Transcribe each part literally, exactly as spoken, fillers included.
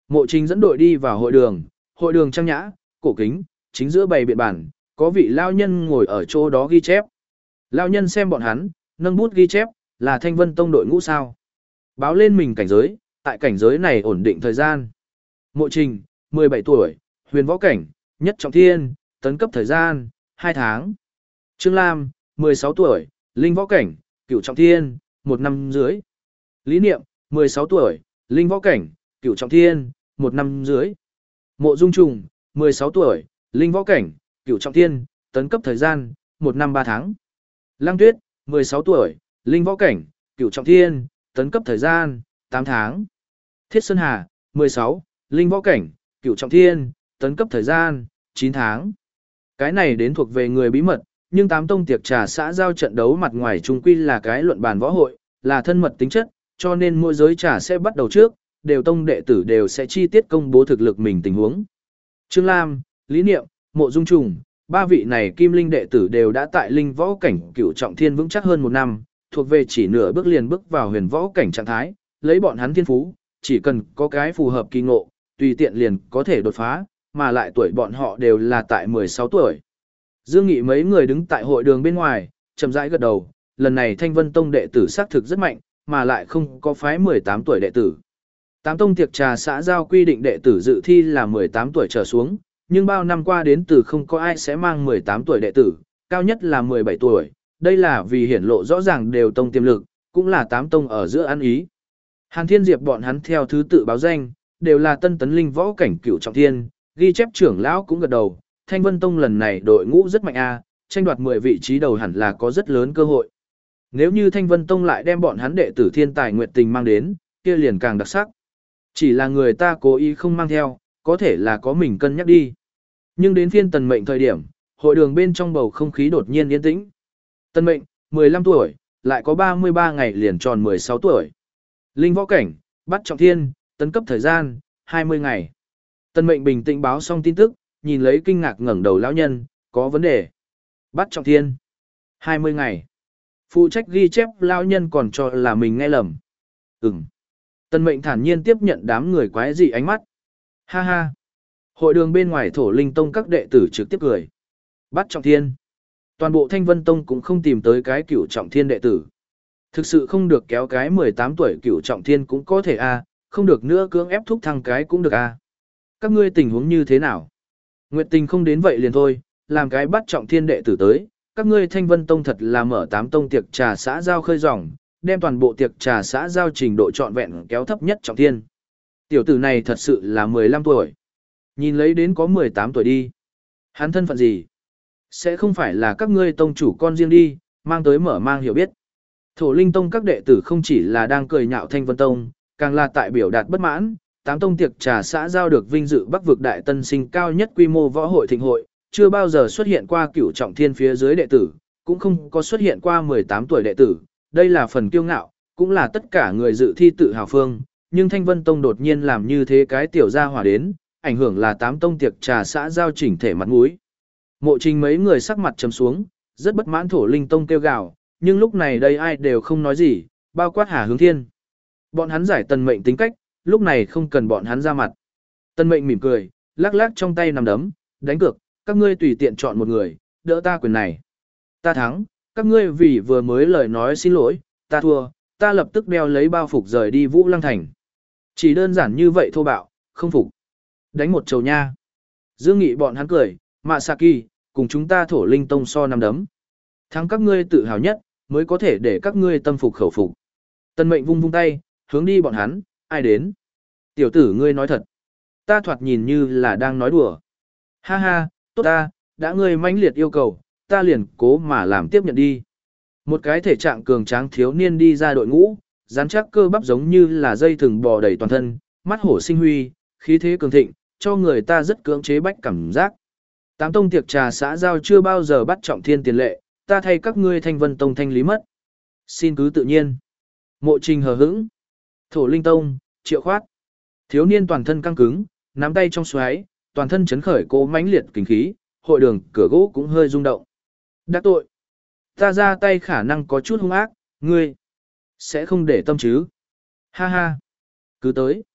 Mộ Trình dẫn đội đi vào hội đường, hội đường trang nhã, cổ kính, chính giữa bày biện bản, có vị lao nhân ngồi ở chỗ đó ghi chép. Lao nhân xem bọn hắn, nâng bút ghi chép, là Thanh Vân Tông đội ngũ sao. Báo lên mình cảnh giới, tại cảnh giới này ổn định thời gian. Mộ Trình, mười bảy tuổi, huyền võ cảnh, nhất trọng thiên, tấn cấp thời gian, hai tháng. Trương Lam, mười sáu tuổi, linh võ cảnh, cửu trọng thiên, một năm dưới. Lý Niệm, mười sáu tuổi, linh võ cảnh, cửu trọng thiên, một năm dưới. Mộ Dung Trùng, mười sáu tuổi, linh võ cảnh, cửu trọng thiên, tấn cấp thời gian, một năm ba tháng. Lăng Tuyết, mười sáu tuổi, linh võ cảnh, cửu trọng thiên, tấn cấp thời gian, tám tháng. Thiết Sơn Hà, mười sáu, linh võ cảnh, cửu trọng thiên, tấn cấp thời gian, chín tháng. Cái này đến thuộc về người bí mật, nhưng tám tông tiệc trà xã giao trận đấu mặt ngoài chung quy là cái luận bàn võ hội, là thân mật tính chất, cho nên mỗi giới trà sẽ bắt đầu trước, đều tông đệ tử đều sẽ chi tiết công bố thực lực mình tình huống. Trương Lam, Lý Niệm, Mộ Dung Trùng, ba vị này kim linh đệ tử đều đã tại linh võ cảnh cửu trọng thiên vững chắc hơn một năm, thuộc về chỉ nửa bước liền bước vào huyền võ cảnh trạng thái, lấy bọn hắn thiên phú, chỉ cần có cái phù hợp kỳ ngộ, tùy tiện liền có thể đột phá, mà lại tuổi bọn họ đều là tại mười sáu tuổi. Dương Nghị mấy người đứng tại hội đường bên ngoài, chậm rãi gật đầu, lần này Thanh Vân Tông đệ tử xác thực rất mạnh, mà lại không có phái mười tám tuổi đệ tử. Tám tông tiệc trà xã giao quy định đệ tử dự thi là mười tám tuổi trở xuống, nhưng bao năm qua đến từ không có ai sẽ mang mười tám tuổi đệ tử, cao nhất là mười bảy tuổi, đây là vì hiển lộ rõ ràng đều tông tiềm lực, cũng là tám tông ở giữa ăn ý. Hàn Thiên Diệp bọn hắn theo thứ tự báo danh, đều là tân tấn linh võ cảnh cửu trọng thiên, ghi chép trưởng lão cũng gật đầu, Thanh Vân Tông lần này đội ngũ rất mạnh a, tranh đoạt mười vị trí đầu hẳn là có rất lớn cơ hội. Nếu như Thanh Vân Tông lại đem bọn hắn đệ tử thiên tài nguyệt tình mang đến, kia liền càng đặc sắc. Chỉ là người ta cố ý không mang theo, có thể là có mình cân nhắc đi. Nhưng đến phiên Tần Mệnh thời điểm, hội đường bên trong bầu không khí đột nhiên yên tĩnh. Tần Mệnh, mười lăm tuổi, lại có ba mươi ba ngày liền tròn mười sáu tuổi. Linh võ cảnh, bắt trọng thiên, tấn cấp thời gian, hai mươi ngày. Tần Mệnh bình tĩnh báo xong tin tức, nhìn lấy kinh ngạc ngẩng đầu lão nhân, có vấn đề. Bắt trọng thiên, hai mươi ngày. Phụ trách ghi chép lão nhân còn cho là mình nghe lầm. Ừm. Tần Mệnh thản nhiên tiếp nhận đám người quái dị ánh mắt. Ha ha. Hội đường bên ngoài Thổ Linh Tông các đệ tử trực tiếp cười. Bắt trọng thiên. Toàn bộ Thanh Vân Tông cũng không tìm tới cái cửu trọng thiên đệ tử. Thực sự không được kéo cái mười tám tuổi cửu trọng thiên cũng có thể a, không được nữa cưỡng ép thúc thăng cái cũng được a. Các ngươi tình huống như thế nào? Nguyệt Tình không đến vậy liền thôi, làm cái bắt trọng thiên đệ tử tới, các ngươi Thanh Vân Tông thật là mở tám tông tiệc trà xã giao khơi ròng, đem toàn bộ tiệc trà xã giao trình độ trọn vẹn kéo thấp nhất trọng thiên. Tiểu tử này thật sự là mười lăm tuổi. Nhìn lấy đến có mười tám tuổi đi. Hắn thân phận gì? Sẽ không phải là các ngươi tông chủ con riêng đi, mang tới mở mang hiểu biết. Thổ Linh Tông các đệ tử không chỉ là đang cười nhạo Thanh Vân Tông, càng là tại biểu đạt bất mãn, tám tông tiệc trà xã giao được vinh dự Bắc vực đại tân sinh cao nhất quy mô võ hội thịnh hội, chưa bao giờ xuất hiện qua cửu trọng thiên phía dưới đệ tử, cũng không có xuất hiện qua mười tám tuổi đệ tử, đây là phần kiêu ngạo, cũng là tất cả người dự thi tự hào phương, nhưng Thanh Vân Tông đột nhiên làm như thế cái tiểu gia hỏa đến, ảnh hưởng là tám tông tiệc trà xã giao chỉnh thể mặt mũi. Mộ Trình mấy người sắc mặt trầm xuống, rất bất mãn Thổ Linh Tông kêu gào, nhưng lúc này đây ai đều không nói gì, bao quát Hà Hướng Thiên. Bọn hắn giải Tần Mệnh tính cách, lúc này không cần bọn hắn ra mặt. Tần Mệnh mỉm cười, lắc lắc trong tay nắm đấm, đánh cược, các ngươi tùy tiện chọn một người, đỡ ta quyền này. Ta thắng, các ngươi vì vừa mới lời nói xin lỗi, ta thua, ta lập tức đeo lấy bao phục rời đi Vũ Lăng Thành. Chỉ đơn giản như vậy thô bạo, không phục. Đánh một trầu nha. Dương Nghị bọn hắn cười, Mạ Saki, cùng chúng ta Thổ Linh Tông so năm đấm. Thắng các ngươi tự hào nhất, mới có thể để các ngươi tâm phục khẩu phục. Tần Mệnh vung vung tay, hướng đi bọn hắn, ai đến? Tiểu tử ngươi nói thật. Ta thoạt nhìn như là đang nói đùa. Ha ha, tốt ta, đã ngươi mãnh liệt yêu cầu, ta liền cố mà làm tiếp nhận đi. Một cái thể trạng cường tráng thiếu niên đi ra đội ngũ, rắn chắc cơ bắp giống như là dây thừng bò đầy toàn thân, mắt hổ sinh huy, khí thế cường thịnh, cho người ta rất cưỡng chế bách cảm giác. Tám tông tiệc trà xã giao chưa bao giờ bắt trọng thiên tiền lệ, ta thay các ngươi Thanh Vân Tông thanh lý mất. Xin cứ tự nhiên. Mộ Trình hờ hững. Thổ Linh Tông, Triệu Khoát. Thiếu niên toàn thân căng cứng, nắm tay trong xoáy, toàn thân chấn khởi cố mãnh liệt kinh khí, hội đường cửa gỗ cũng hơi rung động. Đắc tội. Ta ra tay khả năng có chút hung ác, ngươi sẽ không để tâm chứ. Ha ha. Cứ tới.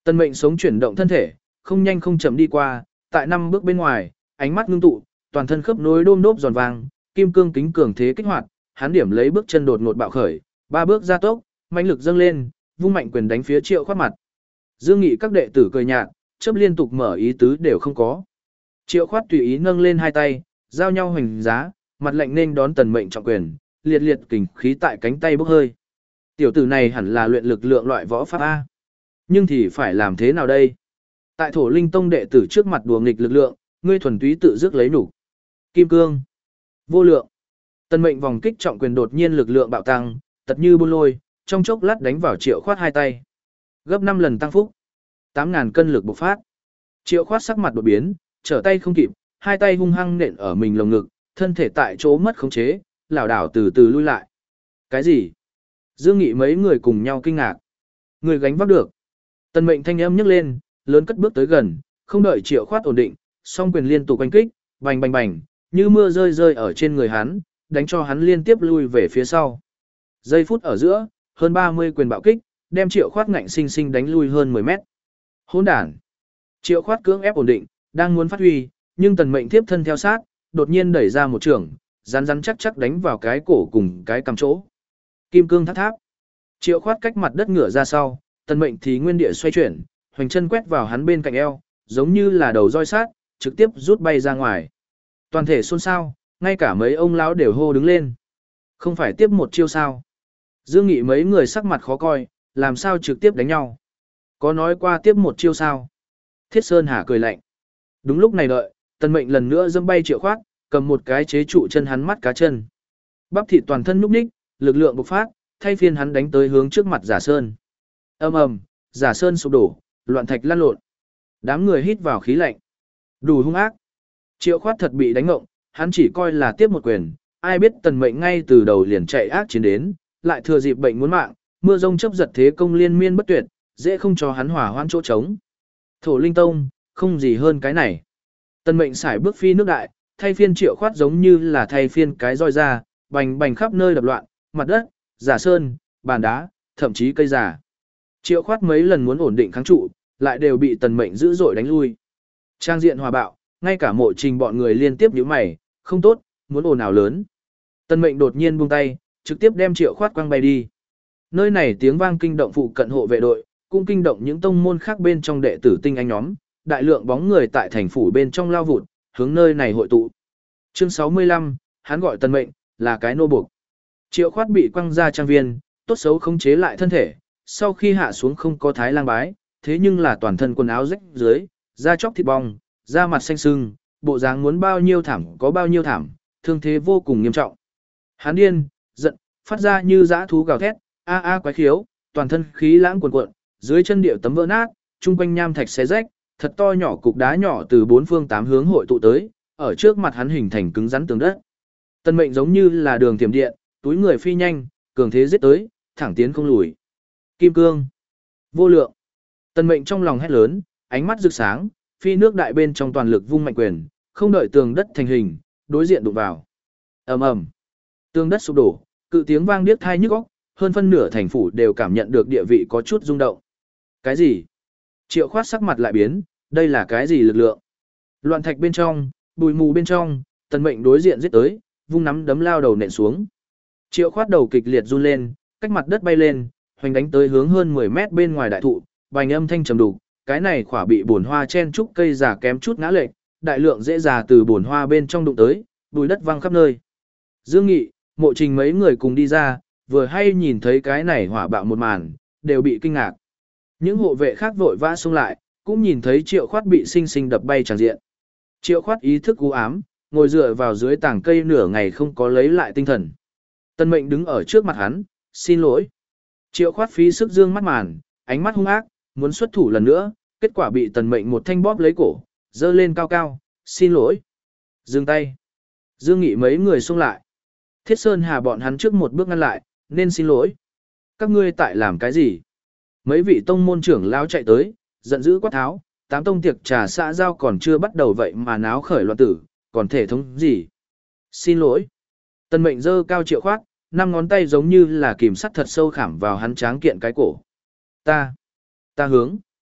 Tần Mệnh sống chuyển động thân thể, không nhanh không chậm đi qua, tại năm bước bên ngoài, ánh mắt ngưng tụ, toàn thân khớp nối đôm đốp giòn vàng, kim cương kính cường thế kích hoạt, hắn điểm lấy bước chân đột ngột bạo khởi, ba bước gia tốc, mãnh lực dâng lên, vung mạnh quyền đánh phía Triệu Khoát mặt. Dương Nghị các đệ tử cười nhạt, chớp liên tục mở ý tứ đều không có. Triệu Khoát tùy ý nâng lên hai tay, giao nhau hoành giá, mặt lạnh nên đón Tần Mệnh trọng quyền, liệt liệt kình khí tại cánh tay bốc hơi. Tiểu tử này hẳn là luyện lực lượng loại võ pháp a. Nhưng thì phải làm thế nào đây? Tại Thổ Linh Tông đệ tử trước mặt đùa nghịch lực lượng, ngươi thuần túy tự dứt lấy nhục. Kim cương, vô lượng. Tần Mệnh vòng kích trọng quyền đột nhiên lực lượng bạo tăng, tật như buôn lôi, trong chốc lát đánh vào Triệu Khoát hai tay. Gấp năm lần tăng phúc, tám ngàn cân lực bộc phát. Triệu Khoát sắc mặt đột biến, trở tay không kịp, hai tay hung hăng nện ở mình lồng ngực, thân thể tại chỗ mất khống chế, lảo đảo từ từ lui lại. Cái gì? Dương Nghị mấy người cùng nhau kinh ngạc. Người gánh vác được. Tần Mệnh thanh âm nhấc lên, lớn cất bước tới gần, không đợi Triệu Khoát ổn định, song quyền liên tục oanh kích, bành bành bành, như mưa rơi rơi ở trên người hắn, đánh cho hắn liên tiếp lui về phía sau. Giây phút ở giữa, hơn ba mươi quyền bạo kích, đem Triệu Khoát ngạnh sinh sinh đánh lui hơn mười mét. Hỗn đản. Triệu Khoát cưỡng ép ổn định, đang muốn phát huy, nhưng Tần Mệnh tiếp thân theo sát, đột nhiên đẩy ra một trường, rắn rắn chắc chắc đánh vào cái cổ cùng cái cằm chỗ. Kim cương tháp tháp. Triệu Khoát cách mặt đất ngửa ra sau, Tần Mệnh thì nguyên địa xoay chuyển, hoành chân quét vào hắn bên cạnh eo, giống như là đầu roi sát, trực tiếp rút bay ra ngoài. Toàn thể xôn xao, ngay cả mấy ông lão đều hô đứng lên. Không phải tiếp một chiêu sao? Dương Nghị mấy người sắc mặt khó coi, làm sao trực tiếp đánh nhau? Có nói qua tiếp một chiêu sao? Thiết Sơn Hà cười lạnh. Đúng lúc này đợi, Tần Mệnh lần nữa dẫm bay Triệu Khoát, cầm một cái chế trụ chân hắn mắt cá chân. Bắp thịt toàn thân nhúc nhích, lực lượng bộc phát, thay phiên hắn đánh tới hướng trước mặt Giả Sơn. Ầm ầm, Giả Sơn sụp đổ, loạn thạch lăn lộn. Đám người hít vào khí lạnh. Đủ hung ác. Triệu Khoát thật bị đánh ngộng, hắn chỉ coi là tiếp một quyền, ai biết Tần Mệnh ngay từ đầu liền chạy ác chiến đến, lại thừa dịp bệnh muốn mạng, mưa rông chớp giật thế công liên miên bất tuyệt, dễ không cho hắn hỏa hoãn chỗ trống. Thổ Linh Tông, không gì hơn cái này. Tần Mệnh xài bước phi nước đại, thay phiên Triệu Khoát giống như là thay phiên cái roi ra, bành bành khắp nơi đập loạn, mặt đất, Giả Sơn, bàn đá, thậm chí cây giả. Triệu Khoát mấy lần muốn ổn định kháng trụ, lại đều bị Tần Mệnh dữ dội đánh lui. Trang diện hòa bạo, ngay cả Mộ Trình bọn người liên tiếp nhíu mày, không tốt, muốn ồn ào lớn. Tần Mệnh đột nhiên buông tay, trực tiếp đem Triệu Khoát quăng bay đi. Nơi này tiếng vang kinh động phụ cận hộ vệ đội, cũng kinh động những tông môn khác bên trong đệ tử tinh anh nhóm, đại lượng bóng người tại thành phủ bên trong lao vụt, hướng nơi này hội tụ. Chương sáu mươi lăm, hắn gọi Tần Mệnh là cái nô buộc. Triệu Khoát bị quăng ra trang viên, tốt xấu khống chế lại thân thể, sau khi hạ xuống không có thái lang bái, thế nhưng là toàn thân quần áo rách dưới, da chóc thịt bong, da mặt xanh sưng, bộ dáng muốn bao nhiêu thảm có bao nhiêu thảm, thương thế vô cùng nghiêm trọng. Hắn điên, giận, phát ra như dã thú gào thét, a a quái khiếu, toàn thân khí lãng cuồn cuộn, dưới chân địa tấm vỡ nát, trung quanh nham thạch xé rách, thật to nhỏ cục đá nhỏ từ bốn phương tám hướng hội tụ tới, ở trước mặt hắn hình thành cứng rắn tường đất. Tần Mệnh giống như là đường tiềm điện, túi người phi nhanh, cường thế giết tới, thẳng tiến không lùi. Kim cương, vô lượng. Tần Mệnh trong lòng hét lớn, ánh mắt rực sáng, phi nước đại bên trong toàn lực vung mạnh quyền, không đợi tường đất thành hình, đối diện đụng vào. Ầm ầm. Tường đất sụp đổ, cự tiếng vang điếc tai nhức óc, hơn phân nửa thành phủ đều cảm nhận được địa vị có chút rung động. Cái gì? Triệu Khoát sắc mặt lại biến, đây là cái gì lực lượng? Loạn thạch bên trong, bụi mù bên trong, Tần Mệnh đối diện giết tới, vung nắm đấm lao đầu nện xuống. Triệu Khoát đầu kịch liệt run lên, cách mặt đất bay lên, hoành đánh tới hướng hơn mười mét bên ngoài đại thụ, bành âm thanh trầm đục, cái này khỏa bị bồn hoa chen trúc cây già kém chút ngã lệch, đại lượng dễ già từ bồn hoa bên trong đụng tới, bụi đất văng khắp nơi. Dương Nghị, Mộ Trình mấy người cùng đi ra, vừa hay nhìn thấy cái này hỏa bạo một màn, đều bị kinh ngạc. Những hộ vệ khác vội vã xông lại, cũng nhìn thấy Triệu Khoát bị sinh sinh đập bay tràn diện. Triệu Khoát ý thức u ám, ngồi dựa vào dưới tảng cây nửa ngày không có lấy lại tinh thần. Tần Mệnh đứng ở trước mặt hắn, xin lỗi. Triệu Khoát phí sức dương mắt màn, ánh mắt hung ác, muốn xuất thủ lần nữa, kết quả bị Tần Mệnh một thanh bóp lấy cổ, dơ lên cao cao, xin lỗi. Dừng tay. Dương Nghị mấy người xông lại. Thiết Sơn Hà bọn hắn trước một bước ngăn lại, nên xin lỗi. Các ngươi tại làm cái gì? Mấy vị tông môn trưởng lao chạy tới, giận dữ quát tháo, tám tông tiệc trà xã giao còn chưa bắt đầu vậy mà náo khởi loạn tử, còn thể thống gì? Xin lỗi. Tần Mệnh giơ cao Triệu Khoát, năm ngón tay giống như là kìm sắt thật sâu khảm vào hắn tráng kiện cái cổ. Ta, ta hướng.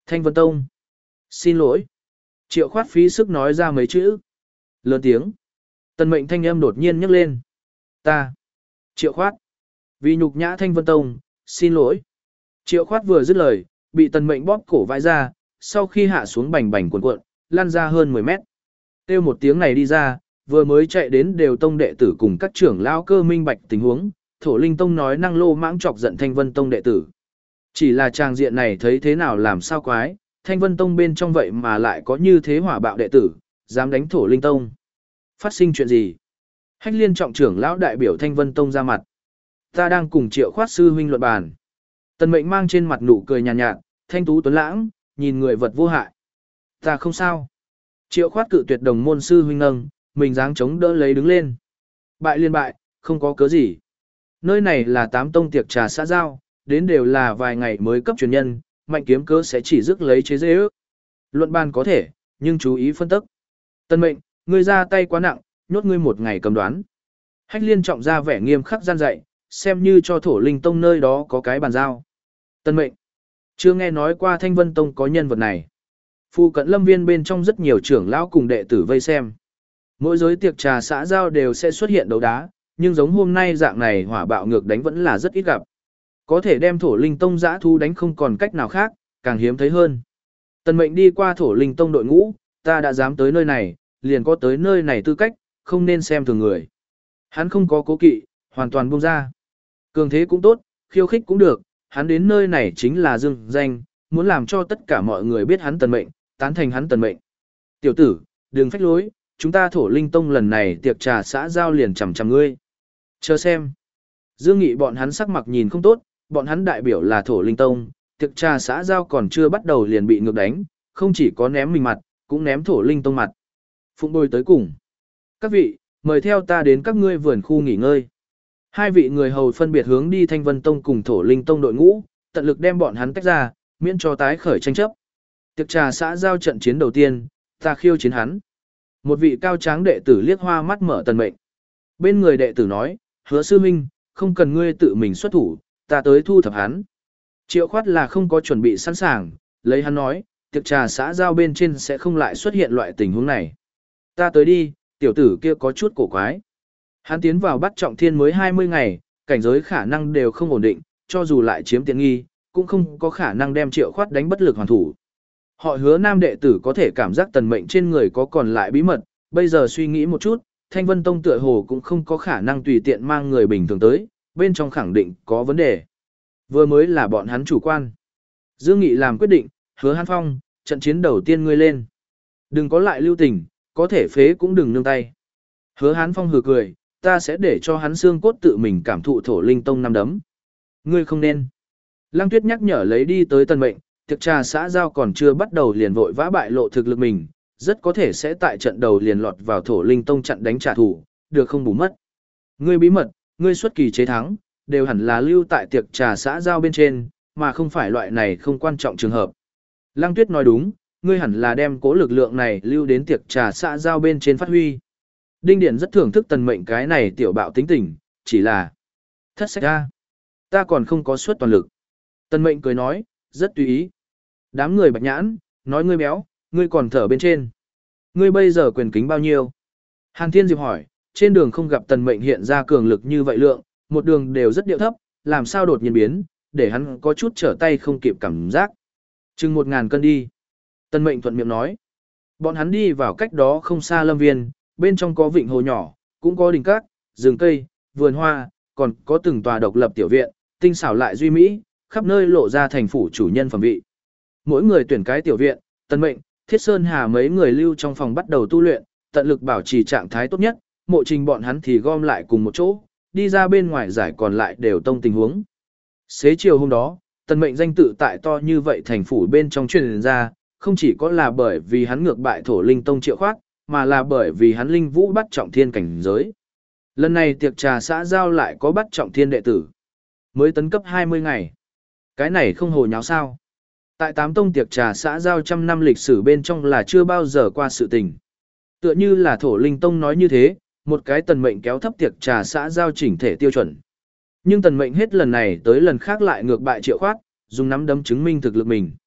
Thanh Vân Tông. Xin lỗi. Triệu khoát phí sức nói ra mấy chữ. Lớn tiếng. Tần mệnh thanh âm đột nhiên nhấc lên. Ta. Triệu khoát. Vì nhục nhã Thanh Vân Tông, xin lỗi. Triệu khoát vừa dứt lời, bị tần mệnh bóp cổ vai ra, sau khi hạ xuống bành bành cuộn cuộn, lan ra hơn mười mét. Kêu một tiếng này đi ra, vừa mới chạy đến đều tông đệ tử cùng các trưởng lão cơ minh bạch tình huống, Thổ Linh Tông nói năng lô mãng chọc giận Thanh Vân Tông đệ tử. Chỉ là tràng diện này thấy thế nào làm sao quái, Thanh Vân Tông bên trong vậy mà lại có như thế hỏa bạo đệ tử, dám đánh Thổ Linh Tông. Phát sinh chuyện gì? Hách Liên trọng trưởng lão đại biểu Thanh Vân Tông ra mặt. Ta đang cùng Triệu khoát sư huynh luận bàn. Tần mệnh mang trên mặt nụ cười nhàn nhạt, nhạt, thanh tú tuấn lãng, nhìn người vật vô hại. Ta không sao. Triệu khoát cự tuyệt đồng môn sư huynh nâng, mình dáng chống đỡ lấy đứng lên. Bại liên bại, không có cớ gì. Nơi này là tám tông tiệc trà xã giao, đến đều là vài ngày mới cấp truyền nhân, mạnh kiếm cớ sẽ chỉ rước lấy chế dễ ước. Luận bàn có thể, nhưng chú ý phân tức. Tân mệnh, ngươi ra tay quá nặng, nhốt ngươi một ngày cầm đoán. Hách Liên trọng ra vẻ nghiêm khắc gian dạy, xem như cho Thổ Linh Tông nơi đó có cái bàn giao. Tân mệnh, chưa nghe nói qua Thanh Vân Tông có nhân vật này. Phu cận lâm viên bên trong rất nhiều trưởng lão cùng đệ tử vây xem. Mỗi giới tiệc trà xã giao đều sẽ xuất hiện đấu đá, nhưng giống hôm nay dạng này hỏa bạo ngược đánh vẫn là rất ít gặp. Có thể đem Thổ Linh Tông giã thu đánh không còn cách nào khác, càng hiếm thấy hơn. Tần mệnh đi qua Thổ Linh Tông đội ngũ, ta đã dám tới nơi này, liền có tới nơi này tư cách, không nên xem thường người. Hắn không có cố kỵ, hoàn toàn buông ra. Cường thế cũng tốt, khiêu khích cũng được, hắn đến nơi này chính là dương danh, muốn làm cho tất cả mọi người biết hắn tần mệnh, tán thành hắn tần mệnh. Tiểu tử, đừng phách lối, chúng ta Thổ Linh Tông lần này tiệc trà xã giao liền chằm chằm ngươi. Chờ xem. Dương Nghị bọn hắn sắc mặt nhìn không tốt, bọn hắn đại biểu là Thổ Linh Tông, tiệc trà xã giao còn chưa bắt đầu liền bị ngược đánh, không chỉ có ném mình mặt, cũng ném Thổ Linh Tông mặt. Phụng bồi tới cùng. Các vị, mời theo ta đến các ngươi vườn khu nghỉ ngơi. Hai vị người hầu phân biệt hướng đi Thanh Vân Tông cùng Thổ Linh Tông đội ngũ, tận lực đem bọn hắn tách ra, miễn cho tái khởi tranh chấp. Tiệc trà xã giao trận chiến đầu tiên, ta khiêu chiến hắn. Một vị cao tráng đệ tử liếc hoa mắt mở tần mệnh. Bên người đệ tử nói, Hứa sư minh, không cần ngươi tự mình xuất thủ, ta tới thu thập hắn. Triệu khoát là không có chuẩn bị sẵn sàng, lấy hắn nói, tiệc trà xã giao bên trên sẽ không lại xuất hiện loại tình huống này. Ta tới đi, tiểu tử kia có chút cổ quái. Hắn tiến vào bắt trọng thiên mới hai mươi ngày, cảnh giới khả năng đều không ổn định, cho dù lại chiếm tiện nghi, cũng không có khả năng đem triệu khoát đánh bất lực hoàn thủ. Họ Hứa nam đệ tử có thể cảm giác tần mệnh trên người có còn lại bí mật, bây giờ suy nghĩ một chút, Thanh Vân Tông tựa hồ cũng không có khả năng tùy tiện mang người bình thường tới, bên trong khẳng định có vấn đề. Vừa mới là bọn hắn chủ quan. Dương Nghị làm quyết định, Hứa Hán Phong, trận chiến đầu tiên ngươi lên. Đừng có lại lưu tình, có thể phế cũng đừng nương tay. Hứa Hán Phong hừ cười, ta sẽ để cho hắn xương cốt tự mình cảm thụ Thổ Linh Tông năm đấm. Ngươi không nên. Lăng Tuyết nhắc nhở lấy đi tới tần mệnh, tiệc trà xã giao còn chưa bắt đầu liền vội vã bại lộ thực lực mình, rất có thể sẽ tại trận đầu liền lọt vào Thổ Linh Tông chặn đánh trả thù, được không bù mất. Ngươi bí mật, ngươi xuất kỳ chế thắng, đều hẳn là lưu tại tiệc trà xã giao bên trên, mà không phải loại này không quan trọng trường hợp. Lăng Tuyết nói đúng, ngươi hẳn là đem cố lực lượng này lưu đến tiệc trà xã giao bên trên phát huy. Đinh Điển rất thưởng thức tần mệnh cái này tiểu bạo tính tình, chỉ là thất sách ra. Ta còn không có suất toàn lực. Tần mệnh cười nói, rất tùy ý. Đám người bạch nhãn, nói ngươi béo, ngươi còn thở bên trên. Ngươi bây giờ quyền kính bao nhiêu? Hàn Thiên Diệp hỏi, trên đường không gặp tần mệnh hiện ra cường lực như vậy lượng, một đường đều rất điệu thấp, làm sao đột nhiên biến, để hắn có chút trở tay không kịp cảm giác. Chừng một ngàn cân đi. Tần mệnh thuận miệng nói. Bọn hắn đi vào cách đó không xa lâm viên, bên trong có vịnh hồ nhỏ, cũng có đình cát, rừng cây, vườn hoa, còn có từng tòa độc lập tiểu viện, tinh xảo lại duy mỹ, khắp nơi lộ ra thành phủ chủ nhân phẩm vị. Mỗi người tuyển cái tiểu viện, Tần mệnh, Thiết Sơn Hà mấy người lưu trong phòng bắt đầu tu luyện, tận lực bảo trì trạng thái tốt nhất, Mộ Trình bọn hắn thì gom lại cùng một chỗ, đi ra bên ngoài giải còn lại đều tông tình huống. Xế chiều hôm đó, Tần mệnh danh tự tại to như vậy thành phủ bên trong truyền ra, không chỉ có là bởi vì hắn ngược bại Thổ Linh Tông Triệu Khoát, mà là bởi vì hắn linh vũ bắt trọng thiên cảnh giới. Lần này tiệc trà xã giao lại có bắt trọng thiên đệ tử. Mới tấn cấp hai mươi ngày. Cái này không hồ nháo sao. Tại tám tông tiệc trà xã giao trăm năm lịch sử bên trong là chưa bao giờ qua sự tình. Tựa như là Thổ Linh Tông nói như thế, một cái tần mệnh kéo thấp tiệc trà xã giao chỉnh thể tiêu chuẩn. Nhưng tần mệnh hết lần này tới lần khác lại ngược bại Triệu Khoát, dùng nắm đấm chứng minh thực lực mình.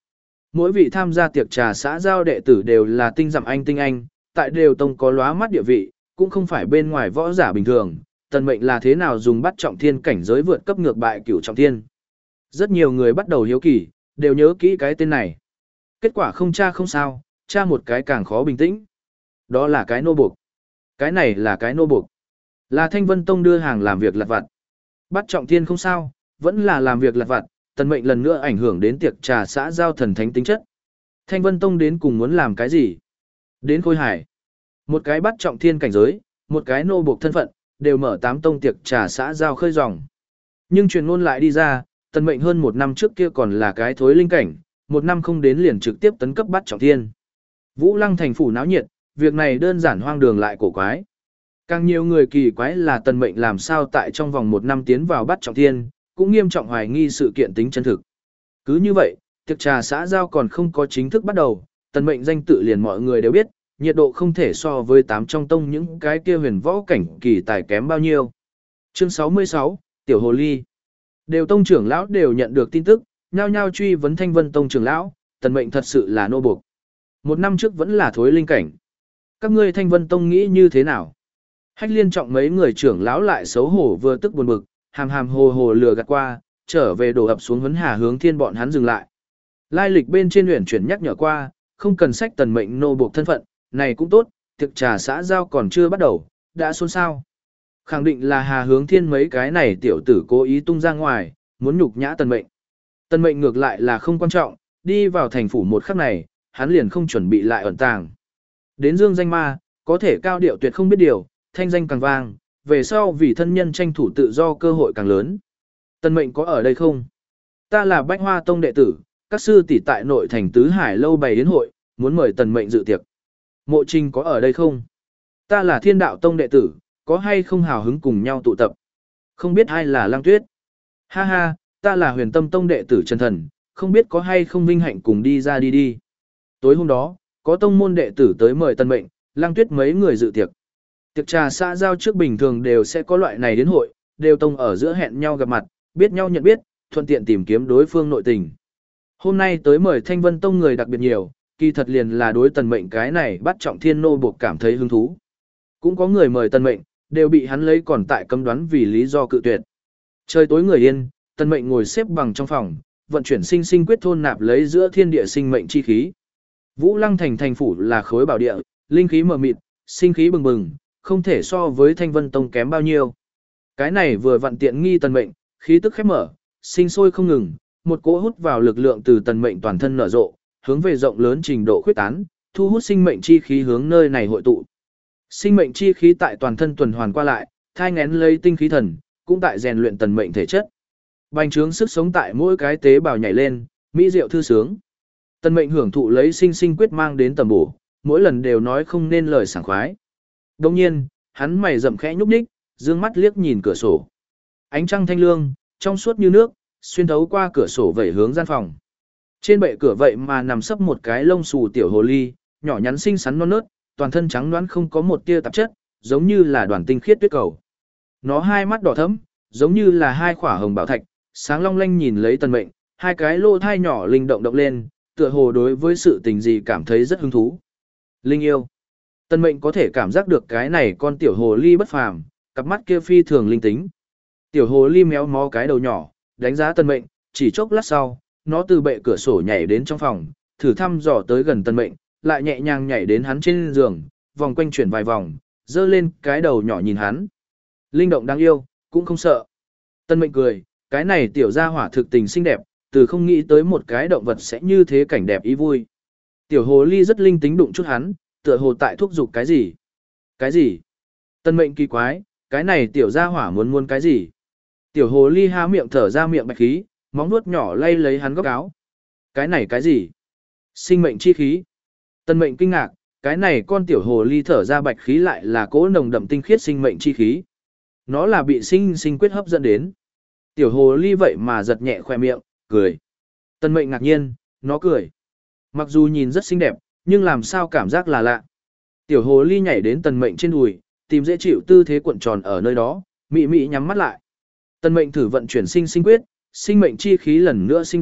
Mỗi vị tham gia tiệc trà xã giao đệ tử đều là tinh dặm anh tinh anh, tại đều tông có lóa mắt địa vị, cũng không phải bên ngoài võ giả bình thường. Tần Mệnh là thế nào dùng bắt trọng thiên cảnh giới vượt cấp ngược bại cửu trọng thiên. Rất nhiều người bắt đầu hiếu kỳ, đều nhớ kỹ cái tên này. Kết quả không tra không sao, tra một cái càng khó bình tĩnh. Đó là cái nô buộc. Cái này là cái nô buộc. Là Thanh Vân Tông đưa hàng làm việc lặt vặt. Bắt trọng thiên không sao, vẫn là làm việc lặt vặt, Tần Mệnh lần nữa ảnh hưởng đến tiệc trà xã giao thần thánh tính chất. Thanh Vân Tông đến cùng muốn làm cái gì? Đến Khôi Hải. Một cái bắt trọng thiên cảnh giới, một cái nô buộc thân phận, đều mở tám tông tiệc trà xã giao khơi ròng. Nhưng truyền ngôn lại đi ra, Tần Mệnh hơn một năm trước kia còn là cái thối linh cảnh, một năm không đến liền trực tiếp tấn cấp bắt trọng thiên. Vũ Lăng thành phủ náo nhiệt, việc này đơn giản hoang đường lại cổ quái. Càng nhiều người kỳ quái là Tần Mệnh làm sao tại trong vòng một năm tiến vào bắt trọng thiên, cũng nghiêm trọng hoài nghi sự kiện tính chân thực. Cứ như vậy, tiệc trà xã giao còn không có chính thức bắt đầu, Tần Mệnh danh tự liền mọi người đều biết, nhiệt độ không thể so với tám trong tông những cái kia huyền võ cảnh kỳ tài kém bao nhiêu. Chương sáu mươi sáu, Tiểu Hồ Ly. Đều tông trưởng lão đều nhận được tin tức, nhao nhao truy vấn Thanh Vân tông trưởng lão, Tần Mệnh thật sự là nô buộc. Một năm trước vẫn là thối linh cảnh. Các ngươi Thanh Vân tông nghĩ như thế nào? Hách Liên Trọng mấy người trưởng lão lại xấu hổ vừa tức buồn bực, hàm hàm hồ hồ lừa gạt qua, trở về đổ ập xuống huấn Hà Hướng Thiên bọn hắn dừng lại. Lai lịch bên trên huyền chuyển nhắc nhở qua, không cần sách Tần Mệnh nô buộc thân phận, này cũng tốt, tiệc trà xã giao còn chưa bắt đầu, đã xôn xao. Khẳng định là Hà Hướng Thiên mấy cái này tiểu tử cố ý tung ra ngoài, muốn nhục nhã Tần Mệnh. Tần Mệnh ngược lại là không quan trọng, đi vào thành phủ một khắc này, hắn liền không chuẩn bị lại ẩn tàng. Đến dương danh ma, có thể cao điệu tuyệt không biết điều, thanh danh càng vang, về sau vì thân nhân tranh thủ tự do cơ hội càng lớn. Tần Mệnh có ở đây không? Ta là Bách Hoa Tông đệ tử, các sư tỷ tại nội thành Tứ Hải lâu bày đến hội, muốn mời Tần Mệnh dự tiệc. Mộ Trình có ở đây không? Ta là Thiên Đạo Tông đệ tử, có hay không hào hứng cùng nhau tụ tập? Không biết ai là Lăng Tuyết? Ha ha, ta là Huyền Tâm Tông đệ tử Trần Thần, không biết có hay không vinh hạnh cùng đi ra đi đi. Tối hôm đó, có tông môn đệ tử tới mời Tần Mệnh, Lăng Tuyết mấy người dự tiệc. Tiệc trà xã giao trước bình thường đều sẽ có loại này đến hội, đều tông ở giữa hẹn nhau gặp mặt, biết nhau nhận biết, thuận tiện tìm kiếm đối phương nội tình. Hôm nay tới mời Thanh Vân Tông người đặc biệt nhiều, kỳ thật liền là đối Tần Mệnh cái này bắt trọng thiên nô buộc cảm thấy hứng thú. Cũng có người mời Tần Mệnh, đều bị hắn lấy còn tại cấm đoán vì lý do cự tuyệt. Trời tối người yên, Tần Mệnh ngồi xếp bằng trong phòng, vận chuyển sinh sinh quyết thôn nạp lấy giữa thiên địa sinh mệnh chi khí. Vũ Lăng thành thành phủ là khối bảo địa, linh khí mờ mịt, sinh khí bừng bừng, không thể so với Thanh Vân Tông kém bao nhiêu. Cái này vừa vận tiện nghi Tần Mệnh, khí tức khép mở, sinh sôi không ngừng, một cỗ hút vào lực lượng từ Tần Mệnh toàn thân nở rộ, hướng về rộng lớn trình độ khuyết tán, thu hút sinh mệnh chi khí hướng nơi này hội tụ. Sinh mệnh chi khí tại toàn thân tuần hoàn qua lại, thai nghén lấy tinh khí thần, cũng tại rèn luyện Tần Mệnh thể chất. Bành trướng sức sống tại mỗi cái tế bào nhảy lên, mỹ diệu thư sướng. Tần Mệnh hưởng thụ lấy sinh sinh quyết mang đến tầm bổ, mỗi lần đều nói không nên lời sảng khoái. Đồng nhiên, hắn mày rậm khẽ nhúc nhích, dương mắt liếc nhìn cửa sổ. Ánh trăng thanh lương, trong suốt như nước, xuyên thấu qua cửa sổ vẩy hướng gian phòng. Trên bệ cửa vậy mà nằm sấp một cái lông xù tiểu hồ ly, nhỏ nhắn xinh xắn non nớt, toàn thân trắng nõn không có một tia tạp chất, giống như là đoàn tinh khiết tuyết cầu. Nó hai mắt đỏ thẫm, giống như là hai khỏa hồng bảo thạch, sáng long lanh nhìn lấy Tần Mệnh, hai cái lỗ thai nhỏ linh động động lên, tựa hồ đối với sự tình gì cảm thấy rất hứng thú. Linh yêu. Tần Mệnh có thể cảm giác được cái này con tiểu hồ ly bất phàm, cặp mắt kia phi thường linh tính. Tiểu hồ ly méo mó cái đầu nhỏ, đánh giá Tần Mệnh, chỉ chốc lát sau, nó từ bệ cửa sổ nhảy đến trong phòng, thử thăm dò tới gần Tần Mệnh, lại nhẹ nhàng nhảy đến hắn trên giường, vòng quanh chuyển vài vòng, giơ lên cái đầu nhỏ nhìn hắn. Linh động đáng yêu, cũng không sợ. Tần Mệnh cười, cái này tiểu gia hỏa thực tình xinh đẹp, từ không nghĩ tới một cái động vật sẽ như thế cảnh đẹp ý vui. Tiểu hồ ly rất linh tính đụng chút hắn, tựa hồ tại thúc giục cái gì. Cái gì? Tần Mệnh kỳ quái, cái này tiểu gia hỏa muốn muốn cái gì? Tiểu hồ ly há miệng thở ra miệng bạch khí, móng nuốt nhỏ lay lấy hắn góc áo. Cái này cái gì? Sinh mệnh chi khí. Tần Mệnh kinh ngạc, cái này con tiểu hồ ly thở ra bạch khí lại là cỗ nồng đậm tinh khiết sinh mệnh chi khí. Nó là bị sinh sinh quyết hấp dẫn đến. Tiểu hồ ly vậy mà giật nhẹ khoe miệng, cười. Tần Mệnh ngạc nhiên, nó cười. Mặc dù nhìn rất xinh đẹp, nhưng làm sao cảm giác là lạ. Tiểu hồ ly nhảy đến Tần Mệnh trên đùi, tìm dễ chịu tư thế cuộn tròn ở nơi đó, mị mị nhắm mắt lại. Tần Mệnh thử vận chuyển sinh sinh quyết, sinh mệnh chi khí lần nữa sinh động,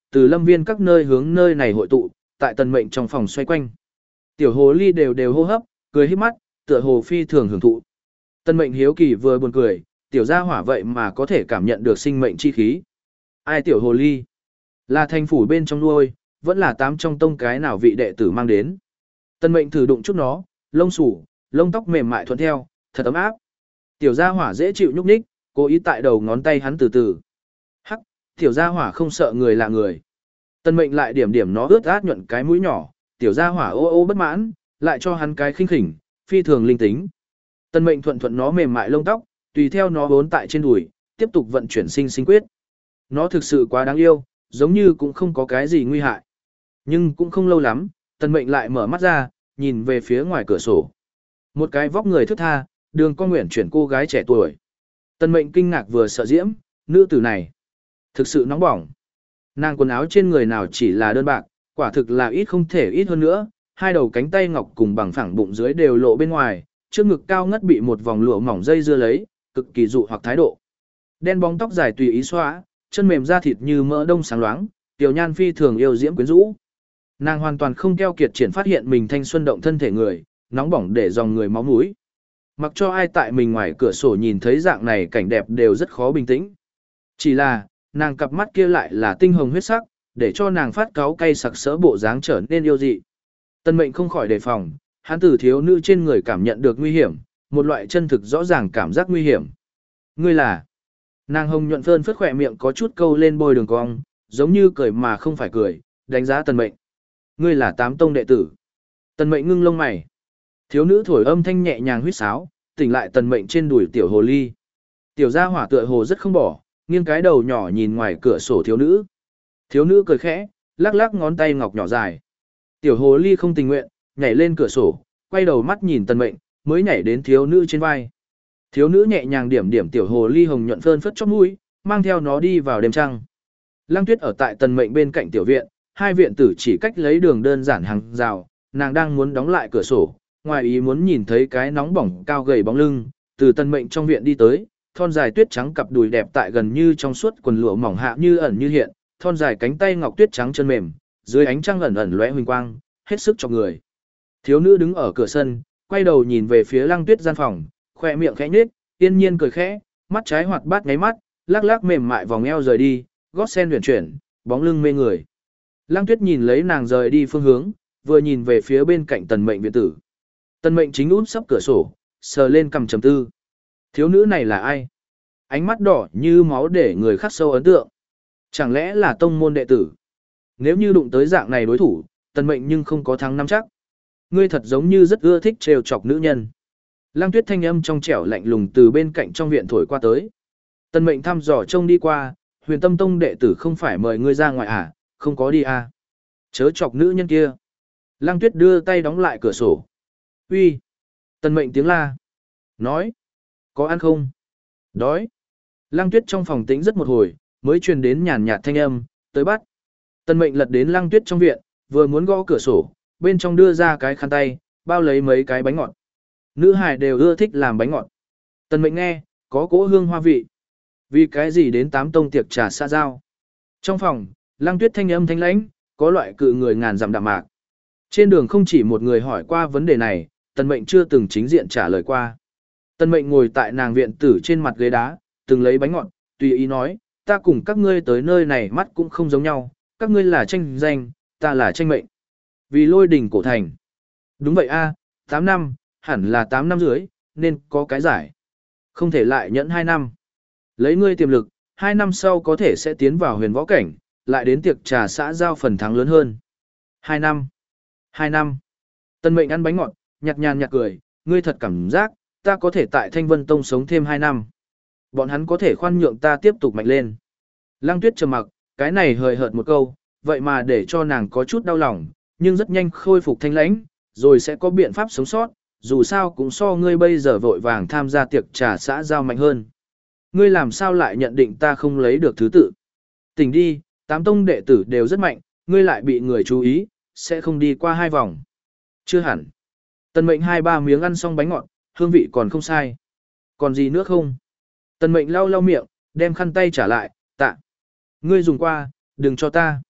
từ lâm viên các nơi hướng nơi này hội tụ, tại tần mệnh trong phòng xoay quanh. Tiểu hồ ly đều đều hô hấp, cười híp mắt, tựa hồ phi thường hưởng thụ. Tần mệnh hiếu kỳ vừa buồn cười, tiểu gia hỏa vậy mà có thể cảm nhận được sinh mệnh chi khí. Ai tiểu hồ ly? Là thành phủ bên trong nuôi, vẫn là tám trong tông cái nào vị đệ tử mang đến. Tần mệnh thử đụng chút nó, lông xù, lông tóc mềm mại thuận theo, thật ấm áp. Tiểu gia hỏa dễ chịu nhúc nhích, cố ý tại đầu ngón tay hắn từ từ. Hắc, tiểu gia hỏa không sợ người lạ người. Tần mệnh lại điểm điểm nó ướt át nhuận cái mũi nhỏ, tiểu gia hỏa ô ô bất mãn, lại cho hắn cái khinh khỉnh, phi thường linh tính. Tần mệnh thuận thuận nó mềm mại lông tóc, tùy theo nó vốn tại trên đùi, tiếp tục vận chuyển sinh sinh quyết. Nó thực sự quá đáng yêu, giống như cũng không có cái gì nguy hại. Nhưng cũng không lâu lắm, tần mệnh lại mở mắt ra, nhìn về phía ngoài cửa sổ. Một cái vóc người thướt tha, đường con nguyện chuyển cô gái trẻ tuổi. Tần mệnh kinh ngạc vừa sợ diễm, nữ tử này thực sự nóng bỏng. Nàng quần áo trên người nào chỉ là đơn bạc, quả thực là ít không thể ít hơn nữa, hai đầu cánh tay ngọc cùng bằng phẳng bụng dưới đều lộ bên ngoài, trước ngực cao ngất bị một vòng lụa mỏng dây dưa lấy, cực kỳ dụ hoặc thái độ. Đen bóng tóc dài tùy ý xóa, chân mềm da thịt như mỡ đông sáng loáng, tiểu nhan phi thường yêu diễm quyến rũ. Nàng hoàn toàn không keo kiệt triển phát hiện mình thanh xuân động thân thể người, nóng bỏng để dòng người máu mũi. Mặc cho ai tại mình ngoài cửa sổ nhìn thấy dạng này cảnh đẹp đều rất khó bình tĩnh. Chỉ là, nàng cặp mắt kia lại là tinh hồng huyết sắc, để cho nàng phát cáu cay sặc sỡ bộ dáng trở nên yêu dị. Tần mệnh không khỏi đề phòng, hắn từ thiếu nữ trên người cảm nhận được nguy hiểm, một loại chân thực rõ ràng cảm giác nguy hiểm. Ngươi là? Nàng hồng nhuận phơn phất khỏe miệng có chút câu lên bôi đường cong, giống như cười mà không phải cười, đánh giá tần mệnh. Ngươi là tám tông đệ tử. Tần mệnh ngưng lông mày. Thiếu nữ thổi âm thanh nhẹ nhàng huýt sáo, tỉnh lại tần mệnh trên đùi tiểu hồ ly. Tiểu gia hỏa tựa hồ rất không bỏ, nghiêng cái đầu nhỏ nhìn ngoài cửa sổ thiếu nữ. Thiếu nữ cười khẽ, lắc lắc ngón tay ngọc nhỏ dài. Tiểu hồ ly không tình nguyện, nhảy lên cửa sổ, quay đầu mắt nhìn tần mệnh, mới nhảy đến thiếu nữ trên vai. Thiếu nữ nhẹ nhàng điểm điểm tiểu hồ ly hồng nhuận phơn phất chóp mũi, mang theo nó đi vào đêm trăng. Lăng Tuyết ở tại tần mệnh bên cạnh tiểu viện, hai viện tử chỉ cách lấy đường đơn giản hàng rào, nàng đang muốn đóng lại cửa sổ, ngoài ý muốn nhìn thấy cái nóng bỏng cao gầy bóng lưng, từ tần mệnh trong viện đi tới, thon dài tuyết trắng cặp đùi đẹp tại gần như trong suốt quần lụa mỏng hạ như ẩn như hiện, thon dài cánh tay ngọc tuyết trắng chân mềm, dưới ánh trăng ẩn ẩn lóe huỳnh quang, hết sức cho người. Thiếu nữ đứng ở cửa sân, quay đầu nhìn về phía Lăng Tuyết gian phòng, khỏe miệng khẽ nhếch, yên nhiên cười khẽ, mắt trái hoạt bát ngáy mắt, lắc lắc mềm mại vòng eo rời đi, gót sen huyền chuyển, bóng lưng mê người. Lăng Tuyết nhìn lấy nàng rời đi phương hướng, vừa nhìn về phía bên cạnh tần mệnh viện tử. Tần mệnh chính út sấp cửa sổ, sờ lên cằm trầm tư. Thiếu nữ này là ai? Ánh mắt đỏ như máu để người khắc sâu ấn tượng. Chẳng lẽ là tông môn đệ tử? Nếu như đụng tới dạng này đối thủ, tần mệnh nhưng không có thắng năm chắc. Ngươi thật giống như rất ưa thích trêu chọc nữ nhân. Lăng Tuyết thanh âm trong trẻo lạnh lùng từ bên cạnh trong viện thổi qua tới. Tần mệnh thăm dò trông đi qua, Huyền Tâm Tông đệ tử không phải mời ngươi ra ngoài à, không có đi à. Chớ chọc nữ nhân kia. Lăng Tuyết đưa tay đóng lại cửa sổ. Uy. Tần mệnh tiếng la. Nói. Có ăn không? Đói. Lăng Tuyết trong phòng tĩnh rất một hồi, mới truyền đến nhàn nhạt thanh âm, tới bắt. Tần mệnh lật đến Lăng Tuyết trong viện, vừa muốn gõ cửa sổ, bên trong đưa ra cái khăn tay, bao lấy mấy cái bánh ngọt. Nữ hài đều ưa thích làm bánh ngọt. Tần mệnh nghe, có cỗ hương hoa vị. Vì cái gì đến tám tông tiệc trà xã giao? Trong phòng, Lăng Tuyết thanh âm thanh lãnh, có loại cự người ngàn dặm đạm mạc. Trên đường không chỉ một người hỏi qua vấn đề này, Tần mệnh chưa từng chính diện trả lời qua. Tần mệnh ngồi tại nàng viện tử trên mặt ghế đá, từng lấy bánh ngọt, tùy ý nói, ta cùng các ngươi tới nơi này mắt cũng không giống nhau, các ngươi là tranh danh, ta là tranh mệnh. Vì lôi đỉnh cổ thành. Đúng vậy a, tám năm, hẳn là tám năm dưới, nên có cái giải. Không thể lại nhẫn hai năm. Lấy ngươi tiềm lực, hai năm sau có thể sẽ tiến vào huyền võ cảnh, lại đến tiệc trà xã giao phần thắng lớn hơn. Hai năm. Hai năm. Tần mệnh ăn bánh ngọt, nhạt nhàn nhạt cười, ngươi thật cảm giác, ta có thể tại Thanh Vân Tông sống thêm hai năm. Bọn hắn có thể khoan nhượng ta tiếp tục mạnh lên. Lăng Tuyết trầm mặc, cái này hời hợt một câu, vậy mà để cho nàng có chút đau lòng, nhưng rất nhanh khôi phục thanh lãnh, rồi sẽ có biện pháp sống sót, dù sao cũng so ngươi bây giờ vội vàng tham gia tiệc trà xã giao mạnh hơn. Ngươi làm sao lại nhận định ta không lấy được thứ tự? Tỉnh đi, tám tông đệ tử đều rất mạnh, ngươi lại bị người chú ý, sẽ không đi qua hai vòng. Chưa hẳn. Tần mệnh hai ba miếng ăn xong bánh ngọt, hương vị còn không sai. Còn gì nữa không? Tần mệnh lau lau miệng, đem khăn tay trả lại, tạ. Ngươi dùng qua, đừng cho ta.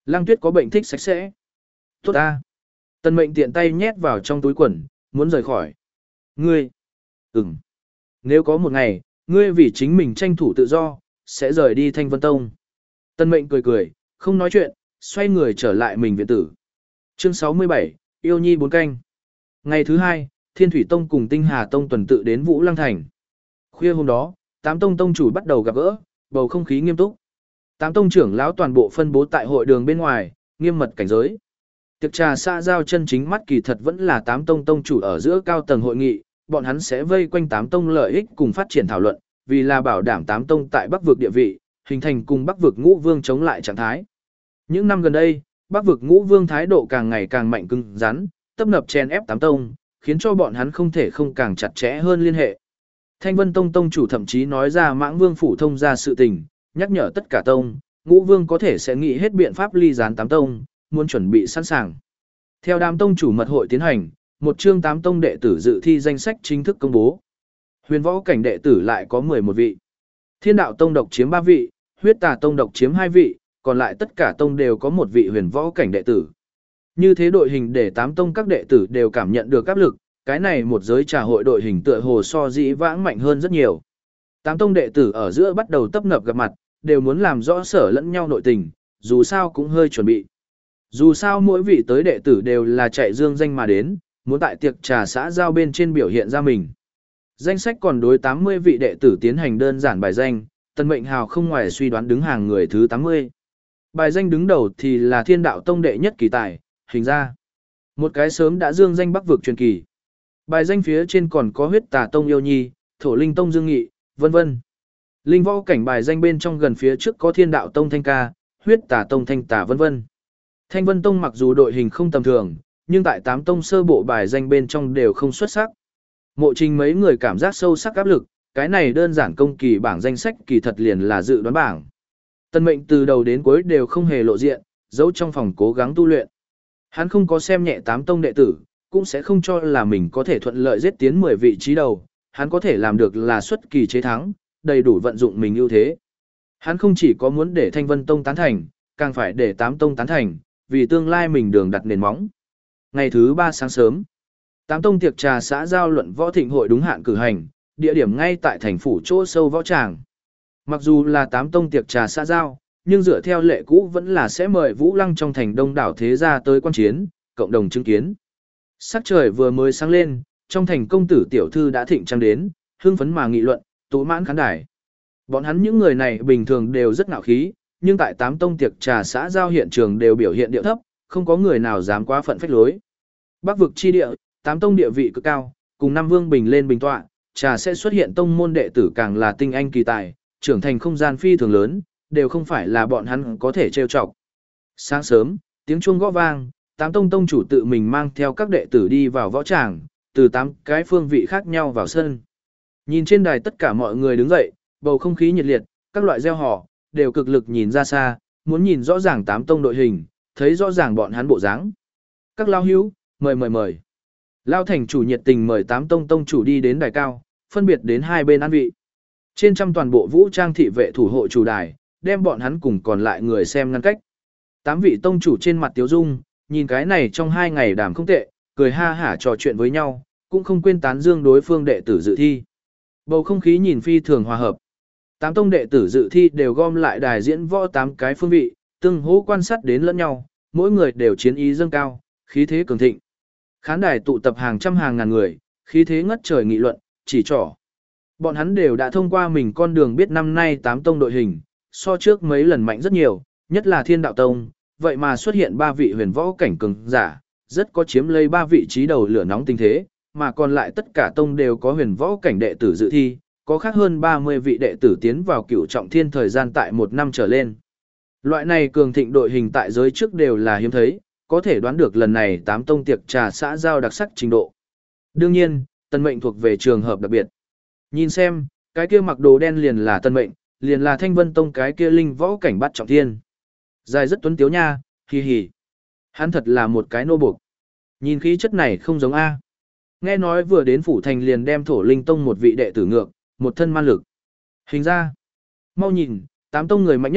Lăng Tuyết có bệnh thích sạch sẽ. Tốt ta. Tần Mệnh tiện tay nhét vào trong túi quần, muốn rời khỏi. Ngươi. Ừm. Nếu có một ngày, ngươi vì chính mình tranh thủ tự do, sẽ rời đi Thanh Vân Tông. Tần Mệnh cười cười, không nói chuyện, xoay người trở lại mình viện tử. Chương sáu mươi bảy, Yêu Nhi bốn canh. Ngày thứ hai, Thiên Thủy Tông cùng Tinh Hà Tông tuần tự đến Vũ Lăng Thành. Khuya hôm đó, tám tông tông chủ bắt đầu gặp gỡ, bầu không khí nghiêm túc. Tám tông trưởng lão toàn bộ phân bố tại hội đường bên ngoài, nghiêm mật cảnh giới. Tiệc trà xã giao chân chính mắt kỳ thật vẫn là tám tông tông chủ ở giữa cao tầng hội nghị, bọn hắn sẽ vây quanh tám tông lợi ích cùng phát triển thảo luận, vì là bảo đảm tám tông tại Bắc vực địa vị, hình thành cùng Bắc vực Ngũ Vương chống lại trạng thái. Những năm gần đây, Bắc vực Ngũ Vương thái độ càng ngày càng mạnh cứng rắn, tấp nập chen ép tám tông, khiến cho bọn hắn không thể không càng chặt chẽ hơn liên hệ. Thanh Vân Tông tông chủ thậm chí nói ra Mãng Vương phủ thông ra sự tình, nhắc nhở tất cả tông, Ngũ Vương có thể sẽ nghĩ hết biện pháp ly gián tám tông, muốn chuẩn bị sẵn sàng. Theo đám tông chủ mật hội tiến hành, một chương tám tông đệ tử dự thi danh sách chính thức công bố. Huyền võ cảnh đệ tử lại có mười một vị. Thiên đạo tông độc chiếm ba vị, huyết tà tông độc chiếm hai vị, còn lại tất cả tông đều có một vị huyền võ cảnh đệ tử. Như thế đội hình để tám tông các đệ tử đều cảm nhận được áp lực, cái này một giới trà hội đội hình tựa hồ so dĩ vãng mạnh hơn rất nhiều. Tám tông đệ tử ở giữa bắt đầu tấp nập gặp mặt, đều muốn làm rõ sở lẫn nhau nội tình, dù sao cũng hơi chuẩn bị. Dù sao mỗi vị tới đệ tử đều là chạy dương danh mà đến, muốn tại tiệc trà xã giao bên trên biểu hiện ra mình. Danh sách còn đối tám mươi vị đệ tử tiến hành đơn giản bài danh, Tần Mệnh Hào không ngoài suy đoán đứng hàng người thứ tám mươi. Bài danh đứng đầu thì là Thiên Đạo Tông đệ nhất kỳ tài, Hình ra. Một cái sớm đã dương danh Bắc vực truyền kỳ. Bài danh phía trên còn có Huyết Tà Tông Yêu Nhi, Thổ Linh Tông Dương Nghị, vân vân. Linh võ cảnh bài danh bên trong gần phía trước có Thiên Đạo Tông Thanh Ca, Huyết Tà Tông Thanh Tà vân vân. Thanh Vân Tông mặc dù đội hình không tầm thường, nhưng tại tám tông sơ bộ bài danh bên trong đều không xuất sắc. Mộ Trình mấy người cảm giác sâu sắc áp lực, cái này đơn giản công kỳ bảng danh sách kỳ thật liền là dự đoán bảng. Tần Mệnh từ đầu đến cuối đều không hề lộ diện, giấu trong phòng cố gắng tu luyện. Hắn không có xem nhẹ tám tông đệ tử, cũng sẽ không cho là mình có thể thuận lợi giết tiến mười vị trí đầu, hắn có thể làm được là xuất kỳ chế thắng, đầy đủ vận dụng mình ưu thế. Hắn không chỉ có muốn để Thanh Vân Tông tán thành, càng phải để tám tông tán thành, vì tương lai mình đường đặt nền móng. Ngày thứ ba sáng sớm, tám tông tiệc trà xã giao luận võ thịnh hội đúng hạn cử hành, địa điểm ngay tại thành phủ chỗ sâu võ tràng. Mặc dù là tám tông tiệc trà xã giao, nhưng dựa theo lệ cũ vẫn là sẽ mời Vũ Lăng trong thành đông đảo thế gia tới quan chiến, cộng đồng chứng kiến. Sắc trời vừa mới sáng lên, trong thành công tử tiểu thư đã thịnh trang đến, hưng phấn mà nghị luận, tụ mãn khán đài. Bọn hắn những người này bình thường đều rất ngạo khí, nhưng tại tám tông tiệc trà xã giao hiện trường đều biểu hiện điệu thấp, không có người nào dám quá phận phách lối. Bắc vực chi địa, tám tông địa vị cực cao, cùng năm vương bình lên bình tọa, trà sẽ xuất hiện tông môn đệ tử càng là tinh anh kỳ tài, trưởng thành không gian phi thường lớn, đều không phải là bọn hắn có thể trêu chọc. Sáng sớm, tiếng chuông gõ vang, tám tông tông chủ tự mình mang theo các đệ tử đi vào võ tràng, từ tám cái phương vị khác nhau vào sân. Nhìn trên đài tất cả mọi người đứng dậy, bầu không khí nhiệt liệt, các loại reo hò đều cực lực nhìn ra xa, muốn nhìn rõ ràng tám tông đội hình, thấy rõ ràng bọn hắn bộ dáng. Các lao hữu, mời mời mời. Lao thành chủ nhiệt tình mời tám tông tông chủ đi đến đài cao, phân biệt đến hai bên an vị. Trên trăm toàn bộ vũ trang thị vệ thủ hộ chủ đài, đem bọn hắn cùng còn lại người xem ngăn cách. Tám vị tông chủ trên mặt tiếu dung, nhìn cái này trong hai ngày đàm không tệ, cười ha hả trò chuyện với nhau, cũng không quên tán dương đối phương đệ tử dự thi. Bầu không khí nhìn phi thường hòa hợp. Tám tông đệ tử dự thi đều gom lại đài diễn võ tám cái phương vị, tương hỗ quan sát đến lẫn nhau, mỗi người đều chiến ý dâng cao, khí thế cường thịnh. Khán đài tụ tập hàng trăm hàng ngàn người, khí thế ngất trời nghị luận, chỉ trỏ. Bọn hắn đều đã thông qua mình con đường biết năm nay tám tông đội hình, so trước mấy lần mạnh rất nhiều, nhất là Thiên Đạo Tông, vậy mà xuất hiện ba vị huyền võ cảnh cường giả, rất có chiếm lấy ba vị trí đầu lửa nóng tình thế, mà còn lại tất cả tông đều có huyền võ cảnh đệ tử dự thi, có khác hơn ba mươi vị đệ tử tiến vào cửu trọng thiên thời gian tại một năm trở lên. Loại này cường thịnh đội hình tại giới trước đều là hiếm thấy, có thể đoán được lần này tám tông tiệc trà xã giao đặc sắc trình độ. Đương nhiên, Tân Mệnh thuộc về trường hợp đặc biệt. Nhìn xem, cái kia mặc đồ đen liền là Tân Mệnh, liền là Thanh Vân Tông cái kia linh võ cảnh bắt trọng thiên. Dài rất tuấn tiếu nha, hì hì. Hắn thật là một cái nô buộc. Nhìn khí chất này không giống A. Nghe nói vừa đến phủ thành liền đem Thổ Linh Tông một vị đệ tử ngược, một thân man lực. Hình ra, mau nhìn, tám tông người mạnh nhất,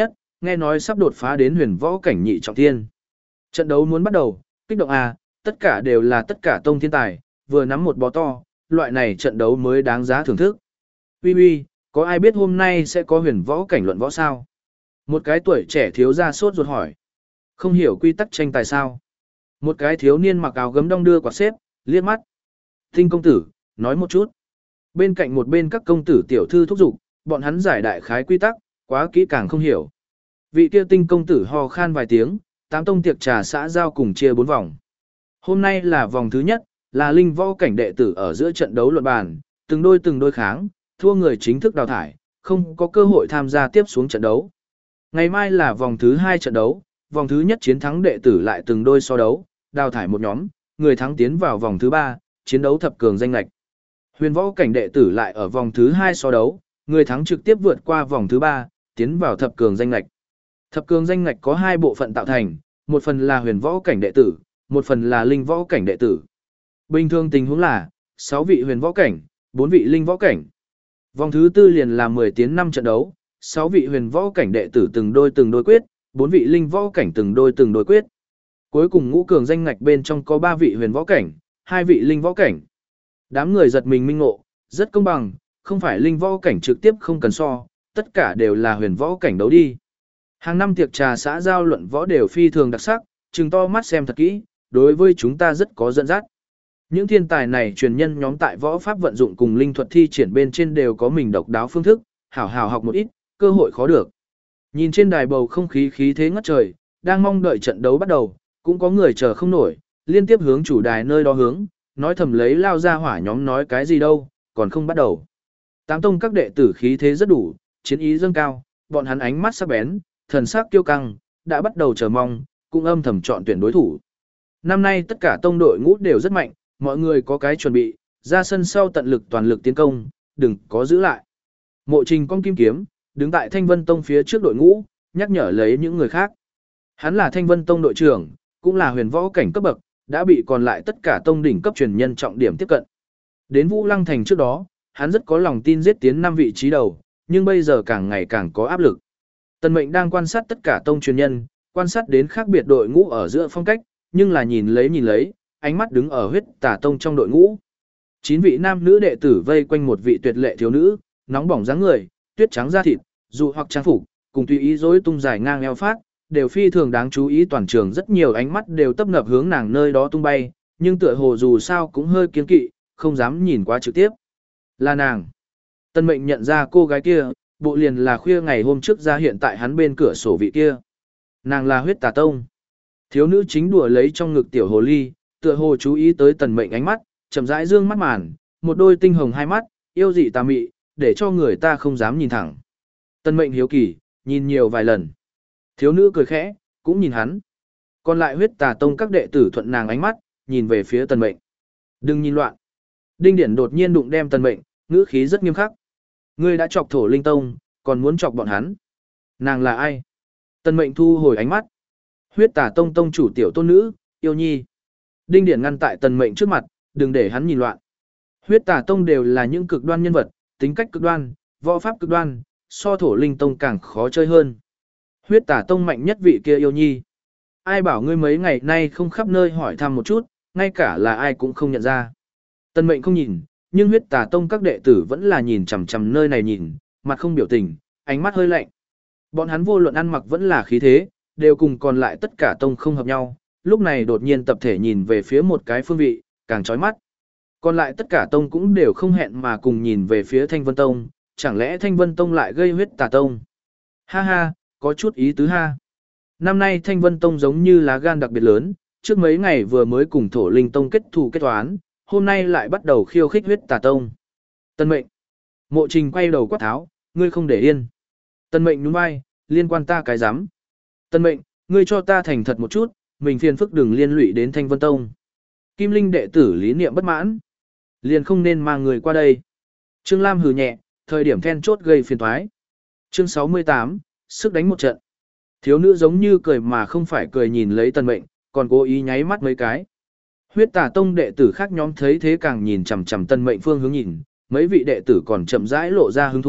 nghe nói sắp đột phá đến huyền võ cảnh nhị trọng thiên. Trận đấu muốn bắt đầu, kích động à, tất cả đều là tất cả tông thiên tài, vừa nắm một bó to, loại này trận đấu mới đáng giá thưởng thức. Ui ui, có ai biết hôm nay sẽ có huyền võ cảnh luận võ sao? Một cái tuổi trẻ thiếu gia sốt ruột hỏi. Không hiểu quy tắc tranh tài sao? Một cái thiếu niên mặc áo gấm đong đưa quạt xếp, liếc mắt. Tinh công tử, nói một chút. Bên cạnh một bên các công tử tiểu thư thúc giục, bọn hắn giải đại khái quy tắc, quá kỹ càng không hiểu. Vị kia tinh công tử ho khan vài tiếng, tám tông tiệc trà xã giao cùng chia bốn vòng. Hôm nay là vòng thứ nhất, là linh võ cảnh đệ tử ở giữa trận đấu luận bàn, từng đôi từng đôi kháng, thua người chính thức đào thải, không có cơ hội tham gia tiếp xuống trận đấu. Ngày mai là vòng thứ hai trận đấu, vòng thứ nhất chiến thắng đệ tử lại từng đôi so đấu, đào thải một nhóm, người thắng tiến vào vòng thứ ba, chiến đấu thập cường danh lệch. Huyền võ cảnh đệ tử lại ở vòng thứ hai so đấu, người thắng trực tiếp vượt qua vòng thứ ba, tiến vào thập cường danh lệch. Thập cường danh lệch có hai bộ phận tạo thành, một phần là huyền võ cảnh đệ tử, một phần là linh võ cảnh đệ tử. Bình thường tình huống là sáu vị huyền võ cảnh, bốn vị linh võ cảnh. Vòng thứ tư liền là mười tiến năm trận đấu, sáu vị huyền võ cảnh đệ tử từng đôi từng đôi quyết, bốn vị linh võ cảnh từng đôi từng đôi quyết. Cuối cùng ngũ cường danh ngạch bên trong có ba vị huyền võ cảnh, hai vị linh võ cảnh. Đám người giật mình minh ngộ, rất công bằng, không phải linh võ cảnh trực tiếp không cần so, tất cả đều là huyền võ cảnh đấu đi. Hàng năm tiệc trà xã giao luận võ đều phi thường đặc sắc, trừng to mắt xem thật kỹ, đối với chúng ta rất có dẫn dắt. Những thiên tài này truyền nhân nhóm tại võ pháp vận dụng cùng linh thuật thi triển bên trên đều có mình độc đáo phương thức, hảo hảo học một ít, cơ hội khó được. Nhìn trên đài bầu không khí khí thế ngất trời, đang mong đợi trận đấu bắt đầu, cũng có người chờ không nổi, liên tiếp hướng chủ đài nơi đó hướng, nói thầm lấy lao ra hỏa nhóm nói cái gì đâu, còn không bắt đầu. Tám tông các đệ tử khí thế rất đủ, chiến ý dâng cao, bọn hắn ánh mắt sắc bén, thần sắc kiêu căng, đã bắt đầu chờ mong, cũng âm thầm chọn tuyển đối thủ. Năm nay tất cả tông đội ngũ đều rất mạnh, mọi người có cái chuẩn bị, ra sân sau tận lực toàn lực tiến công, đừng có giữ lại. Mộ Trình cong kim kiếm, đứng tại Thanh Vân Tông phía trước đội ngũ, nhắc nhở lấy những người khác. Hắn là Thanh Vân Tông đội trưởng, cũng là huyền võ cảnh cấp bậc, đã bị còn lại tất cả tông đỉnh cấp truyền nhân trọng điểm tiếp cận. Đến Vũ Lăng Thành trước đó, hắn rất có lòng tin giết tiến năm vị trí đầu, nhưng bây giờ càng ngày càng có áp lực. Tần Mệnh đang quan sát tất cả tông truyền nhân, quan sát đến khác biệt đội ngũ ở giữa phong cách, nhưng là nhìn lấy nhìn lấy, ánh mắt đứng ở huyết tà tông trong đội ngũ. Chín vị nam nữ đệ tử vây quanh một vị tuyệt lệ thiếu nữ, nóng bỏng dáng người, tuyết trắng da thịt, dù hoặc trang phục, cùng tùy ý rối tung dài ngang eo phát, đều phi thường đáng chú ý, toàn trường rất nhiều ánh mắt đều tấp nập hướng nàng nơi đó tung bay, nhưng tựa hồ dù sao cũng hơi kiêng kỵ, không dám nhìn quá trực tiếp. Là nàng. Tân Mệnh nhận ra cô gái kia, bộ liền là khuya ngày hôm trước ra hiện tại hắn bên cửa sổ vị kia. Nàng là huyết tà tông. Thiếu nữ chính đùa lấy trong ngực tiểu hồ ly, tựa hồ chú ý tới Tần Mệnh ánh mắt, chậm rãi dương mắt màn, một đôi tinh hồng hai mắt, yêu dị tà mị, để cho người ta không dám nhìn thẳng. Tần Mệnh hiếu kỳ, nhìn nhiều vài lần. Thiếu nữ cười khẽ, cũng nhìn hắn. Còn lại huyết tà tông các đệ tử thuận nàng ánh mắt, nhìn về phía Tần Mệnh. Đừng nhìn loạn. Đinh Điển đột nhiên đụng đem Tần Mệnh, ngữ khí rất nghiêm khắc. Ngươi đã chọc thổ linh tông, còn muốn chọc bọn hắn. Nàng là ai? Tần Mệnh thu hồi ánh mắt. Huyết tà tông tông chủ tiểu tôn nữ, yêu nhi. Đinh Điển ngăn tại Tần Mệnh trước mặt, đừng để hắn nhìn loạn. Huyết tà tông đều là những cực đoan nhân vật, tính cách cực đoan, võ pháp cực đoan, so thổ linh tông càng khó chơi hơn. Huyết tà tông mạnh nhất vị kia yêu nhi. Ai bảo ngươi mấy ngày nay không khắp nơi hỏi thăm một chút, ngay cả là ai cũng không nhận ra. Tần Mệnh không nhìn, nhưng huyết tà tông các đệ tử vẫn là nhìn chằm chằm nơi này nhìn, mặt không biểu tình, ánh mắt hơi lạnh. Bọn hắn vô luận ăn mặc vẫn là khí thế, đều cùng còn lại tất cả tông không hợp nhau, lúc này đột nhiên tập thể nhìn về phía một cái phương vị, càng chói mắt. Còn lại tất cả tông cũng đều không hẹn mà cùng nhìn về phía Thanh Vân Tông, chẳng lẽ Thanh Vân Tông lại gây huyết tà tông? Ha ha, có chút ý tứ ha. Năm nay Thanh Vân Tông giống như lá gan đặc biệt lớn, trước mấy ngày vừa mới cùng Thổ Linh Tông kết thù kết toán, hôm nay lại bắt đầu khiêu khích huyết tà tông. Tân Mệnh. Mộ Trình quay đầu quát tháo, ngươi không để yên. Tân Mệnh nhún vai, liên quan ta cái dám. Tân Mệnh, ngươi cho ta thành thật một chút, mình phiền phức đừng liên lụy đến Thanh Vân Tông. Kim Linh đệ tử lý niệm bất mãn, liền không nên mang người qua đây. Trương Lam hừ nhẹ, thời điểm then chốt gây phiền toái. Chương sáu mươi tám, sức đánh một trận. Thiếu nữ giống như cười mà không phải cười nhìn lấy Tần Mệnh, còn cố ý nháy mắt mấy cái. Huyết Tà tông đệ tử khác nhóm thấy thế càng nhìn chằm chằm Tần Mệnh phương hướng nhìn, mấy vị đệ tử còn chậm rãi lộ ra hứng thú,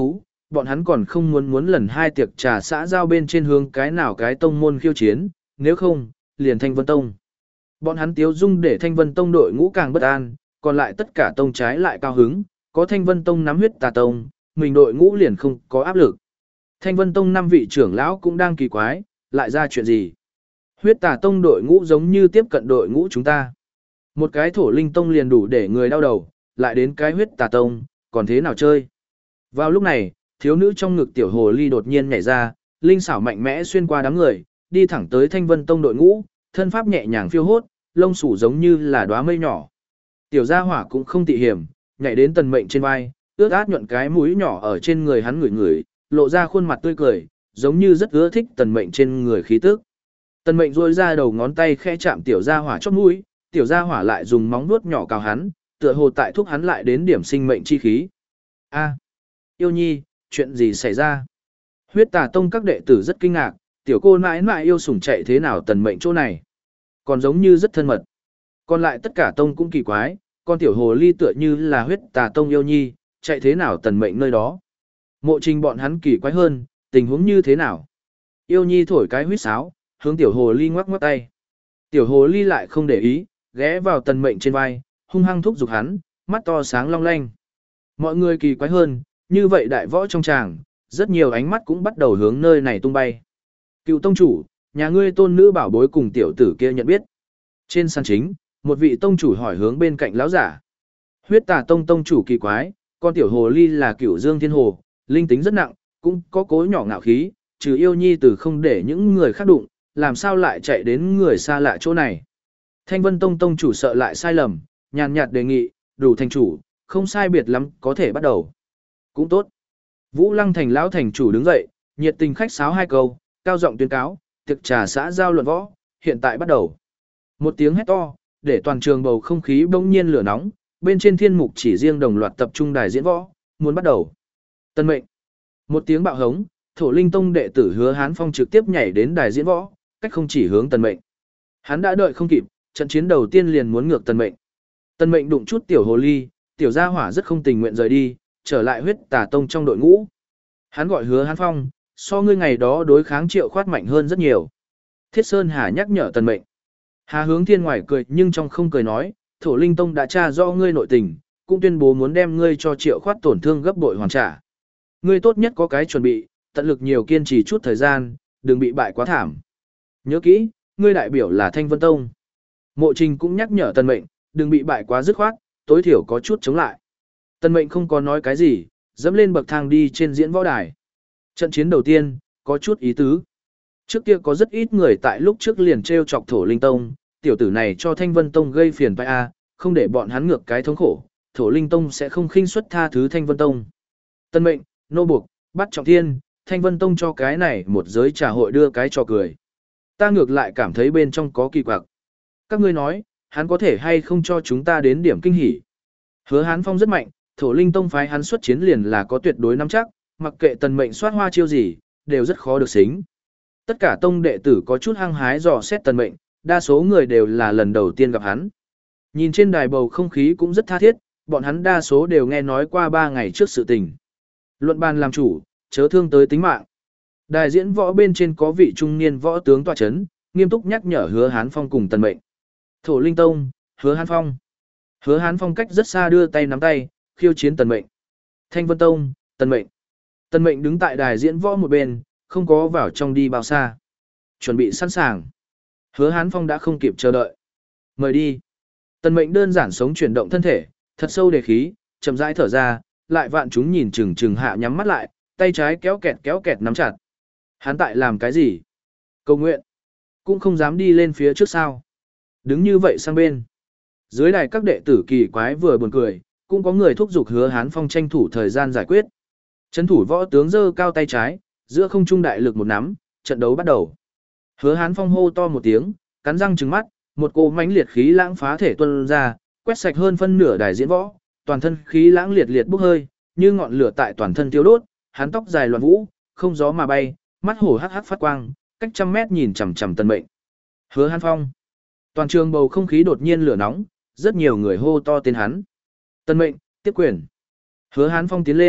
bọn hắn còn không muốn muốn lần hai tiệc trà xã giao bên trên hướng cái nào cái tông môn khiêu chiến, nếu không, liền Thanh Vân Tông. Bọn hắn tiếu dung để Thanh Vân Tông đội ngũ càng bất an, còn lại tất cả tông trái lại cao hứng, có Thanh Vân Tông nắm huyết tà tông, mình đội ngũ liền không có áp lực. Thanh Vân Tông năm vị trưởng lão cũng đang kỳ quái, lại ra chuyện gì? Huyết tà tông đội ngũ giống như tiếp cận đội ngũ chúng ta. Một cái thổ linh tông liền đủ để người đau đầu, lại đến cái huyết tà tông, còn thế nào chơi? Vào lúc này, thiếu nữ trong ngực tiểu hồ ly đột nhiên nhảy ra, linh xảo mạnh mẽ xuyên qua đám người, đi thẳng tới Thanh Vân Tông đội ngũ, thân pháp nhẹ nhàng phiêu hốt, lông xù giống như là đóa mây nhỏ. Tiểu gia hỏa cũng không tị hiểm, nhảy đến Tần Mệnh trên vai, ướt át nhuận cái mũi nhỏ ở trên người hắn ngửi ngửi, lộ ra khuôn mặt tươi cười, giống như rất ưa thích Tần Mệnh trên người khí tức. Tần Mệnh duỗi ra đầu ngón tay khẽ chạm tiểu gia hỏa chóp mũi, tiểu gia hỏa lại dùng móng vuốt nhỏ cào hắn, tựa hồ tại thúc hắn lại đến điểm sinh mệnh chi khí. A, yêu nhi, chuyện gì xảy ra? Huyết Tà Tông các đệ tử rất kinh ngạc, tiểu cô nãi nãi yêu sủng chạy thế nào Tần Mệnh chỗ này? Còn giống như rất thân mật. Còn lại tất cả tông cũng kỳ quái, con tiểu hồ ly tựa như là Huyết Tà Tông yêu nhi, chạy thế nào Tần Mệnh nơi đó? Mộ Trình bọn hắn kỳ quái hơn, tình huống như thế nào? Yêu nhi thổi cái huýt sáo, hướng tiểu hồ ly ngoắc ngoắc tay. Tiểu hồ ly lại không để ý, ghé vào Tần Mệnh trên vai, hung hăng thúc giục hắn, mắt to sáng long lanh. Mọi người kỳ quái hơn, như vậy đại võ trong tràng, rất nhiều ánh mắt cũng bắt đầu hướng nơi này tung bay. Cựu tông chủ, nhà ngươi tôn nữ bảo bối cùng tiểu tử kia nhận biết. Trên sàn chính, một vị tông chủ hỏi hướng bên cạnh lão giả. Huyết Tà Tông tông chủ kỳ quái, con tiểu hồ ly là Cửu Dương Thiên Hồ, linh tính rất nặng, cũng có cố nhỏ ngạo khí, trừ yêu nhi từ không để những người khác đụng, làm sao lại chạy đến người xa lạ chỗ này. Thanh Vân Tông tông chủ sợ lại sai lầm, nhàn nhạt đề nghị, đủ thành chủ, không sai biệt lắm, có thể bắt đầu. Cũng tốt. Vũ Lăng Thành lão thành chủ đứng dậy, nhiệt tình khách sáo hai câu, cao giọng tuyên cáo, tiệc trà xã giao luận võ, hiện tại bắt đầu. Một tiếng hét to, để toàn trường bầu không khí bỗng nhiên lửa nóng, bên trên thiên mục chỉ riêng đồng loạt tập trung đài diễn võ, muốn bắt đầu. Tân mệnh. Một tiếng bạo hống, Thổ Linh Tông đệ tử Hứa Hán Phong trực tiếp nhảy đến đài diễn võ, cách không chỉ hướng Tần Mệnh. Hắn đã đợi không kịp, trận chiến đầu tiên liền muốn ngược Tần Mệnh. Tần Mệnh đụng chút tiểu hồ ly, tiểu gia hỏa rất không tình nguyện rời đi, trở lại Huyết Tà Tông trong đội ngũ. Hắn gọi Hứa Hán Phong, so ngươi ngày đó đối kháng Triệu Khoát mạnh hơn rất nhiều. Thiết Sơn Hà nhắc nhở Tần Mệnh. Hà Hướng Thiên ngoài cười nhưng trong không cười nói, Thổ Linh Tông đã tra rõ ngươi nội tình, cũng tuyên bố muốn đem ngươi cho Triệu Khoát tổn thương gấp bội hoàn trả. Ngươi tốt nhất có cái chuẩn bị, tận lực nhiều kiên trì chút thời gian, đừng bị bại quá thảm. Nhớ kỹ, ngươi đại biểu là Thanh Vân Tông. Mộ Trình cũng nhắc nhở Tần Mệnh, đừng bị bại quá dứt khoát, tối thiểu có chút chống lại. Tần Mệnh không có nói cái gì, dẫm lên bậc thang đi trên diễn võ đài. Trận chiến đầu tiên, có chút ý tứ. Trước kia có rất ít người tại lúc trước liền treo chọc Thổ Linh Tông, tiểu tử này cho Thanh Vân Tông gây phiền phải a, không để bọn hắn ngược cái thống khổ, Thổ Linh Tông sẽ không khinh suất tha thứ Thanh Vân Tông. Tần Mệnh, nô buộc, bắt trọng thiên, Thanh Vân Tông cho cái này một giới trà hội đưa cái trò cười. Ta ngược lại cảm thấy bên trong có kỳ quặc. Các ngươi nói, hắn có thể hay không cho chúng ta đến điểm kinh hỉ. Hứa Hán Phong rất mạnh, Thổ Linh Tông phái hắn xuất chiến liền là có tuyệt đối nắm chắc, mặc kệ Tần Mệnh soát hoa chiêu gì, đều rất khó được xính. Tất cả tông đệ tử có chút hăng hái dò xét Tần Mệnh, đa số người đều là lần đầu tiên gặp hắn. Nhìn trên đài bầu không khí cũng rất tha thiết, bọn hắn đa số đều nghe nói qua ba ngày trước sự tình. Luận bàn làm chủ, chớ thương tới tính mạng. Đài diễn võ bên trên có vị trung niên võ tướng tọa chấn, nghiêm túc nhắc nhở Hứa Hán Phong cùng Tần Mệnh. Thổ Linh Tông, Hứa Hán Phong. Hứa Hán Phong cách rất xa đưa tay nắm tay, khiêu chiến Tần Mệnh. Thanh Vân Tông, Tần Mệnh. Tần Mệnh đứng tại đài diễn võ một bên, không có vào trong đi bao xa. Chuẩn bị sẵn sàng. Hứa Hán Phong đã không kịp chờ đợi. Mời đi. Tần Mệnh đơn giản sống chuyển động thân thể, thật sâu đề khí, chậm rãi thở ra, lại vạn chúng nhìn chừng chừng hạ nhắm mắt lại, tay trái kéo kẹt kéo kẹt nắm chặt. Hắn tại làm cái gì? Cầu nguyện. Cũng không dám đi lên phía trước sao. Đứng như vậy sang bên. Dưới đài các đệ tử kỳ quái vừa buồn cười, cũng có người thúc giục Hứa Hán Phong tranh thủ thời gian giải quyết. Trấn thủ võ tướng giơ cao tay trái, giữa không trung đại lực một nắm, trận đấu bắt đầu. Hứa Hán Phong hô to một tiếng, cắn răng trừng mắt, một cỗ mãnh liệt khí lãng phá thể tuôn ra, quét sạch hơn phân nửa đài diễn võ, toàn thân khí lãng liệt liệt bốc hơi, như ngọn lửa tại toàn thân thiêu đốt, hắn tóc dài loạn vũ, không gió mà bay, mắt hổ hắc hắc phát quang, cách trăm mét nhìn chằm chằm Tần Mệnh. Hứa Hán Phong. Toàn trường bầu không khí đột nhiên lửa nóng, rất nhiều người hô to tên hắn. Tần Mệnh, tiếp quyền. Hứa Hán Phong tiến lên,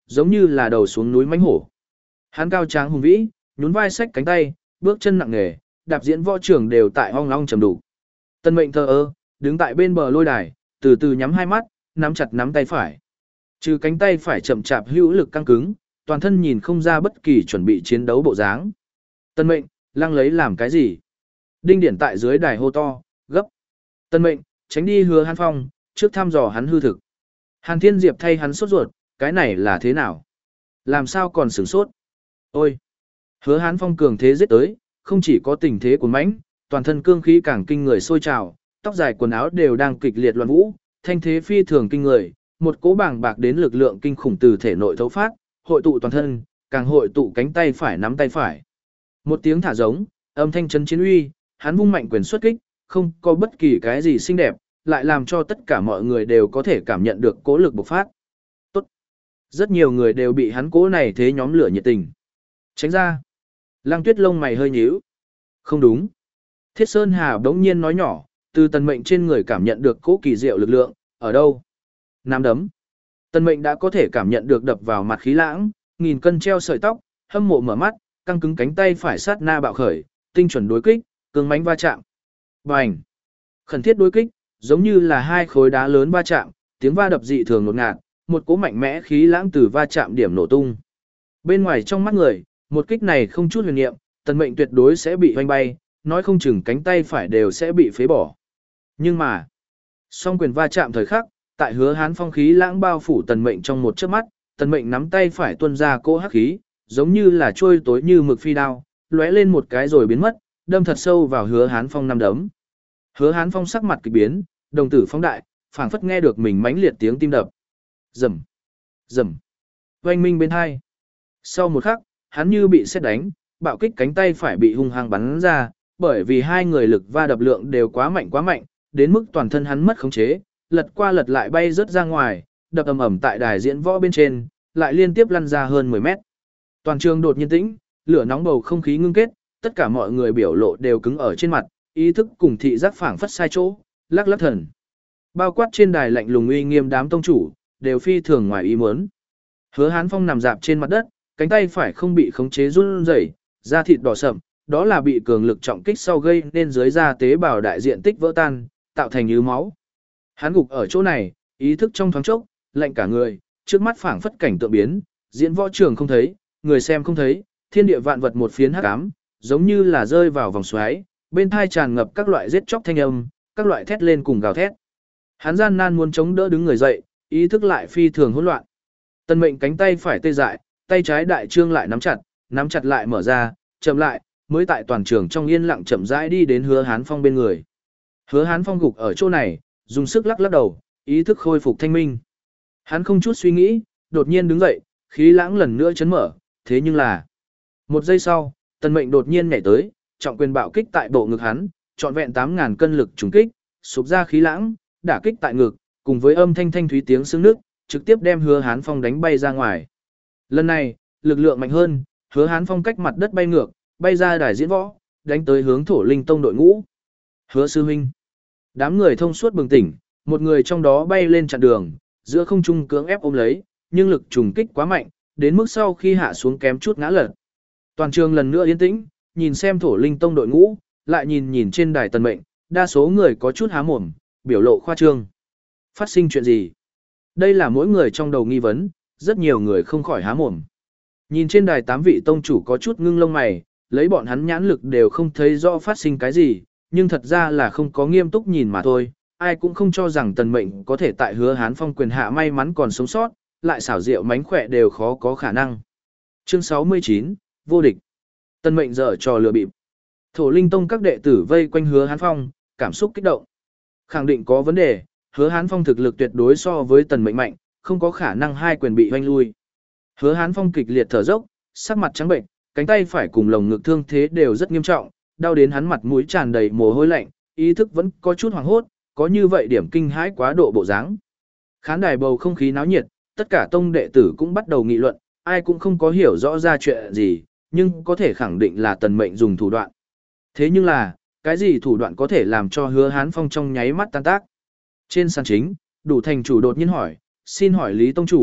giống như là đầu xuống núi mãnh hổ. Hắn cao tráng hùng vĩ, nhún vai xách cánh tay, bước chân nặng nề, đạp diễn võ trường đều tại ong ong trầm đủ. Tân Mệnh thờ ơ, đứng tại bên bờ lôi đài, từ từ nhắm hai mắt, nắm chặt nắm tay phải. Trừ cánh tay phải chậm chạp hữu lực căng cứng, toàn thân nhìn không ra bất kỳ chuẩn bị chiến đấu bộ dáng. Tân Mệnh, lăng lấy làm cái gì? Đinh Điển tại dưới đài hô to, gấp. Tân Mệnh, tránh đi Hứa Hán Phong, trước thăm dò hắn hư thực. Hàn Thiên Diệp thay hắn sốt ruột, cái này là thế nào? Làm sao còn sửng sốt? Ôi! Hứa Hán Phong cường thế giết tới, không chỉ có tình thế của mãnh, toàn thân cương khí càng kinh người sôi trào, tóc dài quần áo đều đang kịch liệt loạn vũ, thanh thế phi thường kinh người, một cỗ bàng bạc đến lực lượng kinh khủng từ thể nội thấu phát, hội tụ toàn thân, càng hội tụ cánh tay phải nắm tay phải. Một tiếng thả giống, âm thanh chấn chiến uy, hắn vung mạnh quyền xuất kích, không có bất kỳ cái gì xinh đẹp, lại làm cho tất cả mọi người đều có thể cảm nhận được cỗ lực bộc phát. Tốt. Rất nhiều người đều bị hắn cỗ này thế nhóm lửa nhiệt tình. Tránh ra. Lăng Tuyết lông mày hơi nhíu. Không đúng. Thiết Sơn Hà đống nhiên nói nhỏ, từ Tần Mệnh trên người cảm nhận được cỗ kỳ diệu lực lượng, ở đâu? Nắm đấm. Tần Mệnh đã có thể cảm nhận được đập vào mặt khí lãng, nghìn cân treo sợi tóc, hâm mộ mở mắt, căng cứng cánh tay phải sát na bạo khởi, tinh chuẩn đối kích, cứng mãnh va chạm. Bành! Khẩn thiết đối kích, giống như là hai khối đá lớn va chạm, tiếng va đập dị thường ngột ngạt, một cỗ mạnh mẽ khí lãng từ va chạm điểm nổ tung. Bên ngoài trong mắt người, một kích này không chút huyền niệm, Tần Mệnh tuyệt đối sẽ bị hoanh bay, nói không chừng cánh tay phải đều sẽ bị phế bỏ. Nhưng mà, song quyền va chạm thời khắc, tại Hứa Hán Phong khí lãng bao phủ Tần Mệnh trong một chớp mắt, Tần Mệnh nắm tay phải tuôn ra cỗ hắc khí, giống như là trôi tối như mực phi đao, lóe lên một cái rồi biến mất, đâm thật sâu vào Hứa Hán Phong năm đấm. Hứa Hán Phong sắc mặt kỳ biến, đồng tử phóng đại, phảng phất nghe được mình mãnh liệt tiếng tim đập. Rầm, rầm, oanh minh bên hai. Sau một khắc, hắn như bị sét đánh, bạo kích cánh tay phải bị hung hăng bắn ra, bởi vì hai người lực va đập lượng đều quá mạnh quá mạnh, đến mức toàn thân hắn mất khống chế, lật qua lật lại bay rớt ra ngoài, đập ầm ầm tại đài diễn võ bên trên, lại liên tiếp lăn ra hơn mười mét. Toàn trường đột nhiên tĩnh, lửa nóng bầu không khí ngưng kết, tất cả mọi người biểu lộ đều cứng ở trên mặt, ý thức cùng thị giác phảng phất sai chỗ, lắc lắc thần. Bao quát trên đài lạnh lùng uy nghiêm đám tông chủ, đều phi thường ngoài ý muốn. Hứa Hán Phong nằm dạp trên mặt đất, cánh tay phải không bị khống chế run rẩy, da thịt đỏ sậm, đó là bị cường lực trọng kích sau gây nên dưới da tế bào đại diện tích vỡ tan, tạo thành ứ máu. Hắn gục ở chỗ này, ý thức trong thoáng chốc, lạnh cả người, trước mắt phảng phất cảnh tượng biến, diễn võ trường không thấy, người xem không thấy, thiên địa vạn vật một phiến hắc ám, giống như là rơi vào vòng xoáy, bên tai tràn ngập các loại giết chóc thanh âm, các loại thét lên cùng gào thét. Hắn gian nan muốn chống đỡ đứng người dậy, ý thức lại phi thường hỗn loạn. Tần Mệnh cánh tay phải tê dại, tay trái đại trương lại nắm chặt, nắm chặt lại mở ra, chậm lại, mới tại toàn trường trong yên lặng chậm rãi đi đến Hứa Hán Phong bên người. Hứa Hán Phong gục ở chỗ này, dùng sức lắc lắc đầu, ý thức khôi phục thanh minh. Hắn không chút suy nghĩ, đột nhiên đứng dậy, khí lãng lần nữa chấn mở, thế nhưng là một giây sau, Tần Mệnh đột nhiên nhảy tới, trọng quyền bạo kích tại bộ ngực hắn, trọn vẹn tám ngàn cân lực trùng kích, sụp ra khí lãng, đả kích tại ngực, cùng với âm thanh thanh thúy tiếng xương nước, trực tiếp đem Hứa Hán Phong đánh bay ra ngoài. Lần này, lực lượng mạnh hơn, Hứa Hán Phong cách mặt đất bay ngược, bay ra đài diễn võ, đánh tới hướng Thổ Linh Tông đội ngũ. Hứa sư huynh. Đám người thông suốt bừng tỉnh, một người trong đó bay lên chặn đường, giữa không trung cưỡng ép ôm lấy, nhưng lực trùng kích quá mạnh, đến mức sau khi hạ xuống kém chút ngã lật. Toàn trường lần nữa yên tĩnh, nhìn xem Thổ Linh Tông đội ngũ, lại nhìn nhìn trên đài Tần Mệnh, đa số người có chút há mồm, biểu lộ khoa trương. Phát sinh chuyện gì? Đây là mỗi người trong đầu nghi vấn, rất nhiều người không khỏi há mồm. Nhìn trên đài tám vị tông chủ có chút ngưng lông mày, lấy bọn hắn nhãn lực đều không thấy rõ phát sinh cái gì, nhưng thật ra là không có nghiêm túc nhìn mà thôi, ai cũng không cho rằng Tần Mệnh có thể tại Hứa Hán Phong quyền hạ may mắn còn sống sót, lại xảo diệu mánh khỏe đều khó có khả năng. Chương sáu mươi chín, vô địch. Tần Mệnh dở trò lừa bịp. Thổ Linh Tông các đệ tử vây quanh Hứa Hán Phong, cảm xúc kích động. Khẳng định có vấn đề, Hứa Hán Phong thực lực tuyệt đối so với Tần Mệnh mạnh, không có khả năng hai quyền bị hoanh lui. Hứa Hán Phong kịch liệt thở dốc, sắc mặt trắng bệnh, cánh tay phải cùng lồng ngực thương thế đều rất nghiêm trọng, đau đến hắn mặt mũi tràn đầy mồ hôi lạnh, ý thức vẫn có chút hoảng hốt, có như vậy điểm kinh hãi quá độ bộ dáng. Khán đài bầu không khí náo nhiệt, tất cả tông đệ tử cũng bắt đầu nghị luận, ai cũng không có hiểu rõ ra chuyện gì, nhưng có thể khẳng định là Tần Mệnh dùng thủ đoạn. Thế nhưng là, cái gì thủ đoạn có thể làm cho Hứa Hán Phong trong nháy mắt tan tác? Trên sàn chính, Đủ Thành chủ đột nhiên hỏi, xin hỏi Lý Tông Chủ,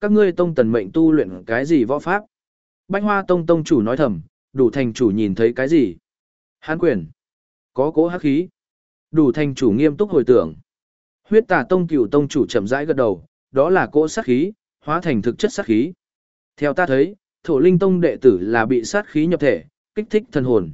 Các ngươi tông tần mệnh tu luyện cái gì võ pháp? Bách Hoa Tông tông chủ nói thầm, đủ thành chủ nhìn thấy cái gì? Hán quyền. Có cố hắc khí. Đủ thành chủ nghiêm túc hồi tưởng. Huyết Tà Tông Cửu tông chủ chậm rãi gật đầu, đó là cỗ sát khí, hóa thành thực chất sát khí. Theo ta thấy, Thổ Linh Tông đệ tử là bị sát khí nhập thể, kích thích thần hồn.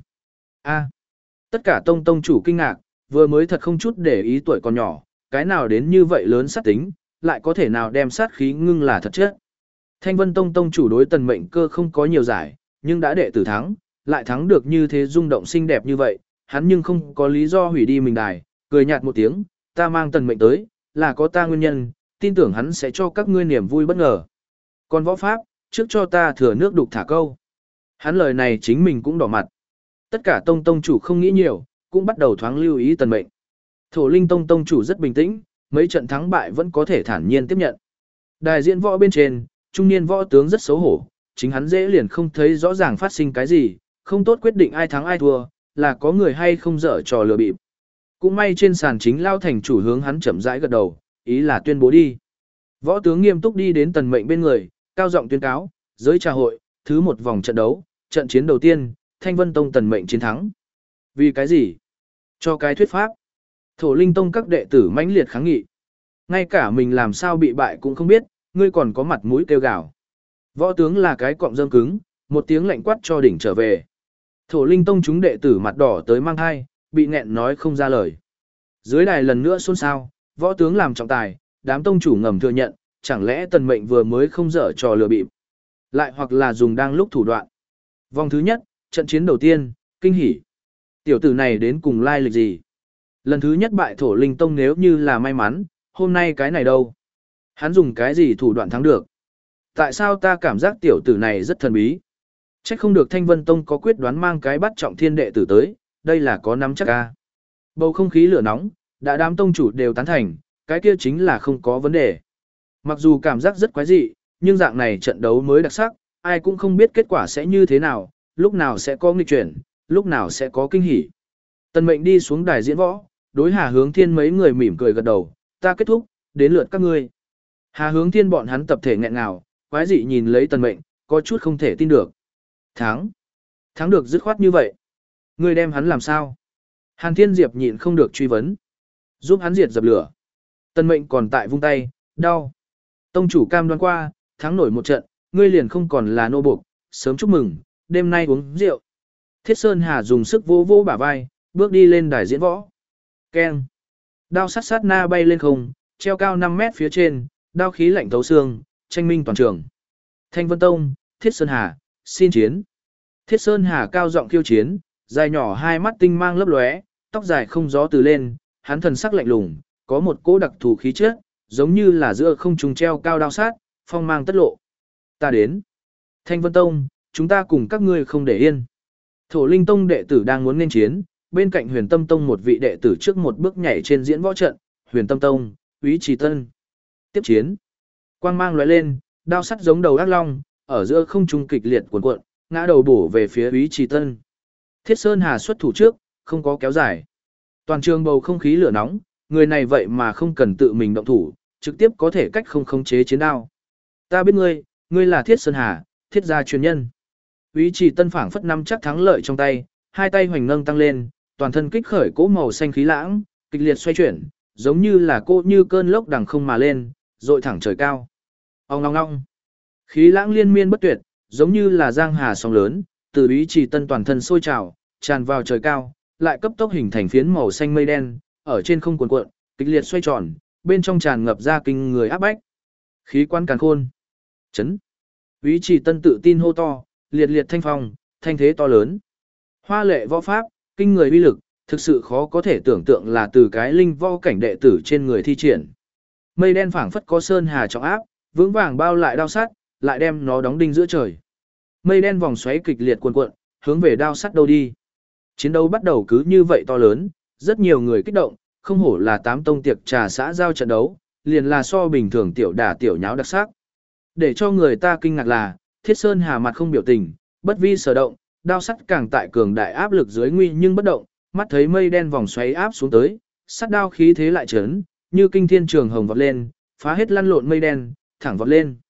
A. Tất cả tông tông chủ kinh ngạc, vừa mới thật không chút để ý tuổi còn nhỏ, cái nào đến như vậy lớn sát tính, lại có thể nào đem sát khí ngưng là thật chất. Thanh Vân Tông tông chủ đối tần mệnh cơ không có nhiều giải, nhưng đã đệ tử thắng, lại thắng được như thế rung động xinh đẹp như vậy, hắn nhưng không có lý do hủy đi mình đài, cười nhạt một tiếng, ta mang tần mệnh tới, là có ta nguyên nhân, tin tưởng hắn sẽ cho các ngươi niềm vui bất ngờ. Còn võ pháp, trước cho ta thừa nước đục thả câu. Hắn lời này chính mình cũng đỏ mặt. Tất cả tông tông chủ không nghĩ nhiều, cũng bắt đầu thoáng lưu ý tần mệnh. Thổ Linh Tông tông chủ rất bình tĩnh, mấy trận thắng bại vẫn có thể thản nhiên tiếp nhận. Đài diễn võ bên trên, trung niên võ tướng rất xấu hổ, chính hắn dễ liền không thấy rõ ràng phát sinh cái gì, không tốt quyết định ai thắng ai thua, là có người hay không dở trò lừa bịp. Cũng may trên sàn chính lao thành chủ hướng hắn chậm rãi gật đầu, ý là tuyên bố đi. Võ tướng nghiêm túc đi đến tần mệnh bên người, cao giọng tuyên cáo, giới trà hội, thứ một vòng trận đấu, trận chiến đầu tiên, Thanh Vân Tông tần mệnh chiến thắng. Vì cái gì? Cho cái thuyết pháp. Thổ Linh Tông các đệ tử mãnh liệt kháng nghị. Ngay cả mình làm sao bị bại cũng không biết, ngươi còn có mặt mũi kêu gào. Võ tướng là cái cọng rơm cứng, một tiếng lạnh quát cho đỉnh trở về. Thổ Linh Tông chúng đệ tử mặt đỏ tới mang hai, bị nghẹn nói không ra lời. Dưới đài lần nữa xôn xao, võ tướng làm trọng tài, đám tông chủ ngầm thừa nhận, chẳng lẽ tần mệnh vừa mới không dở trò lừa bịp, lại hoặc là dùng đang lúc thủ đoạn. Vòng thứ nhất, trận chiến đầu tiên, kinh hỉ. Tiểu tử này đến cùng lai lịch gì? Lần thứ nhất bại Thổ Linh Tông nếu như là may mắn, hôm nay cái này đâu? Hắn dùng cái gì thủ đoạn thắng được? Tại sao ta cảm giác tiểu tử này rất thần bí? Chắc không được Thanh Vân Tông có quyết đoán mang cái bắt trọng thiên đệ tử tới, đây là có nắm chắc ca. Bầu không khí lửa nóng, đã đám tông chủ đều tán thành, cái kia chính là không có vấn đề. Mặc dù cảm giác rất quái dị, nhưng dạng này trận đấu mới đặc sắc, ai cũng không biết kết quả sẽ như thế nào, lúc nào sẽ có nghịch chuyển, lúc nào sẽ có kinh hỉ. Tần mệnh đi xuống đài diễn võ, đối Hà Hướng Thiên mấy người mỉm cười gật đầu, ta kết thúc, đến lượt các ngươi. Hà Hướng Thiên bọn hắn tập thể nghẹn ngào, quái dị nhìn lấy tần mệnh, có chút không thể tin được. Thắng. Thắng được dứt khoát như vậy. Ngươi đem hắn làm sao? Hàn Thiên Diệp nhịn không được truy vấn. Giúp hắn diệt dập lửa. Tần mệnh còn tại vung tay, đau. Tông chủ cam đoan qua, thắng nổi một trận, ngươi liền không còn là nô buộc, sớm chúc mừng, đêm nay uống rượu. Thiết Sơn Hà dùng sức vô vô bả vai, bước đi lên đài diễn võ. Keng. Đao sắt sát na bay lên không, treo cao năm mét phía trên, đao khí lạnh thấu xương, tranh minh toàn trường. Thanh Vân Tông, Thiết Sơn Hà, xin chiến. Thiết Sơn Hà cao giọng khiêu chiến, dài nhỏ hai mắt tinh mang lấp lóe, tóc dài không gió từ lên, hắn thần sắc lạnh lùng, có một cỗ đặc thù khí chất, giống như là giữa không trung treo cao đao sát, phong mang tất lộ. Ta đến. Thanh Vân Tông, chúng ta cùng các ngươi không để yên. Thổ Linh Tông đệ tử đang muốn nên chiến, bên cạnh Huyền Tâm Tông một vị đệ tử trước một bước nhảy trên diễn võ trận, Huyền Tâm Tông, Úy Trì Tân. Tiếp chiến. Quang mang lóe lên, đao sắt giống đầu ác long, ở giữa không trung kịch liệt cuộn cuộn, ngã đầu bổ về phía Úy Trì Tân. Thiết Sơn Hà xuất thủ trước, không có kéo dài. Toàn trường bầu không khí lửa nóng, người này vậy mà không cần tự mình động thủ, trực tiếp có thể cách không khống chế chiến đao. Ta biết ngươi, ngươi là Thiết Sơn Hà, thiết gia truyền nhân. Úy Trì Tân phảng phất nắm chắc thắng lợi trong tay, hai tay hoành nâng tăng lên, toàn thân kích khởi cỗ màu xanh khí lãng, kịch liệt xoay chuyển, giống như là cô như cơn lốc đằng không mà lên, dội thẳng trời cao. Ong ong ong. Khí lãng liên miên bất tuyệt, giống như là giang hà sóng lớn, từ Úy Trì Tân toàn thân sôi trào, tràn vào trời cao, lại cấp tốc hình thành phiến màu xanh mây đen, ở trên không cuộn cuộn, kịch liệt xoay tròn, bên trong tràn ngập ra kinh người áp bách. Khí quan càn khôn. Chấn. Úy Trì Tân tự tin hô to, liệt liệt thanh phong, thanh thế to lớn. Hoa lệ võ pháp, kinh người uy lực, thực sự khó có thể tưởng tượng là từ cái linh võ cảnh đệ tử trên người thi triển. Mây đen phảng phất có sơn hà trọng áp, vững vàng bao lại đao sắt, lại đem nó đóng đinh giữa trời. Mây đen vòng xoáy kịch liệt cuồn cuộn, hướng về đao sắt đâu đi. Chiến đấu bắt đầu cứ như vậy to lớn, rất nhiều người kích động, không hổ là tám tông tiệc trà xã giao trận đấu, liền là so bình thường tiểu đả tiểu nháo đặc sắc. Để cho người ta kinh ngạc là, Thiết Sơn Hà mặt không biểu tình, bất vi sở động, đao sắt càng tại cường đại áp lực dưới nguy nhưng bất động, mắt thấy mây đen vòng xoáy áp xuống tới, sắt đao khí thế lại chấn, như kinh thiên trường hồng vọt lên, phá hết lăn lộn mây đen, thẳng vọt lên.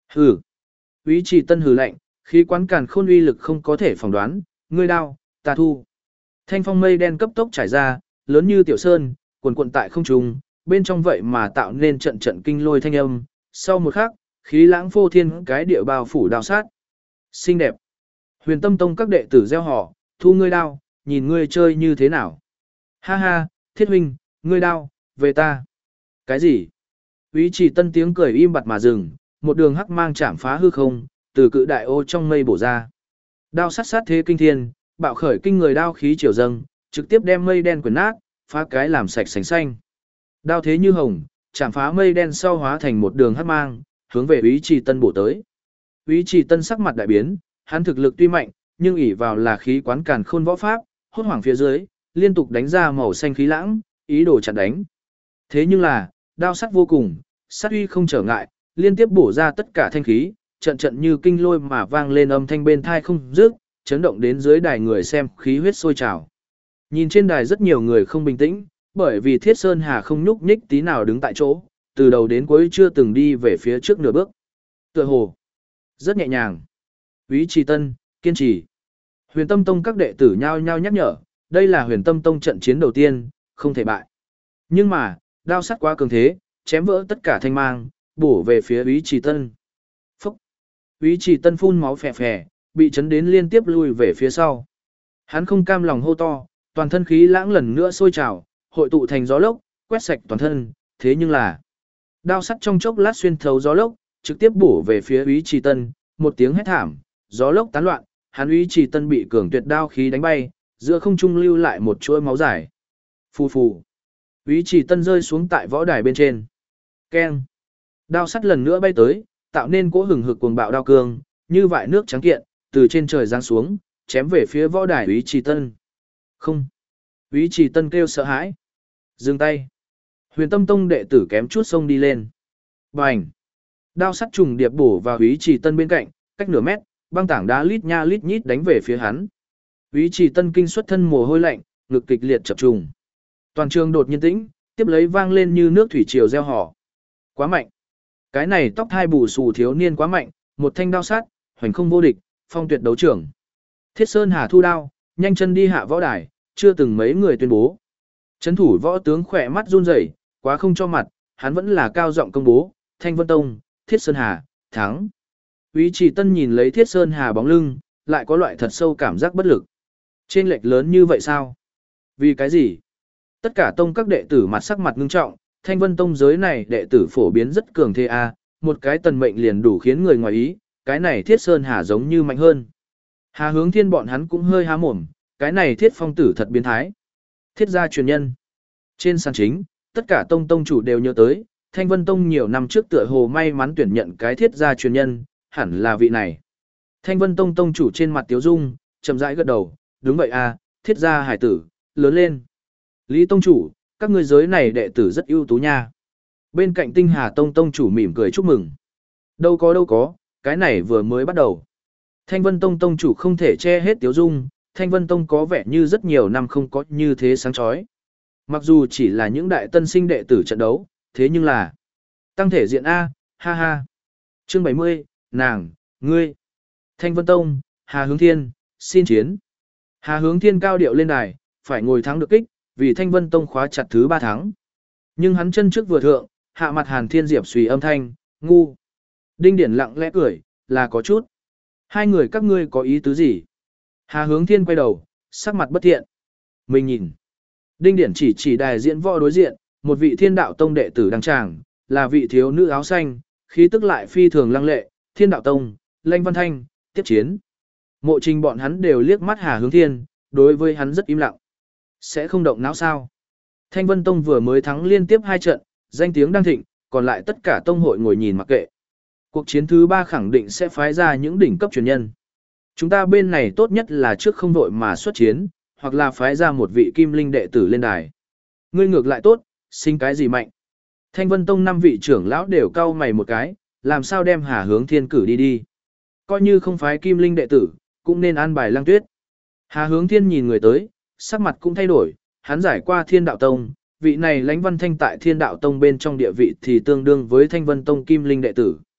Hừ. Úy Trì Tân hừ lạnh, khí quán càn khôn uy lực không có thể phỏng đoán, ngươi đao, ta thu. Thanh phong mây đen cấp tốc trải ra, lớn như tiểu sơn, cuồn cuộn tại không trung, bên trong vậy mà tạo nên trận trận kinh lôi thanh âm. Sau một khắc, khí lãng phô thiên cái địa bao phủ đao sát. Xinh đẹp. Huyền Tâm Tông các đệ tử reo hò, thu ngươi đao, nhìn ngươi chơi như thế nào. Ha ha, Thiết huynh, ngươi đao, về ta. Cái gì? Úy Trì Tân tiếng cười im bặt mà dừng, một đường hắc mang chạm phá hư không, từ cự đại ô trong mây bổ ra. Đao sát sát thế kinh thiên, bạo khởi kinh người đao khí triều dâng, trực tiếp đem mây đen quyển nát, phá cái làm sạch sành xanh. Đao thế như hồng, chạm phá mây đen sau hóa thành một đường hắc mang, hướng về Úy Trì Tân bổ tới. Úy Trì Tân sắc mặt đại biến, hắn thực lực tuy mạnh, nhưng ỷ vào là khí quán càn khôn võ pháp, hốt hoảng phía dưới, liên tục đánh ra màu xanh khí lãng, ý đồ chặn đánh. Thế nhưng là, đao sắc vô cùng, sát uy không trở ngại, liên tiếp bổ ra tất cả thanh khí, trận trận như kinh lôi mà vang lên âm thanh bên thai không dứt, chấn động đến dưới đài người xem khí huyết sôi trào. Nhìn trên đài rất nhiều người không bình tĩnh, bởi vì Thiết Sơn Hà không nhúc nhích tí nào đứng tại chỗ, từ đầu đến cuối chưa từng đi về phía trước nửa bước. Tựa hồ, rất nhẹ nhàng. Úy Trì Tân, kiên trì. Huyền Tâm Tông các đệ tử nhao nhao nhắc nhở, đây là Huyền Tâm Tông trận chiến đầu tiên, không thể bại. Nhưng mà, đao sắt quá cường thế, chém vỡ tất cả thanh mang, bổ về phía Úy Trì Tân. Phúc! Úy Trì Tân phun máu phè phè, bị chấn đến liên tiếp lui về phía sau. Hắn không cam lòng hô to, toàn thân khí lãng lần nữa sôi trào, hội tụ thành gió lốc, quét sạch toàn thân, thế nhưng là đao sắt trong chốc lát xuyên thấu gió lốc, trực tiếp bổ về phía Úy Trì Tân, một tiếng hét thảm, gió lốc tán loạn, hắn Úy Trì Tân bị cường tuyệt đao khí đánh bay, giữa không trung lưu lại một chuỗi máu dài. Phù phù. Úy Trì Tân rơi xuống tại võ đài bên trên. Keng. Đao sắt lần nữa bay tới, tạo nên cỗ hừng hực cuồng bạo đao cương, như vại nước trắng kiện, từ trên trời giáng xuống, chém về phía võ đài Úy Trì Tân. Không. Úy Trì Tân kêu sợ hãi. Dừng tay. Huyền Tâm Tông đệ tử kém chút xông đi lên. Bành. Đao sắt trùng điệp bổ vào Úy Trì Tân bên cạnh, cách nửa mét, băng tảng đá lít nha lít nhít đánh về phía hắn. Úy Trì Tân kinh xuất thân mồ hôi lạnh, ngực kịch liệt chập trùng. Toàn trường đột nhiên tĩnh, tiếp lấy vang lên như nước thủy triều reo hò. Quá mạnh. Cái này tóc hai bù xù thiếu niên quá mạnh, một thanh đao sát, hoành không vô địch, phong tuyệt đấu trưởng. Thiết Sơn Hà thu đao, nhanh chân đi hạ võ đài, chưa từng mấy người tuyên bố. Trấn thủ võ tướng khỏe mắt run rẩy, quá không cho mặt, hắn vẫn là cao giọng công bố, Thanh Vân Tông, Thiết Sơn Hà, thắng. Úy Trì Tân nhìn lấy Thiết Sơn Hà bóng lưng, lại có loại thật sâu cảm giác bất lực. Trên lệch lớn như vậy sao? Vì cái gì? Tất cả tông các đệ tử mặt sắc mặt ngưng trọng, Thanh Vân Tông giới này đệ tử phổ biến rất cường thế a, một cái tần mệnh liền đủ khiến người ngoài ý, cái này Thiết Sơn Hà giống như mạnh hơn. Hà Hướng Thiên bọn hắn cũng hơi há mồm, cái này Thiết Phong tử thật biến thái. Thiết gia truyền nhân. Trên sàn chính, tất cả tông tông chủ đều nhớ tới, Thanh Vân Tông nhiều năm trước tựa hồ may mắn tuyển nhận cái Thiết gia truyền nhân, hẳn là vị này. Thanh Vân Tông tông chủ trên mặt tiếu dung, chậm rãi gật đầu, đúng vậy a, Thiết gia hải tử, lớn lên. Lý tông chủ, các ngươi giới này đệ tử rất ưu tú nha. Bên cạnh Tinh Hà Tông tông chủ mỉm cười chúc mừng. Đâu có đâu có, cái này vừa mới bắt đầu. Thanh Vân Tông tông chủ không thể che hết tiếu dung, Thanh Vân Tông có vẻ như rất nhiều năm không có như thế sáng chói. Mặc dù chỉ là những đại tân sinh đệ tử trận đấu, thế nhưng là tăng thể diện A, ha ha. Chương bảy mươi, nàng, ngươi. Thanh Vân Tông, Hà Hướng Thiên, xin chiến. Hà Hướng Thiên cao điệu lên đài, phải ngồi thắng được kích, vì Thanh Vân Tông khóa chặt thứ ba thắng. Nhưng hắn chân trước vừa thượng, hạ mặt Hàn Thiên Diệp suy âm thanh, ngu. Đinh Điển lặng lẽ cười, là có chút. Hai người các ngươi có ý tứ gì? Hà Hướng Thiên quay đầu, sắc mặt bất thiện. Mình nhìn. Đinh Điển chỉ chỉ đài diễn võ đối diện, một vị Thiên Đạo Tông đệ tử đăng tràng, là vị thiếu nữ áo xanh, khí tức lại phi thường lăng lệ, Thiên Đạo Tông, Lanh Văn Thanh, tiếp chiến. Mộ Trình bọn hắn đều liếc mắt Hà Hướng Thiên, đối với hắn rất im lặng. Sẽ không động não sao? Thanh Vân Tông vừa mới thắng liên tiếp hai trận, danh tiếng đang thịnh, còn lại tất cả tông hội ngồi nhìn mặc kệ. Cuộc chiến thứ ba khẳng định sẽ phái ra những đỉnh cấp truyền nhân. Chúng ta bên này tốt nhất là trước không đội mà xuất chiến, hoặc là phái ra một vị kim linh đệ tử lên đài. Ngươi ngược lại tốt, sinh cái gì mạnh. Thanh Vân Tông năm vị trưởng lão đều cau mày một cái, làm sao đem Hà Hướng Thiên cử đi đi. Coi như không phái kim linh đệ tử, cũng nên an bài Lăng Tuyết. Hà Hướng Thiên nhìn người tới, sắc mặt cũng thay đổi, hắn giải qua Thiên Đạo Tông, vị này Lãnh Văn Thanh tại Thiên Đạo Tông bên trong địa vị thì tương đương với Thanh Vân Tông kim linh đệ tử.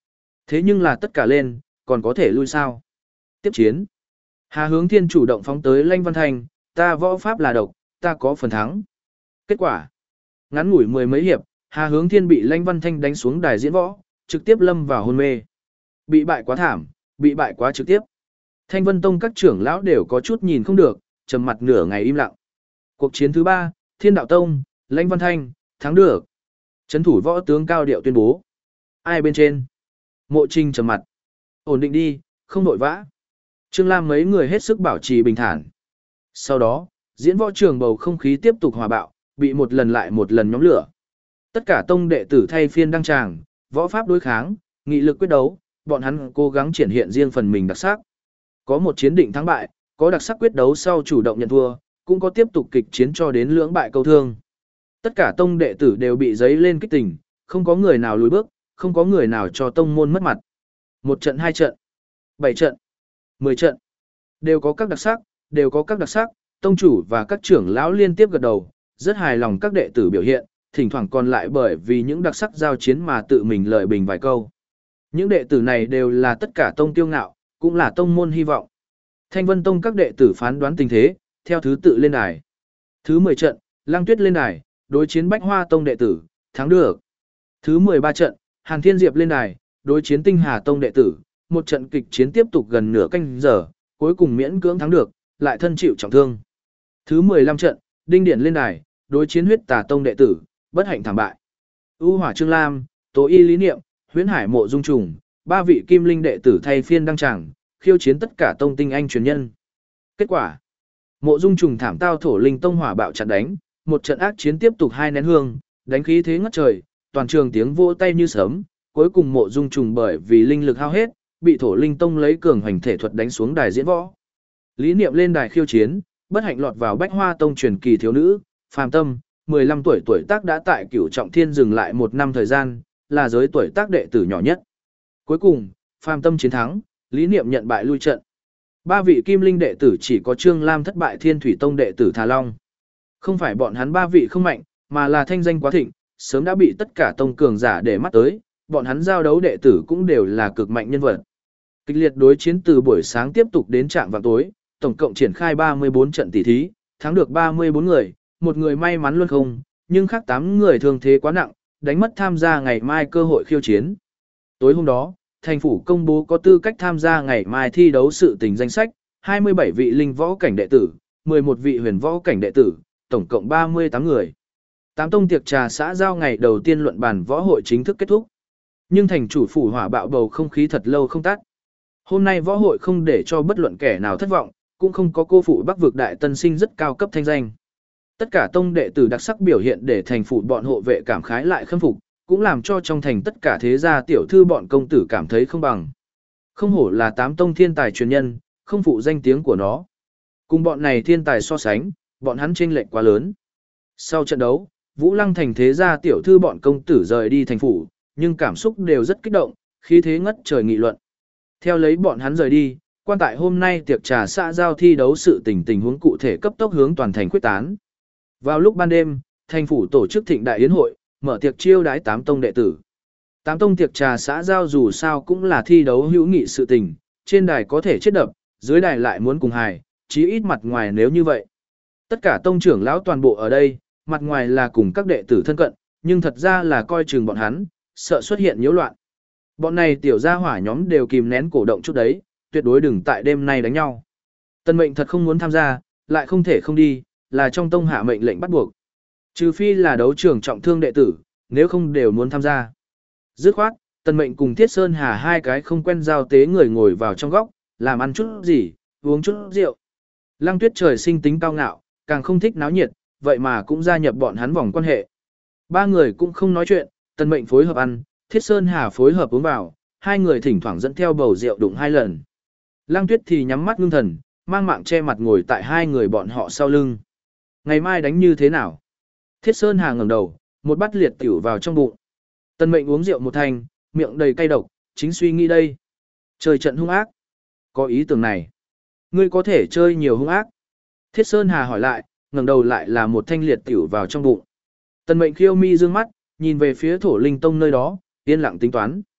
Thế nhưng là tất cả lên, còn có thể lui sao? Tiếp chiến. Hà Hướng Thiên chủ động phóng tới Lãnh Văn Thanh, ta võ pháp là độc, ta có phần thắng. Kết quả. Ngắn ngủi mười mấy hiệp, Hà Hướng Thiên bị Lãnh Văn Thanh đánh xuống đài diễn võ, trực tiếp lâm vào hôn mê. Bị bại quá thảm, bị bại quá trực tiếp. Thanh Vân Tông các trưởng lão đều có chút nhìn không được, trầm mặt nửa ngày im lặng. Cuộc chiến thứ ba, Thiên Đạo Tông, Lãnh Văn Thanh, thắng được. Trấn thủ võ tướng cao điệu tuyên bố. Ai bên trên? Mộ Trinh trầm mặt. Ổn định đi, không nội vã. Trương Lam mấy người hết sức bảo trì bình thản. Sau đó, diễn võ trường bầu không khí tiếp tục hòa bạo, bị một lần lại một lần nhóm lửa. Tất cả tông đệ tử thay phiên đăng tràng, võ pháp đối kháng, nghị lực quyết đấu, bọn hắn cố gắng triển hiện riêng phần mình đặc sắc. Có một chiến định thắng bại, có đặc sắc quyết đấu sau chủ động nhận thua, cũng có tiếp tục kịch chiến cho đến lưỡng bại câu thương. Tất cả tông đệ tử đều bị giấy lên kích tình, không có người nào lùi bước, không có người nào cho tông môn mất mặt. Một trận hai trận, bảy trận, mười trận, đều có các đặc sắc, đều có các đặc sắc, tông chủ và các trưởng lão liên tiếp gật đầu, rất hài lòng các đệ tử biểu hiện, thỉnh thoảng còn lại bởi vì những đặc sắc giao chiến mà tự mình lợi bình vài câu. Những đệ tử này đều là tất cả tông tiêu ngạo, cũng là tông môn hy vọng. Thanh Vân Tông các đệ tử phán đoán tình thế, theo thứ tự lên đài. Thứ mười trận, Lăng Tuyết lên đài, đối chiến Bách Hoa Tông đệ tử, thắng được. Thứ mười ba trận, Hàn Thiên Diệp lên đài, đối chiến Tinh Hà Tông đệ tử, một trận kịch chiến tiếp tục gần nửa canh giờ, cuối cùng miễn cưỡng thắng được, lại thân chịu trọng thương. Thứ mười lăm trận, Đinh Điển lên đài, đối chiến Huyết Tà Tông đệ tử, bất hạnh thảm bại. U Hỏa Trương Lam, Tố Y Lý Niệm, Huyễn Hải Mộ Dung Trùng, ba vị Kim Linh đệ tử thay phiên đăng tràng, khiêu chiến tất cả tông tinh anh truyền nhân. Kết quả, Mộ Dung Trùng thảm tao Thổ Linh Tông hỏa bạo chặn đánh, một trận ác chiến tiếp tục hai nén hương, đánh khí thế ngất trời, toàn trường tiếng vỗ tay như sấm, cuối cùng Mộ Dung Trùng bởi vì linh lực hao hết, bị Thổ Linh Tông lấy cường hành thể thuật đánh xuống đài diễn võ. Lý Niệm lên đài khiêu chiến, bất hạnh lọt vào Bách Hoa Tông truyền kỳ thiếu nữ, Phàm Tâm, mười lăm tuổi tuổi tác đã tại Cửu Trọng Thiên dừng lại một năm thời gian, là giới tuổi tác đệ tử nhỏ nhất. Cuối cùng, Phàm Tâm chiến thắng, Lý Niệm nhận bại lui trận. Ba vị Kim Linh đệ tử chỉ có Trương Lam thất bại Thiên Thủy Tông đệ tử Thà Long. Không phải bọn hắn ba vị không mạnh, mà là thanh danh quá thịnh, sớm đã bị tất cả tông cường giả để mắt tới, bọn hắn giao đấu đệ tử cũng đều là cực mạnh nhân vật. Kịch liệt đối chiến từ buổi sáng tiếp tục đến trạm vào tối, tổng cộng triển khai ba mươi bốn trận tỷ thí, thắng được ba mươi bốn người, một người may mắn luôn không, nhưng khác tám người thương thế quá nặng, đánh mất tham gia ngày mai cơ hội khiêu chiến. Tối hôm đó, thành phủ công bố có tư cách tham gia ngày mai thi đấu sự tình danh sách, hai mươi bảy vị linh võ cảnh đệ tử, mười một vị huyền võ cảnh đệ tử, tổng cộng ba mươi tám người. Tám tông tiệc trà xã giao ngày đầu tiên luận bàn võ hội chính thức kết thúc. Nhưng thành chủ phủ hỏa bạo bầu không khí thật lâu không tắt. Hôm nay võ hội không để cho bất luận kẻ nào thất vọng, cũng không có cô phụ Bắc vực đại tân sinh rất cao cấp thanh danh. Tất cả tông đệ tử đặc sắc biểu hiện để thành phủ bọn hộ vệ cảm khái lại khâm phục, cũng làm cho trong thành tất cả thế gia tiểu thư bọn công tử cảm thấy không bằng. Không hổ là tám tông thiên tài truyền nhân, không phụ danh tiếng của nó. Cùng bọn này thiên tài so sánh, bọn hắn chênh lệch quá lớn. Sau trận đấu, Vũ Lăng thành thế gia tiểu thư bọn công tử rời đi thành phủ, nhưng cảm xúc đều rất kích động, khí thế ngất trời nghị luận. Theo lấy bọn hắn rời đi, quan tại hôm nay tiệc trà xã giao thi đấu sự tình tình huống cụ thể cấp tốc hướng toàn thành quyết tán. Vào lúc ban đêm, thành phủ tổ chức thịnh đại yến hội, mở tiệc chiêu đái tám tông đệ tử. Tám tông tiệc trà xã giao dù sao cũng là thi đấu hữu nghị sự tình, trên đài có thể chết đập, dưới đài lại muốn cùng hài, chí ít mặt ngoài nếu như vậy. Tất cả tông trưởng lão toàn bộ ở đây, mặt ngoài là cùng các đệ tử thân cận, nhưng thật ra là coi chừng bọn hắn, sợ xuất hiện nhiễu loạn. Bọn này tiểu gia hỏa nhóm đều kìm nén cổ động chút đấy, tuyệt đối đừng tại đêm nay đánh nhau. Tân mệnh thật không muốn tham gia, lại không thể không đi, là trong tông hạ mệnh lệnh bắt buộc. Trừ phi là đấu trường trọng thương đệ tử, nếu không đều muốn tham gia. Dứt khoát, Tân mệnh cùng Thiết Sơn Hà hai cái không quen giao tế người ngồi vào trong góc, làm ăn chút gì, uống chút rượu. Lăng Tuyết trời sinh tính cao ngạo, càng không thích náo nhiệt, vậy mà cũng gia nhập bọn hắn vòng quan hệ. Ba người cũng không nói chuyện, Tân mệnh phối hợp ăn, Thiết Sơn Hà phối hợp uống vào, hai người thỉnh thoảng dẫn theo bầu rượu đụng hai lần. Lăng Tuyết thì nhắm mắt ngưng thần, mang mạng che mặt ngồi tại hai người bọn họ sau lưng. Ngày mai đánh như thế nào? Thiết Sơn Hà ngẩng đầu, một bát liệt tiểu vào trong bụng. Tân mệnh uống rượu một thanh, miệng đầy cay độc, chính suy nghĩ đây. Chơi trận hung ác. Có ý tưởng này. Ngươi có thể chơi nhiều hung ác. Thiết Sơn Hà hỏi lại, ngẩng đầu lại là một thanh liệt tiểu vào trong bụng. Tân mệnh khiêu mi dương mắt, nhìn về phía Thổ Linh Tông nơi đó, yên lặng tính toán.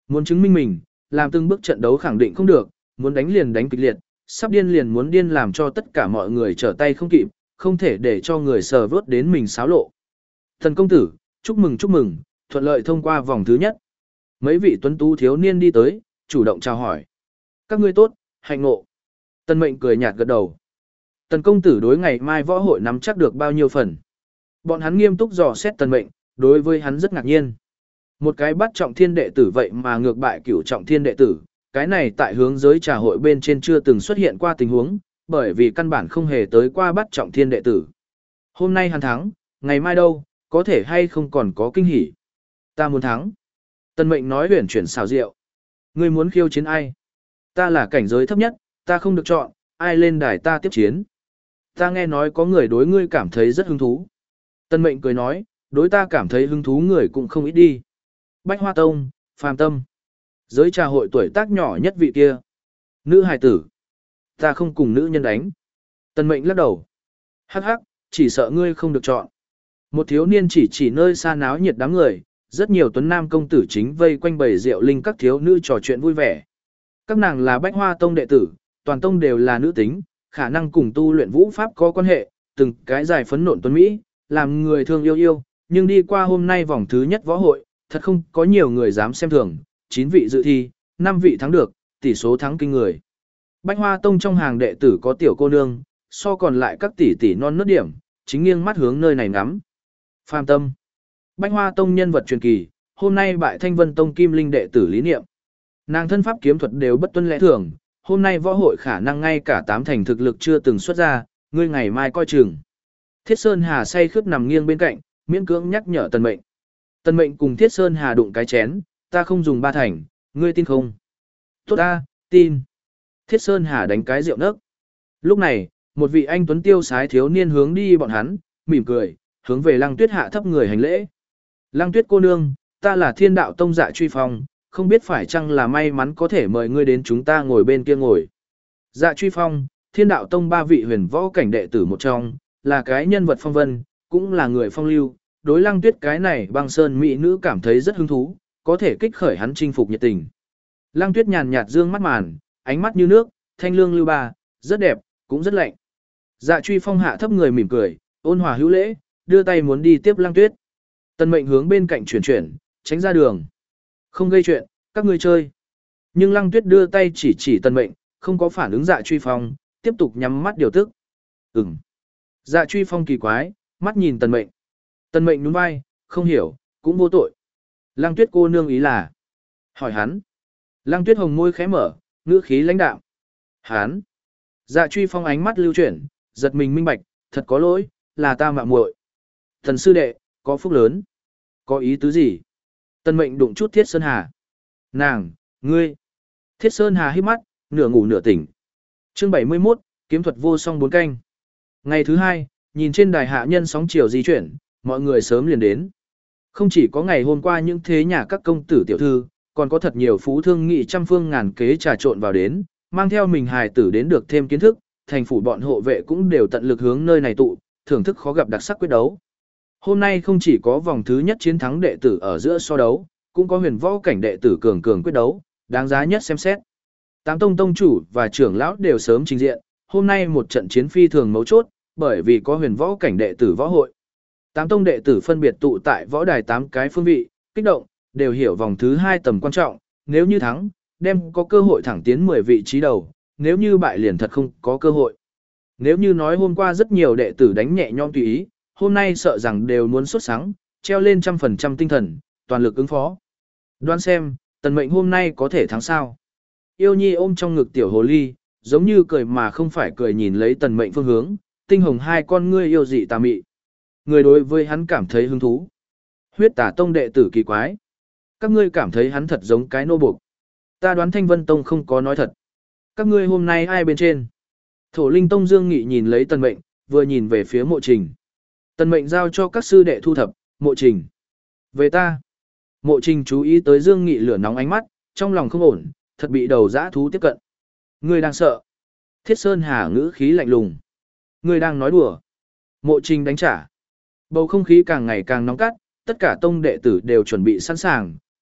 muốn chứng minh mình, làm từng bước trận đấu khẳng định không được, muốn đánh liền đánh kịch liệt, sắp điên liền muốn điên làm cho tất cả mọi người trở tay không kịp, không thể để cho người sờ vớt đến mình xáo lộ. Thần công tử, chúc mừng chúc mừng, thuận lợi thông qua vòng thứ nhất. Mấy vị tuấn tú thiếu niên đi tới, chủ động chào hỏi. Các ngươi tốt, hạnh ngộ. Tân Mệnh cười nhạt gật đầu. Tần công tử đối ngày mai võ hội nắm chắc được bao nhiêu phần. Bọn hắn nghiêm túc dò xét Tần Mệnh, đối với hắn rất ngạc nhiên. Một cái bắt trọng thiên đệ tử vậy mà ngược bại cửu trọng thiên đệ tử, cái này tại hướng giới trà hội bên trên chưa từng xuất hiện qua tình huống, bởi vì căn bản không hề tới qua bắt trọng thiên đệ tử. Hôm nay hắn thắng, ngày mai đâu, có thể hay không còn có kinh hỉ. Ta muốn thắng. Tần Mệnh nói huyền chuyển xào rượu. Ngươi muốn khiêu chiến ai? Ta là cảnh giới thấp nhất, ta không được chọn, ai lên đài ta tiếp chiến. Ta nghe nói có người đối ngươi cảm thấy rất hứng thú. Tần Mệnh cười nói, đối ta cảm thấy hứng thú người cũng không ít đi. Bách Hoa Tông, Phàm Tâm. Giới trà hội tuổi tác nhỏ nhất vị kia. Nữ hài tử. Ta không cùng nữ nhân đánh. Tần Mệnh lắc đầu. Hắc hắc, chỉ sợ ngươi không được chọn. Một thiếu niên chỉ chỉ nơi xa náo nhiệt đám người, rất nhiều tuấn nam công tử chính vây quanh bầy rượu linh các thiếu nữ trò chuyện vui vẻ. Các nàng là Bách Hoa Tông đệ tử, toàn tông đều là nữ tính, khả năng cùng tu luyện vũ pháp có quan hệ, từng cái dài phấn nộn tuấn Mỹ, làm người thương yêu yêu, nhưng đi qua hôm nay vòng thứ nhất võ hội, thật không có nhiều người dám xem thường, chín vị dự thi, năm vị thắng được, tỷ số thắng kinh người. Bách Hoa Tông trong hàng đệ tử có tiểu cô nương, so còn lại các tỷ tỷ non nớt điểm, chính nghiêng mắt hướng nơi này ngắm. Phàm Tâm. Bách Hoa Tông nhân vật truyền kỳ, hôm nay bại Thanh Vân Tông Kim Linh đệ tử Lý Niệm. Nàng thân pháp kiếm thuật đều bất tuân lẽ thường, hôm nay võ hội khả năng ngay cả tám thành thực lực chưa từng xuất ra, ngươi ngày mai coi chừng. Thiết Sơn Hà say khướt nằm nghiêng bên cạnh, miễn cưỡng nhắc nhở Tần Mệnh. Tần Mệnh cùng Thiết Sơn Hà đụng cái chén, ta không dùng ba thành, ngươi tin không? Tốt ta, tin. Thiết Sơn Hà đánh cái rượu nấc. Lúc này, một vị anh tuấn tiêu sái thiếu niên hướng đi bọn hắn, mỉm cười, hướng về Lăng Tuyết hạ thấp người hành lễ. Lăng Tuyết cô nương, ta là Thiên Đạo Tông Dạ Truy Phong, không biết phải chăng là may mắn có thể mời ngươi đến chúng ta ngồi bên kia ngồi. Dạ Truy Phong, Thiên Đạo Tông ba vị huyền võ cảnh đệ tử một trong, là cái nhân vật phong vân, cũng là người phong lưu, đối Lăng Tuyết cái này băng sơn mỹ nữ cảm thấy rất hứng thú, có thể kích khởi hắn chinh phục nhiệt tình. Lăng Tuyết nhàn nhạt dương mắt màn, ánh mắt như nước, thanh lương lưu ba, rất đẹp, cũng rất lạnh. Dạ Truy Phong hạ thấp người mỉm cười, ôn hòa hữu lễ, đưa tay muốn đi tiếp Lăng Tuyết. Tần Mệnh hướng bên cạnh chuyển chuyển, tránh ra đường. Không gây chuyện, các ngươi chơi. Nhưng Lăng Tuyết đưa tay chỉ chỉ Tần Mệnh, không có phản ứng Dạ Truy Phong, tiếp tục nhắm mắt điều tức. Ừm. Dạ Truy Phong kỳ quái, mắt nhìn Tần Mệnh. Tần Mệnh nhún vai, không hiểu, cũng vô tội. Lăng Tuyết cô nương ý là? Hỏi hắn. Lăng Tuyết hồng môi khẽ mở, ngữ khí lãnh đạm. Hắn. Dạ Truy Phong ánh mắt lưu chuyển, giật mình minh bạch, thật có lỗi, là ta mạo muội. Thần sư đệ, có phúc lớn. Có ý tứ gì? Tần Mệnh đụng chút Thiết Sơn Hà. Nàng, ngươi. Thiết Sơn Hà hít mắt, nửa ngủ nửa tỉnh. Chương bảy mươi mốt, kiếm thuật vô song bốn canh. Ngày thứ hai, nhìn trên đài hạ nhân sóng chiều di chuyển, mọi người sớm liền đến. Không chỉ có ngày hôm qua những thế nhà các công tử tiểu thư, còn có thật nhiều phú thương nghị trăm phương ngàn kế trà trộn vào đến, mang theo mình hài tử đến được thêm kiến thức, thành phủ bọn hộ vệ cũng đều tận lực hướng nơi này tụ, thưởng thức khó gặp đặc sắc quyết đấu. Hôm nay không chỉ có vòng thứ nhất chiến thắng đệ tử ở giữa so đấu, cũng có huyền võ cảnh đệ tử cường cường quyết đấu, đáng giá nhất xem xét. Tám tông tông chủ và trưởng lão đều sớm trình diện, hôm nay một trận chiến phi thường mấu chốt, bởi vì có huyền võ cảnh đệ tử võ hội. Tám tông đệ tử phân biệt tụ tại võ đài tám cái phương vị, kích động, đều hiểu vòng thứ hai tầm quan trọng, nếu như thắng, đem có cơ hội thẳng tiến mười vị trí đầu, nếu như bại liền thật không có cơ hội. Nếu như nói hôm qua rất nhiều đệ tử đánh nhẹ nhõm tùy ý, hôm nay sợ rằng đều muốn xuất sáng, treo lên trăm phần trăm tinh thần, toàn lực ứng phó. Đoán xem, Tần Mệnh hôm nay có thể thắng sao? Yêu Nhi ôm trong ngực tiểu hồ ly, giống như cười mà không phải cười nhìn lấy Tần Mệnh phương hướng, tinh hồng hai con ngươi yêu dị tà mị. Người đối với hắn cảm thấy hứng thú. Huyết Tà Tông đệ tử kỳ quái. Các ngươi cảm thấy hắn thật giống cái nô buộc. Ta đoán Thanh Vân Tông không có nói thật. Các ngươi hôm nay ai bên trên? Thổ Linh Tông Dương Nghị nhìn lấy Tần Mệnh, vừa nhìn về phía Mộ Trình. Tần Mệnh giao cho các sư đệ thu thập, Mộ Trình. Về ta. Mộ Trình chú ý tới Dương Nghị lửa nóng ánh mắt, trong lòng không ổn, thật bị đầu dã thú tiếp cận. Ngươi đang sợ. Thiết Sơn Hà ngữ khí lạnh lùng. Ngươi đang nói đùa. Mộ Trình đánh trả. Bầu không khí càng ngày càng nóng cắt, tất cả tông đệ tử đều chuẩn bị sẵn sàng,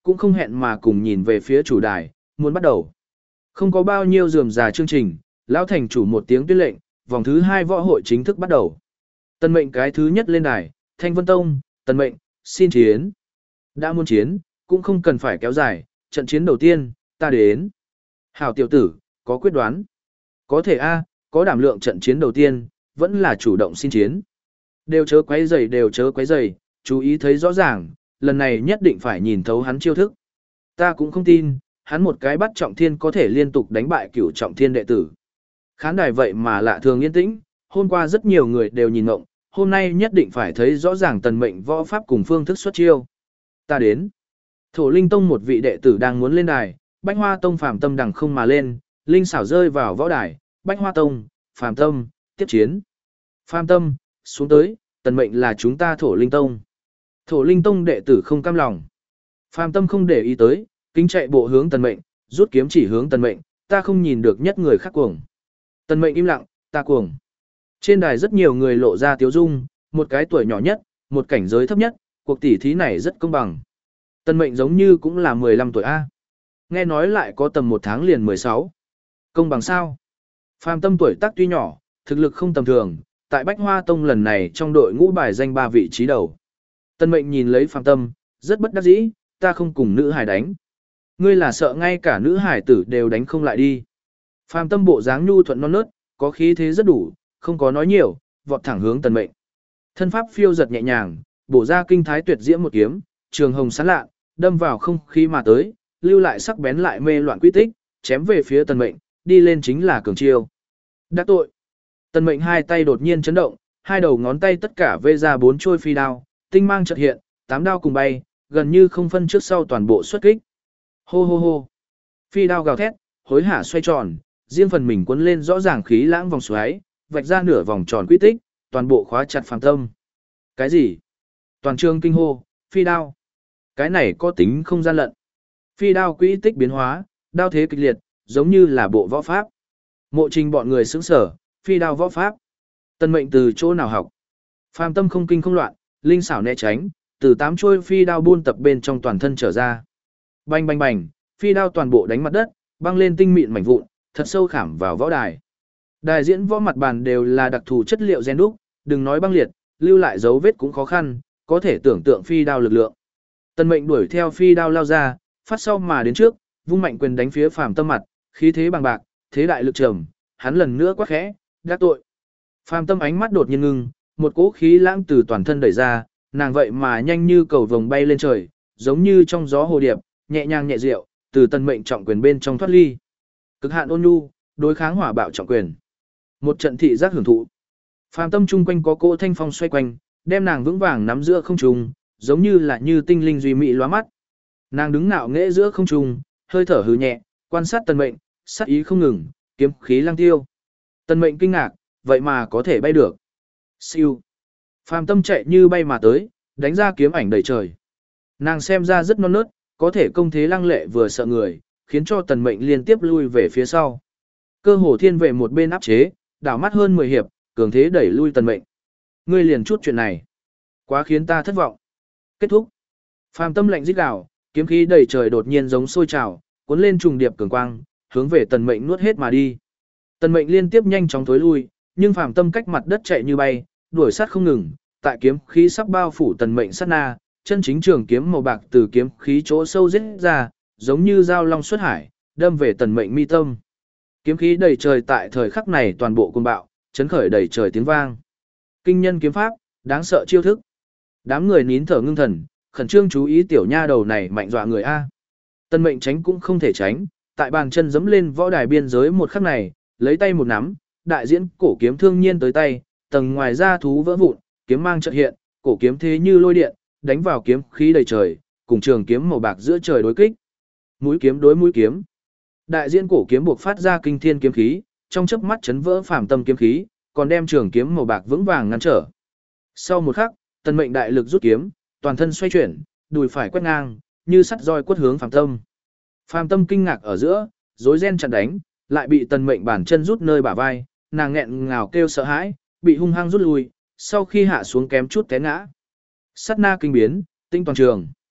cũng không hẹn mà cùng nhìn về phía chủ đài, muốn bắt đầu. Không có bao nhiêu rườm rà chương trình, lão thành chủ một tiếng tuyên lệnh, vòng thứ hai võ hội chính thức bắt đầu. Tần Mệnh cái thứ nhất lên đài, Thanh Vân Tông, Tần Mệnh, xin chiến. Đã muốn chiến, cũng không cần phải kéo dài, trận chiến đầu tiên, ta đến. Hảo tiểu tử, có quyết đoán. Có thể a, có đảm lượng trận chiến đầu tiên, vẫn là chủ động xin chiến. Đều chớ quấy rầy đều chớ quấy rầy, chú ý thấy rõ ràng, lần này nhất định phải nhìn thấu hắn chiêu thức. Ta cũng không tin, hắn một cái bắt trọng thiên có thể liên tục đánh bại cửu trọng thiên đệ tử. Khán đài vậy mà lạ thường yên tĩnh, hôm qua rất nhiều người đều nhìn ngộng, hôm nay nhất định phải thấy rõ ràng Tần Mệnh võ pháp cùng phương thức xuất chiêu. Ta đến. Thổ Linh Tông một vị đệ tử đang muốn lên đài, Bách Hoa Tông Phàm Tâm đằng không mà lên, linh xảo rơi vào võ đài, Bách Hoa Tông, Phàm Tâm, tiếp chiến. Phàm Tâm, xuống tới, Tần Mệnh là chúng ta Thổ Linh Tông. Thổ Linh Tông đệ tử không cam lòng. Phàm Tâm không để ý tới, kính chạy bộ hướng Tần Mệnh, rút kiếm chỉ hướng Tần Mệnh, ta không nhìn được nhất người khác cuồng. Tần Mệnh im lặng, ta cuồng. Trên đài rất nhiều người lộ ra tiếu dung, một cái tuổi nhỏ nhất, một cảnh giới thấp nhất, cuộc tỉ thí này rất công bằng. Tần Mệnh giống như cũng là mười lăm tuổi A. Nghe nói lại có tầm một tháng liền mười sáu. Công bằng sao? Phàm Tâm tuổi tác tuy nhỏ, thực lực không tầm thường, tại Bách Hoa Tông lần này trong đội ngũ bài danh ba vị trí đầu. Tần Mệnh nhìn lấy Phàm Tâm, rất bất đắc dĩ, ta không cùng nữ hải đánh. Ngươi là sợ ngay cả nữ hải tử đều đánh không lại đi. Phàm Tâm bộ dáng nhu thuận non nớt, có khí thế rất đủ, không có nói nhiều, vọt thẳng hướng Tần Mệnh. Thân pháp phiêu giật nhẹ nhàng, bổ ra kinh thái tuyệt diễm một kiếm, trường hồng sáng lạ, đâm vào không khí mà tới, lưu lại sắc bén lại mê loạn quy tích, chém về phía Tần Mệnh, đi lên chính là cường chiêu. Đắc tội. Tần Mệnh hai tay đột nhiên chấn động, hai đầu ngón tay tất cả vê ra bốn chuôi phi đao, tinh mang chợt hiện, tám đao cùng bay, gần như không phân trước sau toàn bộ xuất kích. Hô hô hô. Phi đao gào thét, hối hả xoay tròn, riêng phần mình cuốn lên rõ ràng khí lãng vòng xoáy, vạch ra nửa vòng tròn quy tích, toàn bộ khóa chặt Phàm Tâm. Cái gì? Toàn trường kinh hô, phi đao. Cái này có tính không gian lận. Phi đao quỹ tích biến hóa, đao thế kịch liệt, giống như là bộ võ pháp. Mộ Trình bọn người sững sở, phi đao võ pháp. Tần Mệnh từ chỗ nào học? Phàm Tâm không kinh không loạn, linh xảo né tránh, từ tám chuôi phi đao buôn tập bên trong toàn thân trở ra. Bành bành bành, phi đao toàn bộ đánh mặt đất, băng lên tinh mịn mảnh vụn, thật sâu khảm vào võ đài. Đài diễn võ mặt bàn đều là đặc thù chất liệu gen đúc, đừng nói băng liệt, lưu lại dấu vết cũng khó khăn, có thể tưởng tượng phi đao lực lượng. Tần Mệnh đuổi theo phi đao lao ra, phát sau mà đến trước, vung mạnh quyền đánh phía Phàm Tâm mặt, khí thế bằng bạc, thế đại lực trầm, hắn lần nữa quát khẽ, đắc tội. Phàm Tâm ánh mắt đột nhiên ngưng, một cỗ khí lãng từ toàn thân đẩy ra, nàng vậy mà nhanh như cầu vồng bay lên trời, giống như trong gió hồ điệp, nhẹ nhàng nhẹ diệu, từ Tần Mệnh trọng quyền bên trong thoát ly. Cực hạn ôn nhu, đối kháng hỏa bạo trọng quyền. Một trận thị giác hưởng thụ. Phàm Tâm chung quanh có cỗ thanh phong xoay quanh, đem nàng vững vàng nắm giữa không trung, giống như là như tinh linh duy mỹ lóa mắt. Nàng đứng ngạo nghễ giữa không trung, hơi thở hừ nhẹ, quan sát Tần Mệnh, sát ý không ngừng, kiếm khí lang tiêu. Tần Mệnh kinh ngạc, vậy mà có thể bay được. Siêu. Phàm Tâm chạy như bay mà tới, đánh ra kiếm ảnh đầy trời. Nàng xem ra rất non nớt, có thể công thế lăng lệ vừa sợ người, khiến cho Tần Mệnh liên tiếp lui về phía sau. Cơ hồ thiên về một bên áp chế, đảo mắt hơn mười hiệp, cường thế đẩy lui Tần Mệnh. Ngươi liền chút chuyện này, quá khiến ta thất vọng. Kết thúc. Phàm Tâm lạnh rít gào, kiếm khí đầy trời đột nhiên giống sôi trào, cuốn lên trùng điệp cường quang, hướng về Tần Mệnh nuốt hết mà đi. Tần Mệnh liên tiếp nhanh chóng thối lui, nhưng Phàm Tâm cách mặt đất chạy như bay, đuổi sát không ngừng, tại kiếm khí sắp bao phủ Tần Mệnh sát na, chân chính trường kiếm màu bạc từ kiếm khí chỗ sâu giết ra, giống như dao long xuất hải, đâm về Tần Mệnh mi tâm. Kiếm khí đầy trời tại thời khắc này toàn bộ cuồng bạo, chấn khởi đầy trời tiếng vang. Kinh nhân kiếm pháp, đáng sợ chiêu thức. Đám người nín thở ngưng thần, khẩn trương chú ý tiểu nha đầu này mạnh dọa người a. Tần Mệnh tránh cũng không thể tránh, tại bàn chân giẫm lên võ đài biên giới một khắc này, lấy tay một nắm, đại diễn cổ kiếm thương nhiên tới tay, tầng ngoài da thú vỡ vụn, kiếm mang chợt hiện, cổ kiếm thế như lôi điện, đánh vào kiếm khí đầy trời, cùng trường kiếm màu bạc giữa trời đối kích. Mũi kiếm đối mũi kiếm. Đại diễn cổ kiếm buộc phát ra kinh thiên kiếm khí, trong chớp mắt chấn vỡ Phàm Tâm kiếm khí, còn đem trường kiếm màu bạc vững vàng ngăn trở. Sau một khắc, Tần Mệnh đại lực rút kiếm, toàn thân xoay chuyển, đùi phải quét ngang, như sắt roi quất hướng Phàm Tâm. Phàm Tâm kinh ngạc ở giữa, rối ren chặn đánh, lại bị Tần Mệnh bản chân rút nơi bả vai, nàng nghẹn ngào kêu sợ hãi, bị hung hăng rút lui, sau khi hạ xuống kém chút té ngã. Sát na kinh biến, tinh toàn trường.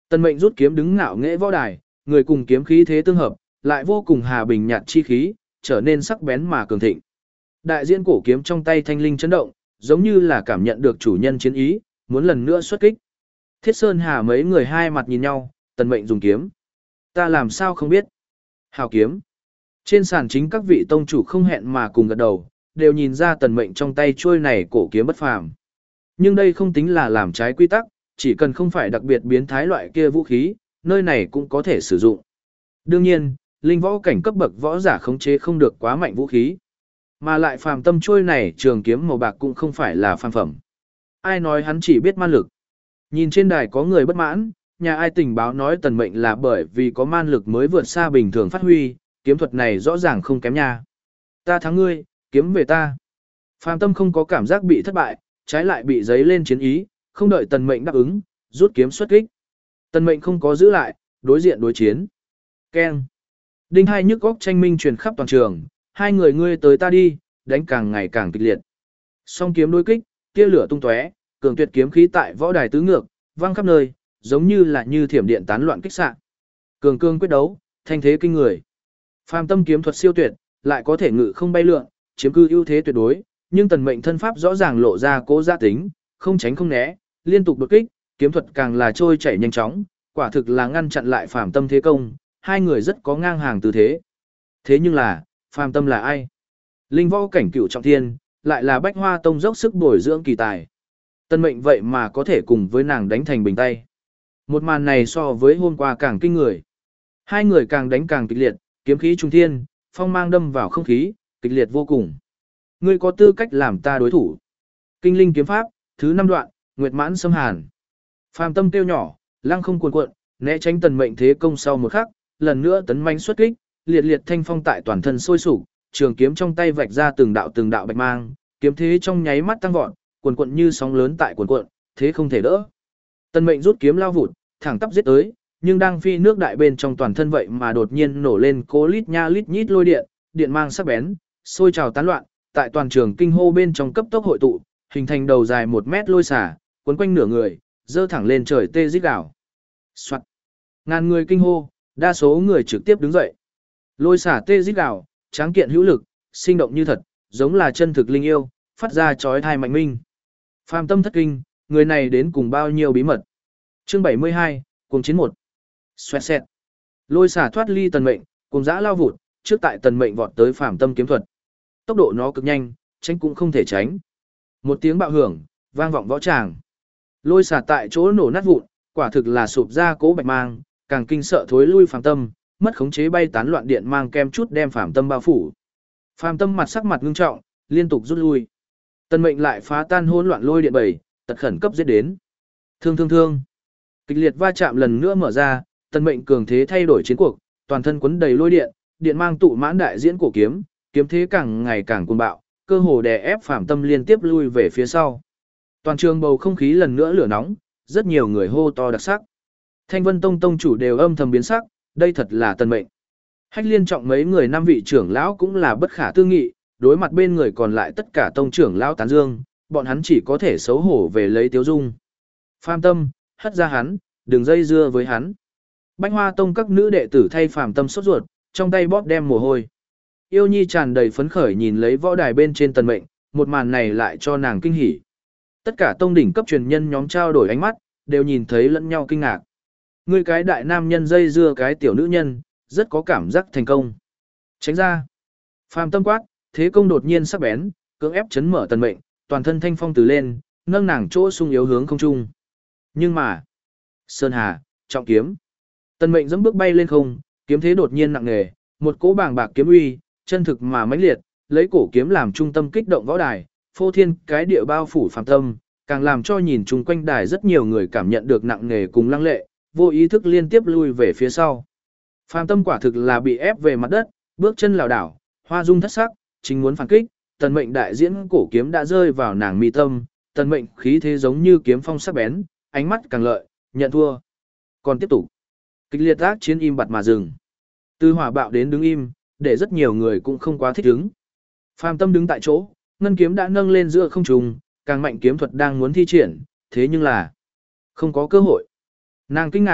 Tần Mệnh rút kiếm đứng ngạo nghễ võ đài, người cùng kiếm khí thế tương hợp, lại vô cùng hà bình nhạt chi khí, trở nên sắc bén mà cường thịnh. Đại diễn cổ kiếm trong tay thanh linh chấn động, giống như là cảm nhận được chủ nhân chiến ý, muốn lần nữa xuất kích. Thiết Sơn Hà mấy người hai mặt nhìn nhau, Tần Mệnh dùng kiếm. Ta làm sao không biết. Hào kiếm. Trên sàn chính các vị tông chủ không hẹn mà cùng gật đầu, đều nhìn ra Tần Mệnh trong tay chuôi này cổ kiếm bất phàm. Nhưng đây không tính là làm trái quy tắc, chỉ cần không phải đặc biệt biến thái loại kia vũ khí, nơi này cũng có thể sử dụng. Đương nhiên, linh võ cảnh cấp bậc võ giả khống chế không được quá mạnh vũ khí. Mà lại phàm tâm chuôi này trường kiếm màu bạc cũng không phải là phàm phẩm. Ai nói hắn chỉ biết man lực. Nhìn trên đài có người bất mãn, nhà ai tình báo nói Tần Mệnh là bởi vì có man lực mới vượt xa bình thường phát huy, kiếm thuật này rõ ràng không kém nha. Ta thắng ngươi, kiếm về ta. Phàm tâm không có cảm giác bị thất bại, trái lại bị giấy lên chiến ý, không đợi Tần Mệnh đáp ứng, rút kiếm xuất kích. Tần Mệnh không có giữ lại, đối diện đối chiến. Keng. Đinh hai nhức góc tranh minh truyền khắp toàn trường, hai người ngươi tới ta đi, đánh càng ngày càng kịch liệt. Song kiếm đối kích, tia lửa tung tóe, cường tuyệt kiếm khí tại võ đài tứ ngược, vang khắp nơi, giống như là như thiểm điện tán loạn kích xạ. Cường cương quyết đấu, thanh thế kinh người. Phàm tâm kiếm thuật siêu tuyệt, lại có thể ngự không bay lượn, chiếm cư ưu thế tuyệt đối, nhưng Tần Mệnh thân pháp rõ ràng lộ ra cố gia tính, không tránh không né, liên tục đột kích, kiếm thuật càng là trôi chảy nhanh chóng, quả thực là ngăn chặn lại phàm tâm thế công, hai người rất có ngang hàng tư thế. Thế nhưng là, phàm tâm là ai? Linh võ cảnh cửu trọng thiên, lại là Bách Hoa Tông dốc sức bồi dưỡng kỳ tài. Tần Mệnh vậy mà có thể cùng với nàng đánh thành bình tay. Một màn này so với hôm qua càng kinh người. Hai người càng đánh càng kịch liệt, kiếm khí trung thiên, phong mang đâm vào không khí, kịch liệt vô cùng. Ngươi có tư cách làm ta đối thủ. Kinh linh kiếm pháp, thứ năm đoạn, Nguyệt mãn xâm hàn. Phàm tâm kêu nhỏ, lăng không cuồn cuộn, né tránh Tần Mệnh thế công sau một khắc, lần nữa tấn mãnh xuất kích, liệt liệt thanh phong tại toàn thân sôi sục, trường kiếm trong tay vạch ra từng đạo từng đạo bạch mang, kiếm thế trong nháy mắt tăng vọt, cuồn cuộn như sóng lớn tại cuồn cuộn, thế không thể đỡ. Tần Mệnh rút kiếm lao vụt, thẳng tắp giết tới, nhưng đang phi nước đại bên trong toàn thân vậy mà đột nhiên nổ lên cố lít nha lít nhít lôi điện, điện mang sắc bén, sôi trào tán loạn, tại toàn trường kinh hô bên trong cấp tốc hội tụ, hình thành đầu dài một mét lôi xả, quấn quanh nửa người, dơ thẳng lên trời tê rít đảo. Soạt. Ngàn người kinh hô, đa số người trực tiếp đứng dậy. Lôi xả tê rít đảo, tráng kiện hữu lực, sinh động như thật, giống là chân thực linh yêu, phát ra chói tai mạnh minh. Phàm tâm thất kinh, người này đến cùng bao nhiêu bí mật. Chương bảy mươi hai, cuồng chiến một. Xoẹt xẹt. Lôi xả thoát ly Tần Mệnh, cùng dã lao vụt, trước tại Tần Mệnh vọt tới phàm tâm kiếm thuật. Tốc độ nó cực nhanh, tránh cũng không thể tránh. Một tiếng bạo hưởng, vang vọng võ tràng. Lôi xả tại chỗ nổ nát vụn, quả thực là sụp ra cố bạch mang, càng kinh sợ thối lui phàm tâm, mất khống chế bay tán loạn điện mang kem chút đem phàm tâm bao phủ. Phàm tâm mặt sắc mặt ngưng trọng, liên tục rút lui. Tần Mệnh lại phá tan hỗn loạn lôi điện bầy, tật khẩn cấp giết đến. Thương thương thương. Kịch liệt va chạm lần nữa mở ra, Tần Mệnh cường thế thay đổi chiến cuộc, toàn thân quấn đầy lôi điện, điện mang tụ mãn đại diễn cổ kiếm, kiếm thế càng ngày càng cuồng bạo, cơ hồ đè ép phàm tâm liên tiếp lui về phía sau. Toàn trường bầu không khí lần nữa lửa nóng, rất nhiều người hô to đặc sắc. Thanh Vân Tông tông chủ đều âm thầm biến sắc, đây thật là Tần Mệnh. Hách Liên trọng mấy người năm vị trưởng lão cũng là bất khả tư nghị, đối mặt bên người còn lại tất cả tông trưởng lão tán dương, bọn hắn chỉ có thể xấu hổ về lấy Tiếu Dung. Phàm Tâm, hất ra hắn, đừng dây dưa với hắn. Bách Hoa Tông các nữ đệ tử thay Phàm Tâm sốt ruột, trong tay bóp đem mồ hôi. Yêu Nhi tràn đầy phấn khởi nhìn lấy võ đài bên trên Tần Mệnh, một màn này lại cho nàng kinh hỉ. Tất cả tông đỉnh cấp truyền nhân nhóm trao đổi ánh mắt, đều nhìn thấy lẫn nhau kinh ngạc. Ngươi cái đại nam nhân dây dưa cái tiểu nữ nhân, rất có cảm giác thành công. Tránh ra. Phàm Tâm quát, thế công đột nhiên sắc bén, cưỡng ép chấn mở Tần Mệnh, toàn thân thanh phong từ lên, nâng nàng chỗ sung yếu hướng không trung. Nhưng mà, Sơn Hà, trọng kiếm. Tần Mệnh dẫm bước bay lên không, kiếm thế đột nhiên nặng nề, một cỗ bàng bạc kiếm uy, chân thực mà mãnh liệt, lấy cổ kiếm làm trung tâm kích động võ đài, phô thiên cái địa bao phủ Phàm Tâm, càng làm cho nhìn chung quanh đài rất nhiều người cảm nhận được nặng nề cùng lăng lệ, vô ý thức liên tiếp lui về phía sau. Phàm Tâm quả thực là bị ép về mặt đất, bước chân lảo đảo, hoa dung thất sắc, chính muốn phản kích, Tần Mệnh đại diễn cổ kiếm đã rơi vào nàng mi tâm, Tần Mệnh khí thế giống như kiếm phong sắc bén, ánh mắt càng lợi, nhận thua. Còn tiếp tục. Kịch liệt ác chiến im bặt mà dừng. Từ hỏa bạo đến đứng im, để rất nhiều người cũng không quá thích ứng. Phàm Tâm đứng tại chỗ, ngân kiếm đã nâng lên giữa không trung, càng mạnh kiếm thuật đang muốn thi triển, thế nhưng là không có cơ hội. Nàng kinh ngạc,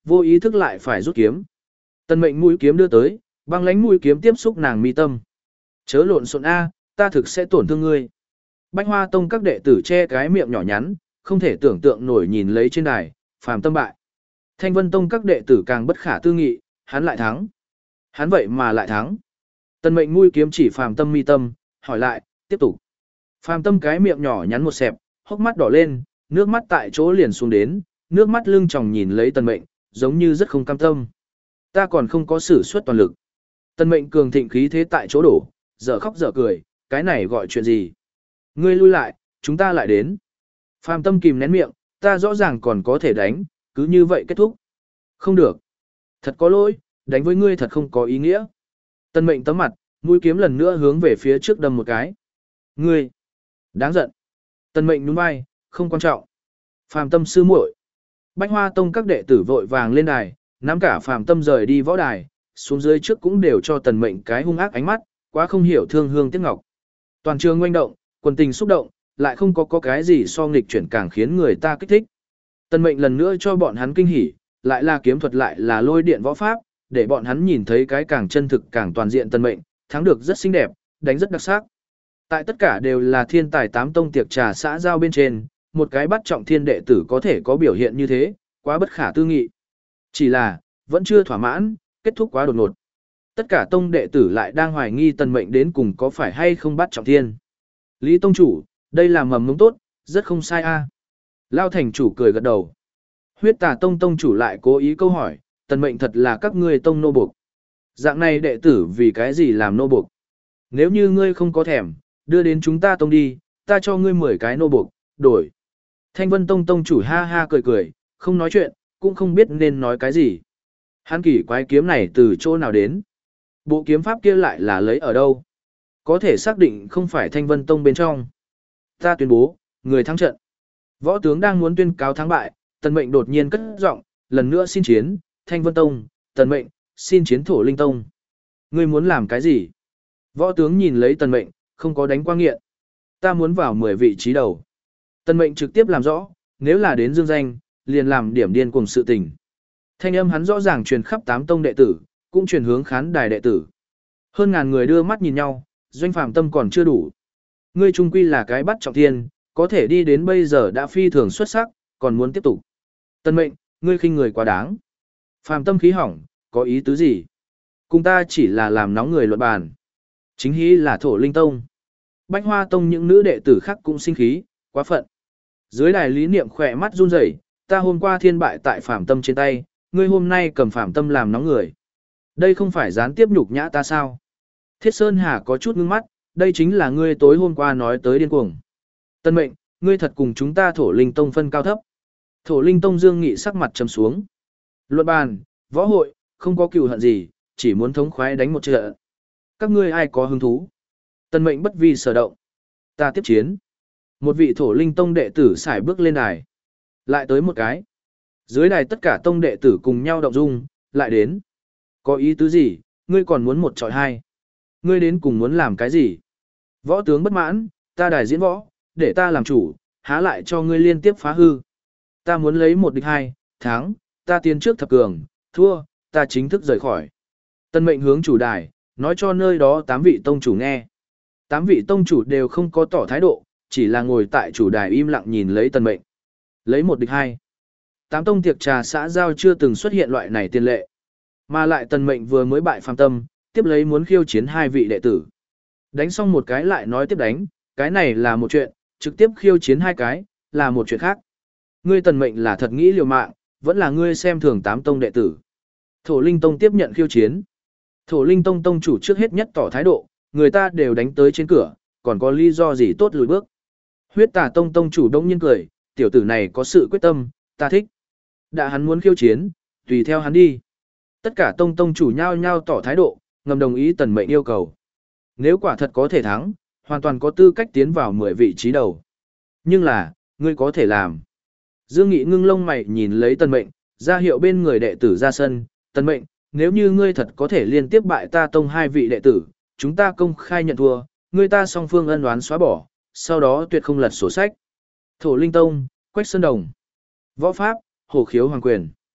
Vô ý thức lại phải rút kiếm. Tần Mệnh mũi kiếm đưa tới, băng lãnh mũi kiếm tiếp xúc nàng mi tâm. Chớ lộn xộn a, ta thực sẽ tổn thương ngươi. Bách Hoa Tông các đệ tử che cái miệng nhỏ nhắn, không thể tưởng tượng nổi nhìn lấy trên đài, phàm tâm bại. Thanh Vân Tông các đệ tử càng bất khả tư nghị, hắn lại thắng. Hắn vậy mà lại thắng. Tần Mệnh mũi kiếm chỉ phàm tâm mi tâm, hỏi lại, tiếp tục. Phàm tâm cái miệng nhỏ nhắn một xẹp, hốc mắt đỏ lên, nước mắt tại chỗ liền xuống đến, nước mắt lưng tròng nhìn lấy Tần Mệnh, giống như rất không cam tâm. Ta còn không có sử xuất toàn lực. Tần Mệnh cường thịnh khí thế tại chỗ đổ, dở khóc dở cười, cái này gọi chuyện gì? Ngươi lui lại, chúng ta lại đến. Phàm tâm kìm nén miệng, ta rõ ràng còn có thể đánh, cứ như vậy kết thúc. Không được. Thật có lỗi, đánh với ngươi thật không có ý nghĩa. Tần Mệnh tấm mặt, mũi kiếm lần nữa hướng về phía trước đâm một cái. Ngươi, đáng giận. Tần Mệnh nhún vai, không quan trọng. Phàm tâm sư muội. Bách Hoa Tông các đệ tử vội vàng lên đài, nắm cả phàm tâm rời đi võ đài, xuống dưới trước cũng đều cho Tần Mệnh cái hung ác ánh mắt, quá không hiểu thương hương tiếc ngọc. Toàn trường ngoanh động, quần tình xúc động, lại không có có cái gì so nghịch chuyển càng khiến người ta kích thích. Tần Mệnh lần nữa cho bọn hắn kinh hỉ, lại là kiếm thuật lại là lôi điện võ pháp, để bọn hắn nhìn thấy cái càng chân thực càng toàn diện Tần Mệnh, thắng được rất xinh đẹp, đánh rất đặc sắc. Tại tất cả đều là thiên tài tám tông tiệc trà xã giao bên trên, một cái bắt trọng thiên đệ tử có thể có biểu hiện như thế, quá bất khả tư nghị. Chỉ là, vẫn chưa thỏa mãn, kết thúc quá đột ngột. Tất cả tông đệ tử lại đang hoài nghi Tần Mệnh đến cùng có phải hay không bắt trọng thiên. Lý tông chủ, đây là mầm mống tốt, rất không sai a. Lao thành chủ cười gật đầu. Huyết Tà tông tông chủ lại cố ý câu hỏi, Tần Mệnh thật là các ngươi tông nô buộc. Dạng này đệ tử vì cái gì làm nô buộc? Nếu như ngươi không có thèm, đưa đến chúng ta tông đi, ta cho ngươi mười cái nô buộc, đổi. Thanh Vân tông tông chủ ha ha cười cười, không nói chuyện, cũng không biết nên nói cái gì. Hắn kỳ quái kiếm này từ chỗ nào đến? Bộ kiếm pháp kia lại là lấy ở đâu? Có thể xác định không phải Thanh Vân tông bên trong. Ta tuyên bố, người thắng trận. Võ tướng đang muốn tuyên cáo thắng bại, Tần Mệnh đột nhiên cất giọng, lần nữa xin chiến, Thanh Vân tông, Tần Mệnh, xin chiến Thổ Linh tông. Ngươi muốn làm cái gì? Võ tướng nhìn lấy Tần Mệnh, không có đánh qua nghiện. Ta muốn vào mười vị trí đầu. Tần Mệnh trực tiếp làm rõ, nếu là đến dương danh, liền làm điểm điên cuồng sự tình. Thanh âm hắn rõ ràng truyền khắp tám tông đệ tử, cũng truyền hướng khán đài đệ tử. Hơn ngàn người đưa mắt nhìn nhau, doanh phàm tâm còn chưa đủ. Ngươi trung quy là cái bắt trọng thiên, có thể đi đến bây giờ đã phi thường xuất sắc, còn muốn tiếp tục. Tần Mệnh, ngươi khinh người quá đáng. Phàm tâm khí hỏng, có ý tứ gì? Cùng ta chỉ là làm nóng người luận bàn. Chính hí là Thổ Linh tông. Bách Hoa tông những nữ đệ tử khác cũng sinh khí, quá phận. Dưới đài lý niệm khỏe mắt run rẩy, ta hôm qua thiên bại tại phàm tâm trên tay, ngươi hôm nay cầm phàm tâm làm nóng người. Đây không phải gián tiếp nhục nhã ta sao? Thiết Sơn Hà có chút ngưng mắt, đây chính là ngươi tối hôm qua nói tới điên cuồng. Tần Mệnh, ngươi thật cùng chúng ta Thổ Linh tông phân cao thấp. Thổ Linh tông Dương Nghị sắc mặt trầm xuống. Luận bàn, võ hội, không có cừu hận gì, chỉ muốn thống khoái đánh một trận. Các ngươi ai có hứng thú? Tần Mệnh bất vi sở động. Ta tiếp chiến. Một vị Thổ Linh tông đệ tử xài bước lên đài. Lại tới một cái. Dưới đài tất cả tông đệ tử cùng nhau động dung, lại đến. Có ý tứ gì, ngươi còn muốn một trọi hai? Ngươi đến cùng muốn làm cái gì? Võ tướng bất mãn, ta đài diễn võ, để ta làm chủ, há lại cho ngươi liên tiếp phá hư. Ta muốn lấy một địch hai, thắng, ta tiến trước thập cường, thua, ta chính thức rời khỏi. Tần Mệnh hướng chủ đài, nói cho nơi đó tám vị tông chủ nghe. Tám vị tông chủ đều không có tỏ thái độ, chỉ là ngồi tại chủ đài im lặng nhìn lấy Tần Mệnh. Lấy một địch hai. Tám tông tiệc trà xã giao chưa từng xuất hiện loại này tiền lệ. Mà lại Tần Mệnh vừa mới bại phàm tâm, tiếp lấy muốn khiêu chiến hai vị đệ tử. Đánh xong một cái lại nói tiếp đánh, cái này là một chuyện, trực tiếp khiêu chiến hai cái, là một chuyện khác. Ngươi Tần Mệnh là thật nghĩ liều mạng, vẫn là ngươi xem thường tám tông đệ tử. Thổ Linh tông tiếp nhận khiêu chiến. Thổ Linh tông tông chủ trước hết nhất tỏ thái độ, người ta đều đánh tới trên cửa, còn có lý do gì tốt lùi bước. Huyết Tà tông tông chủ đông nhiên cười, tiểu tử này có sự quyết tâm, ta thích. Đã hắn muốn khiêu chiến, tùy theo hắn đi. Tất cả tông tông chủ nhao nhao tỏ thái độ, ngầm đồng ý Tần Mệnh yêu cầu. Nếu quả thật có thể thắng, hoàn toàn có tư cách tiến vào mười vị trí đầu. Nhưng là, ngươi có thể làm. Dương Nghị ngưng lông mày nhìn lấy Tần Mệnh, ra hiệu bên người đệ tử ra sân. Tần Mệnh, nếu như ngươi thật có thể liên tiếp bại ta tông hai vị đệ tử, chúng ta công khai nhận thua, ngươi ta song phương ân oán xóa bỏ, sau đó tuyệt không lật sổ sách. Thổ Linh tông, Quách Sơn Đồng. Võ pháp, Hổ Khiếu Hoàng Quyền.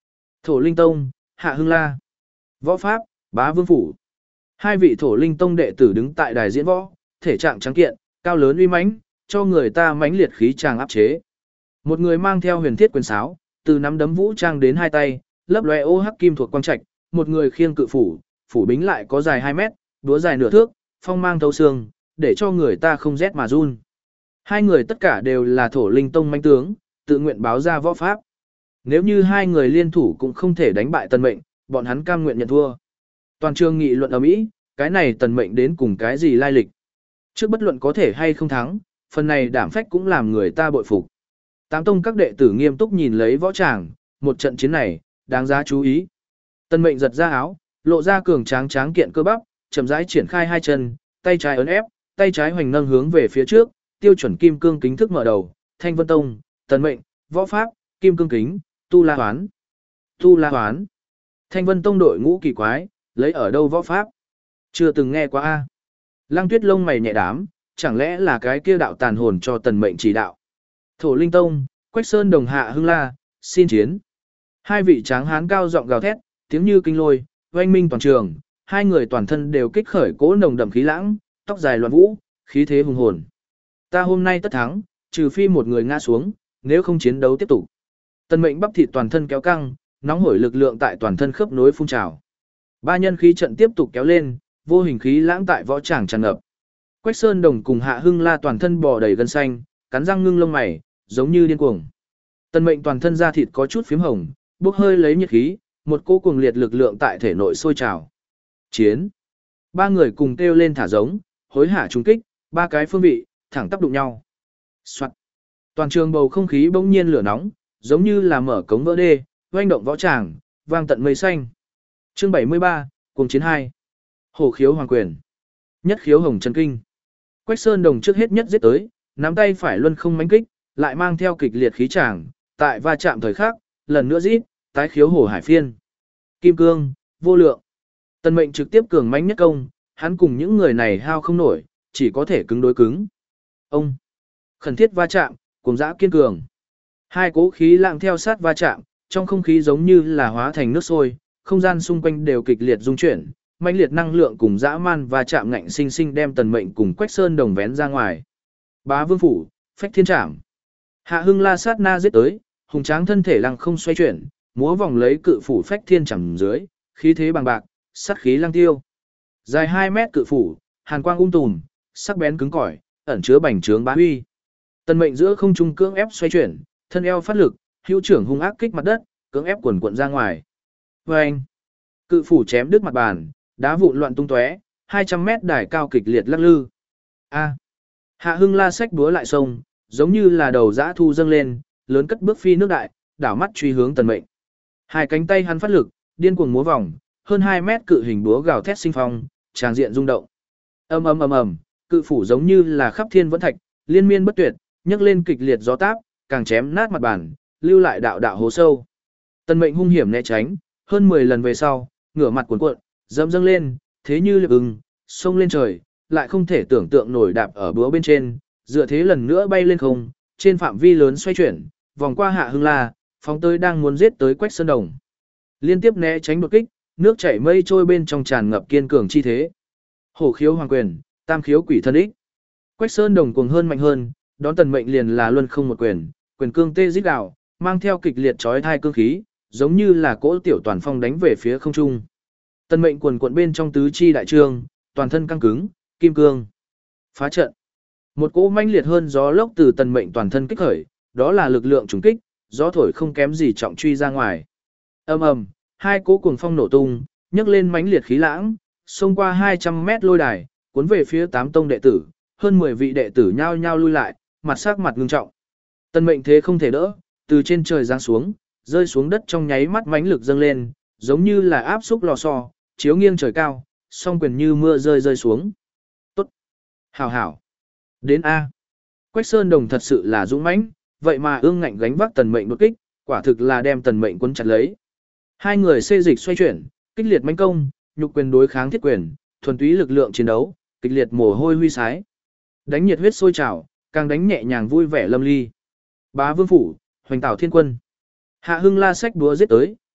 Thổ Linh Tông, Hạ Hưng La. Võ Pháp, Bá Vương Phủ. Hai vị Thổ Linh Tông đệ tử đứng tại đài diễn võ, thể trạng trắng kiện, cao lớn uy mãnh, cho người ta mãnh liệt khí tràng áp chế. Một người mang theo huyền thiết quyền sáo, từ nắm đấm vũ trang đến hai tay, lấp lóe ô hắc kim thuộc quang trạch, một người khiêng cự phủ, phủ bính lại có dài hai mét, đúa dài nửa thước, phong mang thấu xương, để cho người ta không rét mà run. Hai người tất cả đều là Thổ Linh Tông mãnh tướng, tự nguyện báo ra võ pháp. Nếu như hai người liên thủ cũng không thể đánh bại Tần Mệnh, bọn hắn cam nguyện nhận thua. Toàn trường nghị luận ầm ĩ, cái này Tần Mệnh đến cùng cái gì lai lịch? Trước bất luận có thể hay không thắng, phần này đảm phách cũng làm người ta bội phục. Tám tông các đệ tử nghiêm túc nhìn lấy võ tràng, một trận chiến này, đáng giá chú ý. Tần Mệnh giật ra áo, lộ ra cường tráng tráng kiện cơ bắp, chậm rãi triển khai hai chân, tay trái ấn ép, tay trái hoành nâng hướng về phía trước, tiêu chuẩn kim cương kính thức mở đầu, Thanh Vân Tông, Tần Mệnh, võ pháp, kim cương kính, tu la hoán. Tu la hoán. Thanh Vân Tông đội ngũ kỳ quái, lấy ở đâu võ pháp? Chưa từng nghe qua a. Lăng Tuyết lông mày nhẹ đám, chẳng lẽ là cái kia đạo tàn hồn cho Tần Mệnh chỉ đạo. Thổ Linh Tông, Quách Sơn Đồng Hạ Hưng La, xin chiến. Hai vị tráng hán cao giọng gào thét, tiếng như kinh lôi, oanh minh toàn trường, hai người toàn thân đều kích khởi cỗ nồng đậm khí lãng, tóc dài loạn vũ, khí thế hùng hồn. Ta hôm nay tất thắng, trừ phi một người ngã xuống, nếu không chiến đấu tiếp tục. Tần Mệnh bắp thịt toàn thân kéo căng, nóng hổi lực lượng tại toàn thân khớp nối phun trào. Ba nhân khí trận tiếp tục kéo lên, vô hình khí lãng tại võ tràng tràn ngập. Quách Sơn Đồng cùng Hạ Hưng La toàn thân bò đầy gân xanh, cắn răng ngưng lông mày, giống như điên cuồng. Tần Mệnh toàn thân da thịt có chút phím hồng, bốc hơi lấy nhiệt khí, một cỗ cuồng liệt lực lượng tại thể nội sôi trào. Chiến. Ba người cùng kêu lên thả giống, hối hả trúng kích, ba cái phương vị, thẳng tắp đụng nhau. Soạt. Toàn trường bầu không khí bỗng nhiên lửa nóng, giống như là mở cống vỡ đê, oanh động võ tràng, vang tận mây xanh. Chương bảy mươi ba, Cuồng chiến hai. Hổ khiếu hoàng quyền. Nhất khiếu hồng chân kinh. Quách Sơn Đồng trước hết nhất giết tới, nắm tay phải luân không mãnh kích, lại mang theo kịch liệt khí tràng, tại va chạm thời khắc, lần nữa rít, tái khiếu hổ hải phiên. Kim cương, vô lượng. Tần Mệnh trực tiếp cường mãnh nhất công, hắn cùng những người này hao không nổi, chỉ có thể cứng đối cứng. Ông. Khẩn thiết va chạm, cùng dã kiên cường. Hai cỗ khí lãng theo sát va chạm, trong không khí giống như là hóa thành nước sôi, không gian xung quanh đều kịch liệt rung chuyển, mãnh liệt năng lượng cùng dã man va chạm ngạnh sinh sinh đem Tần Mệnh cùng Quách Sơn Đồng vén ra ngoài. Bá Vương Phủ, phách thiên trảm. Hạ Hưng La sát na giết tới, hùng tráng thân thể lăng không xoay chuyển, múa vòng lấy cự phủ phách thiên trảm dưới, khí thế bằng bạc, sát khí lăng tiêu. Dài hai mét cự phủ, hàn quang ung tùm, sắc bén cứng cỏi, ẩn chứa bành trướng bá huy. Tần Mệnh giữa không trung cưỡng ép xoay chuyển, thân eo phát lực, hữu trưởng hung ác kích mặt đất, cưỡng ép quần quận ra ngoài. Vâng! Cự phủ chém đứt mặt bàn, đá vụn loạn tung tóe, hai trăm mét đài cao kịch liệt lắc lư. A! Hạ Hưng La xách búa lại sông, giống như là đầu dã thu dâng lên, lớn cất bước phi nước đại, đảo mắt truy hướng Tần Mệnh. Hai cánh tay hắn phát lực, điên cuồng múa vòng, hơn hai mét cự hình búa gào thét sinh phong, tràng diện rung động. Ầm ầm ầm ầm, cự phủ giống như là khắp thiên vẫn thạch, liên miên bất tuyệt, nhấc lên kịch liệt gió táp, càng chém nát mặt bàn, lưu lại đạo đạo hố sâu. Tần Mệnh hung hiểm né tránh, hơn mười lần về sau, ngửa mặt cuộn cuộn, dẫm dâng lên, thế như liệp ưng, xông lên trời, lại không thể tưởng tượng nổi đạp ở búa bên trên, dựa thế lần nữa bay lên không, trên phạm vi lớn xoay chuyển, vòng qua Hạ Hưng La, phóng tới đang muốn giết tới Quách Sơn Đồng. Liên tiếp né tránh đột kích, nước chảy mây trôi bên trong tràn ngập kiên cường chi thế. Hổ khiếu hoàng quyền, tam khiếu quỷ thân ích. Quách Sơn Đồng cuồng hơn mạnh hơn, đón Tần Mệnh liền là luân không một quyền, quyền cương tê rít gào, mang theo kịch liệt chói tai cương khí, giống như là cỗ tiểu toàn phong đánh về phía không trung. Tần Mệnh quần quần bên trong tứ chi đại trương, toàn thân căng cứng, kim cương. Phá trận. Một cỗ mãnh liệt hơn gió lốc từ Tần Mệnh toàn thân kích khởi, đó là lực lượng trùng kích, gió thổi không kém gì trọng truy ra ngoài. Ầm ầm, hai cỗ cuồng phong nổ tung, nhấc lên mãnh liệt khí lãng, xông qua hai trăm mét lôi đài, cuốn về phía tám tông đệ tử, hơn mười vị đệ tử nhao nhao lui lại, mặt sắc mặt ngưng trọng. Tần Mệnh thế không thể đỡ, từ trên trời giáng xuống, rơi xuống đất trong nháy mắt mãnh lực dâng lên, giống như là áp xúc lò xo, chiếu nghiêng trời cao, song quyền như mưa rơi rơi xuống. Tốt. Hảo hảo. Đến A. Quách Sơn Đồng thật sự là dũng mãnh, vậy mà ương ngạnh gánh vác Tần Mệnh đột kích, quả thực là đem Tần Mệnh quấn chặt lấy. Hai người xê dịch xoay chuyển, kích liệt mãnh công, nhục quyền đối kháng thiết quyền, thuần túy lực lượng chiến đấu, kịch liệt mồ hôi huy sái. Đánh nhiệt huyết sôi trào, càng đánh nhẹ nhàng vui vẻ lâm ly. Bá Vương Phủ, Hoành Tảo Thiên Quân. Hạ Hưng La xách búa giết tới,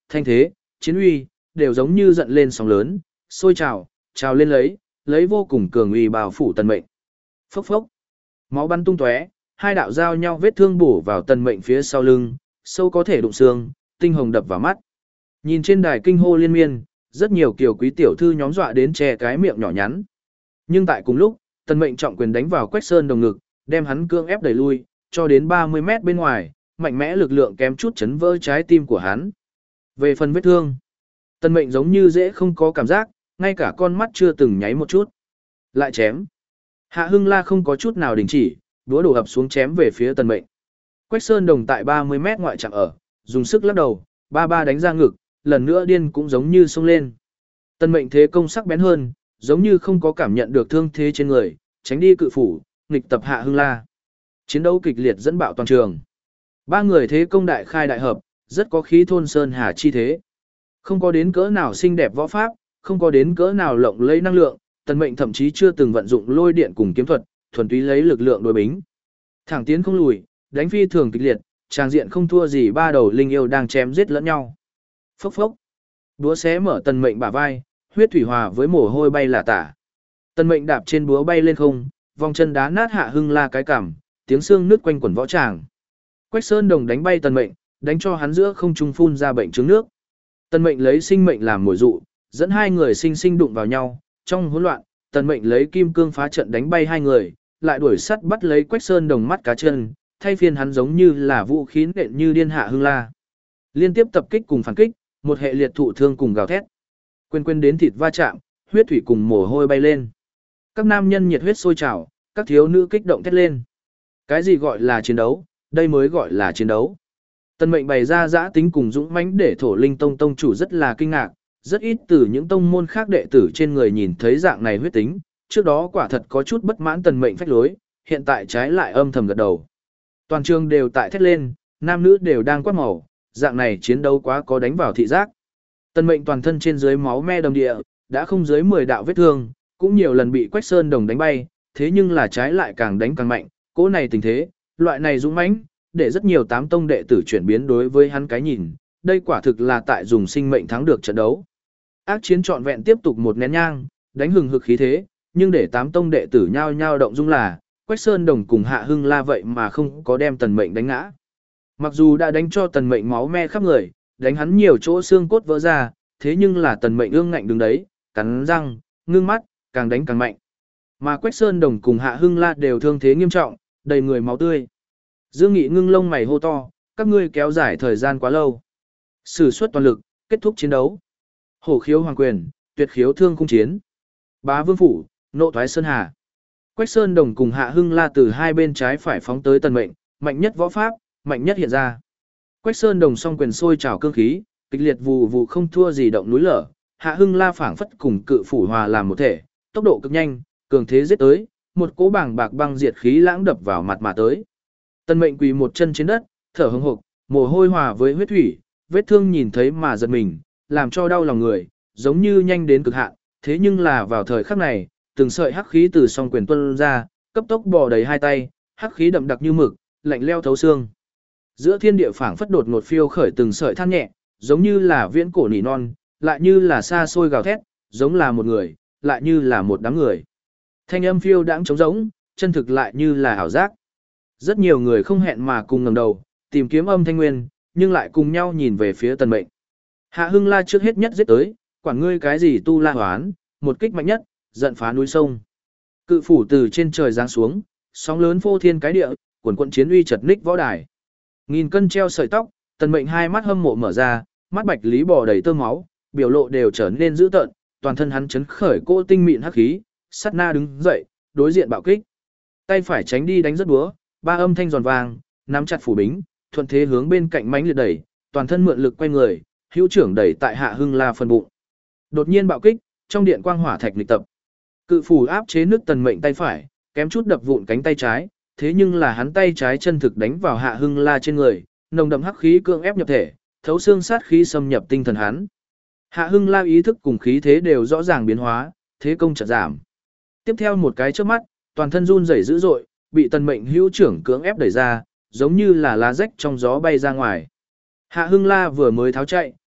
thanh thế, chiến uy, đều giống như giận lên sóng lớn, sôi trào, trào lên lấy, lấy vô cùng cường uy bao phủ Tần Mệnh. Phốc phốc, máu bắn tung tóe, hai đạo giao nhau vết thương bổ vào Tần Mệnh phía sau lưng, sâu có thể đụng xương, tinh hồng đập vào mắt. Nhìn trên đài kinh hô liên miên, rất nhiều kiều quý tiểu thư nhóm dọa đến che cái miệng nhỏ nhắn. Nhưng tại cùng lúc, Tần Mệnh trọng quyền đánh vào Quách Sơn Đồng ngực, đem hắn cương ép đẩy lui, cho đến ba mươi mét bên ngoài, mạnh mẽ lực lượng kém chút chấn vỡ trái tim của hắn. Về phần vết thương, Tần Mệnh giống như dễ không có cảm giác, ngay cả con mắt chưa từng nháy một chút. Lại chém. Hạ Hưng La không có chút nào đình chỉ, đũa đổ ập xuống chém về phía Tần Mệnh. Quách Sơn Đồng tại ba mươi mét ngoại chạm ở, dùng sức lắc đầu, ba ba đánh ra ngực, lần nữa điên cũng giống như xông lên. Tần Mệnh thế công sắc bén hơn, giống như không có cảm nhận được thương thế trên người, tránh đi cự phủ, nghịch tập Hạ Hưng La. Chiến đấu kịch liệt dẫn bạo toàn trường. Ba người thế công đại khai đại hợp, rất có khí thôn sơn hà chi thế. Không có đến cỡ nào xinh đẹp võ pháp, không có đến cỡ nào lộng lẫy năng lượng, Tần Mệnh thậm chí chưa từng vận dụng lôi điện cùng kiếm thuật, thuần túy lấy lực lượng đối bính. Thẳng tiến không lùi, đánh phi thường kịch liệt, tràng diện không thua gì ba đầu linh yêu đang chém giết lẫn nhau. Phốc phốc. Búa xé mở Tần Mệnh bả vai, huyết thủy hòa với mồ hôi bay là tả. Tần Mệnh đạp trên búa bay lên không, vòng chân đá nát Hạ Hưng La cái cằm, tiếng xương nứt quanh quần võ tràng. Quách Sơn Đồng đánh bay Tần Mệnh, đánh cho hắn giữa không trung phun ra bệnh trứng nước. Tần Mệnh lấy sinh mệnh làm mồi dụ, dẫn hai người sinh sinh đụng vào nhau, trong hỗn loạn, Tần Mệnh lấy kim cương phá trận đánh bay hai người, lại đuổi sắt bắt lấy Quách Sơn Đồng mắt cá chân, thay phiên hắn giống như là vũ khí nện như điên Hạ Hưng La. Liên tiếp tập kích cùng phản kích, một hệ liệt thụ thương cùng gào thét. Quên quên đến thịt va chạm, huyết thủy cùng mồ hôi bay lên. Các nam nhân nhiệt huyết sôi trào, các thiếu nữ kích động thét lên. Cái gì gọi là chiến đấu, đây mới gọi là chiến đấu. Tần Mệnh bày ra dã tính cùng dũng mãnh để Thổ Linh Tông tông chủ rất là kinh ngạc, rất ít từ những tông môn khác đệ tử trên người nhìn thấy dạng này huyết tính, trước đó quả thật có chút bất mãn Tần Mệnh phách lối, hiện tại trái lại âm thầm gật đầu. Toàn trường đều tại thét lên, nam nữ đều đang quát màu, dạng này chiến đấu quá có đánh vào thị giác. Tần Mệnh toàn thân trên dưới máu me đầm địa, đã không dưới mười đạo vết thương, cũng nhiều lần bị Quách Sơn Đồng đánh bay, thế nhưng là trái lại càng đánh càng mạnh, cỗ này tình thế, loại này dũng mãnh, để rất nhiều tám tông đệ tử chuyển biến đối với hắn cái nhìn, đây quả thực là tại dùng sinh mệnh thắng được trận đấu. Ác chiến trọn vẹn tiếp tục một nén nhang, đánh hừng hực khí thế, nhưng để tám tông đệ tử nhao nhao động dung là, Quách Sơn Đồng cùng Hạ Hưng La vậy mà không có đem Tần Mệnh đánh ngã. Mặc dù đã đánh cho Tần Mệnh máu me khắp người, đánh hắn nhiều chỗ xương cốt vỡ ra, thế nhưng là Tần Mệnh ương ngạnh đứng đấy, cắn răng, ngưng mắt, càng đánh càng mạnh. Mà Quách Sơn Đồng cùng Hạ Hưng La đều thương thế nghiêm trọng, đầy người máu tươi. Dương Nghị ngưng lông mày hô to, các ngươi kéo dài thời gian quá lâu. Sử xuất toàn lực, kết thúc chiến đấu. Hổ khiếu hoàng quyền, tuyệt khiếu thương cung chiến. Bá vương phủ, nộ thoái sơn hà. Quách Sơn Đồng cùng Hạ Hưng La từ hai bên trái phải phóng tới Tần Mệnh, mạnh nhất võ pháp, mạnh nhất hiện ra. Quách Sơn Đồng song quyền sôi trào cương khí, kịch liệt vù vù không thua gì động núi lở. Hạ Hưng La phảng phất cùng cự phủ hòa làm một thể, tốc độ cực nhanh, cường thế giết tới, một cỗ bảng bạc băng diệt khí lãng đập vào mặt mà tới. Tần Mệnh quỳ một chân trên đất, thở hững hộc, mồ hôi hòa với huyết thủy, vết thương nhìn thấy mà giật mình, làm cho đau lòng người, giống như nhanh đến cực hạn, thế nhưng là vào thời khắc này, từng sợi hắc khí từ song quyền tuôn ra, cấp tốc bò đầy hai tay, hắc khí đậm đặc như mực, lạnh leo thấu xương. Giữa thiên địa phảng phất đột ngột phiêu khởi từng sợi than nhẹ, giống như là viễn cổ nỉ non, lại như là xa xôi gào thét, giống là một người, lại như là một đám người. Thanh âm phiêu đãng trống rỗng, chân thực lại như là ảo giác. Rất nhiều người không hẹn mà cùng ngẩng đầu, tìm kiếm âm thanh nguyên, nhưng lại cùng nhau nhìn về phía Tần Mệnh. Hạ Hưng La trước hết nhất giết tới, quản ngươi cái gì tu la hoán, một kích mạnh nhất, giận phá núi sông. Cự phủ từ trên trời giáng xuống, sóng lớn phô thiên cái địa, quần quận chiến uy chật ních võ đài. Nghìn cân treo sợi tóc, Tần Mệnh hai mắt hâm mộ mở ra, mắt bạch lý bò đầy tơ máu, biểu lộ đều trở nên dữ tợn, toàn thân hắn chấn khởi cỗ tinh mịn hắc khí, sát na đứng dậy, đối diện bạo kích. Tay phải tránh đi đánh rất búa, ba âm thanh giòn vàng, nắm chặt phủ bính, thuận thế hướng bên cạnh mãnh liệt đẩy, toàn thân mượn lực quay người, hữu trưởng đẩy tại Hạ Hưng La phần bụng. Đột nhiên bạo kích, trong điện quang hỏa thạch nghịch tập. Cự phủ áp chế nước Tần Mệnh tay phải, kém chút đập vụn cánh tay trái, thế nhưng là hắn tay trái chân thực đánh vào Hạ Hưng La trên người, nồng đậm hắc khí cưỡng ép nhập thể, thấu xương sát khí xâm nhập tinh thần hắn. Hạ Hưng La ý thức cùng khí thế đều rõ ràng biến hóa, thế công chợt giảm. Tiếp theo một cái chớp mắt, toàn thân run rẩy dữ dội, bị Tần Mệnh hữu trưởng cưỡng ép đẩy ra, giống như là lá rách trong gió bay ra ngoài. Hạ Hưng La vừa mới tháo chạy,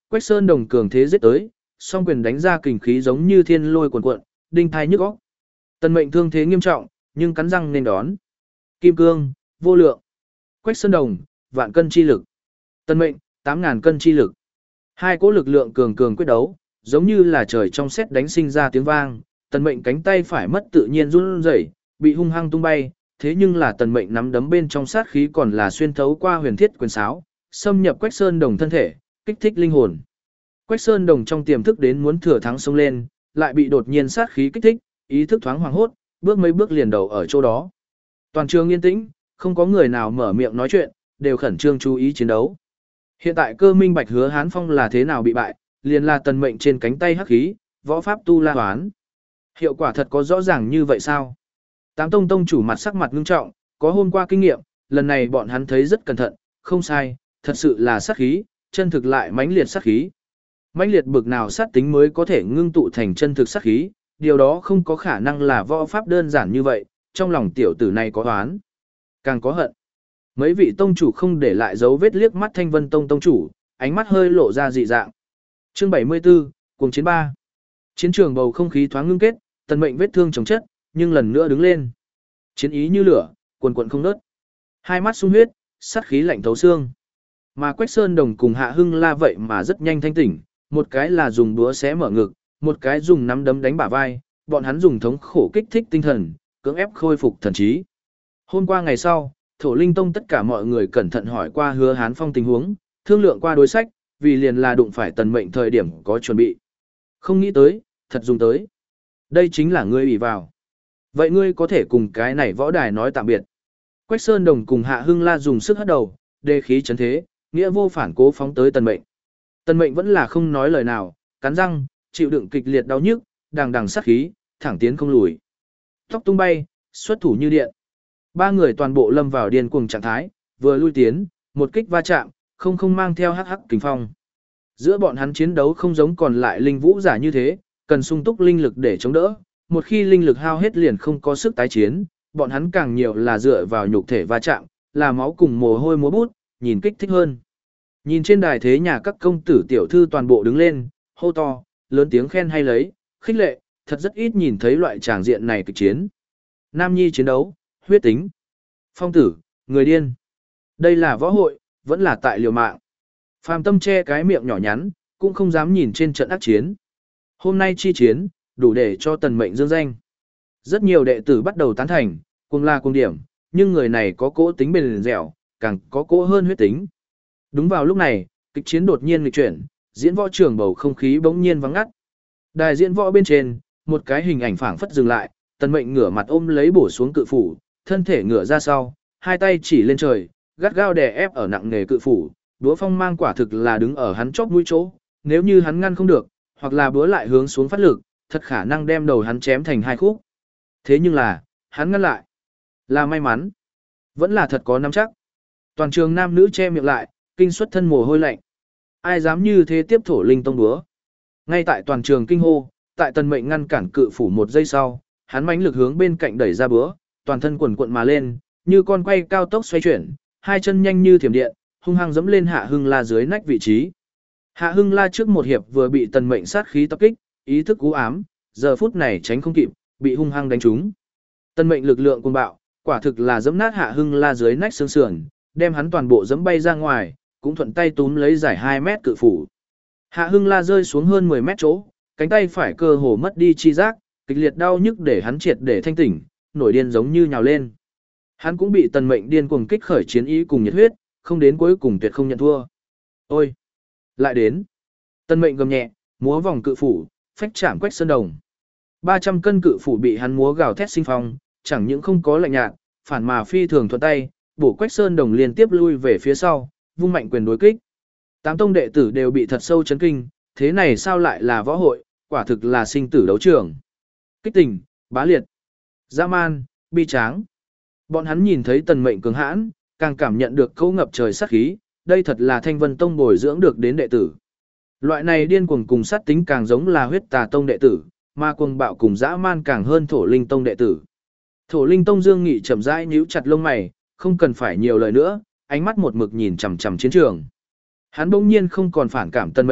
Quách Sơn Đồng cường thế giết tới, song quyền đánh ra kình khí giống như thiên lôi cuồn cuộn, đinh thai nhức óc. Tần Mệnh thương thế nghiêm trọng, nhưng cắn răng nên đón. Kim cương, vô lượng. Quách Sơn Đồng, vạn cân chi lực. Tần Mệnh, tám ngàn cân chi lực. Hai cỗ lực lượng cường cường quyết đấu, giống như là trời trong sét đánh sinh ra tiếng vang. Tần Mệnh cánh tay phải mất tự nhiên run rẩy, bị hung hăng tung bay, thế nhưng là Tần Mệnh nắm đấm bên trong sát khí còn là xuyên thấu qua huyền thiết quyền sáo, xâm nhập Quách Sơn Đồng thân thể, kích thích linh hồn. Quách Sơn Đồng trong tiềm thức đến muốn thừa thắng xông lên, lại bị đột nhiên sát khí kích thích, ý thức thoáng hoảng hốt, bước mấy bước liền đầu ở chỗ đó. Toàn trường yên tĩnh, không có người nào mở miệng nói chuyện, đều khẩn trương chú ý chiến đấu. Hiện tại Cơ minh bạch Hứa Hán Phong là thế nào bị bại, liền là Tần Mệnh trên cánh tay hắc khí, võ pháp tu la hoán. Hiệu quả thật có rõ ràng như vậy sao? Tám tông tông chủ mặt sắc mặt ngưng trọng, có hôm qua kinh nghiệm, lần này bọn hắn thấy rất cẩn thận, không sai, thật sự là sát khí, chân thực lại mãnh liệt sát khí. Mãnh liệt bực nào sát tính mới có thể ngưng tụ thành chân thực sát khí, điều đó không có khả năng là võ pháp đơn giản như vậy, trong lòng tiểu tử này có oán, càng có hận. Mấy vị tông chủ không để lại dấu vết liếc mắt Thanh Vân Tông tông chủ, ánh mắt hơi lộ ra dị dạng. Chương bảy mươi tư, cuồng chiến ba. Chiến trường bầu không khí thoáng ngưng kết, Tần Mệnh vết thương chồng chất, nhưng lần nữa đứng lên. Chiến ý như lửa, cuồn cuộn không ngớt. Hai mắt sung huyết, sát khí lạnh thấu xương. Mà Quách Sơn Đồng cùng Hạ Hưng La vậy mà rất nhanh thanh tỉnh, một cái là dùng búa xé mở ngực, một cái dùng nắm đấm đánh bả vai, bọn hắn dùng thống khổ kích thích tinh thần, cưỡng ép khôi phục thần trí. Hôm qua ngày sau, Thổ Linh Tông tất cả mọi người cẩn thận hỏi qua Hứa Hán Phong tình huống, thương lượng qua đối sách, vì liền là đụng phải Tần Mệnh thời điểm có chuẩn bị. Không nghĩ tới, thật dùng tới. Đây chính là ngươi ủy vào. Vậy ngươi có thể cùng cái này võ đài nói tạm biệt. Quách Sơn Đồng cùng Hạ Hưng La dùng sức hất đầu, đề khí chấn thế, nghĩa vô phản cố phóng tới Tần Mệnh. Tần Mệnh vẫn là không nói lời nào, cắn răng, chịu đựng kịch liệt đau nhức, đằng đằng sát khí, thẳng tiến không lùi. Tóc tung bay, xuất thủ như điện. Ba người toàn bộ lâm vào điên cuồng trạng thái, vừa lui tiến, một kích va chạm, không không mang theo hắc hắc kình phong. Giữa bọn hắn chiến đấu không giống còn lại linh vũ giả như thế, cần sung túc linh lực để chống đỡ, một khi linh lực hao hết liền không có sức tái chiến, bọn hắn càng nhiều là dựa vào nhục thể va chạm, là máu cùng mồ hôi múa bút, nhìn kích thích hơn. Nhìn trên đài thế nhà các công tử tiểu thư toàn bộ đứng lên, hô to, lớn tiếng khen hay lấy, khích lệ, thật rất ít nhìn thấy loại tràng diện này kịch chiến. Nam nhi chiến đấu, huyết tính, phong tử, người điên. Đây là võ hội, vẫn là tại liều mạng. Phàm Tâm che cái miệng nhỏ nhắn, cũng không dám nhìn trên trận ác chiến. Hôm nay chi chiến, đủ để cho Tần Mệnh dương danh. Rất nhiều đệ tử bắt đầu tán thành, cuồng la cuồng điểm, nhưng người này có cỗ tính bền dẻo, càng có cỗ hơn huyết tính. Đúng vào lúc này, kịch chiến đột nhiên nghịch chuyển, diễn võ trường bầu không khí bỗng nhiên vắng ngắt. Đài diễn võ bên trên, một cái hình ảnh phảng phất dừng lại, Tần Mệnh ngửa mặt ôm lấy bổ xuống cự phủ, thân thể ngửa ra sau, hai tay chỉ lên trời, gắt gao đè ép ở nặng nghề cự phủ, búa phong mang quả thực là đứng ở hắn chóp mũi chỗ, nếu như hắn ngăn không được, hoặc là búa lại hướng xuống phát lực, thật khả năng đem đầu hắn chém thành hai khúc. Thế nhưng là, hắn ngăn lại. Là may mắn. Vẫn là thật có nắm chắc. Toàn trường nam nữ che miệng lại, kinh xuất thân mồ hôi lạnh. Ai dám như thế tiếp Thổ Linh Tông búa. Ngay tại toàn trường kinh hô, tại Tần Mệnh ngăn cản cự phủ một giây sau, hắn mãnh lực hướng bên cạnh đẩy ra búa, toàn thân quần cuộn mà lên, như con quay cao tốc xoay chuyển, hai chân nhanh như thiểm điện, hung hăng giẫm lên Hạ Hưng La dưới nách vị trí. Hạ Hưng La trước một hiệp vừa bị Tần Mệnh sát khí tập kích, ý thức cú ám, giờ phút này tránh không kịp, bị hung hăng đánh trúng. Tần Mệnh lực lượng cuồng bạo, quả thực là giẫm nát Hạ Hưng La dưới nách xương sườn, đem hắn toàn bộ giẫm bay ra ngoài, cũng thuận tay túm lấy giải hai mét cự phủ. Hạ Hưng La rơi xuống hơn mười mét chỗ, cánh tay phải cơ hồ mất đi chi giác, kịch liệt đau nhức để hắn triệt để thanh tỉnh, nổi điên giống như nhào lên. Hắn cũng bị Tần Mệnh điên cuồng kích khởi chiến ý cùng nhiệt huyết, không đến cuối cùng tuyệt không nhận thua. Ôi, lại đến. Tần Mệnh gầm nhẹ, múa vòng cự phủ, phách chạm Quách Sơn Đồng. ba trăm cân cự phủ bị hắn múa gào thét sinh phong, chẳng những không có lạnh nhạt, phản mà phi thường thuận tay, bổ Quách Sơn Đồng liên tiếp lui về phía sau, vung mạnh quyền đối kích. Tám tông đệ tử đều bị thật sâu chấn kinh, thế này sao lại là võ hội, quả thực là sinh tử đấu trường. Kích tình, bá liệt, dã man, bi tráng. Bọn hắn nhìn thấy Tần Mệnh cường hãn, càng cảm nhận được câu ngập trời sát khí, đây thật là Thanh Vân Tông bồi dưỡng được đến đệ tử. Loại này điên cuồng cùng sát tính càng giống là huyết tà tông đệ tử, mà cuồng bạo cùng dã man càng hơn Thổ Linh Tông đệ tử. Thổ Linh Tông Dương Nghị chậm rãi nhíu chặt lông mày, không cần phải nhiều lời nữa, ánh mắt một mực nhìn chằm chằm chiến trường. Hắn bỗng nhiên không còn phản cảm Tần Mệnh,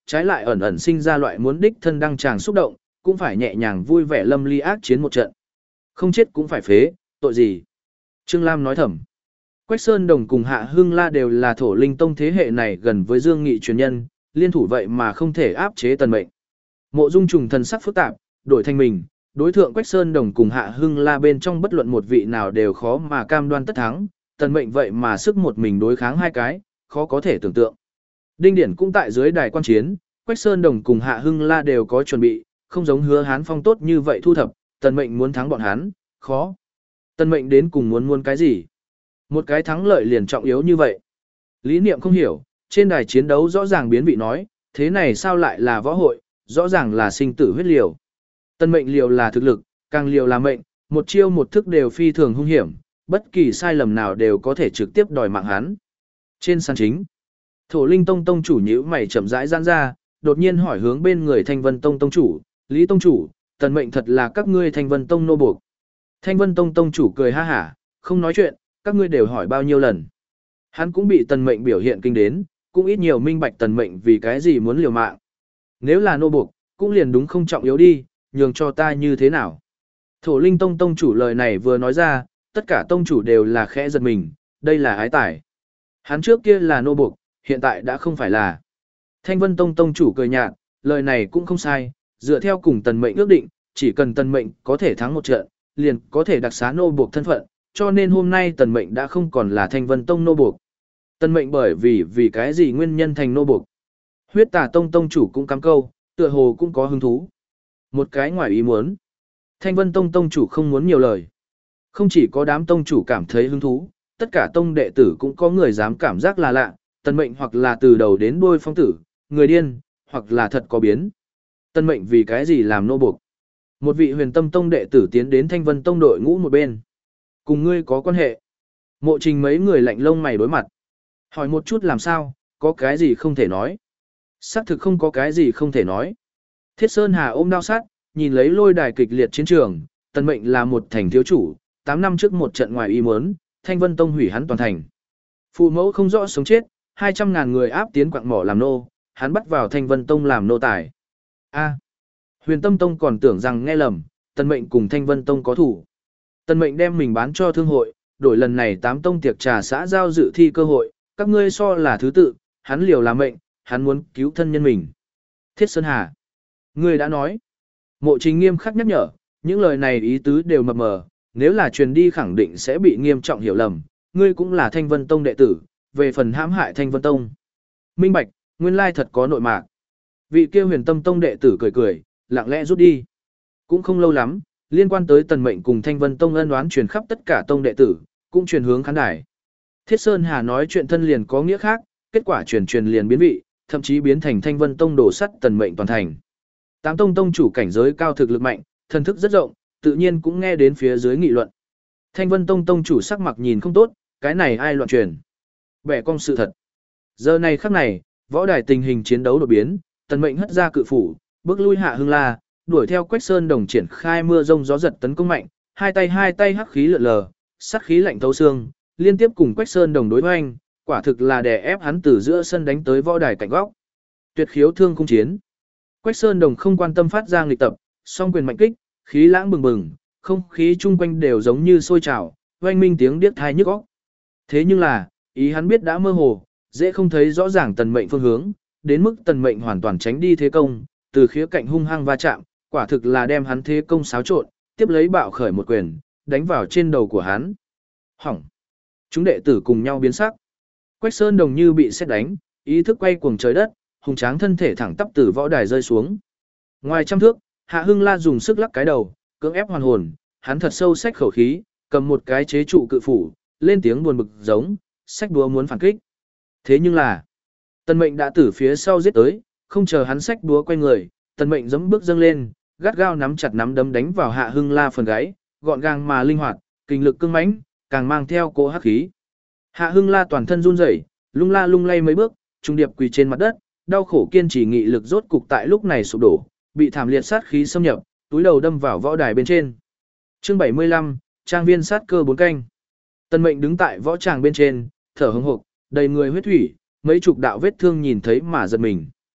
trái lại ẩn ẩn sinh ra loại muốn đích thân đăng tràng xúc động, cũng phải nhẹ nhàng vui vẻ lâm ly ác chiến một trận. Không chết cũng phải phế, tội gì? Trương Lam nói thầm. Quách Sơn Đồng cùng Hạ Hưng La đều là thổ linh tông thế hệ này gần với Dương Nghị truyền nhân, liên thủ vậy mà không thể áp chế Tần Mệnh. Mộ Dung Trùng thần sắc phức tạp, đổi thành mình, đối thượng Quách Sơn Đồng cùng Hạ Hưng La bên trong bất luận một vị nào đều khó mà cam đoan tất thắng, Tần Mệnh vậy mà sức một mình đối kháng hai cái, khó có thể tưởng tượng. Đinh Điển cũng tại dưới đài quan chiến, Quách Sơn Đồng cùng Hạ Hưng La đều có chuẩn bị, không giống Hứa Hán Phong tốt như vậy thu thập, Tần Mệnh muốn thắng bọn hắn, khó. Tần Mệnh đến cùng muốn muốn cái gì? Một cái thắng lợi liền trọng yếu như vậy. Lý Niệm không hiểu, trên đài chiến đấu rõ ràng biến vị nói, thế này sao lại là võ hội, rõ ràng là sinh tử huyết liều. Tần Mệnh liều là thực lực, càng liều là mệnh, một chiêu một thức đều phi thường hung hiểm, bất kỳ sai lầm nào đều có thể trực tiếp đòi mạng hắn. Trên sàn chính, Thổ Linh Tông tông chủ nhíu mày chậm rãi giãn ra, đột nhiên hỏi hướng bên người Thanh Vân Tông tông chủ, Lý tông chủ, Tần Mệnh thật là các ngươi Thanh Vân Tông nô buộc. Thanh Vân Tông tông chủ cười ha hả, không nói chuyện, các ngươi đều hỏi bao nhiêu lần. Hắn cũng bị Tần Mệnh biểu hiện kinh đến, cũng ít nhiều minh bạch Tần Mệnh vì cái gì muốn liều mạng. Nếu là nô buộc, cũng liền đúng không trọng yếu đi, nhường cho ta như thế nào. Thổ Linh Tông tông chủ lời này vừa nói ra, tất cả tông chủ đều là khẽ giật mình, đây là ái tải. Hắn trước kia là nô buộc, hiện tại đã không phải là. Thanh Vân Tông tông chủ cười nhạt, lời này cũng không sai, dựa theo cùng Tần Mệnh ước định, chỉ cần Tần Mệnh có thể thắng một trận, liền có thể đặc xá nô buộc thân phận, cho nên hôm nay Tần Mệnh đã không còn là Thanh Vân Tông nô buộc. Tần Mệnh bởi vì vì cái gì nguyên nhân thành nô buộc. Huyết Tà Tông tông chủ cũng cắm câu, tựa hồ cũng có hứng thú. Một cái ngoài ý muốn. Thanh Vân Tông tông chủ không muốn nhiều lời. Không chỉ có đám tông chủ cảm thấy hứng thú, tất cả tông đệ tử cũng có người dám cảm giác là lạ, Tần Mệnh hoặc là từ đầu đến đuôi phong tử, người điên, hoặc là thật có biến. Tần Mệnh vì cái gì làm nô buộc? Một vị Huyền Tâm Tông đệ tử tiến đến Thanh Vân Tông đội ngũ một bên. Cùng ngươi có quan hệ. Mộ Trình mấy người lạnh lông mày đối mặt. Hỏi một chút làm sao, có cái gì không thể nói. Xác thực không có cái gì không thể nói. Thiết Sơn Hà ôm đao sát, nhìn lấy lôi đài kịch liệt chiến trường, Tần Mệnh là một thành thiếu chủ, tám năm trước một trận ngoài ý muốn, Thanh Vân Tông hủy hắn toàn thành. Phụ mẫu không rõ sống chết, hai trăm ngàn người áp tiến quặng mỏ làm nô, hắn bắt vào Thanh Vân Tông làm nô tài. A. Huyền Tâm Tông còn tưởng rằng nghe lầm, Tần Mệnh cùng Thanh Vân Tông có thủ. Tần Mệnh đem mình bán cho thương hội, đổi lần này tám tông tiệc trà xã giao dự thi cơ hội, các ngươi so là thứ tự, hắn liều là mệnh, hắn muốn cứu thân nhân mình. Thiết Sơn Hà. Ngươi đã nói. Mộ Trình nghiêm khắc nhắc nhở, những lời này ý tứ đều mập mờ, nếu là truyền đi khẳng định sẽ bị nghiêm trọng hiểu lầm, ngươi cũng là Thanh Vân Tông đệ tử, về phần hãm hại Thanh Vân Tông. Minh bạch, nguyên lai thật có nội mạc. Vị kia Huyền Tâm Tông đệ tử cười cười, lặng lẽ rút đi. Cũng không lâu lắm, liên quan tới Tần Mệnh cùng Thanh Vân Tông ân oán truyền khắp tất cả tông đệ tử, cũng truyền hướng khán đài. Thiết Sơn Hà nói chuyện thân liền có nghĩa khác, kết quả truyền truyền liền biến vị, thậm chí biến thành Thanh Vân Tông đổ sắt Tần Mệnh toàn thành. Tám tông tông chủ cảnh giới cao thực lực mạnh, thần thức rất rộng, tự nhiên cũng nghe đến phía dưới nghị luận. Thanh Vân Tông tông chủ sắc mặt nhìn không tốt, cái này ai loạn truyền. Bẻ cong sự thật. Giờ này khắc này, võ đài tình hình chiến đấu đột biến, Tần Mệnh hất ra cự phủ, bước lui Hạ Hưng La, đuổi theo Quách Sơn Đồng triển khai mưa rông gió giật tấn công mạnh, hai tay hai tay hắc khí lượn lờ, sát khí lạnh thấu xương, liên tiếp cùng Quách Sơn Đồng đối hoành, quả thực là đè ép hắn từ giữa sân đánh tới võ đài cạnh góc. Tuyệt khiếu thương cung chiến. Quách Sơn Đồng không quan tâm phát ra nghịch tập, song quyền mạnh kích, khí lãng bừng bừng, không khí chung quanh đều giống như sôi trào, oanh minh tiếng điếc tai nhức óc. Thế nhưng là, ý hắn biết đã mơ hồ, dễ không thấy rõ ràng Tần Mệnh phương hướng, đến mức Tần Mệnh hoàn toàn tránh đi thế công, từ khía cạnh hung hăng va chạm, quả thực là đem hắn thế công xáo trộn, tiếp lấy bạo khởi một quyền, đánh vào trên đầu của hắn. Hỏng. Chúng đệ tử cùng nhau biến sắc. Quách Sơn Đồng như bị sét đánh, ý thức quay cuồng trời đất, hùng tráng thân thể thẳng tắp từ võ đài rơi xuống. Ngoài trăm thước, Hạ Hưng La dùng sức lắc cái đầu, cưỡng ép hoàn hồn, hắn thật sâu xách khẩu khí, cầm một cái chế trụ cự phủ, lên tiếng buồn bực giống, xách đúa muốn phản kích. Thế nhưng là, Tần Mệnh đã từ phía sau giết tới, không chờ hắn xách đúa quay người, Tần Mệnh giẫm bước dâng lên, gắt gao nắm chặt nắm đấm đánh vào Hạ Hưng La phần gáy, gọn gàng mà linh hoạt, kinh lực cương mãnh, càng mang theo cỗ hắc khí. Hạ Hưng La toàn thân run rẩy, lung la lung lay mấy bước, trung điệp quỳ trên mặt đất, đau khổ kiên trì nghị lực rốt cục tại lúc này sụp đổ, bị thảm liệt sát khí xâm nhập, túi đầu đâm vào võ đài bên trên. Chương bảy mươi lăm, trang viên sát cơ bốn canh. Tần Mệnh đứng tại võ tràng bên trên, thở hổn hộc, đầy người huyết thủy, mấy chục đạo vết thương nhìn thấy mà giật mình.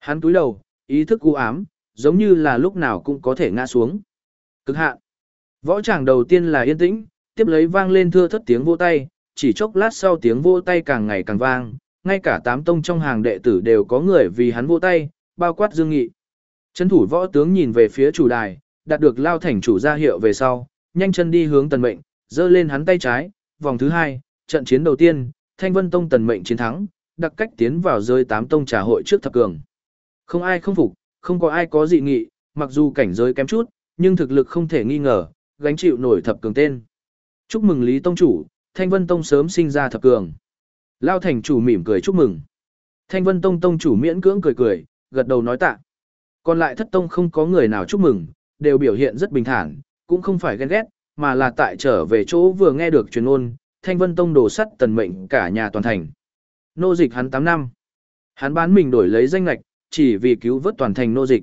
Hắn cúi đầu, ý thức u ám, giống như là lúc nào cũng có thể ngã xuống. Cực hạn. Võ tràng đầu tiên là yên tĩnh, tiếp lấy vang lên thưa thất tiếng vỗ tay, chỉ chốc lát sau tiếng vỗ tay càng ngày càng vang, ngay cả tám tông trong hàng đệ tử đều có người vì hắn vỗ tay, bao quát Dương Nghị. Trấn thủ võ tướng nhìn về phía chủ đài, đạt được Lao thành chủ ra hiệu về sau, nhanh chân đi hướng Tần Mệnh, giơ lên hắn tay trái, vòng thứ hai, trận chiến đầu tiên, Thanh Vân Tông Tần Mệnh chiến thắng, đặc cách tiến vào rơi tám tông trà hội trước thập cường. Không ai không phục, không có ai có dị nghị, mặc dù cảnh giới kém chút, nhưng thực lực không thể nghi ngờ, gánh chịu nổi thập cường tên. Chúc mừng Lý Tông chủ, Thanh Vân Tông sớm sinh ra thập cường. Lao thành chủ mỉm cười chúc mừng. Thanh Vân Tông tông chủ miễn cưỡng cười cười, gật đầu nói tạ. Còn lại thất tông không có người nào chúc mừng, đều biểu hiện rất bình thản, cũng không phải ghen ghét, mà là tại trở về chỗ vừa nghe được truyền ngôn, Thanh Vân Tông đổ sắt Tần Mệnh cả nhà toàn thành. Nô dịch hắn tám năm. Hắn bán mình đổi lấy danh lạch, chỉ vì cứu vớt toàn thành nô dịch.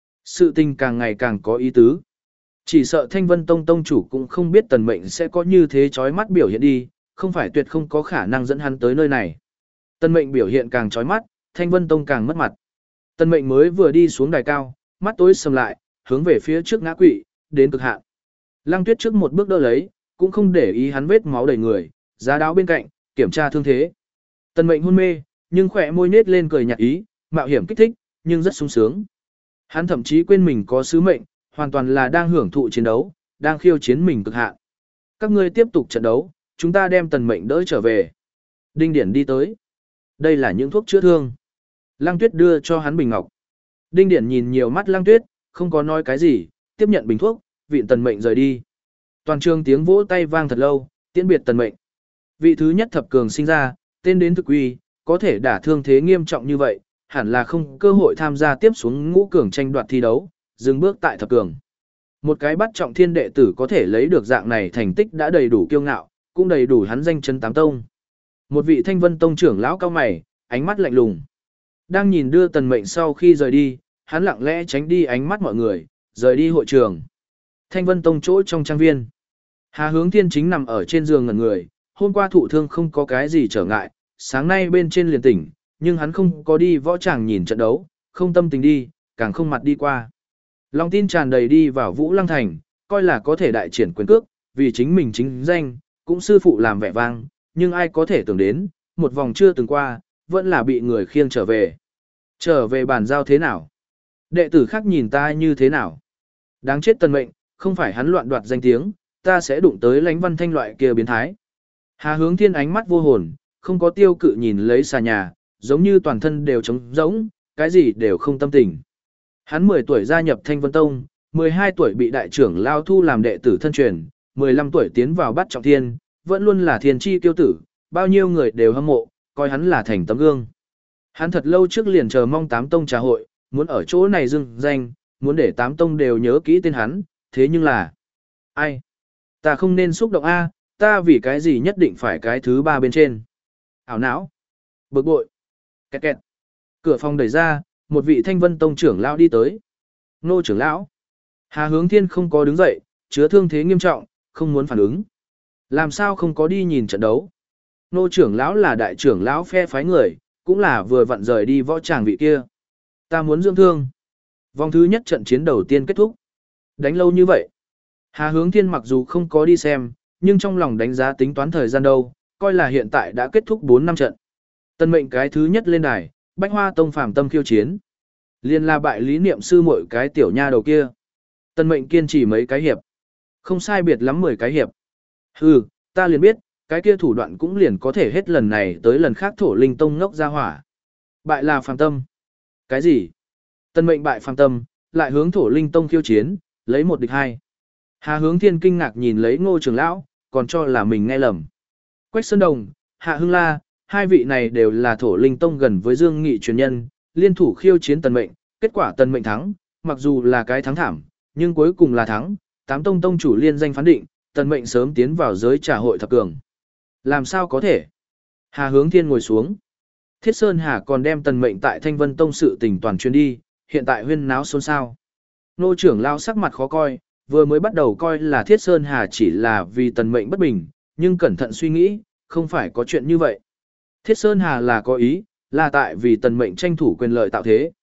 Sự tình càng ngày càng có ý tứ. Chỉ sợ Thanh Vân Tông tông chủ cũng không biết Tần Mệnh sẽ có như thế chói mắt biểu hiện đi, không phải tuyệt không có khả năng dẫn hắn tới nơi này. Tần Mệnh biểu hiện càng chói mắt, Thanh Vân Tông càng mất mặt. Tần Mệnh mới vừa đi xuống đài cao, mắt tối sầm lại, hướng về phía trước ngã quỵ, đến cực hạn. Lăng Tuyết trước một bước đỡ lấy, cũng không để ý hắn vết máu đầy người, giá đáo bên cạnh, kiểm tra thương thế. Tần Mệnh hôn mê, nhưng khỏe môi nết lên cười nhạt ý, mạo hiểm kích thích, nhưng rất sung sướng. Hắn thậm chí quên mình có sứ mệnh, hoàn toàn là đang hưởng thụ chiến đấu, đang khiêu chiến mình cực hạn. Các ngươi tiếp tục trận đấu, chúng ta đem Tần Mệnh đỡ trở về. Đinh Điển đi tới. Đây là những thuốc chữa thương. Lăng Tuyết đưa cho hắn bình ngọc. Đinh Điển nhìn nhiều mắt Lăng Tuyết, không có nói cái gì, tiếp nhận bình thuốc, vịn Tần Mệnh rời đi. Toàn trường tiếng vỗ tay vang thật lâu, tiễn biệt Tần Mệnh. Vị thứ nhất thập cường sinh ra, tên đến thực uy, có thể đả thương thế nghiêm trọng như vậy, hẳn là không cơ hội tham gia tiếp xuống ngũ cường tranh đoạt thi đấu, dừng bước tại thập cường. Một cái bắt trọng thiên đệ tử có thể lấy được dạng này thành tích đã đầy đủ kiêu ngạo, cũng đầy đủ hắn danh chấn tám tông. Một vị Thanh Vân Tông trưởng lão cao mày, ánh mắt lạnh lùng. Đang nhìn đưa Tần Mệnh sau khi rời đi, hắn lặng lẽ tránh đi ánh mắt mọi người, rời đi hội trường. Thanh Vân Tông chỗ trong trang viên. Hà Hướng Thiên chính nằm ở trên giường ngẩn người, hôm qua thụ thương không có cái gì trở ngại, sáng nay bên trên liền tỉnh, nhưng hắn không có đi võ tràng nhìn trận đấu, không tâm tình đi, càng không mặt đi qua. Lòng tin tràn đầy đi vào Vũ Lăng Thành, coi là có thể đại triển quyền cước, vì chính mình chính danh, cũng sư phụ làm vẻ vang, nhưng ai có thể tưởng đến, một vòng chưa từng qua, vẫn là bị người khiêng trở về. Trở về bàn giao thế nào? Đệ tử khác nhìn ta như thế nào? Đáng chết Tần Mệnh, không phải hắn loạn đoạt danh tiếng, ta sẽ đụng tới Lãnh Văn Thanh loại kia biến thái. Hà Hướng Thiên ánh mắt vô hồn, không có tiêu cự nhìn lấy xà nhà, giống như toàn thân đều trống rỗng, cái gì đều không tâm tình. Hắn mười tuổi gia nhập Thanh Vân Tông, mười hai tuổi bị đại trưởng Lao thu làm đệ tử thân truyền, mười lăm tuổi tiến vào Bát Trọng Thiên, vẫn luôn là thiên chi kiêu tử, bao nhiêu người đều hâm mộ, coi hắn là thành tấm gương. Hắn thật lâu trước liền chờ mong tám tông trà hội, muốn ở chỗ này dưng danh, muốn để tám tông đều nhớ kỹ tên hắn, thế nhưng là... Ai? Ta không nên xúc động A, ta vì cái gì nhất định phải cái thứ ba bên trên. Ảo não. Bực bội. Kẹt kẹt. Cửa phòng đẩy ra, một vị Thanh Vân Tông trưởng lão đi tới. Nô trưởng lão. Hà Hướng Thiên không có đứng dậy, chứa thương thế nghiêm trọng, không muốn phản ứng. Làm sao không có đi nhìn trận đấu? Nô trưởng lão là đại trưởng lão phe phái người, cũng là vừa vặn rời đi võ tràng vị kia. Ta muốn dưỡng thương. Vòng thứ nhất trận chiến đầu tiên kết thúc. Đánh lâu như vậy. Hà Hướng Thiên mặc dù không có đi xem, nhưng trong lòng đánh giá tính toán thời gian đâu, coi là hiện tại đã kết thúc bốn năm trận. Tần Mệnh cái thứ nhất lên đài, Bách Hoa Tông Phàm Tâm khiêu chiến. Liên la bại lý niệm sư muội cái tiểu nha đầu kia. Tần Mệnh kiên trì mấy cái hiệp. Không sai biệt lắm mười cái hiệp. Hừ, ta liền biết, cái kia thủ đoạn cũng liền có thể hết lần này tới lần khác Thổ Linh Tông ngốc ra hỏa. Bại là Phàm Tâm. Cái gì? Tần Mệnh bại Phàm Tâm, lại hướng Thổ Linh Tông khiêu chiến, lấy một địch hai. Hà Hướng Thiên kinh ngạc nhìn lấy Ngô trưởng lão, còn cho là mình nghe lầm. Quách Sơn Đồng, Hạ Hưng La, hai vị này đều là Thổ Linh Tông gần với Dương Nghị truyền nhân, liên thủ khiêu chiến Tần Mệnh, kết quả Tần Mệnh thắng, mặc dù là cái thắng thảm, nhưng cuối cùng là thắng, tám tông tông chủ liên danh phán định, Tần Mệnh sớm tiến vào giới trà hội thập cường. Làm sao có thể? Hà Hướng Thiên ngồi xuống. Thiết Sơn Hà còn đem Tần Mệnh tại Thanh Vân Tông sự tình toàn truyền đi, hiện tại huyên náo xôn xao. Nô trưởng lão sắc mặt khó coi, vừa mới bắt đầu coi là Thiết Sơn Hà chỉ là vì Tần Mệnh bất bình, nhưng cẩn thận suy nghĩ, không phải có chuyện như vậy. Thiết Sơn Hà là có ý, là tại vì Tần Mệnh tranh thủ quyền lợi tạo thế.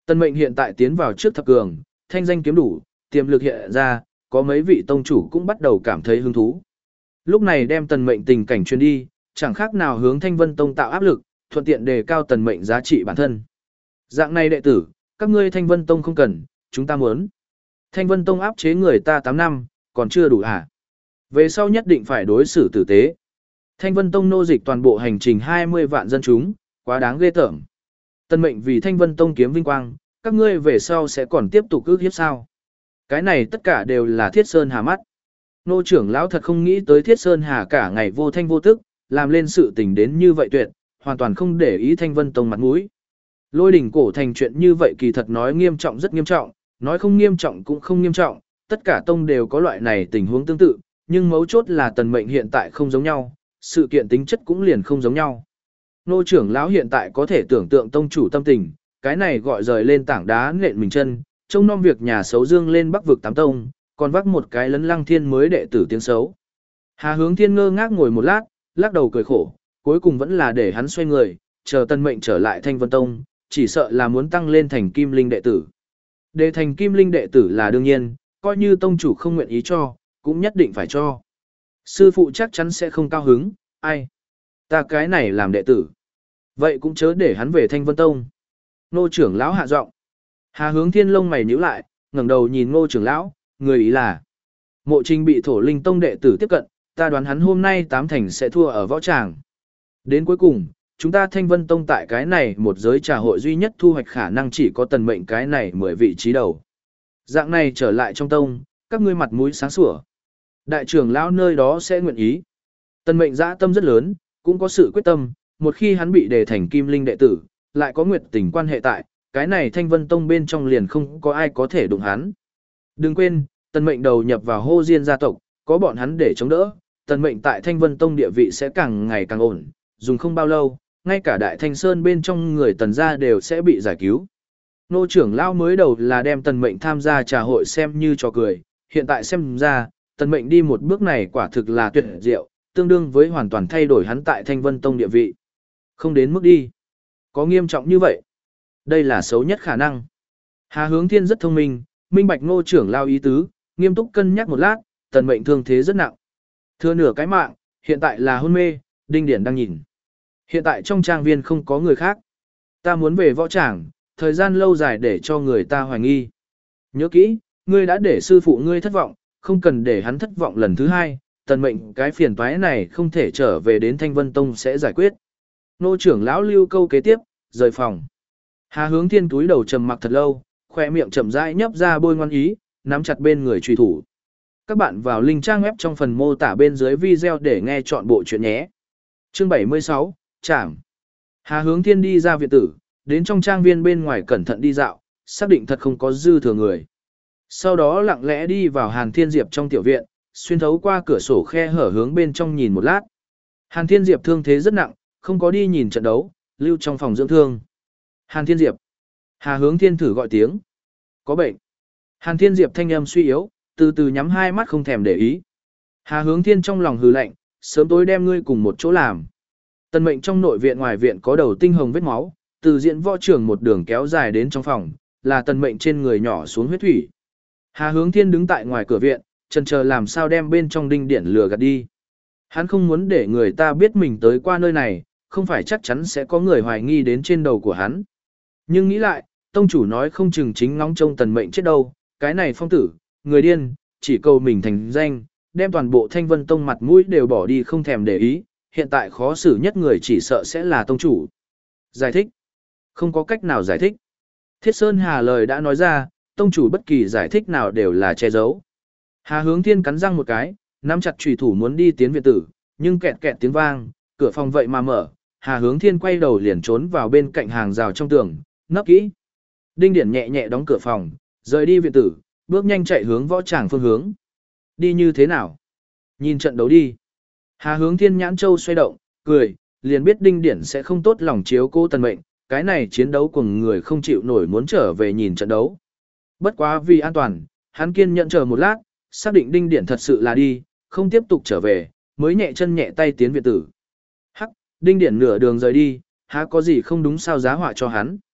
Tần Mệnh hiện tại tiến vào trước thập cường, thanh danh kiếm đủ, tiềm lực hiện ra, có mấy vị tông chủ cũng bắt đầu cảm thấy hứng thú. Lúc này đem Tần Mệnh tình cảnh truyền đi, chẳng khác nào hướng Thanh Vân Tông tạo áp lực, thuận tiện đề cao Tần Mệnh giá trị bản thân. Dạng này đệ tử, các ngươi Thanh Vân Tông không cần, chúng ta muốn. Thanh Vân Tông áp chế người ta tám năm, còn chưa đủ hả? Về sau nhất định phải đối xử tử tế. Thanh Vân Tông nô dịch toàn bộ hành trình hai mươi vạn dân chúng, quá đáng ghê tởm. Tần Mệnh vì Thanh Vân Tông kiếm vinh quang, các ngươi về sau sẽ còn tiếp tục ước hiếp sao? Cái này tất cả đều là Thiết Sơn Hà mắt. Nô trưởng lão thật không nghĩ tới Thiết Sơn Hà cả ngày vô thanh vô tức, làm lên sự tình đến như vậy tuyệt, hoàn toàn không để ý Thanh Vân Tông mặt mũi. Lôi đỉnh cổ thành chuyện như vậy kỳ thật nói nghiêm trọng rất nghiêm trọng, nói không nghiêm trọng cũng không nghiêm trọng, tất cả tông đều có loại này tình huống tương tự, nhưng mấu chốt là Tần Mệnh hiện tại không giống nhau, sự kiện tính chất cũng liền không giống nhau. Nô trưởng lão hiện tại có thể tưởng tượng tông chủ tâm tình, cái này gọi rời lên tảng đá nện mình chân, trông nom việc nhà xấu dương lên bắc vực tám tông, còn vác một cái lấn lăng thiên mới đệ tử tiếng xấu. Hà Hướng Thiên ngơ ngác ngồi một lát, lắc đầu cười khổ, cuối cùng vẫn là để hắn xoay người, chờ Tần Mệnh trở lại Thanh Vân Tông, chỉ sợ là muốn tăng lên thành Kim Linh đệ tử. Để thành Kim Linh đệ tử là đương nhiên, coi như tông chủ không nguyện ý cho, cũng nhất định phải cho. Sư phụ chắc chắn sẽ không cao hứng, ai? Ta cái này làm đệ tử. Vậy cũng chớ để hắn về Thanh Vân Tông. Ngô trưởng lão hạ giọng. Hà Hướng Thiên lông mày nhíu lại, ngẩng đầu nhìn Ngô trưởng lão, người ý là Mộ Trình bị Thổ Linh Tông đệ tử tiếp cận, ta đoán hắn hôm nay tám thành sẽ thua ở võ tràng. Đến cuối cùng, chúng ta Thanh Vân Tông tại cái này một giới trà hội duy nhất thu hoạch khả năng chỉ có Tần Mệnh cái này mười vị trí đầu. Dạng này trở lại trong tông, các ngươi mặt mũi sáng sủa. Đại trưởng lão nơi đó sẽ nguyện ý. Tần Mệnh dã tâm rất lớn, cũng có sự quyết tâm, một khi hắn bị đề thành Kim Linh đệ tử, lại có nguyệt tình quan hệ tại, cái này Thanh Vân Tông bên trong liền không có ai có thể đụng hắn. Đừng quên, Tần Mệnh đầu nhập vào Hô Diên gia tộc, có bọn hắn để chống đỡ, Tần Mệnh tại Thanh Vân Tông địa vị sẽ càng ngày càng ổn, dùng không bao lâu, ngay cả Đại Thanh Sơn bên trong người Tần gia đều sẽ bị giải cứu. Nô trưởng lão mới đầu là đem Tần Mệnh tham gia trà hội xem như trò cười, hiện tại xem ra, Tần Mệnh đi một bước này quả thực là tuyệt diệu, tương đương với hoàn toàn thay đổi hắn tại Thanh Vân Tông địa vị. Không đến mức đi. Có nghiêm trọng như vậy. Đây là xấu nhất khả năng. Hà Hướng Thiên rất thông minh, minh bạch Ngô trưởng lao ý tứ, nghiêm túc cân nhắc một lát, Tần Mệnh thương thế rất nặng. Thừa nửa cái mạng, hiện tại là hôn mê, Đinh Điển đang nhìn. Hiện tại trong trang viên không có người khác. Ta muốn về võ tràng, thời gian lâu dài để cho người ta hoài nghi. Nhớ kỹ, ngươi đã để sư phụ ngươi thất vọng, không cần để hắn thất vọng lần thứ hai, Tần Mệnh cái phiền toái này không thể trở về đến Thanh Vân Tông sẽ giải quyết. Nô trưởng lão lưu câu kế tiếp, rời phòng. Hà Hướng Thiên túi đầu trầm mặc thật lâu, khoe miệng chậm rãi nhấp ra bôi ngoan ý, nắm chặt bên người truy thủ. Các bạn vào link trang web trong phần mô tả bên dưới video để nghe chọn bộ chuyện nhé. Chương bảy mươi sáu, Trảm. Hà Hướng Thiên đi ra viện tử, đến trong trang viên bên ngoài cẩn thận đi dạo, xác định thật không có dư thừa người. Sau đó lặng lẽ đi vào Hàn Thiên Diệp trong tiểu viện, xuyên thấu qua cửa sổ khe hở hướng bên trong nhìn một lát. Hàn Thiên Diệp thương thế rất nặng, không có đi nhìn trận đấu, lưu trong phòng dưỡng thương. Hàn Thiên Diệp. Hà Hướng Thiên thử gọi tiếng. Có bệnh. Hàn Thiên Diệp thanh âm suy yếu, từ từ nhắm hai mắt không thèm để ý. Hà Hướng Thiên trong lòng hừ lạnh, sớm tối đem ngươi cùng một chỗ làm. Tần Mệnh trong nội viện ngoài viện có đầu tinh hồng vết máu, từ diện võ trường một đường kéo dài đến trong phòng, là Tần Mệnh trên người nhỏ xuống huyết thủy. Hà Hướng Thiên đứng tại ngoài cửa viện, chần chờ làm sao đem bên trong Đinh Điển lừa gạt đi. Hắn không muốn để người ta biết mình tới qua nơi này, không phải chắc chắn sẽ có người hoài nghi đến trên đầu của hắn. Nhưng nghĩ lại, tông chủ nói không chừng chính ngóng trông Tần Mệnh chết đâu, cái này phong tử, người điên, chỉ cầu mình thành danh, đem toàn bộ Thanh Vân Tông mặt mũi đều bỏ đi không thèm để ý, hiện tại khó xử nhất người chỉ sợ sẽ là tông chủ. Giải thích. Không có cách nào giải thích. Thiết Sơn Hà lời đã nói ra, tông chủ bất kỳ giải thích nào đều là che giấu. Hà Hướng Thiên cắn răng một cái, nắm chặt chùy thủ muốn đi tiến viện tử, nhưng kẹt kẹt tiếng vang, cửa phòng vậy mà mở, Hà Hướng Thiên quay đầu liền trốn vào bên cạnh hàng rào trong tường, nấp kỹ. Đinh Điển nhẹ nhẹ đóng cửa phòng, rời đi viện tử, bước nhanh chạy hướng võ tràng phương hướng. Đi như thế nào? Nhìn trận đấu đi. Hà Hướng Thiên nhãn châu xoay động, cười, liền biết Đinh Điển sẽ không tốt lòng chiếu cố Tần Mệnh, cái này chiến đấu của người không chịu nổi muốn trở về nhìn trận đấu. Bất quá vì an toàn, hắn kiên nhẫn chờ một lát, xác định Đinh Điển thật sự là đi, không tiếp tục trở về, mới nhẹ chân nhẹ tay tiến viện tử. Hắc, Đinh Điển nửa đường rời đi, há có gì không đúng sao giá họa cho hắn.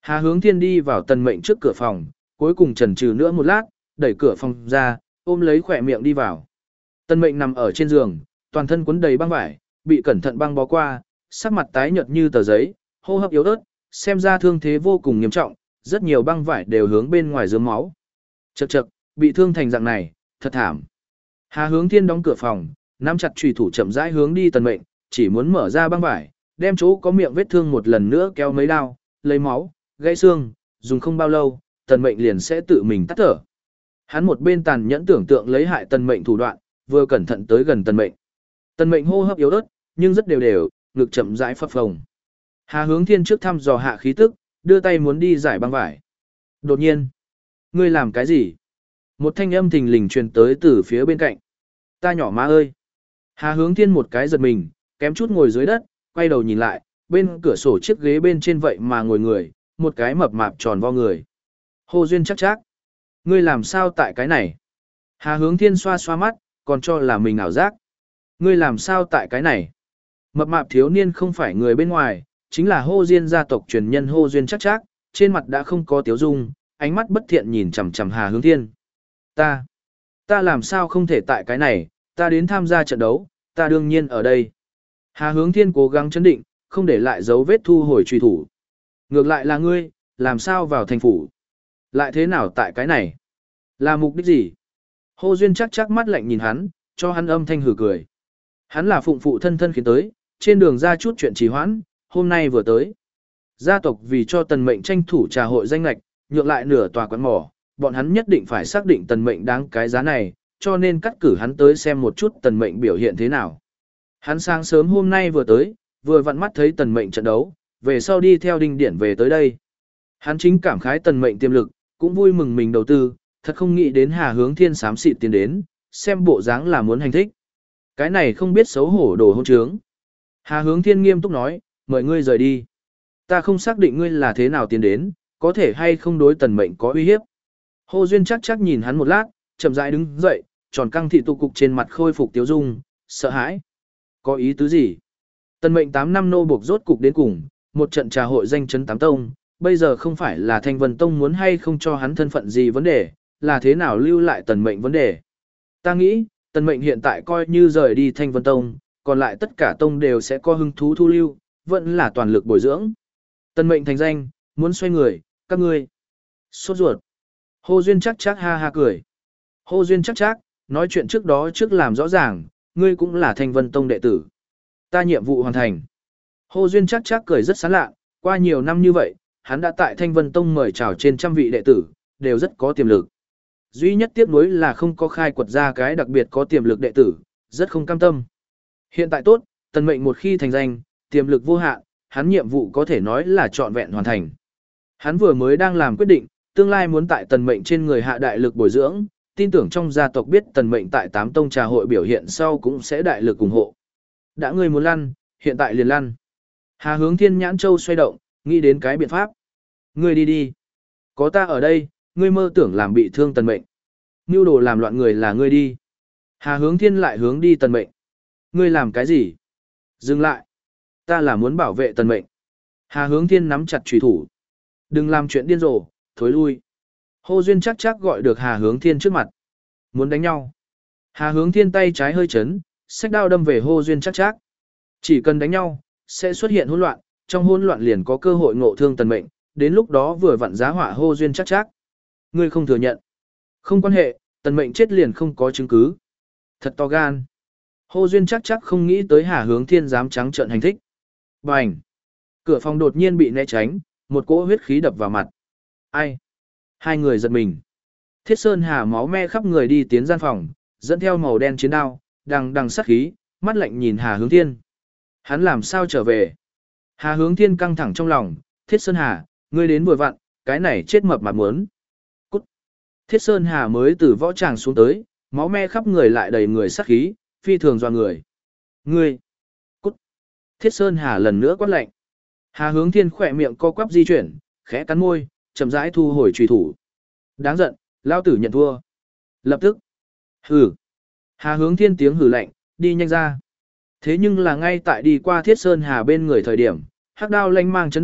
Hà Hướng Thiên đi vào Tần Mệnh trước cửa phòng, cuối cùng chần chừ nữa một lát, đẩy cửa phòng ra, ôm lấy khỏe miệng đi vào. Tần Mệnh nằm ở trên giường, toàn thân quấn đầy băng vải, bị cẩn thận băng bó qua, sắc mặt tái nhợt như tờ giấy, hô hấp yếu ớt, xem ra thương thế vô cùng nghiêm trọng, rất nhiều băng vải đều hướng bên ngoài rớm máu. Chậc chậc, bị thương thành dạng này, thật thảm. Hà Hướng Thiên đóng cửa phòng, nắm chặt chùy thủ chậm rãi hướng đi Tần Mệnh, chỉ muốn mở ra băng vải, đem chỗ có miệng vết thương một lần nữa kéo mấy đao, lấy máu, gãy xương, dùng không bao lâu, Tần Mệnh liền sẽ tự mình tắt thở. Hắn một bên tàn nhẫn tưởng tượng lấy hại Tần Mệnh thủ đoạn, vừa cẩn thận tới gần Tần Mệnh. Tần Mệnh hô hấp yếu ớt, nhưng rất đều đều, ngực chậm rãi phập phồng. Hà Hướng Thiên trước thăm dò hạ khí tức, đưa tay muốn đi giải băng vải. Đột nhiên, ngươi làm cái gì? Một thanh âm thình lình truyền tới từ phía bên cạnh. Ta nhỏ má ơi! Hà Hướng Thiên một cái giật mình, kém chút ngồi dưới đất, quay đầu nhìn lại, bên cửa sổ chiếc ghế bên trên vậy mà ngồi người, một cái mập mạp tròn vo người. Hồ Duyên chắc chắc. Ngươi làm sao tại cái này? Hà Hướng Thiên xoa xoa mắt, còn cho là mình ảo giác. Ngươi làm sao tại cái này? Mập mạp thiếu niên không phải người bên ngoài, chính là Hồ Diên gia tộc truyền nhân Hồ Duyên chắc chắc, trên mặt đã không có tiếu dung, ánh mắt bất thiện nhìn chằm chằm Hà Hướng Thiên. Ta, ta làm sao không thể tại cái này, ta đến tham gia trận đấu, ta đương nhiên ở đây. Hà Hướng Thiên cố gắng chấn định, không để lại dấu vết thu hồi truy thủ. Ngược lại là ngươi, làm sao vào thành phủ? Lại thế nào tại cái này? Là mục đích gì? Hồ Duyên chắc chắc mắt lạnh nhìn hắn, cho hắn âm thanh hử cười. Hắn là phụng phụ thân thân khiến tới, trên đường ra chút chuyện trì hoãn, hôm nay vừa tới. Gia tộc vì cho Tần Mệnh tranh thủ trà hội danh lạch, nhượng lại nửa tòa quán mỏ, bọn hắn nhất định phải xác định Tần Mệnh đáng cái giá này, cho nên cắt cử hắn tới xem một chút Tần Mệnh biểu hiện thế nào. Hắn sáng sớm hôm nay vừa tới, vừa vặn mắt thấy Tần Mệnh trận đấu, về sau đi theo Đinh Điển về tới đây. Hắn chính cảm khái Tần Mệnh tiềm lực, cũng vui mừng mình đầu tư, thật không nghĩ đến Hà Hướng Thiên xám xịt tiến đến, xem bộ dáng là muốn hành thích. Cái này không biết xấu hổ đồ hôn trướng. Hà Hướng Thiên nghiêm túc nói, mời ngươi rời đi. Ta không xác định ngươi là thế nào tiến đến, có thể hay không đối Tần Mệnh có uy hiếp. Hồ Duyên chắc chắc nhìn hắn một lát, chậm rãi đứng dậy, tròn căng thị tụ cục trên mặt khôi phục tiếu dung, sợ hãi. Có ý tứ gì? Tần Mệnh tám năm nô buộc rốt cục đến cùng, một trận trà hội danh chấn tám tông, bây giờ không phải là Thanh Vân Tông muốn hay không cho hắn thân phận gì vấn đề, là thế nào lưu lại Tần Mệnh vấn đề. Ta nghĩ, Tần Mệnh hiện tại coi như rời đi Thanh Vân Tông, còn lại tất cả tông đều sẽ có hứng thú thu lưu, vẫn là toàn lực bồi dưỡng. Tần Mệnh thành danh, muốn xoay người, các ngươi. Sốt ruột. Hồ Duyên chắc chắc ha ha cười. Hồ Duyên chắc chắc, nói chuyện trước đó trước làm rõ ràng, ngươi cũng là Thanh Vân Tông đệ tử. Ta nhiệm vụ hoàn thành. Hồ Duyên chắc chắc cười rất sán lạ, qua nhiều năm như vậy, hắn đã tại Thanh Vân Tông mời chào trên trăm vị đệ tử, đều rất có tiềm lực. Duy nhất tiếc nuối là không có khai quật ra cái đặc biệt có tiềm lực đệ tử, rất không cam tâm. Hiện tại tốt, Tần Mệnh một khi thành danh, tiềm lực vô hạn, hắn nhiệm vụ có thể nói là trọn vẹn hoàn thành. Hắn vừa mới đang làm quyết định, tương lai muốn tại Tần Mệnh trên người hạ đại lực bồi dưỡng, tin tưởng trong gia tộc biết Tần Mệnh tại tám tông trà hội biểu hiện sau cũng sẽ đại lực ủng hộ. Đã ngươi muốn lăn, hiện tại liền lăn. Hà Hướng Thiên nhãn châu xoay động, nghĩ đến cái biện pháp. Ngươi đi đi. Có ta ở đây, ngươi mơ tưởng làm bị thương Tần Mệnh. Mưu đồ làm loạn người là ngươi đi. Hà Hướng Thiên lại hướng đi Tần Mệnh. Ngươi làm cái gì? Dừng lại. Ta là muốn bảo vệ Tần Mệnh. Hà Hướng Thiên nắm chặt chùy thủ. Đừng làm chuyện điên rồ, thối lui. Hồ Duyên chắc chắc gọi được Hà Hướng Thiên trước mặt. Muốn đánh nhau. Hà Hướng Thiên tay trái hơi chấn, xách đao đâm về Hồ Duyên chắc chắc. Chỉ cần đánh nhau, sẽ xuất hiện hỗn loạn, trong hỗn loạn liền có cơ hội ngộ thương Tần Mệnh, đến lúc đó vừa vặn giá họa Hồ Duyên chắc chắc. Ngươi không thừa nhận. Không quan hệ, Tần Mệnh chết liền không có chứng cứ. Thật to gan. Hồ Duyên chắc chắc không nghĩ tới Hà Hướng Thiên dám trắng trợn hành thích. Bành. Cửa phòng đột nhiên bị né tránh, một cỗ huyết khí đập vào mặt. Ai? Hai người giật mình. Thiết Sơn Hà máu me khắp người đi tiến gian phòng, dẫn theo màu đen chiến đao, đằng đằng sát khí, mắt lạnh nhìn Hà Hướng Thiên. Hắn làm sao trở về? Hà Hướng Thiên căng thẳng trong lòng, Thiết Sơn Hà, ngươi đến vừa vặn, cái này chết mập mà muốn. Cút. Thiết Sơn Hà mới từ võ tràng xuống tới, máu me khắp người lại đầy người sát khí, phi thường doa người. Ngươi. Cút. Thiết Sơn Hà lần nữa quát lạnh. Hà Hướng Thiên khỏe miệng co quắp di chuyển, khẽ cắn môi, chậm rãi thu hồi chùy thủ. Đáng giận, lao tử nhận thua. Lập tức. Hừ. Hà Hướng Thiên tiếng hừ lạnh, đi nhanh ra. Thế nhưng là ngay tại đi qua Thiết Sơn Hà bên người thời điểm, hắc đao lanh mang chấn động,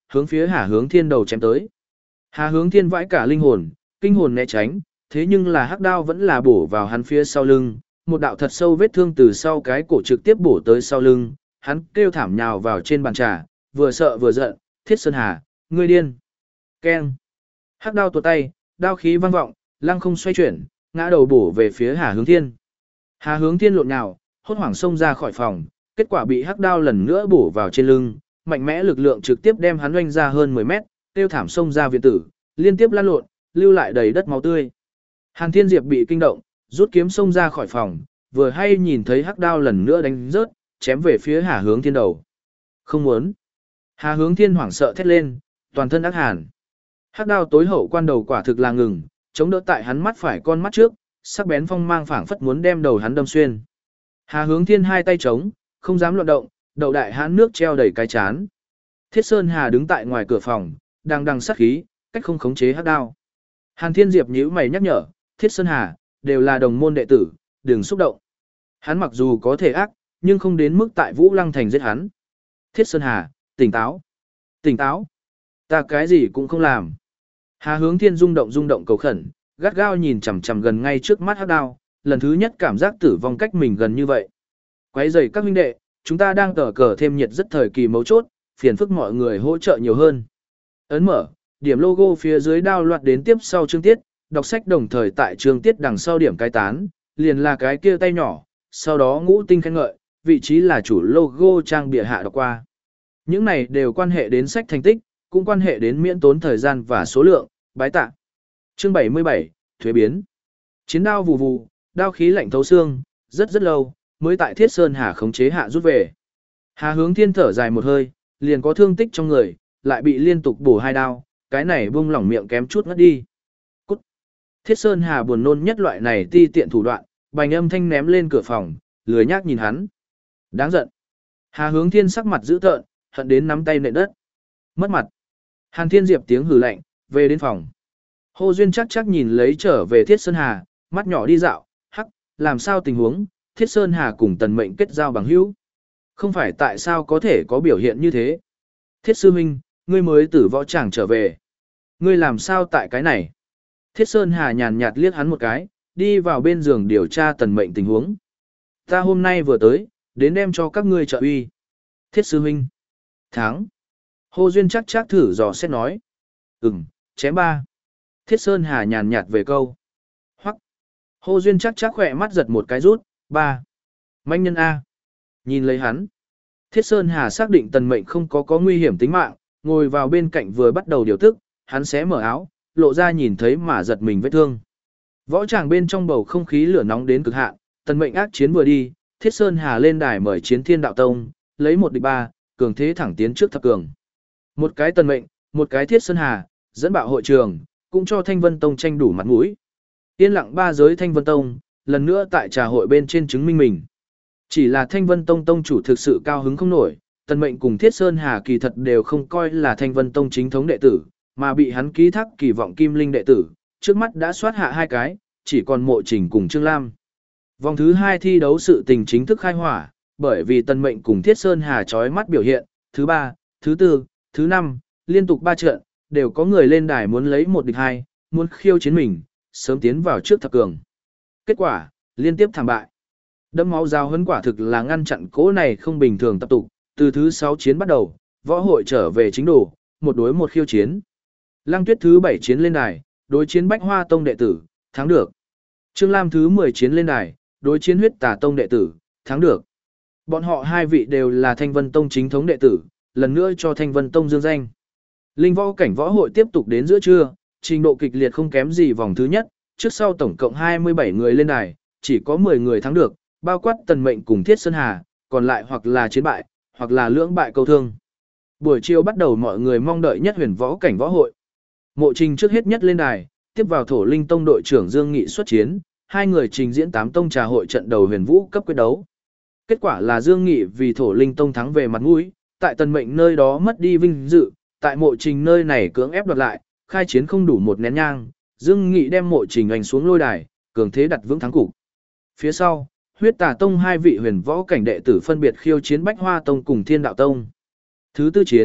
hướng phía Hà Hướng Thiên đầu chém tới. Hà Hướng Thiên vãi cả linh hồn, kinh hồn né tránh, thế nhưng là hắc đao vẫn là bổ vào hắn phía sau lưng, một đạo thật sâu vết thương từ sau cái cổ trực tiếp bổ tới sau lưng, hắn kêu thảm nhào vào trên bàn trà, vừa sợ vừa giận, Thiết Sơn Hà, ngươi điên. Keng. Hắc đao tuột tay, đao khí vang vọng, lăng không xoay chuyển, ngã đầu bổ về phía Hà Hướng Thiên. Hà Hướng Thiên lộn nhào, hốt hoảng xông ra khỏi phòng, kết quả bị hắc đao lần nữa bổ vào trên lưng, mạnh mẽ lực lượng trực tiếp đem hắn oanh ra hơn mười mét, tiêu thảm xông ra viện tử, liên tiếp lăn lộn, lưu lại đầy đất máu tươi. Hàn Thiên Diệp bị kinh động, rút kiếm xông ra khỏi phòng, vừa hay nhìn thấy hắc đao lần nữa đánh rớt, chém về phía Hà Hướng Thiên đầu. Không muốn. Hà Hướng Thiên hoảng sợ thét lên, toàn thân ác hàn. Hắc đao tối hậu quan đầu quả thực là ngừng, chống đỡ tại hắn mắt phải con mắt trước, sắc bén phong mang phảng phất muốn đem đầu hắn đâm xuyên. Hà Hướng Thiên hai tay chống, không dám loạn động, đầu đại hãn nước treo đầy cái chán. Thiết Sơn Hà đứng tại ngoài cửa phòng, đang đằng sát khí, cách không khống chế hắc đao. Hàn Thiên Diệp nhíu mày nhắc nhở, Thiết Sơn Hà, đều là đồng môn đệ tử, đừng xúc động. Hắn mặc dù có thể ác, nhưng không đến mức tại Vũ Lăng Thành giết hắn. Thiết Sơn Hà, tỉnh táo. Tỉnh táo. Ta cái gì cũng không làm. Hà Hướng Thiên rung động rung động cầu khẩn, gắt gao nhìn chằm chằm gần ngay trước mắt hắc đao, lần thứ nhất cảm giác tử vong cách mình gần như vậy. Quấy rầy các huynh đệ, chúng ta đang tở cờ thêm nhiệt rất thời kỳ mấu chốt, phiền phức mọi người hỗ trợ nhiều hơn. Ấn mở, điểm logo phía dưới đao loạt đến tiếp sau chương tiết, đọc sách đồng thời tại chương tiết đằng sau điểm cái tán, liền là cái kia tay nhỏ, sau đó ngũ tinh khen ngợi, vị trí là chủ logo trang bìa hạ đọc qua. Những này đều quan hệ đến sách thành tích, cũng quan hệ đến miễn tốn thời gian và số lượng, bái tạ. Chương bảy mươi bảy, thuế biến. Chiến đao vù vù, đao khí lạnh thấu xương, rất rất lâu, mới tại Thiết Sơn Hà khống chế hạ rút về. Hà Hướng Thiên thở dài một hơi, liền có thương tích trong người, lại bị liên tục bổ hai đao, cái này buông lỏng miệng kém chút ngất đi. Cút. Thiết Sơn Hà buồn nôn nhất loại này ti tiện thủ đoạn, bành âm thanh ném lên cửa phòng, lười nhác nhìn hắn. Đáng giận. Hà Hướng Thiên sắc mặt dữ tợn, hận đến nắm tay nện đất. Mất mặt. Hàn Thiên Diệp tiếng hừ lạnh, về đến phòng. Hồ Duyên chắc chắc nhìn lấy trở về Thiết Sơn Hà, mắt nhỏ đi dạo, hắc, làm sao tình huống, Thiết Sơn Hà cùng Tần Mệnh kết giao bằng hữu. Không phải tại sao có thể có biểu hiện như thế. Thiết sư huynh, ngươi mới từ võ tràng trở về. Ngươi làm sao tại cái này? Thiết Sơn Hà nhàn nhạt liếc hắn một cái, đi vào bên giường điều tra Tần Mệnh tình huống. Ta hôm nay vừa tới, đến đem cho các ngươi trợ uy. Thiết sư huynh. Tháng. Hồ Duyên chắc chắc thử dò xét nói. Ừm, chém ba. Thiết Sơn Hà nhàn nhạt về câu. Hoắc. Hồ Duyên chắc chắc khỏe mắt giật một cái rút, ba. Manh nhân A. Nhìn lấy hắn. Thiết Sơn Hà xác định Tần Mệnh không có có nguy hiểm tính mạng, ngồi vào bên cạnh vừa bắt đầu điều tức, hắn xé mở áo, lộ ra nhìn thấy mà giật mình vết thương. Võ tràng bên trong bầu không khí lửa nóng đến cực hạn, Tần Mệnh ác chiến vừa đi, Thiết Sơn Hà lên đài mời chiến Thiên Đạo Tông, lấy một địch ba, cường thế thẳng tiến trước thập cường. Một cái Tần Mệnh, một cái Thiết Sơn Hà, dẫn bạo hội trường, cũng cho Thanh Vân Tông tranh đủ mặt mũi. Yên lặng ba giới Thanh Vân Tông, lần nữa tại trà hội bên trên chứng minh mình. Chỉ là Thanh Vân Tông tông chủ thực sự cao hứng không nổi, Tần Mệnh cùng Thiết Sơn Hà kỳ thật đều không coi là Thanh Vân Tông chính thống đệ tử, mà bị hắn ký thác kỳ vọng Kim Linh đệ tử, trước mắt đã soát hạ hai cái, chỉ còn Mộ Trình cùng Trương Lam. Vòng thứ hai thi đấu sự tình chính thức khai hỏa, bởi vì Tần Mệnh cùng Thiết Sơn Hà chói mắt biểu hiện, thứ ba, thứ tư, thứ năm, liên tục ba trận, đều có người lên đài muốn lấy một địch hai, muốn khiêu chiến mình, sớm tiến vào trước thập cường. Kết quả, liên tiếp thảm bại. Đẫm máu giao hấn quả thực là ngăn chặn cỗ này không bình thường tập tục, từ thứ sáu chiến bắt đầu, võ hội trở về chính đồ, một đối một khiêu chiến. Lăng Tuyết thứ bảy chiến lên đài, đối chiến Bách Hoa Tông đệ tử, thắng được. Trương Lam thứ mười chiến lên đài, đối chiến Huyết Tà Tông đệ tử, thắng được. Bọn họ hai vị đều là Thanh Vân Tông chính thống đệ tử, lần nữa cho Thanh Vân Tông dương danh. Linh võ cảnh võ hội tiếp tục đến giữa trưa, trình độ kịch liệt không kém gì vòng thứ nhất, trước sau tổng cộng hai mươi bảy người lên đài, chỉ có mười người thắng được, bao quát Tần Mệnh cùng Thiết Sơn Hà, còn lại hoặc là chiến bại, hoặc là lưỡng bại câu thương. Buổi chiều bắt đầu mọi người mong đợi nhất huyền võ cảnh võ hội. Mộ Trình trước hết nhất lên đài, tiếp vào Thổ Linh Tông đội trưởng Dương Nghị xuất chiến, hai người trình diễn tám tông trà hội trận đầu huyền vũ cấp quyết đấu. Kết quả là Dương Nghị vì Thổ Linh Tông thắng về mặt mũi, tại Tần Mệnh nơi đó mất đi vinh dự, tại Mộ Trình nơi này cưỡng ép đoạt lại, khai chiến không đủ một nén nhang, Dương Nghị đem Mộ Trình anh xuống lôi đài, cường thế đặt vững thắng cục. Phía sau, Huyết Tà Tông hai vị huyền võ cảnh đệ tử phân biệt khiêu chiến Bách Hoa Tông cùng Thiên Đạo Tông. Thứ tư chiến,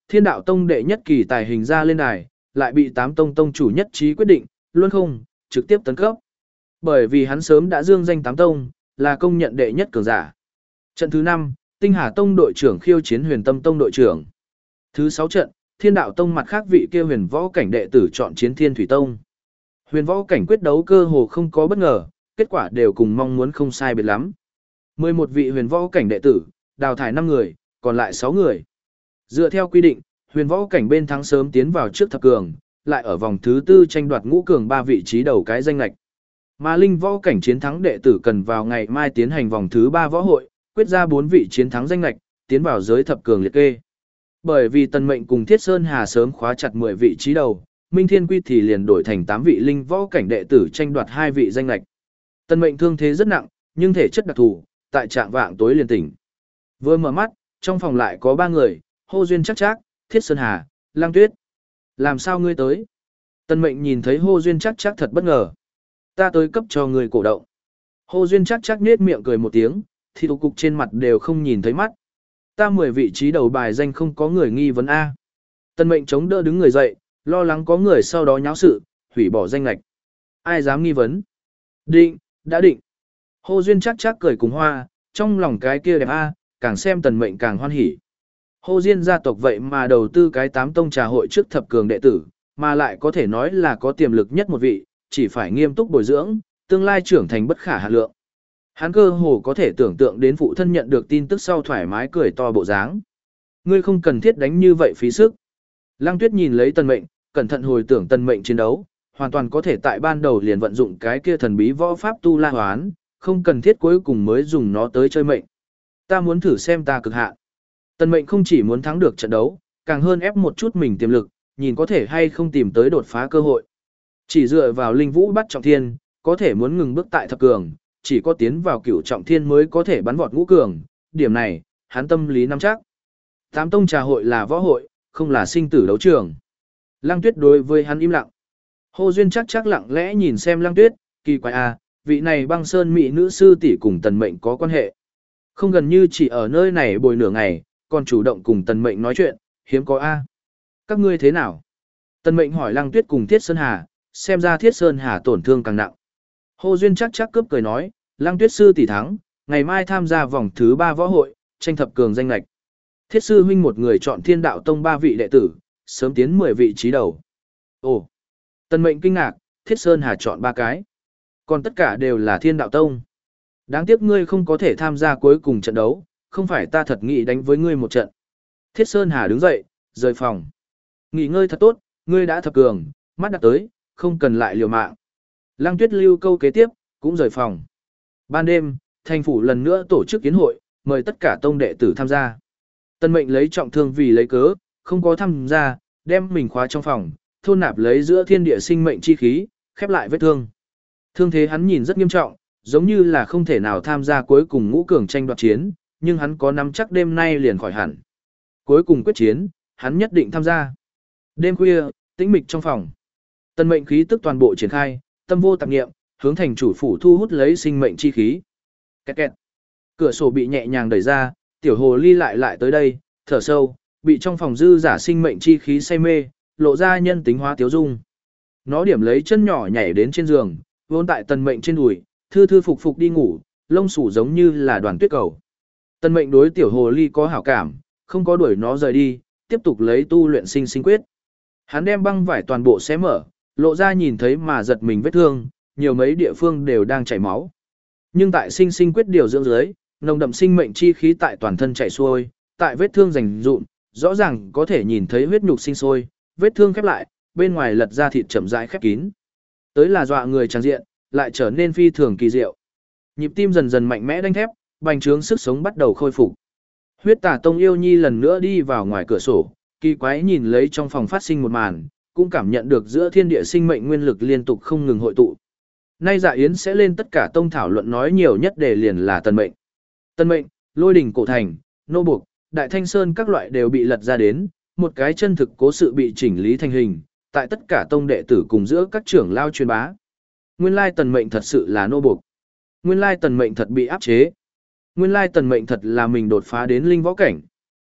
Thiên đạo tông đệ nhất kỳ tài hình ra lên đài, lại bị tám tông tông chủ nhất trí quyết định, luôn không, trực tiếp tấn cấp. Bởi vì hắn sớm đã dương danh tám tông, là công nhận đệ nhất cường giả. Trận thứ năm, Tinh Hà tông đội trưởng khiêu chiến Huyền Tâm tông đội trưởng. Thứ sáu trận, Thiên đạo tông mặt khác vị kia huyền võ cảnh đệ tử chọn chiến Thiên Thủy tông. Huyền võ cảnh quyết đấu cơ hồ không có bất ngờ, kết quả đều cùng mong muốn không sai biệt lắm. mười một vị huyền võ cảnh đệ tử, đào thải năm người, còn lại sáu người. Dựa theo quy định, huyền võ cảnh bên thắng sớm tiến vào trước thập cường, lại ở vòng thứ tư tranh đoạt ngũ cường ba vị trí đầu cái danh lệch. Mà linh võ cảnh chiến thắng đệ tử cần vào ngày mai tiến hành vòng thứ ba võ hội, quyết ra bốn vị chiến thắng danh lệch, tiến vào giới thập cường liệt kê. Bởi vì Tần Mệnh cùng Thiết Sơn Hà sớm khóa chặt mười vị trí đầu, Minh Thiên Quy thì liền đổi thành tám vị linh võ cảnh đệ tử tranh đoạt hai vị danh lệch. Tần Mệnh thương thế rất nặng, nhưng thể chất đặc thù, tại trạng vạng tối liền tỉnh. Vừa mở mắt, trong phòng lại có ba người, Hô Duyên Chắc Chắc, Thiết Sơn Hà, Lang Tuyết. Làm sao ngươi tới? Tần Mệnh nhìn thấy Hô Duyên Chắc Chắc thật bất ngờ. Ta tới cấp cho người cổ động. Hô Duyên Chắc Chắc nết miệng cười một tiếng, thì thủ cục trên mặt đều không nhìn thấy mắt. Ta mười vị trí đầu bài danh không có người nghi vấn A. Tần Mệnh chống đỡ đứng người dậy, lo lắng có người sau đó nháo sự, hủy bỏ danh lệch. Ai dám nghi vấn? Định, đã định. Hô Duyên Chắc Chắc cười cùng hoa, trong lòng cái kia đẹp A, càng xem Tần Mệnh càng hoan hỉ. Hô Diên gia tộc vậy mà đầu tư cái tám tông trà hội trước thập cường đệ tử, mà lại có thể nói là có tiềm lực nhất một vị, chỉ phải nghiêm túc bồi dưỡng, tương lai trưởng thành bất khả hạn lượng. Hắn cơ hồ có thể tưởng tượng đến phụ thân nhận được tin tức sau thoải mái cười to bộ dáng. Ngươi không cần thiết đánh như vậy phí sức. Lăng Tuyết nhìn lấy Tần Mệnh, cẩn thận hồi tưởng Tần Mệnh chiến đấu, hoàn toàn có thể tại ban đầu liền vận dụng cái kia thần bí võ pháp tu la hoán, không cần thiết cuối cùng mới dùng nó tới chơi mệnh. Ta muốn thử xem ta cực hạn. Tần Mệnh không chỉ muốn thắng được trận đấu, càng hơn ép một chút mình tiềm lực, nhìn có thể hay không tìm tới đột phá cơ hội. Chỉ dựa vào linh vũ bắt trọng thiên, có thể muốn ngừng bước tại thập cường, chỉ có tiến vào cửu trọng thiên mới có thể bắn vọt ngũ cường, điểm này, hắn tâm lý nắm chắc. Tám tông trà hội là võ hội, không là sinh tử đấu trường. Lăng Tuyết đối với hắn im lặng. Hô Duyên chắc chắc lặng lẽ nhìn xem Lăng Tuyết, kỳ quái à, vị này băng sơn mỹ nữ sư tỷ cùng Tần Mệnh có quan hệ. Không gần như chỉ ở nơi này bồi nửa ngày, còn chủ động cùng Tần Mệnh nói chuyện, hiếm có a. Các ngươi thế nào? Tần Mệnh hỏi Lăng Tuyết cùng Thiết Sơn Hà, xem ra Thiết Sơn Hà tổn thương càng nặng. Hô Duyên chắc chắc cướp cười nói, Lăng Tuyết sư tỷ thắng, ngày mai tham gia vòng thứ ba võ hội, tranh thập cường danh lệch. Thiết sư huynh một người chọn Thiên Đạo tông ba vị đệ tử, sớm tiến mười vị trí đầu. Ồ. Tần Mệnh kinh ngạc, Thiết Sơn Hà chọn ba cái. Còn tất cả đều là Thiên Đạo tông. Đáng tiếc ngươi không có thể tham gia cuối cùng trận đấu, không phải ta thật nghĩ đánh với ngươi một trận. Thiết Sơn Hà đứng dậy, rời phòng. Nghỉ ngơi thật tốt, ngươi đã thập cường, mắt đã tới, không cần lại liều mạng. Lăng Tuyết lưu câu kế tiếp, cũng rời phòng. Ban đêm, thành phủ lần nữa tổ chức kiến hội, mời tất cả tông đệ tử tham gia. Tần Mệnh lấy trọng thương vì lấy cớ, không có tham gia, đem mình khóa trong phòng, thôn nạp lấy giữa thiên địa sinh mệnh chi khí, khép lại vết thương. Thương thế hắn nhìn rất nghiêm trọng, giống như là không thể nào tham gia cuối cùng ngũ cường tranh đoạt chiến, nhưng hắn có nắm chắc đêm nay liền khỏi hẳn. Cuối cùng quyết chiến, hắn nhất định tham gia. Đêm khuya, tĩnh mịch trong phòng. Tần Mệnh khí tức toàn bộ triển khai, tâm vô tạp niệm, hướng thành chủ phủ thu hút lấy sinh mệnh chi khí. Kẹt kẹt. Cửa sổ bị nhẹ nhàng đẩy ra, tiểu hồ ly lại lại tới đây, thở sâu, bị trong phòng dư giả sinh mệnh chi khí say mê, lộ ra nhân tính hóa tiếu dung. Nó điểm lấy chân nhỏ nhảy đến trên giường, vốn tại Tần Mệnh trên đùi, thư thư phục phục đi ngủ, lông xù giống như là đoàn tuyết cầu. Tần Mệnh đối tiểu hồ ly có hảo cảm, không có đuổi nó rời đi, tiếp tục lấy tu luyện sinh sinh quyết. Hắn đem băng vải toàn bộ xé mở, lộ ra nhìn thấy mà giật mình vết thương, nhiều mấy địa phương đều đang chảy máu. Nhưng tại sinh sinh quyết điều dưỡng dưới, nồng đậm sinh mệnh chi khí tại toàn thân chảy xuôi, tại vết thương rành rụm, rõ ràng có thể nhìn thấy huyết nhục sinh sôi, vết thương khép lại, bên ngoài lật ra thịt chậm rãi khép kín. Tới là dọa người tràn diện, lại trở nên phi thường kỳ diệu. Nhịp tim dần dần mạnh mẽ đanh thép, bành trướng sức sống bắt đầu khôi phục. Huyết Tà Tông Yêu Nhi lần nữa đi vào ngoài cửa sổ, kỳ quái nhìn lấy trong phòng phát sinh một màn, cũng cảm nhận được giữa thiên địa sinh mệnh nguyên lực liên tục không ngừng hội tụ. Nay Dạ Yến sẽ lên tất cả tông thảo luận nói nhiều nhất để liền là Tần Mệnh. Tần Mệnh, Lôi Đỉnh Cổ Thành, Nô Buộc, Đại Thanh Sơn các loại đều bị lật ra đến, một cái chân thực cố sự bị chỉnh lý thành hình, tại tất cả tông đệ tử cùng giữa các trưởng lao truyền bá. Nguyên lai Tần Mệnh thật sự là nô buộc. Nguyên lai Tần Mệnh thật bị áp chế. Nguyên lai Tần Mệnh thật là mình đột phá đến linh võ cảnh.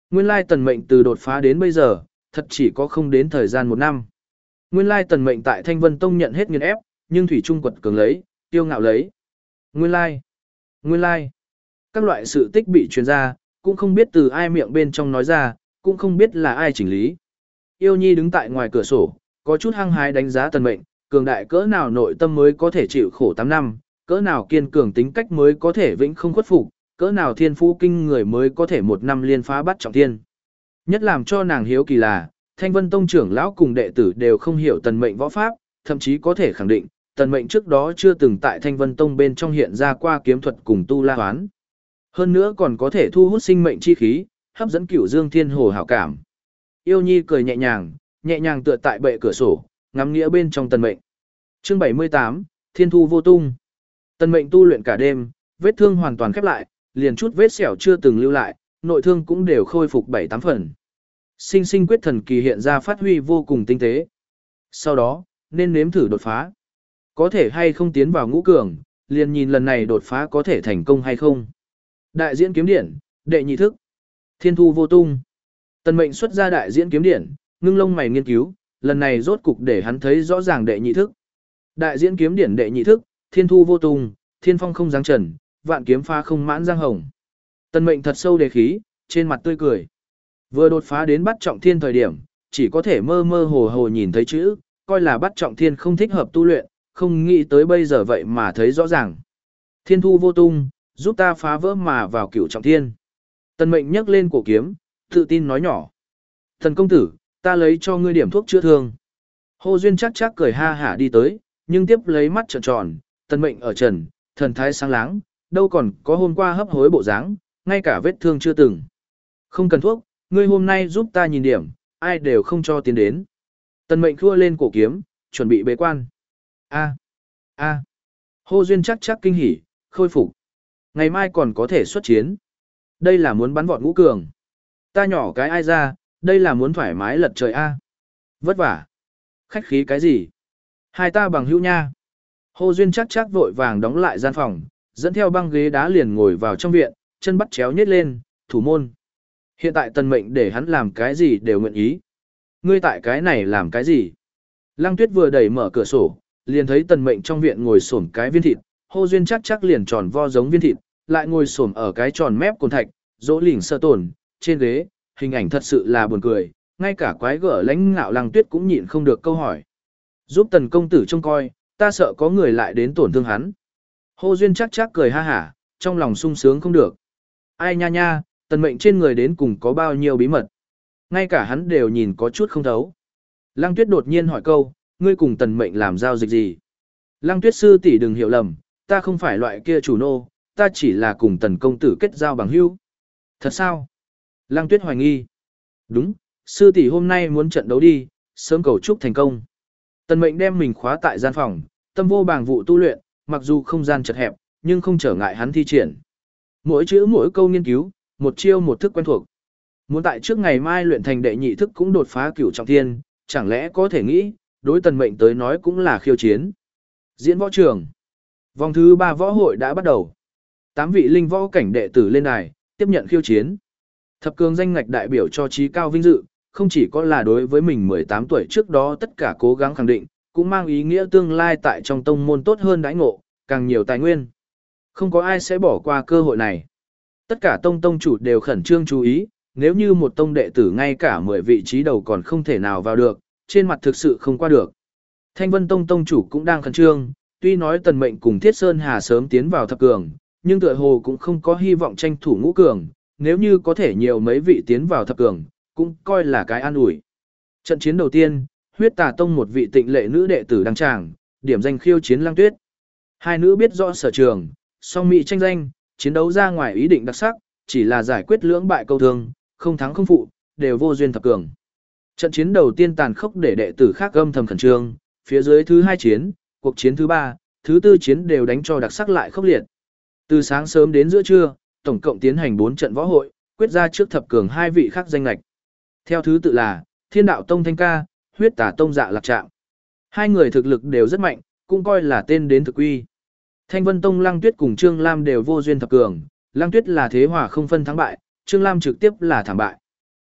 Nguyên lai tần mệnh từ đột phá đến bây giờ, thật chỉ có không đến thời gian một năm. Nguyên lai tần mệnh tại Thanh Vân Tông nhận hết nghiền ép, nhưng thủy trung quật cường lấy, tiêu ngạo lấy. Nguyên lai, nguyên lai, các loại sự tích bị truyền ra, cũng không biết từ ai miệng bên trong nói ra, cũng không biết là ai chỉnh lý. Yêu Nhi đứng tại ngoài cửa sổ, có chút hăng hái đánh giá tần mệnh, cường đại cỡ nào nội tâm mới có thể chịu khổ tám năm, cỡ nào kiên cường tính cách mới có thể vĩnh không khuất phục, cỡ nào thiên phú kinh người mới có thể một năm liên phá bắt trọng thiên. Nhất làm cho nàng hiếu kỳ là, Thanh Vân Tông trưởng lão cùng đệ tử đều không hiểu tần mệnh võ pháp, thậm chí có thể khẳng định, tần mệnh trước đó chưa từng tại Thanh Vân Tông bên trong hiện ra qua kiếm thuật cùng tu la hoán. Hơn nữa còn có thể thu hút sinh mệnh chi khí, hấp dẫn Cửu Dương Thiên Hồ hảo cảm. Yêu Nhi cười nhẹ nhàng, nhẹ nhàng tựa tại bệ cửa sổ, ngắm nghĩa bên trong tần mệnh. Chương bảy mươi tám, Thiên Thu vô tung. Tần mệnh tu luyện cả đêm, vết thương hoàn toàn khép lại, liền chút vết sẹo chưa từng lưu lại, nội thương cũng đều khôi phục bảy tám phần. Sinh sinh quyết thần kỳ hiện ra phát huy vô cùng tinh tế. Sau đó, nên nếm thử đột phá. Có thể hay không tiến vào ngũ cường, liền nhìn lần này đột phá có thể thành công hay không. Đại diễn kiếm điển, đệ nhị thức. Thiên Thu vô tung. Tần mệnh xuất ra đại diễn kiếm điển, ngưng lông mày nghiên cứu, lần này rốt cục để hắn thấy rõ ràng đệ nhị thức. Đại diễn kiếm điển đệ nhị thức, Thiên Thu vô tung, thiên phong không giáng trần, vạn kiếm pha không mãn giang hồng. Tần mệnh thật sâu đề khí, trên mặt tươi cười. Vừa đột phá đến bắt trọng thiên thời điểm, chỉ có thể mơ mơ hồ hồ nhìn thấy chữ, coi là bắt trọng thiên không thích hợp tu luyện, không nghĩ tới bây giờ vậy mà thấy rõ ràng. Thiên Thu vô tung, giúp ta phá vỡ mà vào cửu trọng thiên. Tần mệnh nhấc lên cổ kiếm, tự tin nói nhỏ. Thần công tử, ta lấy cho ngươi điểm thuốc chữa thương. Hồ Duyên chắc chắc cười ha hả đi tới, nhưng tiếp lấy mắt trợn tròn, tần mệnh ở trần, thần thái sáng láng, đâu còn có hôm qua hấp hối bộ dáng, ngay cả vết thương chưa từng. Không cần thuốc, ngươi hôm nay giúp ta nhìn điểm, ai đều không cho tiến đến. Tần mệnh khua lên cổ kiếm, chuẩn bị bế quan. A, a. Hồ Duyên chắc chắc kinh hỉ, khôi phục. Ngày mai còn có thể xuất chiến. Đây là muốn bắn vọt ngũ cường. Ta nhỏ cái ai ra, đây là muốn thoải mái lật trời a. Vất vả. Khách khí cái gì? Hai ta bằng hữu nha. Hồ Duyên chắc chắc vội vàng đóng lại gian phòng, dẫn theo băng ghế đá liền ngồi vào trong viện, chân bắt chéo nhét lên, thủ môn. Hiện tại tần mệnh để hắn làm cái gì đều nguyện ý. Ngươi tại cái này làm cái gì? Lăng Tuyết vừa đẩy mở cửa sổ, liền thấy tần mệnh trong viện ngồi xổm cái viên thịt, Hồ Duyên chắc chắc liền tròn vo giống viên thịt, lại ngồi xổm ở cái tròn mép cồn thạch, dỗ lỉnh sơ tồn, trên ghế, hình ảnh thật sự là buồn cười, ngay cả quái gở lãnh ngạo Lăng Tuyết cũng nhịn không được câu hỏi. Giúp tần công tử trông coi, ta sợ có người lại đến tổn thương hắn. Hồ Duyên chắc chắc cười ha hả, trong lòng sung sướng không được. Ai nha nha, tần mệnh trên người đến cùng có bao nhiêu bí mật. Ngay cả hắn đều nhìn có chút không thấu. Lăng Tuyết đột nhiên hỏi câu, ngươi cùng tần mệnh làm giao dịch gì? Lăng Tuyết sư tỷ đừng hiểu lầm, ta không phải loại kia chủ nô, ta chỉ là cùng tần công tử kết giao bằng hữu. Thật sao? Lăng Tuyết hoài nghi. Đúng, sư tỷ hôm nay muốn trận đấu đi, sớm cầu chúc thành công. Tần mệnh đem mình khóa tại gian phòng, tâm vô bàng vụ tu luyện, mặc dù không gian chật hẹp, nhưng không trở ngại hắn thi triển. Mỗi chữ mỗi câu nghiên cứu, một chiêu một thức quen thuộc. Muốn tại trước ngày mai luyện thành đệ nhị thức cũng đột phá cửu trọng thiên, chẳng lẽ có thể nghĩ, đối tần mệnh tới nói cũng là khiêu chiến. Diễn võ trường. Vòng thứ ba võ hội đã bắt đầu. Tám vị linh võ cảnh đệ tử lên đài, tiếp nhận khiêu chiến. Thập cường danh ngạch đại biểu cho trí cao vinh dự, không chỉ có là đối với mình mười tám tuổi trước đó tất cả cố gắng khẳng định, cũng mang ý nghĩa tương lai tại trong tông môn tốt hơn đãi ngộ, càng nhiều tài nguyên. Không có ai sẽ bỏ qua cơ hội này. Tất cả tông tông chủ đều khẩn trương chú ý, nếu như một tông đệ tử ngay cả mười vị trí đầu còn không thể nào vào được, trên mặt thực sự không qua được. Thanh Vân Tông tông chủ cũng đang khẩn trương, tuy nói tần mệnh cùng Thiết Sơn Hà sớm tiến vào thập cường, nhưng tựa hồ cũng không có hy vọng tranh thủ ngũ cường, nếu như có thể nhiều mấy vị tiến vào thập cường, cũng coi là cái an ủi. Trận chiến đầu tiên, Huyết Tà Tông một vị tịnh lệ nữ đệ tử đăng tràng, điểm danh khiêu chiến Lăng Tuyết. Hai nữ biết rõ sở trường, song mỹ tranh danh, chiến đấu ra ngoài ý định đặc sắc, chỉ là giải quyết lưỡng bại câu thương, không thắng không phụ, đều vô duyên thập cường. Trận chiến đầu tiên tàn khốc để đệ tử khác âm thầm khẩn trương, phía dưới thứ hai chiến, cuộc chiến thứ ba, thứ tư chiến đều đánh cho đặc sắc lại khốc liệt. Từ sáng sớm đến giữa trưa, tổng cộng tiến hành bốn trận võ hội, quyết ra trước thập cường hai vị khác danh lệch. Theo thứ tự là Thiên Đạo Tông Thanh Ca, Huyết Tà Tông Dạ Lạc Trạm. Hai người thực lực đều rất mạnh, cũng coi là tên đến thực uy. Thanh Vân Tông Lăng Tuyết cùng Trương Lam đều vô duyên thập cường, Lăng Tuyết là thế hòa không phân thắng bại, Trương Lam trực tiếp là thảm bại.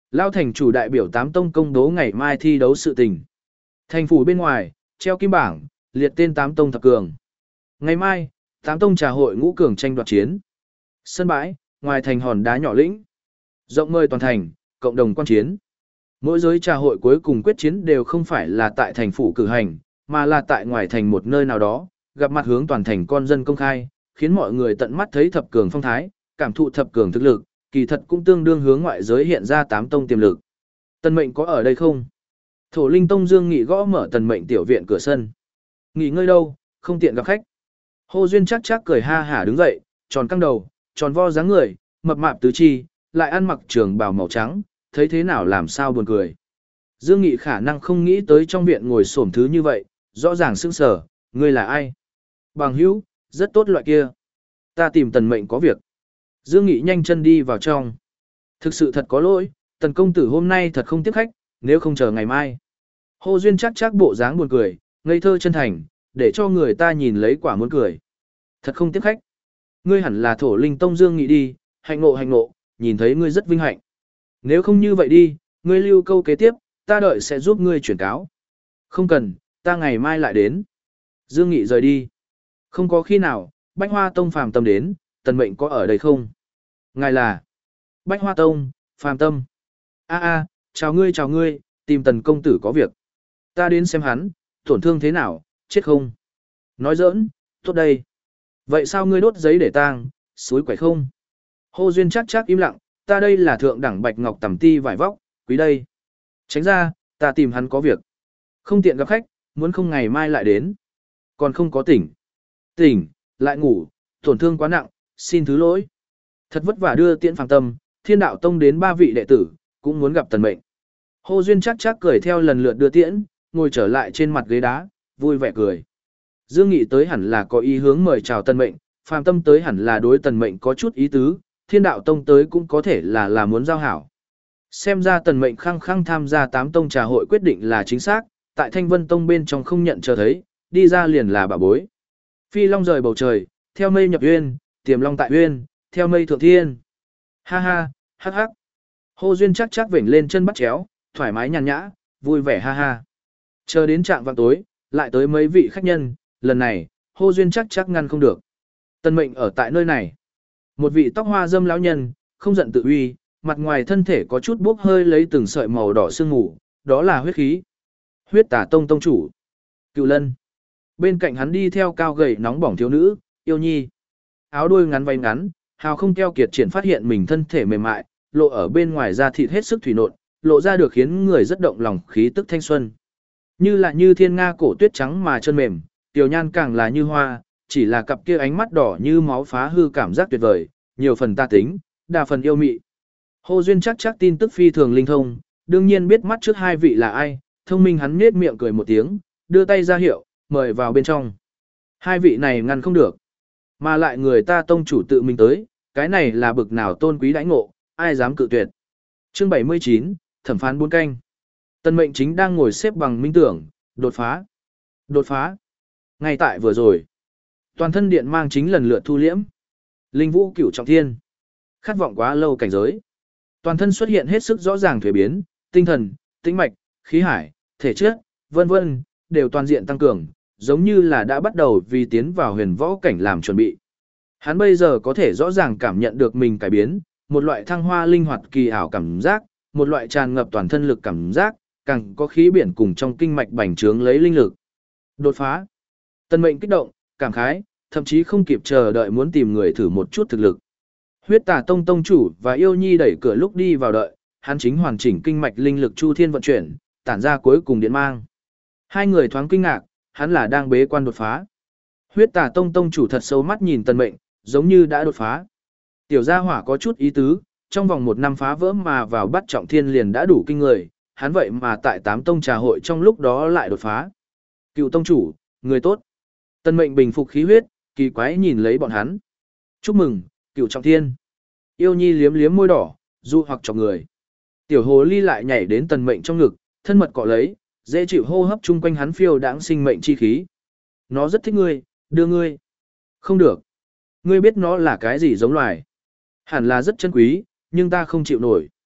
Lao thành chủ đại biểu tám tông công bố ngày mai thi đấu sự tình. Thành phủ bên ngoài, treo kim bảng, liệt tên tám tông thập cường. Ngày mai, tám tông trà hội ngũ cường tranh đoạt chiến. Sân bãi, ngoài thành hòn đá nhỏ lĩnh. Rộng mời toàn thành, cộng đồng quan chiến. Mỗi giới trà hội cuối cùng quyết chiến đều không phải là tại thành phủ cử hành, mà là tại ngoài thành một nơi nào đó, gặp mặt hướng toàn thành con dân công khai, khiến mọi người tận mắt thấy thập cường phong thái, cảm thụ thập cường thực lực, kỳ thật cũng tương đương hướng ngoại giới hiện ra tám tông tiềm lực. Tần Mệnh có ở đây không? Thổ Linh Tông Dương Nghị gõ mở Tần Mệnh tiểu viện cửa sân. Nghỉ ngơi đâu, không tiện gặp khách. Hồ Duyên chắc chắc cười ha hả đứng dậy, tròn căng đầu, tròn vo dáng người, mập mạp tứ chi, lại ăn mặc trường bào màu trắng, thấy thế nào làm sao buồn cười. Dương Nghị khả năng không nghĩ tới trong viện ngồi xổm thứ như vậy, rõ ràng sững sờ, ngươi là ai? Bằng hữu, rất tốt loại kia. Ta tìm Tần Mệnh có việc. Dương Nghị nhanh chân đi vào trong. Thực sự thật có lỗi, Tần công tử hôm nay thật không tiếp khách, nếu không chờ ngày mai. Hồ Duyên chắc chắc bộ dáng buồn cười, ngây thơ chân thành, để cho người ta nhìn lấy quả muốn cười. Thật không tiếp khách. Ngươi hẳn là Thổ Linh Tông Dương Nghị đi, hạnh ngộ hạnh ngộ, nhìn thấy ngươi rất vinh hạnh. Nếu không như vậy đi, ngươi lưu câu kế tiếp, ta đợi sẽ giúp ngươi chuyển cáo. Không cần, ta ngày mai lại đến. Dương Nghị rời đi. Không có khi nào, Bách Hoa Tông Phàm Tâm đến, Tần Mệnh có ở đây không? Ngài là Bách Hoa Tông, Phàm Tâm. A a, chào ngươi chào ngươi, tìm Tần công tử có việc. Ta đến xem hắn, tổn thương thế nào, chết không? Nói giỡn, tốt đây. Vậy sao ngươi đốt giấy để tang, suối quẩy không? Hồ Duyên chắc chắc im lặng, ta đây là thượng đẳng bạch ngọc tầm ti vải vóc, quý đây. Tránh ra, ta tìm hắn có việc. Không tiện gặp khách, muốn không ngày mai lại đến. Còn không có tỉnh. Tỉnh, lại ngủ, tổn thương quá nặng, xin thứ lỗi. Thật vất vả đưa tiễn Phàm Tâm, Thiên Đạo Tông đến ba vị đệ tử, cũng muốn gặp Tần Mệnh. Hồ Duyên chắc chắc cười theo lần lượt đưa tiễn, ngồi trở lại trên mặt ghế đá, vui vẻ cười. Dương Nghị tới hẳn là có ý hướng mời chào Tần Mệnh, Phàm Tâm tới hẳn là đối Tần Mệnh có chút ý tứ, Thiên Đạo Tông tới cũng có thể là là muốn giao hảo. Xem ra Tần Mệnh khăng khăng tham gia tám tông trà hội quyết định là chính xác, tại Thanh Vân Tông bên trong không nhận chờ thấy, đi ra liền là bà bối. Phi long rời bầu trời, theo mây nhập uyên, tiềm long tại uyên, theo mây thượng thiên. Ha ha, hắc hắc. Hồ Duyên chắc chắc vểnh lên chân bắt chéo, thoải mái nhàn nhã, vui vẻ ha ha. Chờ đến trạng vạng tối, lại tới mấy vị khách nhân, lần này, Hồ Duyên chắc chắc ngăn không được. Tần Mệnh ở tại nơi này. Một vị tóc hoa dâm lão nhân, không giận tự uy, mặt ngoài thân thể có chút bốc hơi lấy từng sợi màu đỏ sương mù, đó là huyết khí. Huyết Tà Tông tông chủ, Cựu Lân. Bên cạnh hắn đi theo cao gầy nóng bỏng thiếu nữ, Yêu Nhi. Áo đuôi ngắn váy ngắn, hào không keo kiệt triển phát hiện mình thân thể mềm mại, lộ ở bên ngoài da thịt hết sức thủy nộn, lộ ra được khiến người rất động lòng khí tức thanh xuân. Như là như thiên nga cổ tuyết trắng mà chân mềm, tiểu nhan càng là như hoa, chỉ là cặp kia ánh mắt đỏ như máu phá hư cảm giác tuyệt vời, nhiều phần ta tính, đa phần yêu mị. Hồ Duyên chắc chắc tin tức phi thường linh thông, đương nhiên biết mắt trước hai vị là ai, thông minh hắn nhếch miệng cười một tiếng, đưa tay ra hiệu, mời vào bên trong. Hai vị này ngăn không được, mà lại người ta tông chủ tự mình tới, cái này là bực nào tôn quý đãi ngộ, ai dám cự tuyệt. Chương bảy mươi chín, thẩm phán bốn canh. Tần Mệnh chính đang ngồi xếp bằng minh tưởng, đột phá. Đột phá. Ngay tại vừa rồi, toàn thân điện mang chính lần lượt thu liễm. Linh vũ cửu trọng thiên. Khát vọng quá lâu cảnh giới. Toàn thân xuất hiện hết sức rõ ràng thuế biến, tinh thần, tĩnh mạch, khí hải, thể chất, vân vân, đều toàn diện tăng cường, giống như là đã bắt đầu vì tiến vào huyền võ cảnh làm chuẩn bị. Hắn bây giờ có thể rõ ràng cảm nhận được mình cải biến, một loại thăng hoa linh hoạt kỳ ảo cảm giác, một loại tràn ngập toàn thân lực cảm giác, càng có khí biển cùng trong kinh mạch bành trướng lấy linh lực. Đột phá. Tần Mệnh kích động, cảm khái, thậm chí không kịp chờ đợi muốn tìm người thử một chút thực lực. Huyết Tà Tông tông chủ và Yêu Nhi đẩy cửa lúc đi vào đợi, hắn chính hoàn chỉnh kinh mạch linh lực chu thiên vận chuyển, tản ra cuối cùng điện mang. Hai người thoáng kinh ngạc, hắn là đang bế quan đột phá. Huyết Tà Tông tông chủ thật sâu mắt nhìn Tần Mệnh, giống như đã đột phá. Tiểu gia hỏa có chút ý tứ, trong vòng một năm phá vỡ mà vào bắt trọng thiên liền đã đủ kinh người, hắn vậy mà tại tám tông trà hội trong lúc đó lại đột phá. Cựu tông chủ, người tốt. Tần Mệnh bình phục khí huyết, kỳ quái nhìn lấy bọn hắn. Chúc mừng, Cựu trọng thiên. Yêu Nhi liếm liếm môi đỏ, dụ hoặc chọc người. Tiểu hồ ly lại nhảy đến Tần Mệnh trong ngực, thân mật cọ lấy, dễ chịu hô hấp chung quanh hắn phiêu đãng sinh mệnh chi khí. Nó rất thích ngươi, đưa ngươi. Không được. Ngươi biết nó là cái gì giống loài? Hẳn là rất chân quý, nhưng ta không chịu nổi.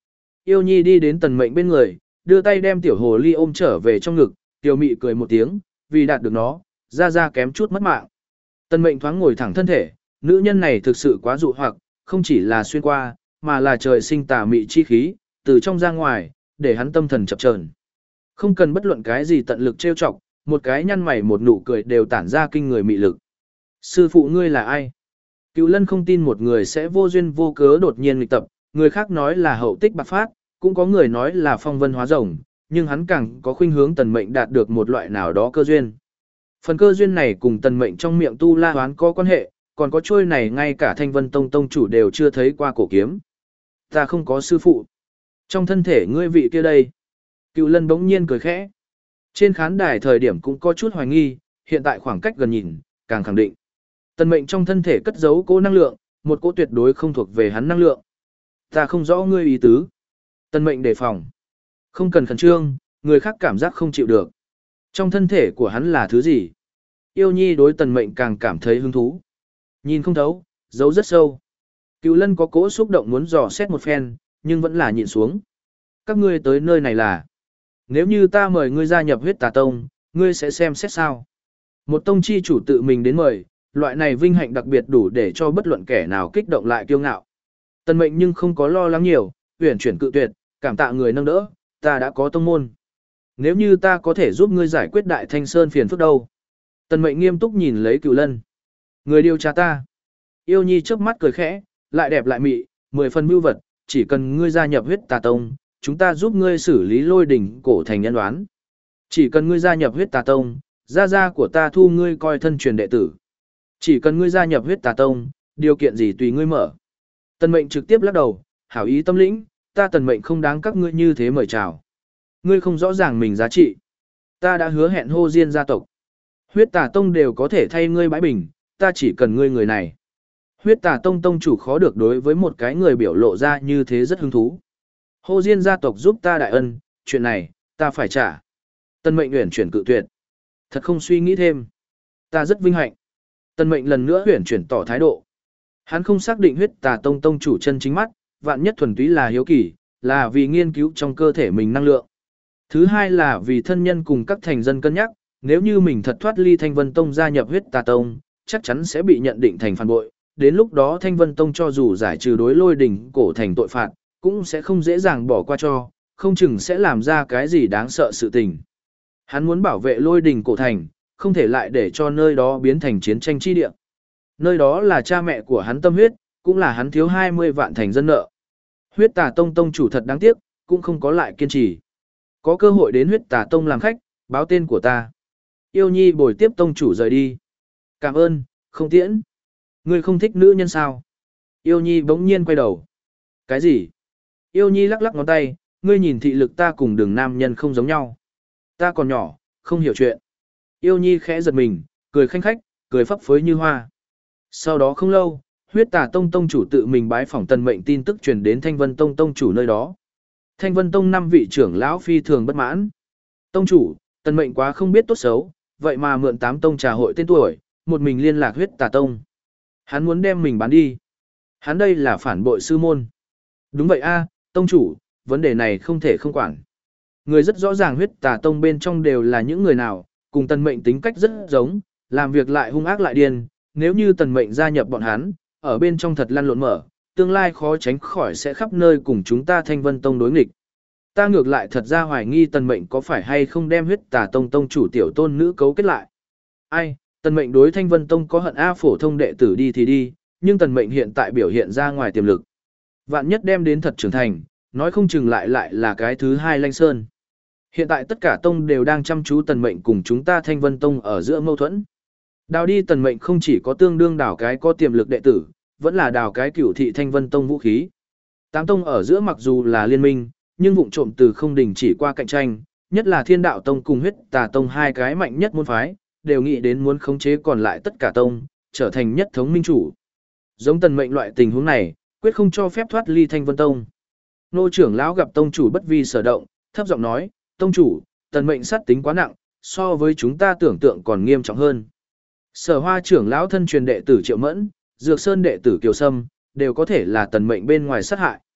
Yêu Nhi đi đến Tần Mệnh bên người, đưa tay đem tiểu hồ ly ôm trở về trong ngực, tiểu mị cười một tiếng, vì đạt được nó, ra ra kém chút mất mạng. Tần Mệnh thoáng ngồi thẳng thân thể, nữ nhân này thực sự quá dụ hoặc, không chỉ là xuyên qua, mà là trời sinh tà mị chi khí, từ trong ra ngoài, để hắn tâm thần chập chờn. Không cần bất luận cái gì tận lực trêu chọc, một cái nhăn mày một nụ cười đều tản ra kinh người mị lực. Sư phụ ngươi là ai? Cựu Lân không tin một người sẽ vô duyên vô cớ đột nhiên nghịch tập, người khác nói là hậu tích bạc phát, cũng có người nói là phong vân hóa rồng, nhưng hắn càng có khuynh hướng Tần Mệnh đạt được một loại nào đó cơ duyên. Phần cơ duyên này cùng Tần Mệnh trong miệng tu la hoán có quan hệ, còn có trôi này ngay cả Thanh Vân Tông tông chủ đều chưa thấy qua cổ kiếm. Ta không có sư phụ. Trong thân thể ngươi vị kia đây. Cựu Lân bỗng nhiên cười khẽ. Trên khán đài thời điểm cũng có chút hoài nghi, hiện tại khoảng cách gần nhìn, càng khẳng định. Tần Mệnh trong thân thể cất giấu cỗ năng lượng, một cỗ tuyệt đối không thuộc về hắn năng lượng. Ta không rõ ngươi ý tứ. Tần Mệnh đề phòng. Không cần khẩn trương, người khác cảm giác không chịu được. Trong thân thể của hắn là thứ gì? Yêu Nhi đối Tần Mệnh càng cảm thấy hứng thú. Nhìn không thấu, giấu rất sâu. Cựu Lân có cỗ xúc động muốn dò xét một phen, nhưng vẫn là nhịn xuống. Các ngươi tới nơi này là... Nếu như ta mời ngươi gia nhập huyết tà tông, ngươi sẽ xem xét sao? Một tông chi chủ tự mình đến mời, loại này vinh hạnh đặc biệt đủ để cho bất luận kẻ nào kích động lại kiêu ngạo. Tần Mệnh nhưng không có lo lắng nhiều, uyển chuyển cự tuyệt, cảm tạ người nâng đỡ, ta đã có tông môn. Nếu như ta có thể giúp ngươi giải quyết Đại Thanh Sơn phiền phức đâu? Tần Mệnh nghiêm túc nhìn lấy Cửu Lân. Người điều tra ta. Yêu Nhi chớp mắt cười khẽ, lại đẹp lại mị, mười phần mưu vật, chỉ cần ngươi gia nhập huyết tà tông, chúng ta giúp ngươi xử lý lôi đỉnh cổ thành nhân đoán. Chỉ cần ngươi gia nhập huyết tà tông, gia gia của ta thu ngươi coi thân truyền đệ tử. Chỉ cần ngươi gia nhập huyết tà tông, điều kiện gì tùy ngươi mở. Tần Mệnh trực tiếp lắc đầu, hảo ý tâm lĩnh, ta Tần Mệnh không đáng các ngươi như thế mời chào. Ngươi không rõ ràng mình giá trị. Ta đã hứa hẹn hô diên gia tộc. Huyết tà tông đều có thể thay ngươi bãi bình, ta chỉ cần ngươi người này. Huyết tà tông tông chủ khó được đối với một cái người biểu lộ ra như thế rất hứng thú. Hô diên gia tộc giúp ta đại ân, chuyện này, ta phải trả. Tần Mệnh uyển chuyển cự tuyệt. Thật không suy nghĩ thêm. Ta rất vinh hạnh. Tần Mệnh lần nữa uyển chuyển tỏ thái độ. Hắn không xác định huyết tà tông tông chủ chân chính mắt, vạn nhất thuần túy là hiếu kỳ, là vì nghiên cứu trong cơ thể mình năng lượng. Thứ hai là vì thân nhân cùng các thành dân cân nhắc, nếu như mình thật thoát ly Thanh Vân Tông gia nhập huyết tà tông, chắc chắn sẽ bị nhận định thành phản bội. Đến lúc đó Thanh Vân Tông cho dù giải trừ đối lôi đỉnh cổ thành tội phạt, cũng sẽ không dễ dàng bỏ qua cho, không chừng sẽ làm ra cái gì đáng sợ sự tình. Hắn muốn bảo vệ lôi đỉnh cổ thành, không thể lại để cho nơi đó biến thành chiến tranh chi địa. Nơi đó là cha mẹ của hắn tâm huyết, cũng là hắn thiếu hai mươi vạn thành dân nợ. Huyết tà tông tông chủ thật đáng tiếc, cũng không có lại kiên trì. Có cơ hội đến huyết tà tông làm khách, báo tên của ta. Yêu Nhi bồi tiếp tông chủ rời đi. Cảm ơn, không tiễn. Ngươi không thích nữ nhân sao? Yêu Nhi bỗng nhiên quay đầu. Cái gì? Yêu Nhi lắc lắc ngón tay, ngươi nhìn thị lực ta cùng đường nam nhân không giống nhau. Ta còn nhỏ, không hiểu chuyện. Yêu Nhi khẽ giật mình, cười khanh khách, cười phấp phới như hoa. Sau đó không lâu, huyết tà tông tông chủ tự mình bái phỏng Tần Mệnh tin tức truyền đến Thanh Vân Tông tông chủ nơi đó. Thanh Vân Tông năm vị trưởng lão phi thường bất mãn. Tông chủ, Tần Mệnh quá không biết tốt xấu, vậy mà mượn tám tông trà hội tên tuổi, một mình liên lạc huyết tà tông. Hắn muốn đem mình bán đi. Hắn đây là phản bội sư môn. Đúng vậy a, tông chủ, vấn đề này không thể không quản. Người rất rõ ràng huyết tà tông bên trong đều là những người nào, cùng Tần Mệnh tính cách rất giống, làm việc lại hung ác lại điên. Nếu như Tần Mệnh gia nhập bọn hắn, ở bên trong thật lăn lộn mở, tương lai khó tránh khỏi sẽ khắp nơi cùng chúng ta Thanh Vân Tông đối nghịch. Ta ngược lại thật ra hoài nghi Tần Mệnh có phải hay không đem huyết tà tông tông chủ tiểu tôn nữ cấu kết lại. Ai, Tần Mệnh đối Thanh Vân Tông có hận A phổ thông đệ tử đi thì đi, nhưng Tần Mệnh hiện tại biểu hiện ra ngoài tiềm lực. Vạn nhất đem đến thật trưởng thành, nói không chừng lại lại là cái thứ hai Lanh Sơn. Hiện tại tất cả tông đều đang chăm chú Tần Mệnh cùng chúng ta Thanh Vân Tông ở giữa mâu thuẫn. Đào đi Tần Mệnh không chỉ có tương đương đào cái có tiềm lực đệ tử, vẫn là đào cái cửu thị Thanh Vân Tông vũ khí. Tám tông ở giữa mặc dù là liên minh, nhưng vụng trộm từ không đình chỉ qua cạnh tranh, nhất là Thiên Đạo Tông cùng huyết tà tông hai cái mạnh nhất môn phái, đều nghĩ đến muốn khống chế còn lại tất cả tông, trở thành nhất thống minh chủ. Giống Tần Mệnh loại tình huống này, quyết không cho phép thoát ly Thanh Vân Tông. Nô trưởng lão gặp tông chủ bất vi sở động, thấp giọng nói, tông chủ, Tần Mệnh sát tính quá nặng, so với chúng ta tưởng tượng còn nghiêm trọng hơn. Sở Hoa trưởng lão thân truyền đệ tử Triệu Mẫn, Dược Sơn đệ tử Kiều Sâm, đều có thể là Tần Mệnh bên ngoài sát hại.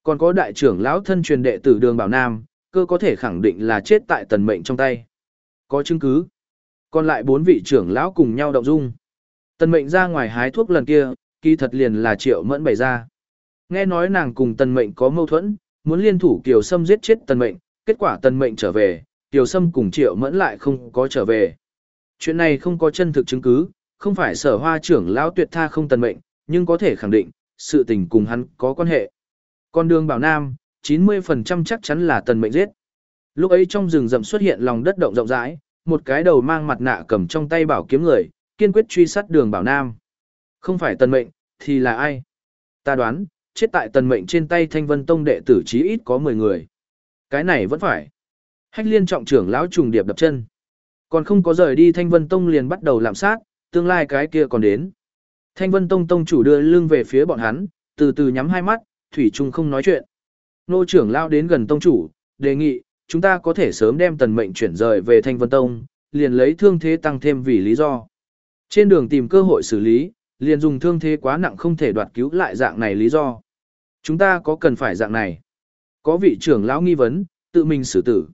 Còn có đại trưởng lão thân truyền đệ tử Đường Bảo Nam, cơ có thể khẳng định là chết tại tần mệnh trong tay. Có chứng cứ. Còn lại bốn vị trưởng lão cùng nhau động dung. Tần mệnh ra ngoài hái thuốc lần kia, kỳ thật liền là Triệu Mẫn bày ra. Nghe nói nàng cùng tần mệnh có mâu thuẫn, muốn liên thủ Kiều Sâm giết chết tần mệnh, kết quả tần mệnh trở về, Kiều Sâm cùng Triệu Mẫn lại không có trở về. Chuyện này không có chân thực chứng cứ, không phải Sở Hoa trưởng lão tuyệt tha không tần mệnh, nhưng có thể khẳng định, sự tình cùng hắn có quan hệ. Còn Đường Bảo Nam, chín mươi phần trăm chắc chắn là tần mệnh giết. Lúc ấy trong rừng rậm xuất hiện lòng đất động rộng rãi, một cái đầu mang mặt nạ cầm trong tay bảo kiếm người, kiên quyết truy sát Đường Bảo Nam. Không phải tần mệnh, thì là ai? Ta đoán, chết tại tần mệnh trên tay Thanh Vân Tông đệ tử chí ít có mười người. Cái này vẫn phải. Hách Liên trọng trưởng lão trùng điệp đập chân. Còn không có rời đi Thanh Vân Tông liền bắt đầu lạm sát, tương lai cái kia còn đến. Thanh Vân Tông tông chủ đưa lưng về phía bọn hắn, từ từ nhắm hai mắt, thủy chung không nói chuyện. Nô trưởng lão đến gần tông chủ, đề nghị, chúng ta có thể sớm đem tần mệnh chuyển rời về Thanh Vân Tông, liền lấy thương thế tăng thêm vì lý do. Trên đường tìm cơ hội xử lý, liền dùng thương thế quá nặng không thể đoạt cứu lại dạng này lý do. Chúng ta có cần phải dạng này? Có vị trưởng lão nghi vấn, tự mình xử tử.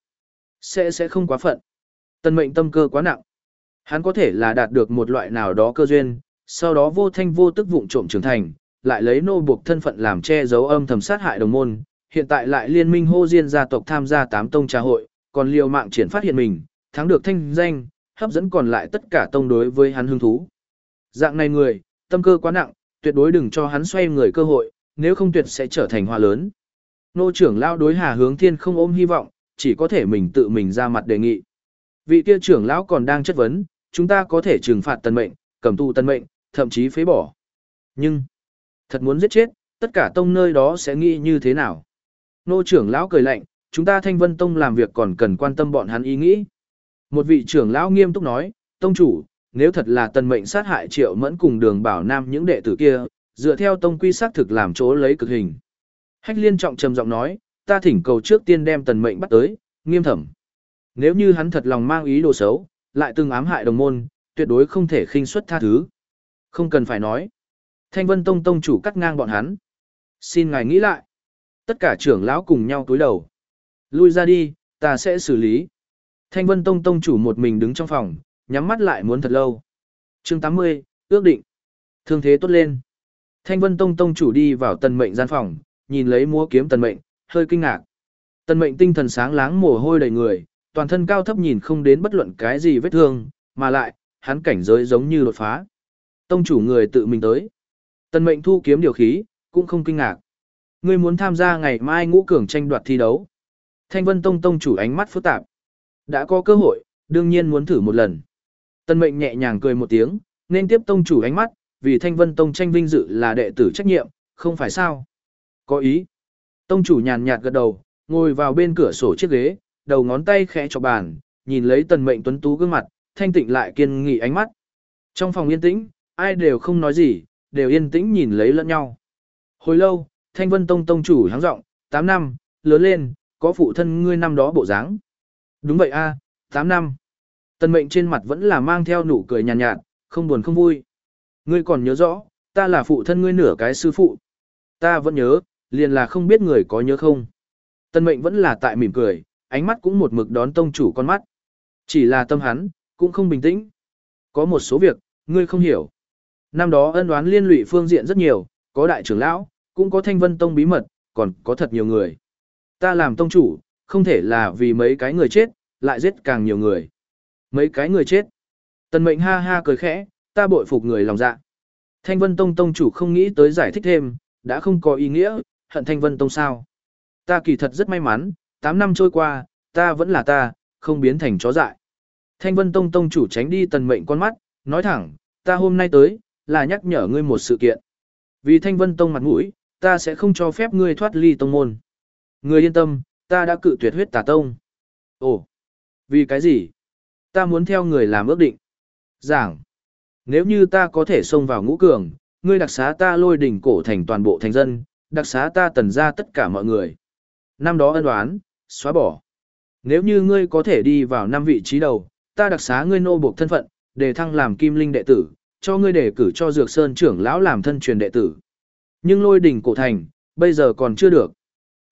Sẽ sẽ không quá phận. Tần mệnh tâm cơ quá nặng. Hắn có thể là đạt được một loại nào đó cơ duyên, sau đó vô thanh vô tức vụng trộm trưởng thành, lại lấy nô buộc thân phận làm che giấu âm thầm sát hại đồng môn, hiện tại lại liên minh hô diên gia tộc tham gia tám tông trà hội, còn liều mạng triển phát hiện mình, thắng được thanh danh, hấp dẫn còn lại tất cả tông đối với hắn hứng thú. Dạng này người, tâm cơ quá nặng, tuyệt đối đừng cho hắn xoay người cơ hội, nếu không tuyệt sẽ trở thành hoa lớn. Nô trưởng lão đối Hà Hướng Thiên không ôm hy vọng, chỉ có thể mình tự mình ra mặt đề nghị. Vị kia trưởng lão còn đang chất vấn, chúng ta có thể trừng phạt tần mệnh, cầm tù tần mệnh, thậm chí phế bỏ. Nhưng, thật muốn giết chết, tất cả tông nơi đó sẽ nghĩ như thế nào? Nô trưởng lão cười lạnh, chúng ta Thanh Vân Tông làm việc còn cần quan tâm bọn hắn ý nghĩ. Một vị trưởng lão nghiêm túc nói, tông chủ, nếu thật là tần mệnh sát hại Triệu Mẫn cùng Đường Bảo Nam những đệ tử kia, dựa theo tông quy xác thực làm chỗ lấy cực hình. Hách Liên trọng trầm giọng nói, ta thỉnh cầu trước tiên đem tần mệnh bắt tới, nghiêm thẩm. Nếu như hắn thật lòng mang ý đồ xấu, lại từng ám hại đồng môn, tuyệt đối không thể khinh suất tha thứ. Không cần phải nói. Thanh Vân Tông tông chủ cắt ngang bọn hắn. Xin ngài nghĩ lại. Tất cả trưởng lão cùng nhau cúi đầu. Lui ra đi, ta sẽ xử lý. Thanh Vân Tông tông chủ một mình đứng trong phòng, nhắm mắt lại muốn thật lâu. Chương tám mươi, ước định. Thương thế tốt lên. Thanh Vân Tông tông chủ đi vào tần mệnh gian phòng, nhìn lấy múa kiếm tần mệnh, hơi kinh ngạc. Tần mệnh tinh thần sáng láng mồ hôi đầy người, toàn thân cao thấp nhìn không đến bất luận cái gì vết thương, mà lại, hắn cảnh giới giống như đột phá. Tông chủ người tự mình tới. Tần mệnh thu kiếm điều khí, cũng không kinh ngạc. Ngươi muốn tham gia ngày mai ngũ cường tranh đoạt thi đấu. Thanh Vân Tông tông chủ ánh mắt phức tạp. Đã có cơ hội, đương nhiên muốn thử một lần. Tần mệnh nhẹ nhàng cười một tiếng, nên tiếp tông chủ ánh mắt, vì Thanh Vân Tông tranh vinh dự là đệ tử trách nhiệm, không phải sao. Có ý. Tông chủ nhàn nhạt gật đầu, ngồi vào bên cửa sổ chiếc ghế, đầu ngón tay khẽ chọc bàn, nhìn lấy tần mệnh tuấn tú gương mặt, thanh tịnh lại kiên nghị ánh mắt. Trong phòng yên tĩnh, ai đều không nói gì, đều yên tĩnh nhìn lấy lẫn nhau. Hồi lâu, Thanh Vân Tông tông chủ háng giọng, tám năm, lớn lên, có phụ thân ngươi năm đó bộ dáng. Đúng vậy a, tám năm. Tần mệnh trên mặt vẫn là mang theo nụ cười nhàn nhạt, nhạt, không buồn không vui. Ngươi còn nhớ rõ, ta là phụ thân ngươi nửa cái sư phụ. Ta vẫn nhớ, liền là không biết người có nhớ không. Tần mệnh vẫn là tại mỉm cười, ánh mắt cũng một mực đón tông chủ con mắt. Chỉ là tâm hắn, cũng không bình tĩnh. Có một số việc, ngươi không hiểu. Năm đó ân oán liên lụy phương diện rất nhiều, có đại trưởng lão, cũng có Thanh Vân Tông bí mật, còn có thật nhiều người. Ta làm tông chủ, không thể là vì mấy cái người chết, lại giết càng nhiều người. Mấy cái người chết. Tần mệnh ha ha cười khẽ, ta bội phục người lòng dạ. Thanh Vân Tông tông chủ không nghĩ tới giải thích thêm, đã không có ý nghĩa, hận Thanh Vân Tông sao. Ta kỳ thật rất may mắn, tám năm trôi qua, ta vẫn là ta, không biến thành chó dại. Thanh Vân Tông tông chủ tránh đi tần mệnh con mắt, nói thẳng, ta hôm nay tới, là nhắc nhở ngươi một sự kiện. Vì Thanh Vân Tông mặt mũi, ta sẽ không cho phép ngươi thoát ly tông môn. Ngươi yên tâm, ta đã cự tuyệt huyết tà tông. Ồ, vì cái gì? Ta muốn theo người làm ước định. Giảng, nếu như ta có thể xông vào ngũ cường, ngươi đặc xá ta lôi đỉnh cổ thành toàn bộ thành dân, đặc xá ta tần ra tất cả mọi người. Năm đó ân oán, xóa bỏ. Nếu như ngươi có thể đi vào năm vị trí đầu, ta đặc xá ngươi nô buộc thân phận, đề thăng làm kim linh đệ tử, cho ngươi đề cử cho Dược Sơn trưởng lão làm thân truyền đệ tử. Nhưng lôi đỉnh cổ thành, bây giờ còn chưa được.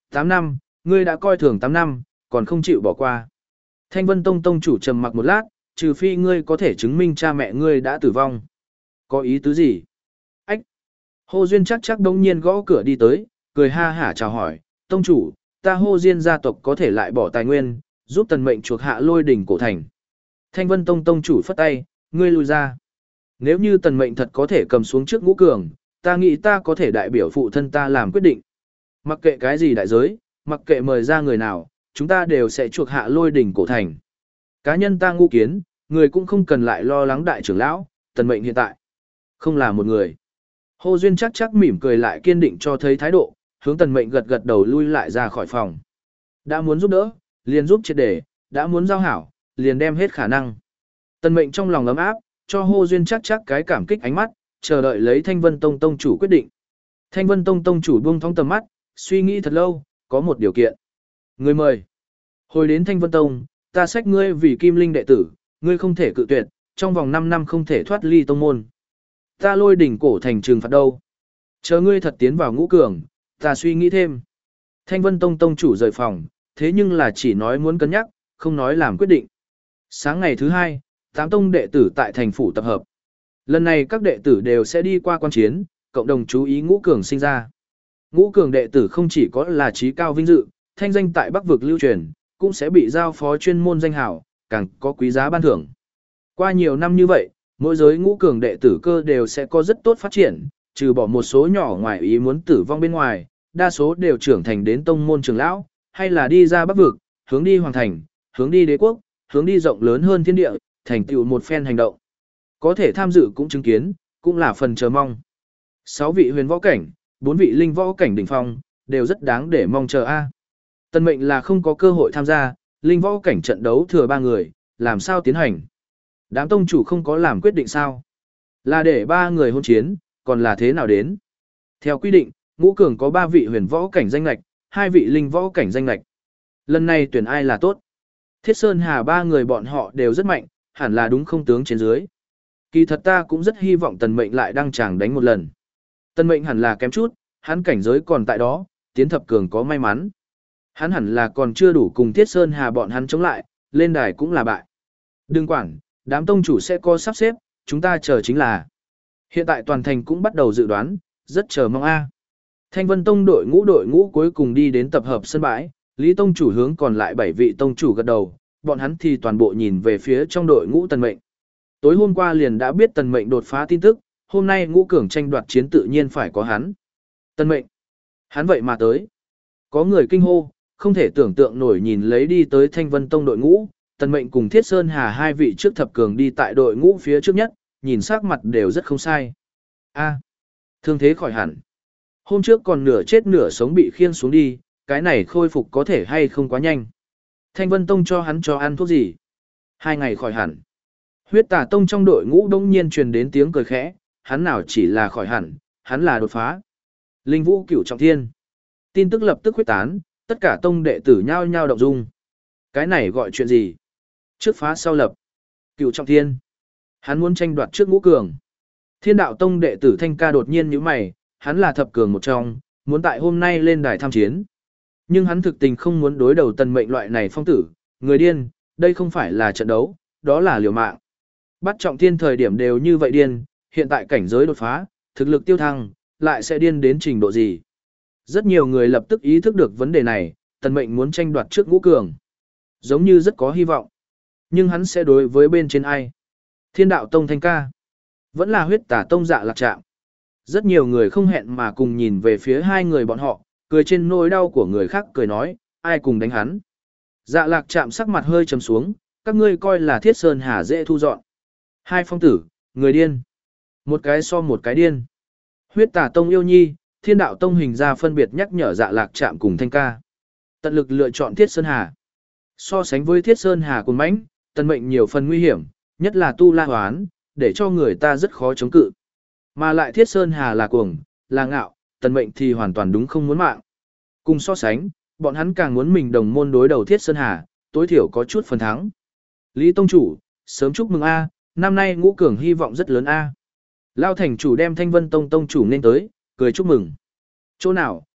Tám năm, ngươi đã coi thường tám năm, còn không chịu bỏ qua. Thanh Vân Tông tông chủ trầm mặc một lát, trừ phi ngươi có thể chứng minh cha mẹ ngươi đã tử vong. Có ý tứ gì? Ách! Hồ Duyên chắc chắc đông nhiên gõ cửa đi tới, cười ha hả chào hỏi, tông chủ, ta Hồ Diên gia tộc có thể lại bỏ tài nguyên, giúp tần mệnh chuộc hạ lôi đỉnh cổ thành. Thanh Vân Tông tông chủ phất tay, ngươi lui ra. Nếu như tần mệnh thật có thể cầm xuống trước ngũ cường, ta nghĩ ta có thể đại biểu phụ thân ta làm quyết định. Mặc kệ cái gì đại giới, mặc kệ mời ra người nào, chúng ta đều sẽ chuộc hạ lôi đỉnh cổ thành. Cá nhân ta ngu kiến, người cũng không cần lại lo lắng đại trưởng lão, tần mệnh hiện tại không là một người. Hồ Duyên chắc chắc mỉm cười lại kiên định cho thấy thái độ, hướng tần mệnh gật gật đầu lui lại ra khỏi phòng. Đã muốn giúp đỡ, liền giúp triệt để, đã muốn giao hảo, liền đem hết khả năng. Tần mệnh trong lòng ấm áp, cho Hồ Duyên chắc chắc cái cảm kích ánh mắt, chờ đợi lấy Thanh Vân Tông tông chủ quyết định. Thanh Vân Tông tông chủ buông thõng tầm mắt, suy nghĩ thật lâu, có một điều kiện. Người mời. Hồi đến Thanh Vân Tông, ta xách ngươi vì kim linh đệ tử, ngươi không thể cự tuyệt, trong vòng năm năm không thể thoát ly tông môn. Ta lôi đỉnh cổ thành trừng phạt đâu. Chờ ngươi thật tiến vào ngũ cường, ta suy nghĩ thêm. Thanh Vân Tông tông chủ rời phòng, thế nhưng là chỉ nói muốn cân nhắc, không nói làm quyết định. Sáng ngày thứ hai, tám tông đệ tử tại thành phủ tập hợp. Lần này các đệ tử đều sẽ đi qua quan chiến, cộng đồng chú ý ngũ cường sinh ra. Ngũ cường đệ tử không chỉ có là trí cao vinh dự, thanh danh tại Bắc vực lưu truyền, cũng sẽ bị giao phó chuyên môn danh hào, càng có quý giá ban thưởng. Qua nhiều năm như vậy, mỗi giới ngũ cường đệ tử cơ đều sẽ có rất tốt phát triển, trừ bỏ một số nhỏ ngoài ý muốn tử vong bên ngoài, đa số đều trưởng thành đến tông môn trưởng lão, hay là đi ra Bắc vực, hướng đi hoàng thành, hướng đi đế quốc, hướng đi rộng lớn hơn thiên địa, thành tựu một phen hành động. Có thể tham dự cũng chứng kiến, cũng là phần chờ mong. Sáu vị huyền võ cảnh, bốn vị linh võ cảnh đỉnh phong, đều rất đáng để mong chờ a. Tần mệnh là không có cơ hội tham gia, linh võ cảnh trận đấu thừa ba người, làm sao tiến hành? Đám tông chủ không có làm quyết định sao? Là để ba người hôn chiến, còn là thế nào đến? Theo quy định, ngũ cường có ba vị huyền võ cảnh danh lạch, hai vị linh võ cảnh danh lạch. Lần này tuyển ai là tốt? Thiết Sơn Hà ba người bọn họ đều rất mạnh, hẳn là đúng không tướng trên dưới. Kỳ thật ta cũng rất hy vọng tần mệnh lại đăng tràng đánh một lần. Tần mệnh hẳn là kém chút, hắn cảnh giới còn tại đó, tiến thập cường có may mắn. Hắn hẳn là còn chưa đủ cùng Thiết Sơn Hà bọn hắn chống lại, lên đài cũng là bại. Đừng quản, đám tông chủ sẽ có sắp xếp, chúng ta chờ chính là. Hiện tại toàn thành cũng bắt đầu dự đoán, rất chờ mong a. Thanh Vân Tông đội ngũ đội ngũ cuối cùng đi đến tập hợp sân bãi, Lý tông chủ hướng còn lại bảy vị tông chủ gật đầu, bọn hắn thì toàn bộ nhìn về phía trong đội ngũ tần mệnh. Tối hôm qua liền đã biết tần mệnh đột phá tin tức, hôm nay ngũ cường tranh đoạt chiến tự nhiên phải có hắn. Tần mệnh, hắn vậy mà tới. Có người kinh hô, không thể tưởng tượng nổi nhìn lấy đi tới Thanh Vân Tông đội ngũ, tần mệnh cùng Thiết Sơn Hà hai vị trước thập cường đi tại đội ngũ phía trước nhất, nhìn sắc mặt đều rất không sai. A, thương thế khỏi hẳn. Hôm trước còn nửa chết nửa sống bị khiêng xuống đi, cái này khôi phục có thể hay không quá nhanh. Thanh Vân Tông cho hắn cho ăn thuốc gì? Hai ngày khỏi hẳn. Huyết Tà Tông trong đội ngũ đông nhiên truyền đến tiếng cười khẽ, hắn nào chỉ là khỏi hẳn, hắn là đột phá. Linh Vũ Cửu Trọng Thiên. Tin tức lập tức huyết tán, tất cả tông đệ tử nhao nhao động dung. Cái này gọi chuyện gì? Trước phá sau lập. Cửu Trọng Thiên. Hắn muốn tranh đoạt trước ngũ cường. Thiên Đạo Tông đệ tử Thanh Ca đột nhiên nhíu mày, hắn là thập cường một trong, muốn tại hôm nay lên đài tham chiến. Nhưng hắn thực tình không muốn đối đầu tần mệnh loại này phong tử, người điên, đây không phải là trận đấu, đó là liều mạng. Bắt Trọng Thiên thời điểm đều như vậy điên, hiện tại cảnh giới đột phá, thực lực tiêu thăng, lại sẽ điên đến trình độ gì. Rất nhiều người lập tức ý thức được vấn đề này, tần mệnh muốn tranh đoạt trước ngũ cường. Giống như rất có hy vọng. Nhưng hắn sẽ đối với bên trên ai? Thiên Đạo Tông Thanh Ca. Vẫn là Huyết Tà Tông Dạ Lạc Trạm. Rất nhiều người không hẹn mà cùng nhìn về phía hai người bọn họ, cười trên nỗi đau của người khác cười nói, ai cùng đánh hắn. Dạ Lạc Trạm sắc mặt hơi trầm xuống, các ngươi coi là Thiết Sơn Hà dễ thu dọn. Hai phong tử, người điên. Một cái so một cái điên. Huyết Tà Tông yêu nhi, Thiên Đạo Tông hình ra phân biệt nhắc nhở Dạ Lạc Trạm cùng Thanh Ca. Tận lực lựa chọn Thiết Sơn Hà. So sánh với Thiết Sơn Hà cùng mãnh, tần mệnh nhiều phần nguy hiểm, nhất là tu la hoán, để cho người ta rất khó chống cự. Mà lại Thiết Sơn Hà là cuồng, là ngạo, tần mệnh thì hoàn toàn đúng không muốn mạng. Cùng so sánh, bọn hắn càng muốn mình đồng môn đối đầu Thiết Sơn Hà, tối thiểu có chút phần thắng. Lý Tông Chủ, sớm chúc mừng A, năm nay ngũ cường hy vọng rất lớn A. Lao thành chủ đem Thanh Vân Tông Tông Chủ nên tới, cười chúc mừng. Chỗ nào,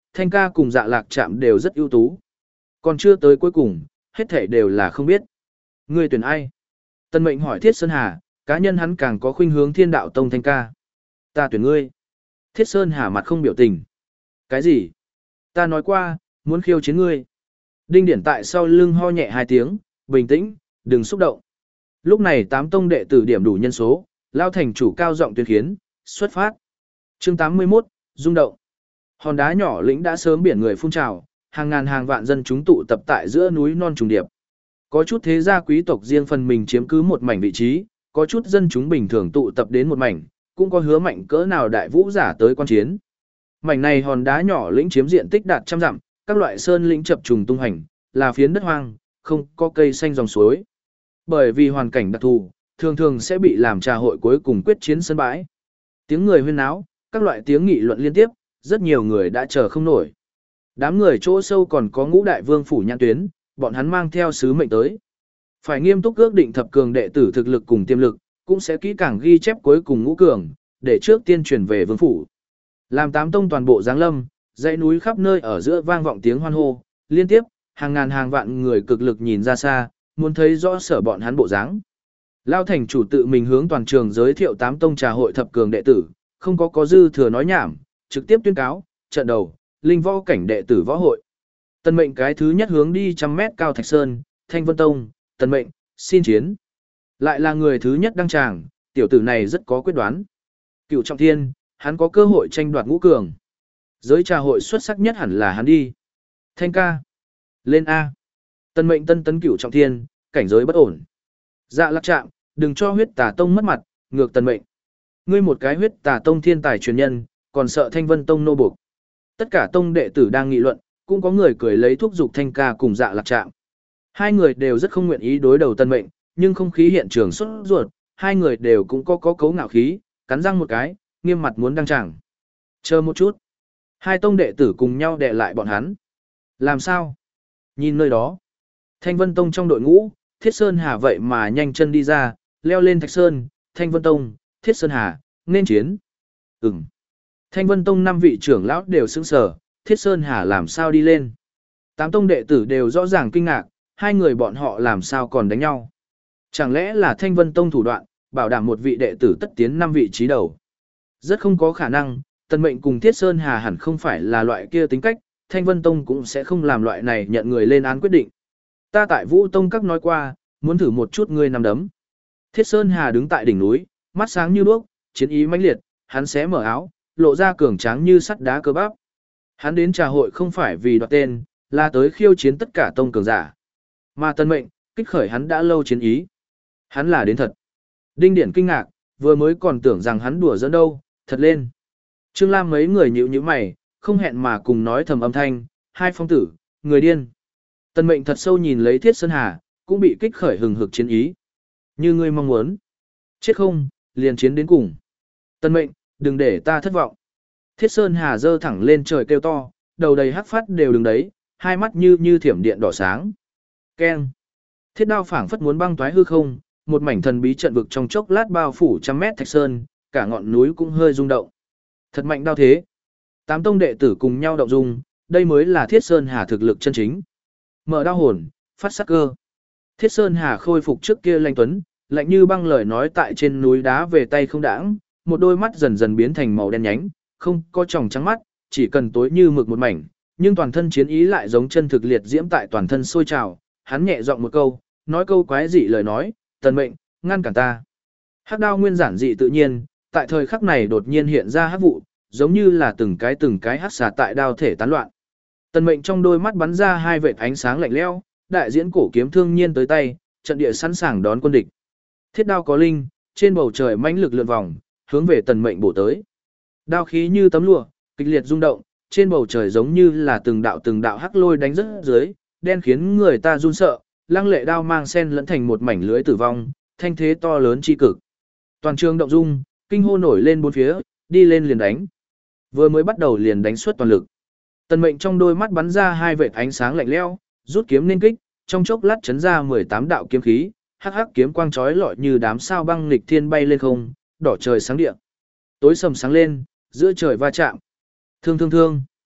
Thanh ca cùng Dạ Lạc Trạm đều rất ưu tú. Còn chưa tới cuối cùng, hết thảy đều là không biết. Ngươi tuyển ai? Tân Mệnh hỏi Thiết Sơn Hà, cá nhân hắn càng có khuynh hướng Thiên Đạo Tông Thanh ca. Ta tuyển ngươi. Thiết Sơn Hà mặt không biểu tình. Cái gì? Ta nói qua, muốn khiêu chiến ngươi. Đinh Điển tại sau lưng ho nhẹ hai tiếng, bình tĩnh, đừng xúc động. Lúc này tám tông đệ tử điểm đủ nhân số, lao thành chủ cao giọng tuyên khiến, xuất phát. Chương tám mươi mốt, rung động. Hòn đá nhỏ lĩnh đã sớm biển người phun trào, hàng ngàn hàng vạn dân chúng tụ tập tại giữa núi non trùng điệp. Có chút thế gia quý tộc riêng phần mình chiếm cứ một mảnh vị trí, có chút dân chúng bình thường tụ tập đến một mảnh, cũng có hứa mạnh cỡ nào đại vũ giả tới quan chiến. Mảnh này hòn đá nhỏ lĩnh chiếm diện tích đạt trăm dặm, các loại sơn lĩnh chập trùng tung hành, là phiến đất hoang, không có cây xanh dòng suối. Bởi vì hoàn cảnh đặc thù, thường thường sẽ bị làm trà hội cuối cùng quyết chiến sân bãi. Tiếng người huyên náo, các loại tiếng nghị luận liên tiếp, rất nhiều người đã chờ không nổi. Đám người chỗ sâu còn có ngũ đại vương phủ nhãn tuyến, bọn hắn mang theo sứ mệnh tới. Phải nghiêm túc ước định thập cường đệ tử thực lực cùng tiềm lực, cũng sẽ kỹ càng ghi chép cuối cùng ngũ cường, để trước tiên truyền về vương phủ. Làm tám tông toàn bộ giáng lâm, dãy núi khắp nơi ở giữa vang vọng tiếng hoan hô, liên tiếp, hàng ngàn hàng vạn người cực lực nhìn ra xa, muốn thấy rõ sở bọn hắn bộ dáng. Lao thành chủ tự mình hướng toàn trường giới thiệu tám tông trà hội thập cường đệ tử, không có có dư thừa nói nhảm, trực tiếp tuyên cáo, trận đầu, linh võ cảnh đệ tử võ hội. Tần Mệnh cái thứ nhất hướng đi trăm mét cao Thạch Sơn, Thanh Vân Tông, Tần Mệnh, xin chiến. Lại là người thứ nhất đăng tràng, tiểu tử này rất có quyết đoán. Cựu Trọng Thiên, hắn có cơ hội tranh đoạt ngũ cường. Giới trà hội xuất sắc nhất hẳn là hắn đi. Thanh ca. Lên A. Tần Mệnh tân tấn Cựu Trọng Thiên, cảnh giới bất ổn. Dạ Lạc Trạm, đừng cho huyết tà tông mất mặt, ngược Tần Mệnh. Ngươi một cái huyết tà tông thiên tài truyền nhân, còn sợ Thanh Vân Tông nô buộc. Tất cả tông đệ tử đang nghị luận, cũng có người cười lấy thuốc dục Thanh ca cùng Dạ Lạc Trạm. Hai người đều rất không nguyện ý đối đầu Tần Mệnh, nhưng không khí hiện trường xuất ruột, hai người đều cũng có có cấu ngạo khí, cắn răng một cái, nghiêm mặt muốn đăng tràng. Chờ một chút. Hai tông đệ tử cùng nhau đè lại bọn hắn. Làm sao? Nhìn nơi đó. Thanh Vân Tông trong đội ngũ, Thiết Sơn Hà vậy mà nhanh chân đi ra, leo lên Thạch Sơn, Thanh Vân Tông, Thiết Sơn Hà, nên chiến. Ừm. Thanh Vân Tông năm vị trưởng lão đều sững sờ, Thiết Sơn Hà làm sao đi lên. Tám tông đệ tử đều rõ ràng kinh ngạc, hai người bọn họ làm sao còn đánh nhau. Chẳng lẽ là Thanh Vân Tông thủ đoạn, bảo đảm một vị đệ tử tất tiến năm vị trí đầu. Rất không có khả năng, Tần Mệnh cùng Thiết Sơn Hà hẳn không phải là loại kia tính cách, Thanh Vân Tông cũng sẽ không làm loại này nhận người lên án quyết định. Ta tại Vũ Tông các nói qua, muốn thử một chút ngươi nằm đấm. Thiết Sơn Hà đứng tại đỉnh núi, mắt sáng như đuốc, chiến ý mãnh liệt, hắn xé mở áo, lộ ra cường tráng như sắt đá cơ bắp. Hắn đến trà hội không phải vì đoạt tên, là tới khiêu chiến tất cả tông cường giả. Mà Tần Mệnh, kích khởi hắn đã lâu chiến ý. Hắn là đến thật. Đinh Điển kinh ngạc, vừa mới còn tưởng rằng hắn đùa giỡn đâu, thật lên. Trương Lam mấy người nhíu nhíu mày, không hẹn mà cùng nói thầm âm thanh, hai phong tử, người điên. Tần Mệnh thật sâu nhìn lấy Thiết Sơn Hà, cũng bị kích khởi hừng hực chiến ý. Như ngươi mong muốn. Chết không, liền chiến đến cùng. Tần Mệnh, đừng để ta thất vọng. Thiết Sơn Hà giơ thẳng lên trời kêu to, đầu đầy hắc phát đều đứng đấy, hai mắt như như thiểm điện đỏ sáng. Keng. Thiết đao phảng phất muốn băng toái hư không, một mảnh thần bí trận vực trong chốc lát bao phủ trăm mét Thạch Sơn, cả ngọn núi cũng hơi rung động. Thật mạnh đao thế. Tám tông đệ tử cùng nhau động dung, đây mới là Thiết Sơn Hà thực lực chân chính. Mở đao hồn, phát sắc cơ. Thiết Sơn Hà khôi phục trước kia lanh tuấn, lạnh như băng lời nói tại trên núi đá về tay không đãng, một đôi mắt dần dần biến thành màu đen nhánh, không có tròng trắng mắt, chỉ cần tối như mực một mảnh, nhưng toàn thân chiến ý lại giống chân thực liệt diễm tại toàn thân sôi trào, hắn nhẹ giọng một câu, nói câu quái dị lời nói, Tần Mệnh, ngăn cản ta. Hắc đao nguyên giản dị tự nhiên, tại thời khắc này đột nhiên hiện ra hắc vụ, giống như là từng cái từng cái hắc xà tại đao thể tán loạn. Tần Mệnh trong đôi mắt bắn ra hai vệt ánh sáng lạnh lẽo, đại diễn cổ kiếm thương nhiên tới tay, trận địa sẵn sàng đón quân địch. Thiết đao có linh, trên bầu trời mãnh lực lượn vòng, hướng về Tần Mệnh bổ tới. Đao khí như tấm lụa, kịch liệt rung động, trên bầu trời giống như là từng đạo từng đạo hắc lôi đánh rất dưới, đen khiến người ta run sợ, lăng lệ đao mang sen lẫn thành một mảnh lưới tử vong, thanh thế to lớn chi cực. Toàn trường động dung, kinh hô nổi lên bốn phía, đi lên liền đánh. Vừa mới bắt đầu liền đánh suốt toàn lực. Tần Mệnh trong đôi mắt bắn ra hai vệt ánh sáng lạnh lẽo, rút kiếm nên kích, trong chốc lát chấn ra mười tám đạo kiếm khí, hắc hắc kiếm quang chói lọi như đám sao băng nghịch thiên bay lên không, đỏ trời sáng địa. Tối sầm sáng lên, giữa trời va chạm. Thương thương thương.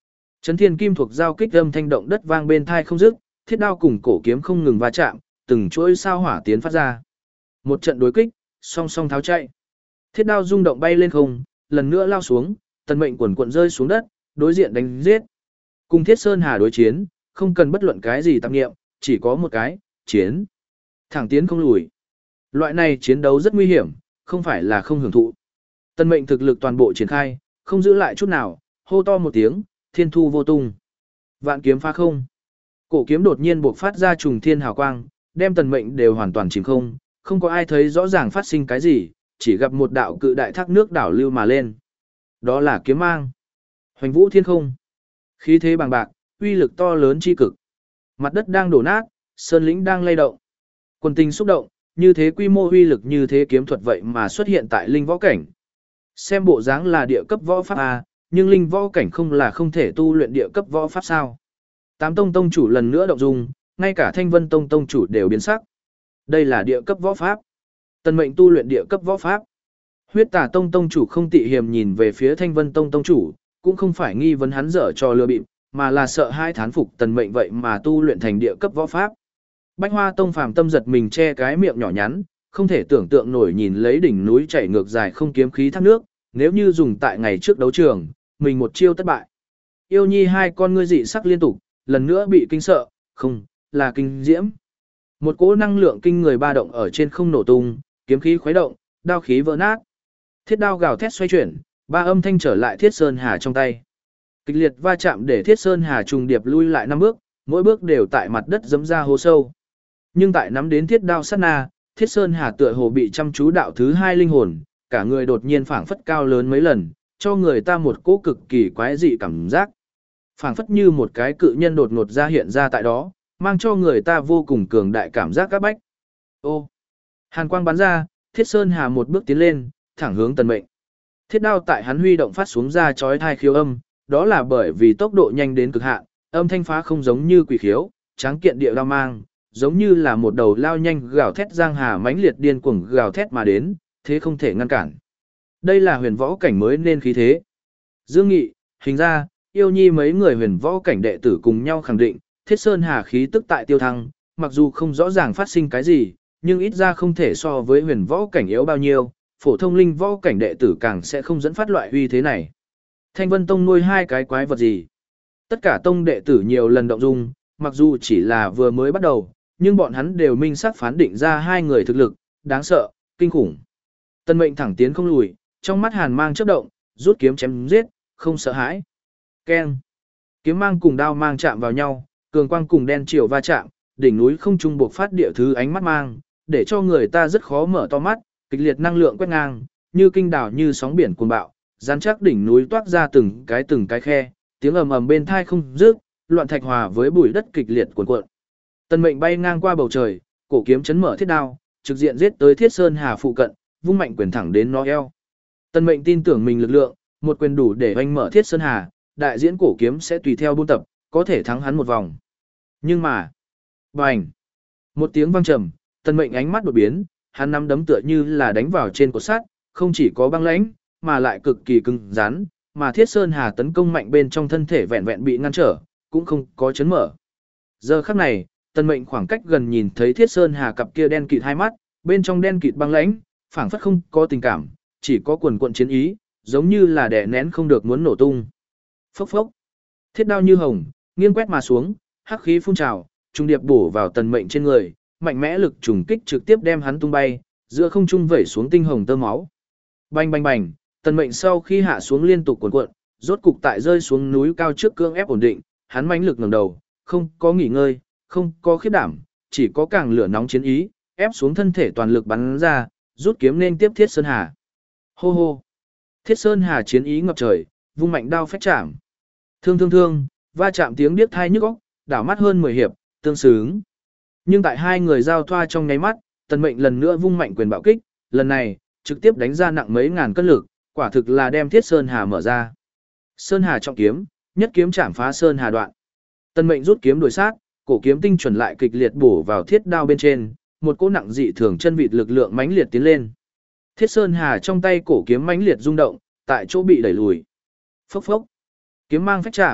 Chấn thiên kim thuộc giao kích âm thanh động đất vang bên thai không dứt, thiết đao cùng cổ kiếm không ngừng va chạm, từng chuỗi sao hỏa tiến phát ra. Một trận đối kích, song song tháo chạy. Thiết đao rung động bay lên không, lần nữa lao xuống, tần mệnh quần cuộn rơi xuống đất, đối diện đánh giết. Cùng Thiết Sơn Hà đối chiến, không cần bất luận cái gì tạp nghiệm, chỉ có một cái, chiến. Thẳng tiến không lùi. Loại này chiến đấu rất nguy hiểm, không phải là không hưởng thụ. Tần mệnh thực lực toàn bộ triển khai, không giữ lại chút nào, hô to một tiếng, thiên thu vô tung. Vạn kiếm phá không. Cổ kiếm đột nhiên buộc phát ra trùng thiên hào quang, đem tần mệnh đều hoàn toàn chìm không, không có ai thấy rõ ràng phát sinh cái gì, chỉ gặp một đạo cự đại thác nước đảo lưu mà lên. Đó là kiếm mang. Hoành vũ thiên không. Khí thế bằng bạc, uy lực to lớn chi cực. Mặt đất đang đổ nát, sơn lĩnh đang lay động. Quần tình xúc động, như thế quy mô uy lực như thế kiếm thuật vậy mà xuất hiện tại linh võ cảnh. Xem bộ dáng là địa cấp võ pháp A, nhưng linh võ cảnh không là không thể tu luyện địa cấp võ pháp sao. Tám tông tông chủ lần nữa động dung, ngay cả Thanh Vân tông tông chủ đều biến sắc. Đây là địa cấp võ pháp. Tần mệnh tu luyện địa cấp võ pháp. Huyết Tà tông tông chủ không tị hiềm nhìn về phía Thanh Vân tông tông chủ, cũng không phải nghi vấn hắn dở trò lừa bịp, mà là sợ hai thán phục tần mệnh vậy mà tu luyện thành địa cấp võ pháp. Bách Hoa tông phàm tâm giật mình che cái miệng nhỏ nhắn, không thể tưởng tượng nổi nhìn lấy đỉnh núi chảy ngược dài không kiếm khí thác nước, nếu như dùng tại ngày trước đấu trường, mình một chiêu thất bại. Yêu Nhi hai con ngươi dị sắc liên tục, lần nữa bị kinh sợ, không, là kinh diễm. Một cỗ năng lượng kinh người ba động ở trên không nổ tung, kiếm khí khuấy động, đao khí vỡ nát. Thiết đao gào thét xoay chuyển, ba âm thanh trở lại Thiết Sơn Hà trong tay. Kịch liệt va chạm để Thiết Sơn Hà trùng điệp lui lại năm bước, mỗi bước đều tại mặt đất giẫm ra hố sâu. Nhưng tại nắm đến thiết đao sát na, Thiết Sơn Hà tựa hồ bị chăm chú đạo thứ hai linh hồn, cả người đột nhiên phảng phất cao lớn mấy lần, cho người ta một cỗ cực kỳ quái dị cảm giác. Phảng phất như một cái cự nhân đột ngột ra hiện ra tại đó, mang cho người ta vô cùng cường đại cảm giác các bách. Ô! Hàn quang bắn ra, Thiết Sơn Hà một bước tiến lên, thẳng hướng tần mệnh. Thiết đao tại hắn huy động phát xuống ra chói tai khiếu âm, đó là bởi vì tốc độ nhanh đến cực hạn, âm thanh phá không giống như quỷ khiếu, tráng kiện địa đao mang, giống như là một đầu lao nhanh gào thét giang hà mãnh liệt điên cuồng gào thét mà đến, thế không thể ngăn cản. Đây là huyền võ cảnh mới nên khí thế. Dương Nghị, Hình ra, Yêu Nhi mấy người huyền võ cảnh đệ tử cùng nhau khẳng định, Thiết Sơn Hà khí tức tại tiêu thăng, mặc dù không rõ ràng phát sinh cái gì, nhưng ít ra không thể so với huyền võ cảnh yếu bao nhiêu, phổ thông linh võ cảnh đệ tử càng sẽ không dẫn phát loại uy thế này. Thanh Vân Tông nuôi hai cái quái vật gì? Tất cả tông đệ tử nhiều lần động dung, mặc dù chỉ là vừa mới bắt đầu, nhưng bọn hắn đều minh xác phán định ra hai người thực lực, đáng sợ, kinh khủng. Tân mệnh thẳng tiến không lùi, trong mắt hàn mang chớp động, rút kiếm chém giết, không sợ hãi. Keng. Kiếm mang cùng đao mang chạm vào nhau, cường quang cùng đen chiều va chạm, đỉnh núi không trung buộc phát địa thứ ánh mắt mang, để cho người ta rất khó mở to mắt, kịch liệt năng lượng quét ngang, như kinh đảo như sóng biển cuồng bạo, rắn chắc đỉnh núi toát ra từng cái từng cái khe, tiếng ầm ầm bên thai không dứt, loạn thạch hòa với bụi đất kịch liệt cuồn cuộn. Tần mệnh bay ngang qua bầu trời, cổ kiếm chấn mở thiết đao, trực diện giết tới Thiết Sơn Hà phụ cận, vung mạnh quyền thẳng đến nó eo. Tần mệnh tin tưởng mình lực lượng, một quyền đủ để oanh mở Thiết Sơn Hà, đại diễn cổ kiếm sẽ tùy theo buôn tập, có thể thắng hắn một vòng. Nhưng mà, bành! Một tiếng vang trầm, tần mệnh ánh mắt đột biến, hắn nắm đấm tựa như là đánh vào trên cột sắt, không chỉ có băng lãnh, mà lại cực kỳ cứng rắn, mà Thiết Sơn Hà tấn công mạnh bên trong thân thể vẹn vẹn bị ngăn trở, cũng không có chấn mở. Giờ khắc này, tần mệnh khoảng cách gần nhìn thấy Thiết Sơn Hà cặp kia đen kịt hai mắt, bên trong đen kịt băng lãnh, phảng phất không có tình cảm, chỉ có quần quần chiến ý, giống như là đè nén không được muốn nổ tung. Phốc phốc. Thiết đao như hồng, nghiêng quét mà xuống, hắc khí phun trào, trung điệp bổ vào tần mệnh trên người, mạnh mẽ lực trùng kích trực tiếp đem hắn tung bay, giữa không trung vẩy xuống tinh hồng tơ máu. Bành bành bành, tần mệnh sau khi hạ xuống liên tục cuộn cuộn, rốt cục tại rơi xuống núi cao trước cưỡng ép ổn định, hắn mãnh lực ngẩng đầu, không có nghỉ ngơi, không có khiếp đảm, chỉ có càng lửa nóng chiến ý, ép xuống thân thể toàn lực bắn ra, rút kiếm nên tiếp Thiết Sơn Hà. Hô hô. Thiết Sơn Hà chiến ý ngập trời, vung mạnh đao phách chạm. Thương thương thương, va chạm tiếng điếc tai nhức óc, đảo mắt hơn mười hiệp, tương xứng. Nhưng tại hai người giao thoa trong nháy mắt, tần mệnh lần nữa vung mạnh quyền bạo kích, lần này, trực tiếp đánh ra nặng mấy ngàn cân lực, quả thực là đem Thiết Sơn Hà mở ra. Sơn Hà trọng kiếm, nhất kiếm chạm phá Sơn Hà đoạn. Tần mệnh rút kiếm đuổi sát, cổ kiếm tinh chuẩn lại kịch liệt bổ vào thiết đao bên trên, một cỗ nặng dị thường chân vịt lực lượng mãnh liệt tiến lên. Thiết Sơn Hà trong tay cổ kiếm mãnh liệt rung động, tại chỗ bị đẩy lùi. Phốc phốc. Kiếm mang phách chạm,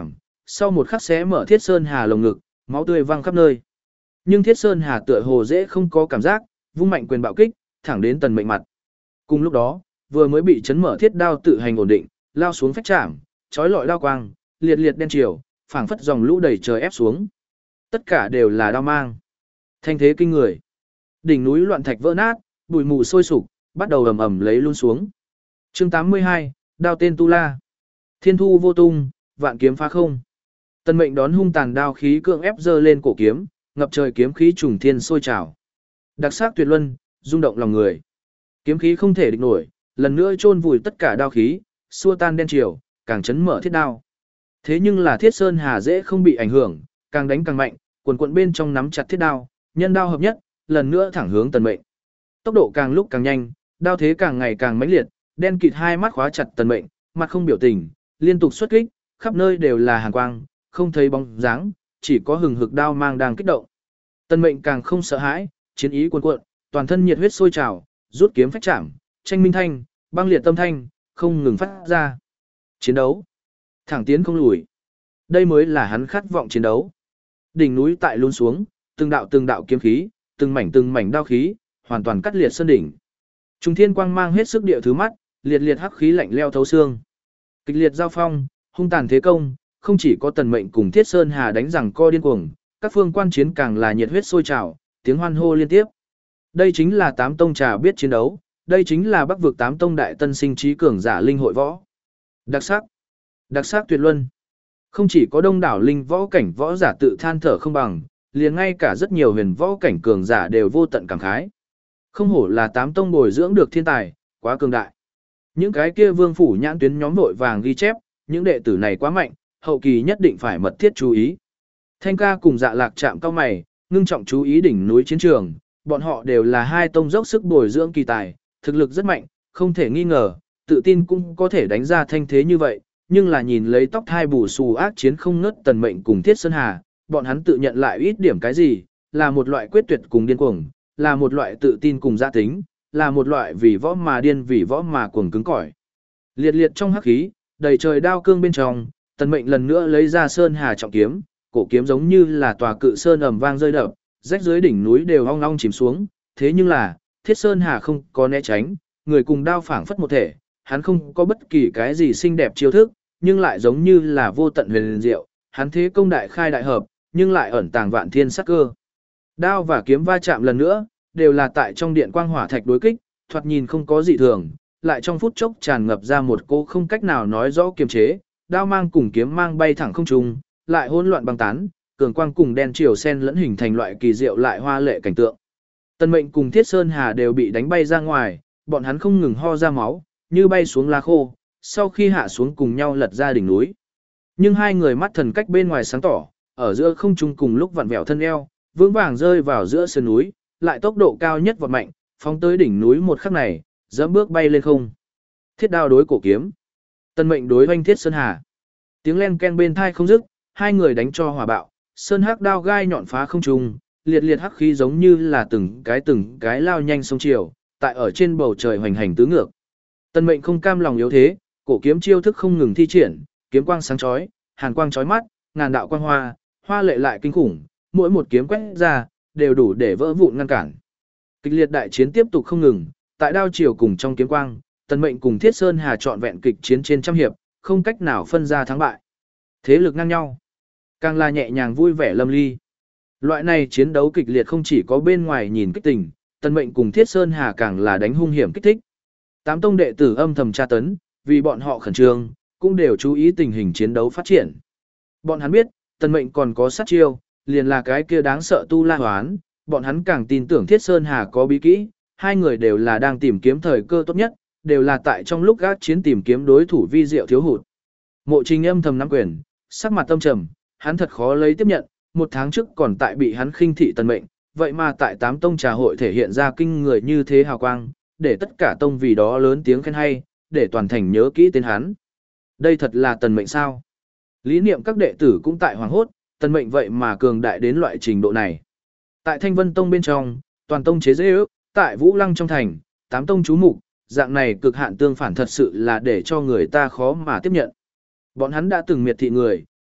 sau một khắc xé mở Thiết Sơn Hà lồng ngực, máu tươi văng khắp nơi. Nhưng Thiết Sơn Hà tựa hồ dễ không có cảm giác, vung mạnh quyền bạo kích, thẳng đến Tần Mệnh mặt. Cùng lúc đó, vừa mới bị chấn mở thiết đao tự hành ổn định, lao xuống phách chạm, chói lọi đao quang, liệt liệt đen chiều, phảng phất dòng lũ đầy trời ép xuống. Tất cả đều là đao mang. Thanh thế kinh người. Đỉnh núi loạn thạch vỡ nát, bụi mù sôi sục, bắt đầu ầm ầm lấy luôn xuống. Chương tám mươi hai, đao tên Tu La. Thiên thu vô tung, vạn kiếm phá không. Tần Mệnh đón hung tàn đao khí cưỡng ép giơ lên cổ kiếm, ngập trời kiếm khí trùng thiên sôi trào. Đặc sắc tuyệt luân, rung động lòng người. Kiếm khí không thể địch nổi, lần nữa chôn vùi tất cả đao khí, xua tan đen chiều, càng chấn mở thiết đao. Thế nhưng là Thiết Sơn Hà dễ không bị ảnh hưởng, càng đánh càng mạnh, quần quần bên trong nắm chặt thiết đao, nhân đao hợp nhất, lần nữa thẳng hướng Tần Mệnh. Tốc độ càng lúc càng nhanh, đao thế càng ngày càng mãnh liệt, đen kịt hai mắt khóa chặt Tần Mệnh, mặt không biểu tình, liên tục xuất kích, khắp nơi đều là hàn quang, không thấy bóng dáng, chỉ có hừng hực đao mang đang kích động. Tần Mệnh càng không sợ hãi, chiến ý cuồn cuộn, toàn thân nhiệt huyết sôi trào, rút kiếm phách chạm, tranh minh thanh, băng liệt tâm thanh, không ngừng phát ra. Chiến đấu, thẳng tiến không lùi. Đây mới là hắn khát vọng chiến đấu. Đỉnh núi tại luôn xuống, từng đạo từng đạo kiếm khí, từng mảnh từng mảnh đao khí, hoàn toàn cắt liệt sơn đỉnh. Trung thiên quang mang hết sức địa thứ mắt, liệt liệt hắc khí lạnh leo thấu xương. Kịch liệt giao phong, hung tàn thế công, không chỉ có Tần Mệnh cùng Thiết Sơn Hà đánh rằng co điên cuồng, các phương quan chiến càng là nhiệt huyết sôi trào, tiếng hoan hô liên tiếp. Đây chính là tám tông trà biết chiến đấu, đây chính là Bắc vực tám tông đại tân sinh trí cường giả linh hội võ. Đặc sắc, đặc sắc tuyệt luân. Không chỉ có đông đảo linh võ cảnh võ giả tự than thở không bằng, liền ngay cả rất nhiều huyền võ cảnh cường giả đều vô tận cảm khái. Không hổ là tám tông bồi dưỡng được thiên tài, quá cường đại. Những cái kia vương phủ nhãn tuyến nhóm vội vàng ghi chép, những đệ tử này quá mạnh, hậu kỳ nhất định phải mật thiết chú ý. Thanh ca cùng Dạ Lạc chạm cao mày, ngưng trọng chú ý đỉnh núi chiến trường, bọn họ đều là hai tông dốc sức bồi dưỡng kỳ tài, thực lực rất mạnh, không thể nghi ngờ, tự tin cũng có thể đánh ra thanh thế như vậy, nhưng là nhìn lấy tóc thai bù xù ác chiến không ngớt Tần Mệnh cùng Thiết Sơn Hà, bọn hắn tự nhận lại ít điểm cái gì, là một loại quyết tuyệt cùng điên cuồng, là một loại tự tin cùng gia tính, là một loại vì võ mà điên vì võ mà cuồng cứng cỏi. Liệt liệt trong hắc khí, đầy trời đao cương bên trong, Tần Mệnh lần nữa lấy ra Sơn Hà trọng kiếm, cổ kiếm giống như là tòa cự sơn ầm vang rơi đập, rách dưới đỉnh núi đều ong ong chìm xuống, thế nhưng là, Thiết Sơn Hà không có né tránh, người cùng đao phảng phất một thể, hắn không có bất kỳ cái gì xinh đẹp chiêu thức, nhưng lại giống như là vô tận huyền diệu, hắn thế công đại khai đại hợp, nhưng lại ẩn tàng vạn thiên sắc cơ. Đao và kiếm va chạm lần nữa, đều là tại trong điện quang hỏa thạch đối kích, thoạt nhìn không có gì thường, lại trong phút chốc tràn ngập ra một cô không cách nào nói rõ kiềm chế, đao mang cùng kiếm mang bay thẳng không trung, lại hỗn loạn băng tán, cường quang cùng đen chiều xen lẫn hình thành loại kỳ diệu lại hoa lệ cảnh tượng. Tần Mệnh cùng Thiết Sơn Hà đều bị đánh bay ra ngoài, bọn hắn không ngừng ho ra máu, như bay xuống lá khô, sau khi hạ xuống cùng nhau lật ra đỉnh núi. Nhưng hai người mắt thần cách bên ngoài sáng tỏ, ở giữa không trung cùng lúc vặn vẹo thân eo, vững vàng rơi vào giữa sườn núi, lại tốc độ cao nhất vọt mạnh, phóng tới đỉnh núi một khắc này, dẫm bước bay lên không. Thiết đao đối cổ kiếm, Tần Mệnh đối oanh Thiết Sơn Hà. Tiếng len ken bên thai không dứt, hai người đánh cho hỏa bạo, sơn hắc đao gai nhọn phá không trung, liệt liệt hắc khí giống như là từng cái từng cái lao nhanh sông chiều, tại ở trên bầu trời hoành hành tứ ngược. Tần Mệnh không cam lòng yếu thế, cổ kiếm chiêu thức không ngừng thi triển, kiếm quang sáng chói, hàn quang chói mắt, ngàn đạo quang hoa, hoa lệ lại kinh khủng, mỗi một kiếm quét ra, đều đủ để vỡ vụn ngăn cản. Kịch liệt đại chiến tiếp tục không ngừng, tại đao chiều cùng trong kiếm quang, Tần Mệnh cùng Thiết Sơn Hà trọn vẹn kịch chiến trên trăm hiệp, không cách nào phân ra thắng bại. Thế lực ngang nhau, càng là nhẹ nhàng vui vẻ lâm ly. Loại này chiến đấu kịch liệt không chỉ có bên ngoài nhìn kích tình, Tần Mệnh cùng Thiết Sơn Hà càng là đánh hung hiểm kích thích. Tám tông đệ tử âm thầm tra tấn, vì bọn họ khẩn trương, cũng đều chú ý tình hình chiến đấu phát triển. Bọn hắn biết, Tần Mệnh còn có sát chiêu, liền là cái kia đáng sợ tu la hoán, bọn hắn càng tin tưởng Thiết Sơn Hà có bí kỹ, hai người đều là đang tìm kiếm thời cơ tốt nhất, đều là tại trong lúc gác chiến tìm kiếm đối thủ vi diệu thiếu hụt. Mộ Trình âm thầm nắm quyền, sắc mặt tâm trầm, hắn thật khó lấy tiếp nhận, một tháng trước còn tại bị hắn khinh thị Tần Mệnh, vậy mà tại tám tông trà hội thể hiện ra kinh người như thế hào quang, để tất cả tông vì đó lớn tiếng khen hay, để toàn thành nhớ kỹ tên hắn. Đây thật là Tần Mệnh sao? Lý niệm các đệ tử cũng tại hoàng hốt, Tần Mệnh vậy mà cường đại đến loại trình độ này. Tại Thanh Vân Tông bên trong, toàn tông chế dễ ước, tại Vũ Lăng trong thành, tám tông chú mục, dạng này cực hạn tương phản thật sự là để cho người ta khó mà tiếp nhận. Bọn hắn đã từng miệt thị người,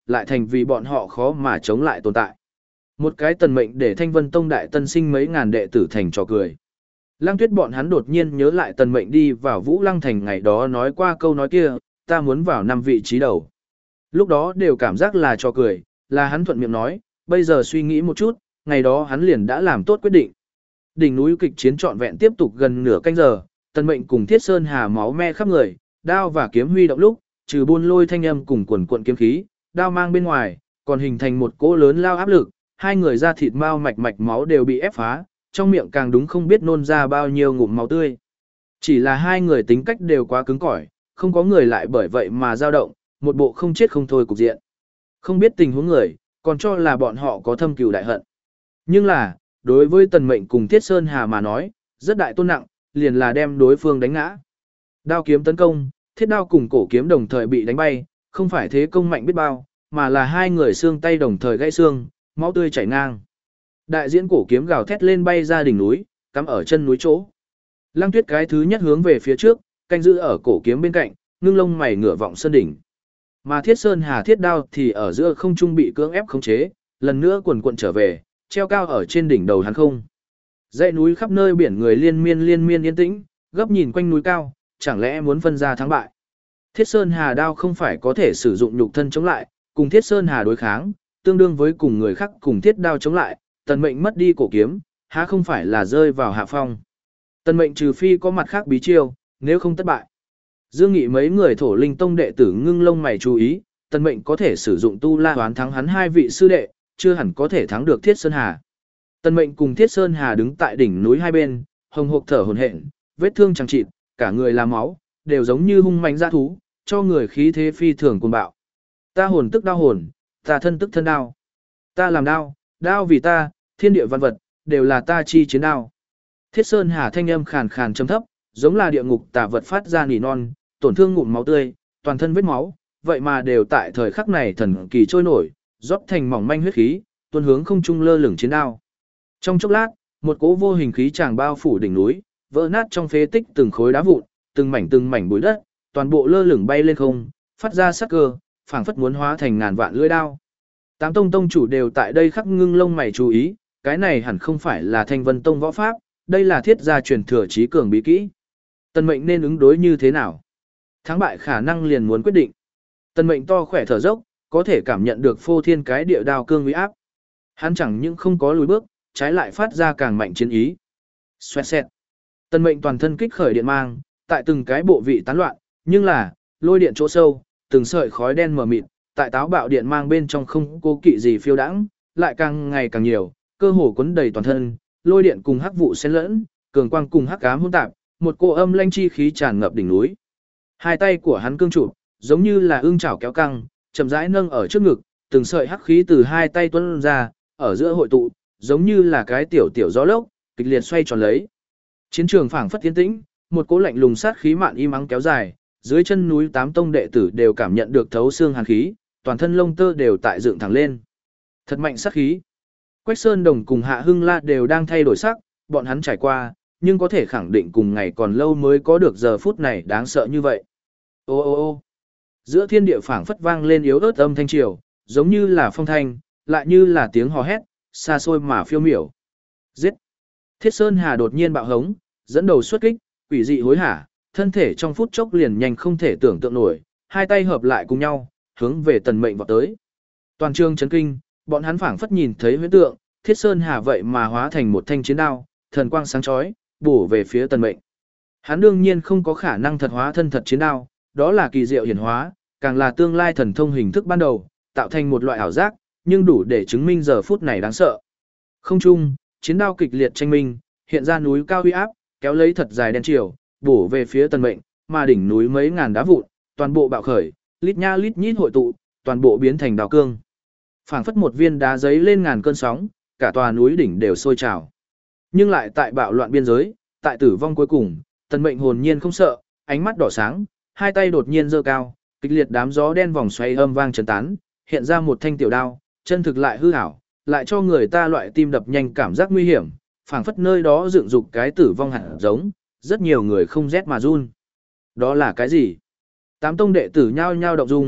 lại thành vì bọn họ khó mà chống lại tồn tại. Một cái tần mệnh để Thanh Vân Tông đại tân sinh mấy ngàn đệ tử thành trò cười. Lăng Tuyết bọn hắn đột nhiên nhớ lại tần mệnh đi vào Vũ Lăng Thành ngày đó nói qua câu nói kia, ta muốn vào năm vị trí đầu. Lúc đó đều cảm giác là trò cười, là hắn thuận miệng nói, bây giờ suy nghĩ một chút, ngày đó hắn liền đã làm tốt quyết định. Đỉnh núi kịch chiến trọn vẹn tiếp tục gần nửa canh giờ, tần mệnh cùng Thiết Sơn Hà máu me khắp người, đao và kiếm huy động lúc, trừ buôn lôi thanh âm cùng quần cuộn kiếm khí, đao mang bên ngoài, còn hình thành một cỗ lớn lao áp lực, hai người da thịt mao mạch mạch máu đều bị ép phá, trong miệng càng đúng không biết nôn ra bao nhiêu ngụm máu tươi. Chỉ là hai người tính cách đều quá cứng cỏi, không có người lại bởi vậy mà dao động, một bộ không chết không thôi cục diện. Không biết tình huống người, còn cho là bọn họ có thâm cừu đại hận. Nhưng là, đối với Tần Mệnh cùng Thiết Sơn Hà mà nói, rất đại tôn nặng, liền là đem đối phương đánh ngã. Đao kiếm tấn công, thiết đao cùng cổ kiếm đồng thời bị đánh bay, không phải thế công mạnh biết bao, mà là hai người xương tay đồng thời gãy xương, máu tươi chảy ngang. Đại diễn cổ kiếm gào thét lên bay ra đỉnh núi, cắm ở chân núi chỗ. Lăng Tuyết cái thứ nhất hướng về phía trước, canh giữ ở cổ kiếm bên cạnh, ngưng lông mày ngửa vọng sơn đỉnh. Mà Thiết Sơn Hà thiết đao thì ở giữa không trung bị cưỡng ép khống chế, lần nữa quần quần trở về, treo cao ở trên đỉnh đầu hắn không. Dãy núi khắp nơi biển người liên miên liên miên yên tĩnh, gấp nhìn quanh núi cao, chẳng lẽ muốn phân ra thắng bại. Thiết Sơn Hà đao không phải có thể sử dụng nhục thân chống lại, cùng Thiết Sơn Hà đối kháng, tương đương với cùng người khác cùng thiết đao chống lại, Tần Mệnh mất đi cổ kiếm, há không phải là rơi vào hạ phong. Tần Mệnh trừ phi có mặt khác bí chiêu, nếu không thất bại. Dương Nghị mấy người Thổ Linh Tông đệ tử ngưng lông mày chú ý, Tần Mệnh có thể sử dụng tu la hoán thắng hắn hai vị sư đệ, chưa hẳn có thể thắng được Thiết Sơn Hà. Tần Mệnh cùng Thiết Sơn Hà đứng tại đỉnh núi hai bên, hồng hộc thở hổn hển, vết thương chằng chịt, cả người là máu, đều giống như hung mãnh dã thú, cho người khí thế phi thường cuồng bạo. Ta hồn tức đao hồn, ta thân tức thân đao. Ta làm đao, đao vì ta, thiên địa văn vật, đều là ta chi chiến đao. Thiết Sơn Hà thanh âm khàn khàn trầm thấp, giống là địa ngục tà vật phát ra nỉ non, tổn thương ngụm máu tươi, toàn thân vết máu, vậy mà đều tại thời khắc này thần kỳ trôi nổi, rót thành mỏng manh huyết khí, tuôn hướng không trung lơ lửng chiến đao. Trong chốc lát, một cỗ vô hình khí tràng bao phủ đỉnh núi, vỡ nát trong phế tích từng khối đá vụn, từng mảnh từng mảnh bụi đất, toàn bộ lơ lửng bay lên không, phát ra sắc cơ, phảng phất muốn hóa thành ngàn vạn lưỡi đao. Tám tông tông chủ đều tại đây khắc ngưng lông mày chú ý, cái này hẳn không phải là Thanh Vân Tông võ pháp, đây là thiết gia truyền thừa trí cường bí kỹ. Tần Mệnh nên ứng đối như thế nào? Thắng bại khả năng liền muốn quyết định. Tần Mệnh to khỏe thở dốc, có thể cảm nhận được phô thiên cái địa đao cương uy áp. Hắn chẳng những không có lùi bước, trái lại phát ra càng mạnh chiến ý. Xoẹt xẹt. Tần Mệnh toàn thân kích khởi điện mang, tại từng cái bộ vị tán loạn, nhưng là, lôi điện chỗ sâu, từng sợi khói đen mờ mịt, tại táo bạo điện mang bên trong không cố kỵ gì phiêu đãng, lại càng ngày càng nhiều, cơ hồ cuốn đầy toàn thân, lôi điện cùng hắc vụ xen lẫn, cường quang cùng hắc ám hỗn tạp, một cỗ âm lanh chi khí tràn ngập đỉnh núi. Hai tay của hắn cương trụ, giống như là ương chảo kéo căng, chậm rãi nâng ở trước ngực, từng sợi hắc khí từ hai tay tuôn ra, ở giữa hội tụ, giống như là cái tiểu tiểu gió lốc, kịch liệt xoay tròn lấy. Chiến trường phảng phất tiến tĩnh, một cỗ lạnh lùng sát khí mạn im ắng kéo dài, dưới chân núi tám tông đệ tử đều cảm nhận được thấu xương hàn khí, toàn thân lông tơ đều tại dựng thẳng lên. Thật mạnh sát khí. Quách Sơn Đồng cùng Hạ Hưng La đều đang thay đổi sắc, bọn hắn trải qua, nhưng có thể khẳng định cùng ngày còn lâu mới có được giờ phút này đáng sợ như vậy. Ô ô ô giữa thiên địa phảng phất vang lên yếu ớt âm thanh triều, giống như là phong thanh, lại như là tiếng hò hét, xa xôi mà phiêu miểu. Giết! Thiết Sơn Hà đột nhiên bạo hống, dẫn đầu xuất kích, quỷ dị hối hả, thân thể trong phút chốc liền nhanh không thể tưởng tượng nổi, hai tay hợp lại cùng nhau, hướng về Tần Mệnh vọt tới. Toàn trường chấn kinh, bọn hắn phảng phất nhìn thấy huyễn tượng, Thiết Sơn Hà vậy mà hóa thành một thanh chiến đao, thần quang sáng chói, bổ về phía Tần Mệnh. Hắn đương nhiên không có khả năng thật hóa thân thật chiến đao, đó là kỳ diệu hiển hóa, càng là tương lai thần thông hình thức ban đầu, tạo thành một loại ảo giác, nhưng đủ để chứng minh giờ phút này đáng sợ. Không trung, chiến đao kịch liệt tranh minh, hiện ra núi cao uy áp, kéo lấy thật dài đen chiều, bổ về phía Tần Mệnh, mà đỉnh núi mấy ngàn đá vụn, toàn bộ bạo khởi, lít nha lít nhít hội tụ, toàn bộ biến thành đào cương. Phảng phất một viên đá giấy lên ngàn cơn sóng, cả tòa núi đỉnh đều sôi trào. Nhưng lại tại bạo loạn biên giới, tại tử vong cuối cùng, Tần Mệnh hồn nhiên không sợ, ánh mắt đỏ sáng, hai tay đột nhiên giơ cao, kịch liệt đám gió đen vòng xoay âm vang chấn tán, hiện ra một thanh tiểu đao, chân thực lại hư ảo, lại cho người ta loại tim đập nhanh cảm giác nguy hiểm, phảng phất nơi đó dựng dục cái tử vong hẳn giống, rất nhiều người không rét mà run. Đó là cái gì? Tám tông đệ tử nhao nhao động dung,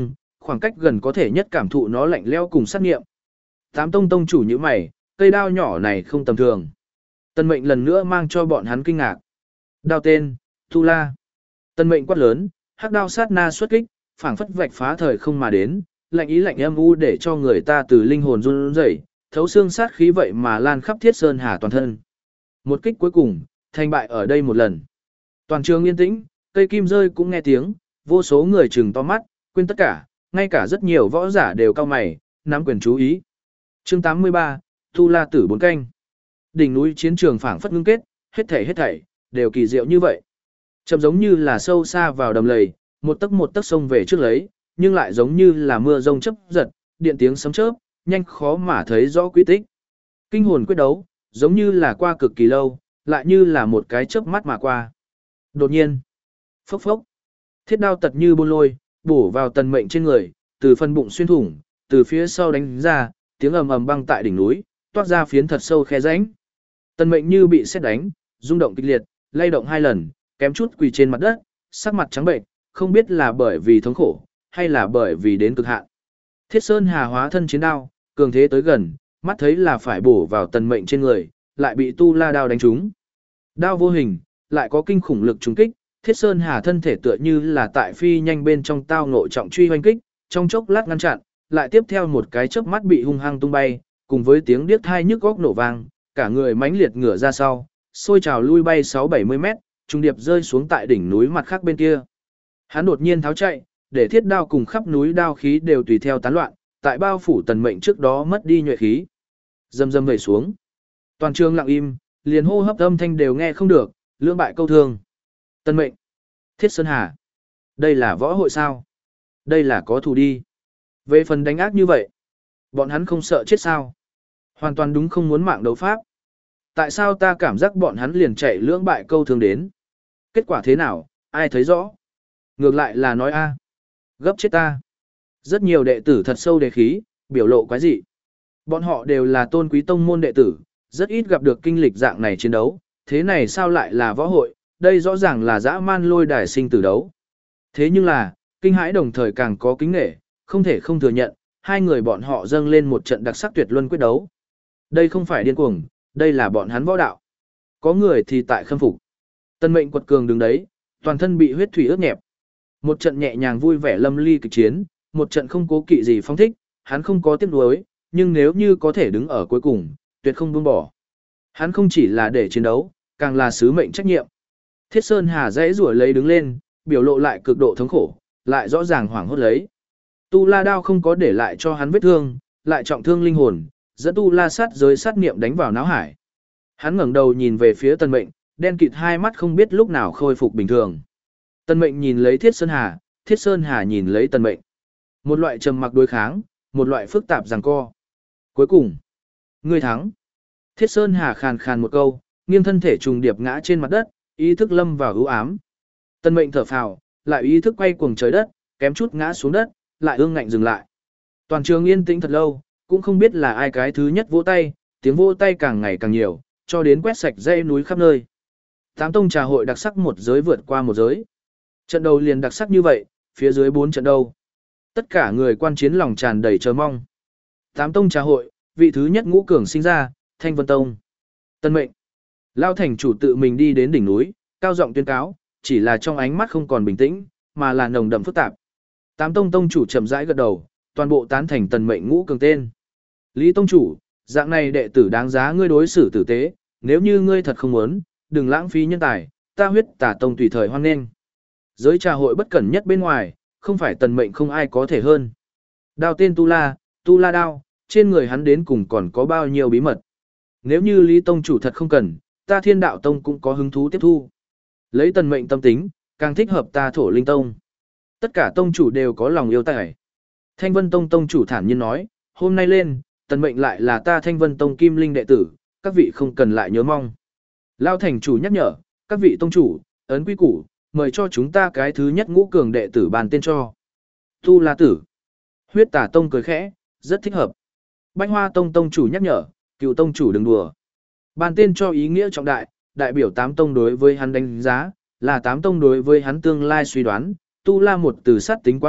khoảng cách gần có thể nhất cảm thụ nó lạnh lẽo cùng sát nghiệm. Tám tông tông chủ như mày, cây đao nhỏ này không tầm thường. Tân mệnh lần nữa mang cho bọn hắn kinh ngạc. Đao tên, Tu La. Tân mệnh quát lớn, hắc đao sát na xuất kích, phảng phất vạch phá thời không mà đến, lạnh ý lạnh âm u để cho người ta từ linh hồn run rẩy, thấu xương sát khí vậy mà lan khắp Thiết Sơn Hà toàn thân. Một kích cuối cùng, thành bại ở đây một lần. Toàn trường yên tĩnh, cây kim rơi cũng nghe tiếng, vô số người trừng to mắt, quên tất cả, ngay cả rất nhiều võ giả đều cau mày, nắm quyền chú ý. Chương tám mươi ba, Tu La tử bốn canh. Đỉnh núi chiến trường phảng phất ngưng kết, hết thảy hết thảy đều kỳ diệu như vậy. Chậm giống như là sâu xa vào đầm lầy, một tấc một tấc sông về trước lấy, nhưng lại giống như là mưa rông chớp giật, điện tiếng sấm chớp, nhanh khó mà thấy rõ quy tích. Kinh hồn quyết đấu, giống như là qua cực kỳ lâu, lại như là một cái chớp mắt mà qua. Đột nhiên, phốc phốc, thiết đao tật như bôn lôi, bổ vào tần mệnh trên người, từ phần bụng xuyên thủng, từ phía sau đánh ra, tiếng ầm ầm băng tại đỉnh núi, toát ra phiến thật sâu khe rãnh. Tần mệnh như bị sét đánh, rung động kịch liệt, lay động hai lần, kém chút quỳ trên mặt đất, sắc mặt trắng bệnh, không biết là bởi vì thống khổ, hay là bởi vì đến cực hạn. Thiết Sơn Hà hóa thân chiến đao, cường thế tới gần, mắt thấy là phải bổ vào tần mệnh trên người, lại bị Tu La đao đánh trúng. Đao vô hình, lại có kinh khủng lực trúng kích, Thiết Sơn Hà thân thể tựa như là tại phi nhanh bên trong tao ngộ trọng truy hoành kích, trong chốc lát ngăn chặn, lại tiếp theo một cái chớp mắt bị hung hăng tung bay, cùng với tiếng điếc tai nhức óc nổ vang, cả người mãnh liệt ngửa ra sau, sôi trào lui bay sáu bảy mươi mét, trung điệp rơi xuống tại đỉnh núi mặt khác bên kia. Hắn đột nhiên tháo chạy, để thiết đao cùng khắp núi đao khí đều tùy theo tán loạn, tại bao phủ tần mệnh trước đó mất đi nhuệ khí. Dầm dầm về xuống. Toàn trường lặng im, liền hô hấp âm thanh đều nghe không được, lưỡng bại câu thương. Tần mệnh, Thiết Sơn Hà. Đây là võ hội sao? Đây là có thù đi. Về phần đánh ác như vậy, bọn hắn không sợ chết sao? Hoàn toàn đúng không muốn mạng đấu pháp. Tại sao ta cảm giác bọn hắn liền chạy lưỡng bại câu thương đến? Kết quả thế nào, ai thấy rõ? Ngược lại là nói a, gấp chết ta. Rất nhiều đệ tử thật sâu đề khí, biểu lộ quái dị. Bọn họ đều là tôn quý tông môn đệ tử, rất ít gặp được kinh lịch dạng này chiến đấu, thế này sao lại là võ hội, đây rõ ràng là dã man lôi đài sinh tử đấu. Thế nhưng là, kinh hãi đồng thời càng có kính nể, không thể không thừa nhận, hai người bọn họ dâng lên một trận đặc sắc tuyệt luân quyết đấu. Đây không phải điên cuồng, đây là bọn hắn võ đạo. Có người thì tại khâm phục. Tân mệnh quật cường đứng đấy, toàn thân bị huyết thủy ướt nhẹp. Một trận nhẹ nhàng vui vẻ lâm ly kịch chiến, một trận không cố kỵ gì phong thích, hắn không có tiếc nuối, nhưng nếu như có thể đứng ở cuối cùng, tuyệt không buông bỏ. Hắn không chỉ là để chiến đấu, càng là sứ mệnh trách nhiệm. Thiết Sơn Hà dãy rủa lấy đứng lên, biểu lộ lại cực độ thống khổ, lại rõ ràng hoảng hốt lấy. Tu La đao không có để lại cho hắn vết thương, lại trọng thương linh hồn, dẫn Tu La sát giới sát niệm đánh vào não hải. Hắn ngẩng đầu nhìn về phía Tần Mệnh, đen kịt hai mắt không biết lúc nào khôi phục bình thường. Tần Mệnh nhìn lấy Thiết Sơn Hà, Thiết Sơn Hà nhìn lấy Tần Mệnh. Một loại trầm mặc đối kháng, một loại phức tạp giằng co. Cuối cùng, ngươi thắng. Thiết Sơn Hà khàn khàn một câu, nghiêng thân thể trùng điệp ngã trên mặt đất, ý thức lâm vào u ám. Tần Mệnh thở phào, lại ý thức quay cuồng trời đất, kém chút ngã xuống đất, lại ương ngạnh dừng lại. Toàn trường yên tĩnh thật lâu, cũng không biết là ai cái thứ nhất vỗ tay, tiếng vỗ tay càng ngày càng nhiều, cho đến quét sạch dãy núi khắp nơi. Tám tông trà hội đặc sắc một giới vượt qua một giới. Trận đầu liền đặc sắc như vậy, phía dưới bốn trận đầu. Tất cả người quan chiến lòng tràn đầy chờ mong. Tám tông trà hội, vị thứ nhất ngũ cường sinh ra, Thanh Vân Tông. Tân Mệnh. Lao thành chủ tự mình đi đến đỉnh núi, cao giọng tuyên cáo, chỉ là trong ánh mắt không còn bình tĩnh, mà là nồng đậm phức tạp. Tám tông tông chủ chậm rãi gật đầu, toàn bộ tán thành Tần Mệnh ngũ cường tên. Lý tông chủ, dạng này đệ tử đáng giá ngươi đối xử tử tế, nếu như ngươi thật không muốn, đừng lãng phí nhân tài, ta huyết tả tông tùy thời hoan nghênh. Giới trà hội bất cẩn nhất bên ngoài, không phải Tần Mệnh không ai có thể hơn. Đao tên Tu La, Tu La đao, trên người hắn đến cùng còn có bao nhiêu bí mật. Nếu như Lý tông chủ thật không cần, ta Thiên Đạo tông cũng có hứng thú tiếp thu. Lấy Tần Mệnh tâm tính, càng thích hợp ta Thổ Linh tông. Tất cả tông chủ đều có lòng yêu tài. Thanh Vân tông tông chủ thản nhiên nói, hôm nay lên, Tần Mệnh lại là ta Thanh Vân tông kim linh đệ tử, các vị không cần lại nhớ mong. Lao thành chủ nhắc nhở, các vị tông chủ, ấn quy củ, mời cho chúng ta cái thứ nhất ngũ cường đệ tử bàn tên cho. Tu La tử. Huyết Tả tông cười khẽ, rất thích hợp. Bách Hoa tông tông chủ nhắc nhở, cựu tông chủ đừng đùa. Bàn tên cho ý nghĩa trọng đại, đại biểu tám tông đối với hắn đánh giá, là tám tông đối với hắn tương lai suy đoán, Tu La một từ sát tính quá nặng,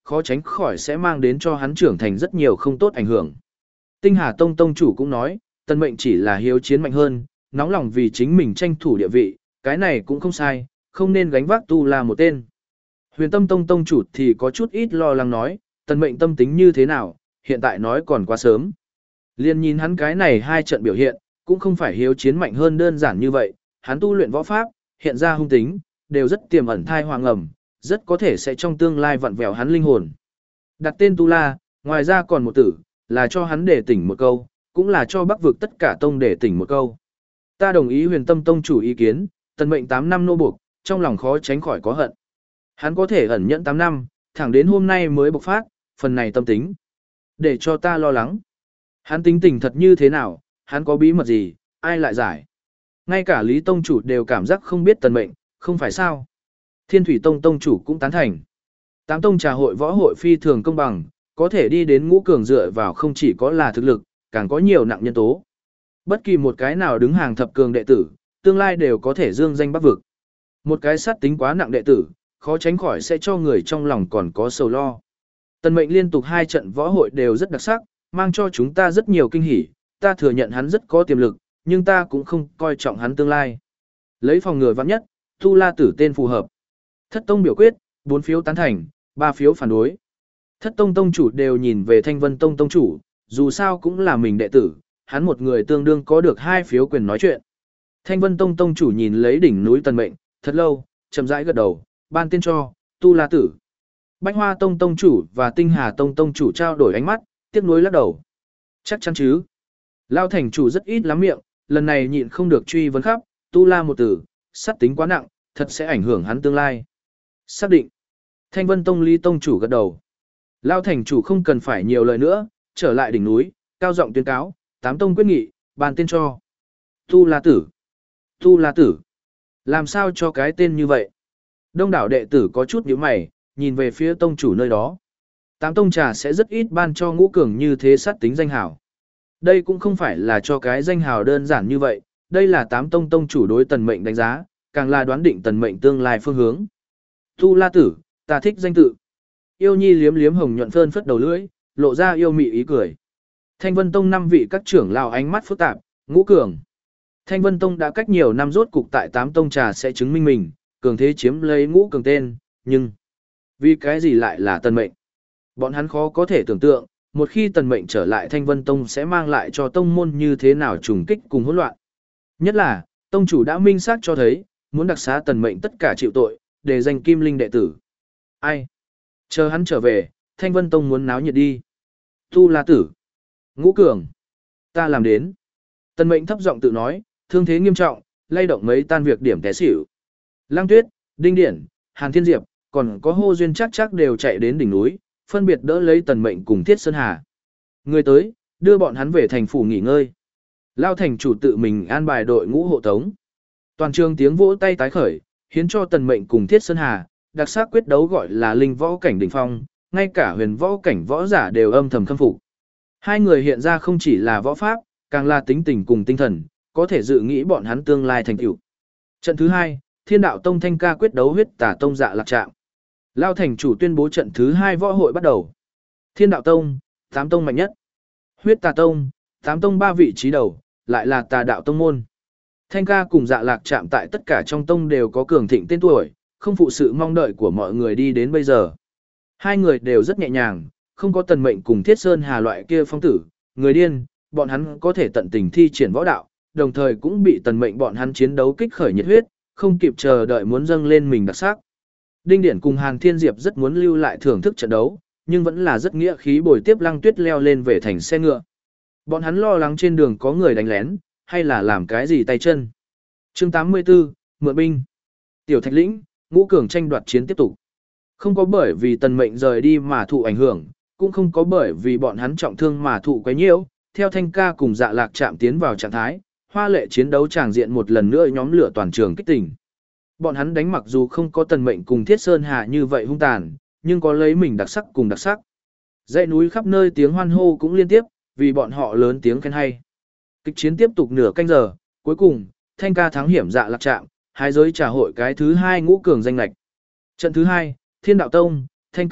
khó tránh khỏi sẽ mang đến cho hắn trưởng thành rất nhiều không tốt ảnh hưởng. Tinh Hà Tông tông chủ cũng nói, Tần Mệnh chỉ là hiếu chiến mạnh hơn, nóng lòng vì chính mình tranh thủ địa vị, cái này cũng không sai, không nên gánh vác Tu La một tên. Huyền Tâm Tông tông chủ thì có chút ít lo lắng nói, Tần Mệnh tâm tính như thế nào, hiện tại nói còn quá sớm. Liên nhìn hắn cái này hai trận biểu hiện, cũng không phải hiếu chiến mạnh hơn đơn giản như vậy, hắn tu luyện võ pháp, hiện ra hung tính, đều rất tiềm ẩn thai hoàng ẩm, rất có thể sẽ trong tương lai vặn vẹo hắn linh hồn. Đặt tên Tu La, ngoài ra còn một tử, là cho hắn để tỉnh một câu, cũng là cho Bắc vực tất cả tông để tỉnh một câu. Ta đồng ý Huyền Tâm tông chủ ý kiến, Tần Mệnh tám năm nô buộc, trong lòng khó tránh khỏi có hận. Hắn có thể ẩn nhẫn tám năm, thẳng đến hôm nay mới bộc phát, phần này tâm tính. Để cho ta lo lắng. Hắn tính tình thật như thế nào, hắn có bí mật gì, ai lại giải. Ngay cả Lý Tông chủ đều cảm giác không biết Tần Mệnh, không phải sao. Thiên Thủy Tông tông chủ cũng tán thành. Tám tông trà hội võ hội phi thường công bằng, có thể đi đến ngũ cường dựa vào không chỉ có là thực lực, càng có nhiều nặng nhân tố. Bất kỳ một cái nào đứng hàng thập cường đệ tử, tương lai đều có thể dương danh Bắc vực. Một cái sát tính quá nặng đệ tử, khó tránh khỏi sẽ cho người trong lòng còn có sầu lo. Tần Mệnh liên tục hai trận võ hội đều rất đặc sắc, mang cho chúng ta rất nhiều kinh hỉ, ta thừa nhận hắn rất có tiềm lực, nhưng ta cũng không coi trọng hắn tương lai. Lấy phòng ngừa vắng nhất, Tu La tử tên phù hợp. Thất tông biểu quyết, bốn phiếu tán thành, ba phiếu phản đối. Thất tông tông chủ đều nhìn về Thanh Vân tông tông chủ, dù sao cũng là mình đệ tử, hắn một người tương đương có được hai phiếu quyền nói chuyện. Thanh Vân tông tông chủ nhìn lấy đỉnh núi Tần Mệnh, thật lâu, chậm rãi gật đầu, ban tên cho Tu La tử. Bách Hoa tông tông chủ và Tinh Hà tông tông chủ trao đổi ánh mắt, tiếc nuối lắc đầu. Chắc chắn chứ? Lao thành chủ rất ít lắm miệng, lần này nhịn không được truy vấn khắp, Tu La một từ, sát tính quá nặng, thật sẽ ảnh hưởng hắn tương lai. Xác định. Thanh Vân tông Lý tông chủ gật đầu. Lao thành chủ không cần phải nhiều lời nữa, trở lại đỉnh núi, cao giọng tuyên cáo, tám tông quyết nghị, ban tên cho Tu La tử. Tu La tử. Làm sao cho cái tên như vậy? Đông đảo đệ tử có chút nhíu mày, nhìn về phía tông chủ nơi đó. Tám tông trà sẽ rất ít ban cho ngũ cường như thế sát tính danh hào. Đây cũng không phải là cho cái danh hào đơn giản như vậy, đây là tám tông tông chủ đối Tần Mệnh đánh giá, càng là đoán định Tần Mệnh tương lai phương hướng. Tu La tử, ta thích danh tự. Yêu Nhi liếm liếm hồng nhuận phơn phất đầu lưỡi, lộ ra yêu mị ý cười. Thanh Vân tông năm vị các trưởng lão ánh mắt phức tạp, ngũ cường. Thanh Vân tông đã cách nhiều năm rốt cục tại tám tông trà sẽ chứng minh mình, cường thế chiếm lấy ngũ cường tên, nhưng vì cái gì lại là Tần Mệnh? Bọn hắn khó có thể tưởng tượng, một khi Tần Mệnh trở lại Thanh Vân tông sẽ mang lại cho tông môn như thế nào trùng kích cùng hỗn loạn. Nhất là, tông chủ đã minh xác cho thấy, muốn đặc xá Tần Mệnh tất cả chịu tội, để giành kim linh đệ tử. Ai? Chờ hắn trở về, Thanh Vân tông muốn náo nhiệt đi. Tu La tử. Ngũ cường. Ta làm đến. Tần Mệnh thấp giọng tự nói, thương thế nghiêm trọng, lay động mấy tan việc điểm té xỉu. Lăng Tuyết, Đinh Điển, Hàn Thiên Diệp, còn có Hô Duyên chắc chắc đều chạy đến đỉnh núi, phân biệt đỡ lấy Tần Mệnh cùng Thiết Sơn Hà. Người tới, đưa bọn hắn về thành phủ nghỉ ngơi. Lao thành chủ tự mình an bài đội ngũ hộ tống. Toàn trường tiếng vỗ tay tái khởi, hiến cho Tần Mệnh cùng Thiết Sơn Hà, đặc sắc quyết đấu gọi là linh võ cảnh đỉnh phong, ngay cả huyền võ cảnh võ giả đều âm thầm khâm phục. Hai người hiện ra không chỉ là võ pháp, càng là tính tình cùng tinh thần, có thể dự nghĩ bọn hắn tương lai thành tựu. Trận thứ hai, Thiên Đạo Tông Thanh Ca quyết đấu huyết tà tông Dạ Lạc Trạm. Lao thành chủ tuyên bố trận thứ hai võ hội bắt đầu. Thiên Đạo Tông, tám tông mạnh nhất. Huyết Tà Tông, tám tông ba vị trí đầu, lại là Tà Đạo Tông môn. Thanh Ca cùng Dạ Lạc Trạm tại tất cả trong tông đều có cường thịnh tên tuổi, không phụ sự mong đợi của mọi người đi đến bây giờ. Hai người đều rất nhẹ nhàng, không có Tần Mệnh cùng Thiết Sơn Hà loại kia phong tử, người điên, bọn hắn có thể tận tình thi triển võ đạo, đồng thời cũng bị Tần Mệnh bọn hắn chiến đấu kích khởi nhiệt huyết, không kịp chờ đợi muốn dâng lên mình đặc sắc. Đinh Điển cùng Hàn Thiên Diệp rất muốn lưu lại thưởng thức trận đấu, nhưng vẫn là rất nghĩa khí bồi tiếp Lăng Tuyết leo lên về thành xe ngựa. Bọn hắn lo lắng trên đường có người đánh lén, hay là làm cái gì tay chân. Chương tám mươi tư, Mượn binh. Tiểu Thạch Lĩnh, ngũ cường tranh đoạt chiến tiếp tục. Không có bởi vì Tần Mệnh rời đi mà thụ ảnh hưởng, cũng không có bởi vì bọn hắn trọng thương mà thụ quấy nhiễu, theo Thanh Ca cùng Dạ Lạc Trạm tiến vào trạng thái, hoa lệ chiến đấu tràng diện một lần nữa nhóm lửa toàn trường kích tỉnh. Bọn hắn đánh mặc dù không có Tần Mệnh cùng Thiết Sơn Hà như vậy hung tàn, nhưng có lấy mình đặc sắc cùng đặc sắc. Dãy núi khắp nơi tiếng hoan hô cũng liên tiếp, vì bọn họ lớn tiếng khen hay. Kịch chiến tiếp tục nửa canh giờ, cuối cùng, Thanh Ca thắng hiểm Dạ Lạc Trạm, hai giới trả hội cái thứ hai ngũ cường danh lệch. Trận thứ hai, Thiên Đạo Tông, Thanh Ca,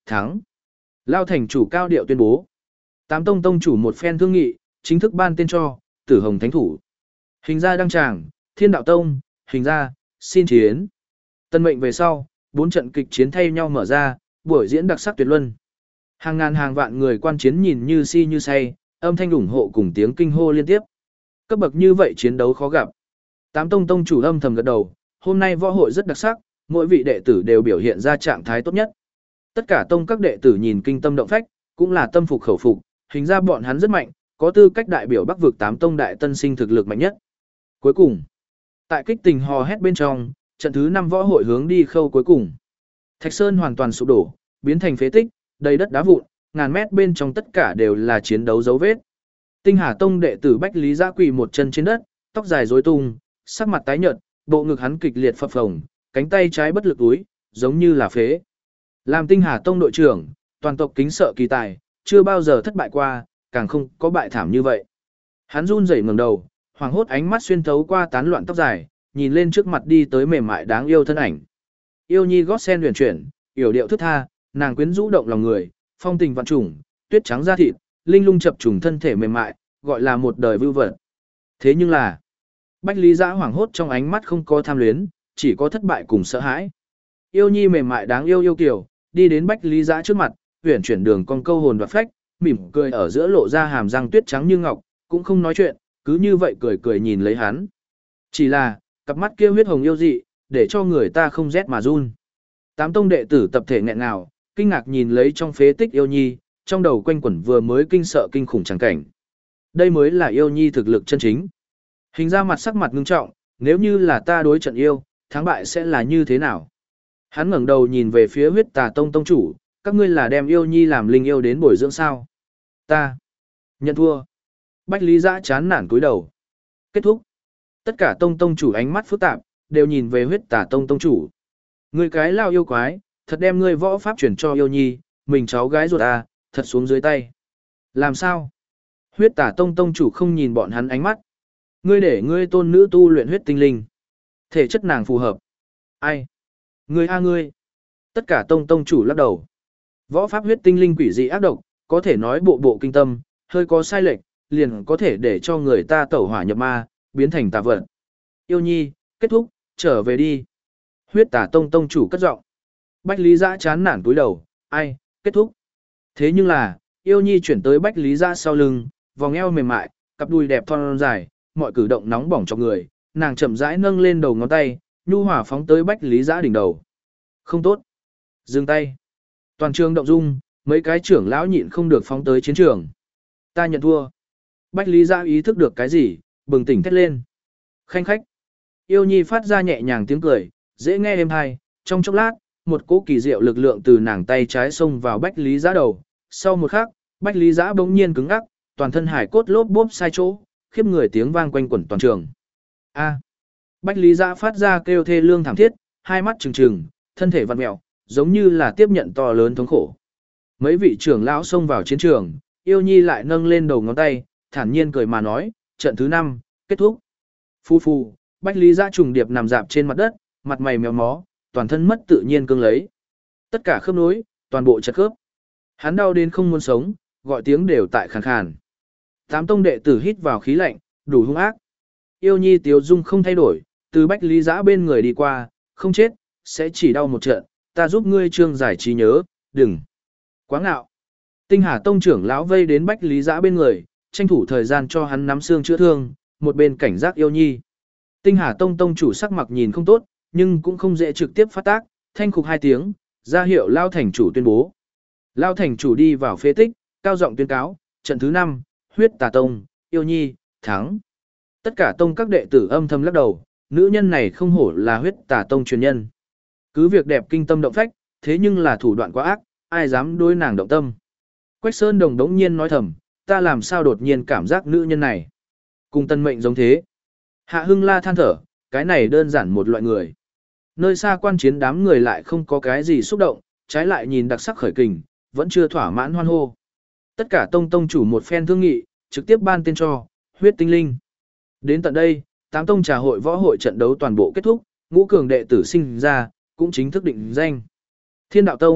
thắng. Lao thành chủ cao điệu tuyên bố. Tám tông tông chủ một phen thương nghị, chính thức ban tên cho Tử Hồng Thánh Thủ. Hình ra đăng tràng, Thiên Đạo Tông, hình ra, xin chiến. Tân mệnh về sau, bốn trận kịch chiến thay nhau mở ra, buổi diễn đặc sắc tuyệt luân. Hàng ngàn hàng vạn người quan chiến nhìn như si như say, âm thanh ủng hộ cùng tiếng kinh hô liên tiếp. Cấp bậc như vậy chiến đấu khó gặp. Tám tông tông chủ âm thầm gật đầu, hôm nay võ hội rất đặc sắc, mỗi vị đệ tử đều biểu hiện ra trạng thái tốt nhất. Tất cả tông các đệ tử nhìn kinh tâm động phách, cũng là tâm phục khẩu phục, hình ra bọn hắn rất mạnh, có tư cách đại biểu Bắc vực tám tông đại tân sinh thực lực mạnh nhất. Cuối cùng, tại kích tình hò hét bên trong, trận thứ năm võ hội hướng đi khâu cuối cùng. Thạch Sơn hoàn toàn sụp đổ, biến thành phế tích, đầy đất đá vụn, ngàn mét bên trong tất cả đều là chiến đấu dấu vết. Tinh Hà Tông đệ tử Bách Lý Giã quỳ một chân trên đất, tóc dài rối tung, sắc mặt tái nhợt, bộ ngực hắn kịch liệt phập phồng, cánh tay trái bất lực túi, giống như là phế. Làm Tinh Hà Tông đội trưởng, toàn tộc kính sợ kỳ tài, chưa bao giờ thất bại qua, càng không có bại thảm như vậy. Hắn run rẩy ngẩng đầu, hoảng hốt ánh mắt xuyên thấu qua tán loạn tóc dài, nhìn lên trước mặt đi tới mềm mại đáng yêu thân ảnh. Yêu Nhi gót sen huyền chuyển, yểu điệu thức tha, nàng quyến rũ động lòng người, phong tình vạn trùng, tuyết trắng da thịt, linh lung chập trùng thân thể mềm mại, gọi là một đời vưu vật. Thế nhưng là, Bách Lý Giã hoảng hốt trong ánh mắt không có tham luyến, chỉ có thất bại cùng sợ hãi. Yêu Nhi mềm mại đáng yêu yêu kiều, đi đến Bách Lý Giã trước mặt, huyền chuyển đường con câu hồn đoạt phách, mỉm cười ở giữa lộ ra hàm răng tuyết trắng như ngọc, cũng không nói chuyện, cứ như vậy cười cười nhìn lấy hắn. Chỉ là, cặp mắt kia huyết hồng yêu dị, để cho người ta không rét mà run. Tám tông đệ tử tập thể nghẹn ngào, kinh ngạc nhìn lấy trong phế tích Yêu Nhi, trong đầu quanh quẩn vừa mới kinh sợ kinh khủng chẳng cảnh. Đây mới là Yêu Nhi thực lực chân chính. Hình ra mặt sắc mặt ngưng trọng, nếu như là ta đối trận yêu, thắng bại sẽ là như thế nào? Hắn ngẩng đầu nhìn về phía Huyết Tà Tông tông chủ, các ngươi là đem Yêu Nhi làm linh yêu đến bồi dưỡng sao? Ta nhận thua. Bách Lý Giã chán nản cúi đầu. Kết thúc. Tất cả tông tông chủ ánh mắt phức tạp, đều nhìn về Huyết Tà Tông tông chủ. Ngươi cái lao yêu quái, thật đem ngươi võ pháp chuyển cho Yêu Nhi, mình cháu gái ruột à, thật xuống dưới tay. Làm sao? Huyết Tà Tông tông chủ không nhìn bọn hắn ánh mắt. Ngươi để ngươi tôn nữ tu luyện huyết tinh linh. Thể chất nàng phù hợp. Ai? Ngươi a ngươi. Tất cả tông tông chủ lắc đầu. Võ pháp huyết tinh linh quỷ dị ác độc, có thể nói bộ bộ kinh tâm, hơi có sai lệch, liền có thể để cho người ta tẩu hỏa nhập ma, biến thành tà vật. Yêu Nhi, kết thúc, trở về đi. Huyết Tà Tông tông chủ cất giọng. Bách Lý Giã chán nản túi đầu, ai, kết thúc. Thế nhưng là, Yêu Nhi chuyển tới Bách Lý Giã sau lưng, vòng eo mềm mại, cặp đùi đẹp thon dài, mọi cử động nóng bỏng cho người, nàng chậm rãi nâng lên đầu ngón tay, nhu hòa phóng tới Bách Lý Giã đỉnh đầu. Không tốt. Dừng tay. Toàn trường động dung, mấy cái trưởng lão nhịn không được phóng tới chiến trường. Ta nhận thua. Bách Lý Giã ý thức được cái gì, bừng tỉnh thét lên. Khanh khách. Yêu Nhi phát ra nhẹ nhàng tiếng cười, dễ nghe êm hay, trong chốc lát, một cỗ kỳ diệu lực lượng từ nàng tay trái xông vào Bách Lý Giã đầu. Sau một khắc, Bách Lý Giã bỗng nhiên cứng ngắc, toàn thân hải cốt lốp bốp sai chỗ, khiếp người tiếng vang quanh quẩn toàn trường. A. Bách Lý Giã phát ra kêu thê lương thảm thiết, hai mắt trừng trừng, thân thể vặn mèo, giống như là tiếp nhận to lớn thống khổ. Mấy vị trưởng lão xông vào chiến trường, Yêu Nhi lại nâng lên đầu ngón tay, thản nhiên cười mà nói, trận thứ năm, kết thúc. Phu phu, Bách Lý Giã trùng điệp nằm dạp trên mặt đất, mặt mày méo mó, toàn thân mất tự nhiên cương lấy. Tất cả khớp nối, toàn bộ chật khớp. Hắn đau đến không muốn sống, gọi tiếng đều tại khàn khàn. Tám tông đệ tử hít vào khí lạnh, đủ hung ác. Yêu Nhi tiếu dung không thay đổi, từ Bách Lý Giã bên người đi qua, không chết, sẽ chỉ đau một trận, ta giúp ngươi trương giải trí nhớ, đừng. Quá ngạo. Tinh Hà Tông trưởng lão vây đến Bách Lý Giã bên người, tranh thủ thời gian cho hắn nắm xương chữa thương, một bên cảnh giác Yêu Nhi. Tinh Hà Tông tông chủ sắc mặt nhìn không tốt, nhưng cũng không dễ trực tiếp phát tác, thanh khục hai tiếng, ra hiệu Lao thành chủ tuyên bố. Lao thành chủ đi vào phế tích, cao giọng tuyên cáo, trận thứ năm, Huyết Tà Tông, Yêu Nhi, thắng. Tất cả tông các đệ tử âm thầm lắc đầu, nữ nhân này không hổ là Huyết Tà Tông truyền nhân. Cứ việc đẹp kinh tâm động phách, thế nhưng là thủ đoạn quá ác, ai dám đối nàng động tâm. Quách Sơn Đồng đống nhiên nói thầm, ta làm sao đột nhiên cảm giác nữ nhân này. Cùng tân mệnh giống thế. Hạ Hưng La than thở, cái này đơn giản một loại người. Nơi xa quan chiến đám người lại không có cái gì xúc động, trái lại nhìn đặc sắc khởi kình, vẫn chưa thỏa mãn hoan hô. Tất cả tông tông chủ một phen thương nghị, trực tiếp ban tên cho Huyết Tinh Linh. Đến tận đây, tám tông trà hội võ hội trận đấu toàn bộ kết thúc, ngũ cường đệ tử sinh ra, cũng chính thức định danh. Thiên Đạo Tông,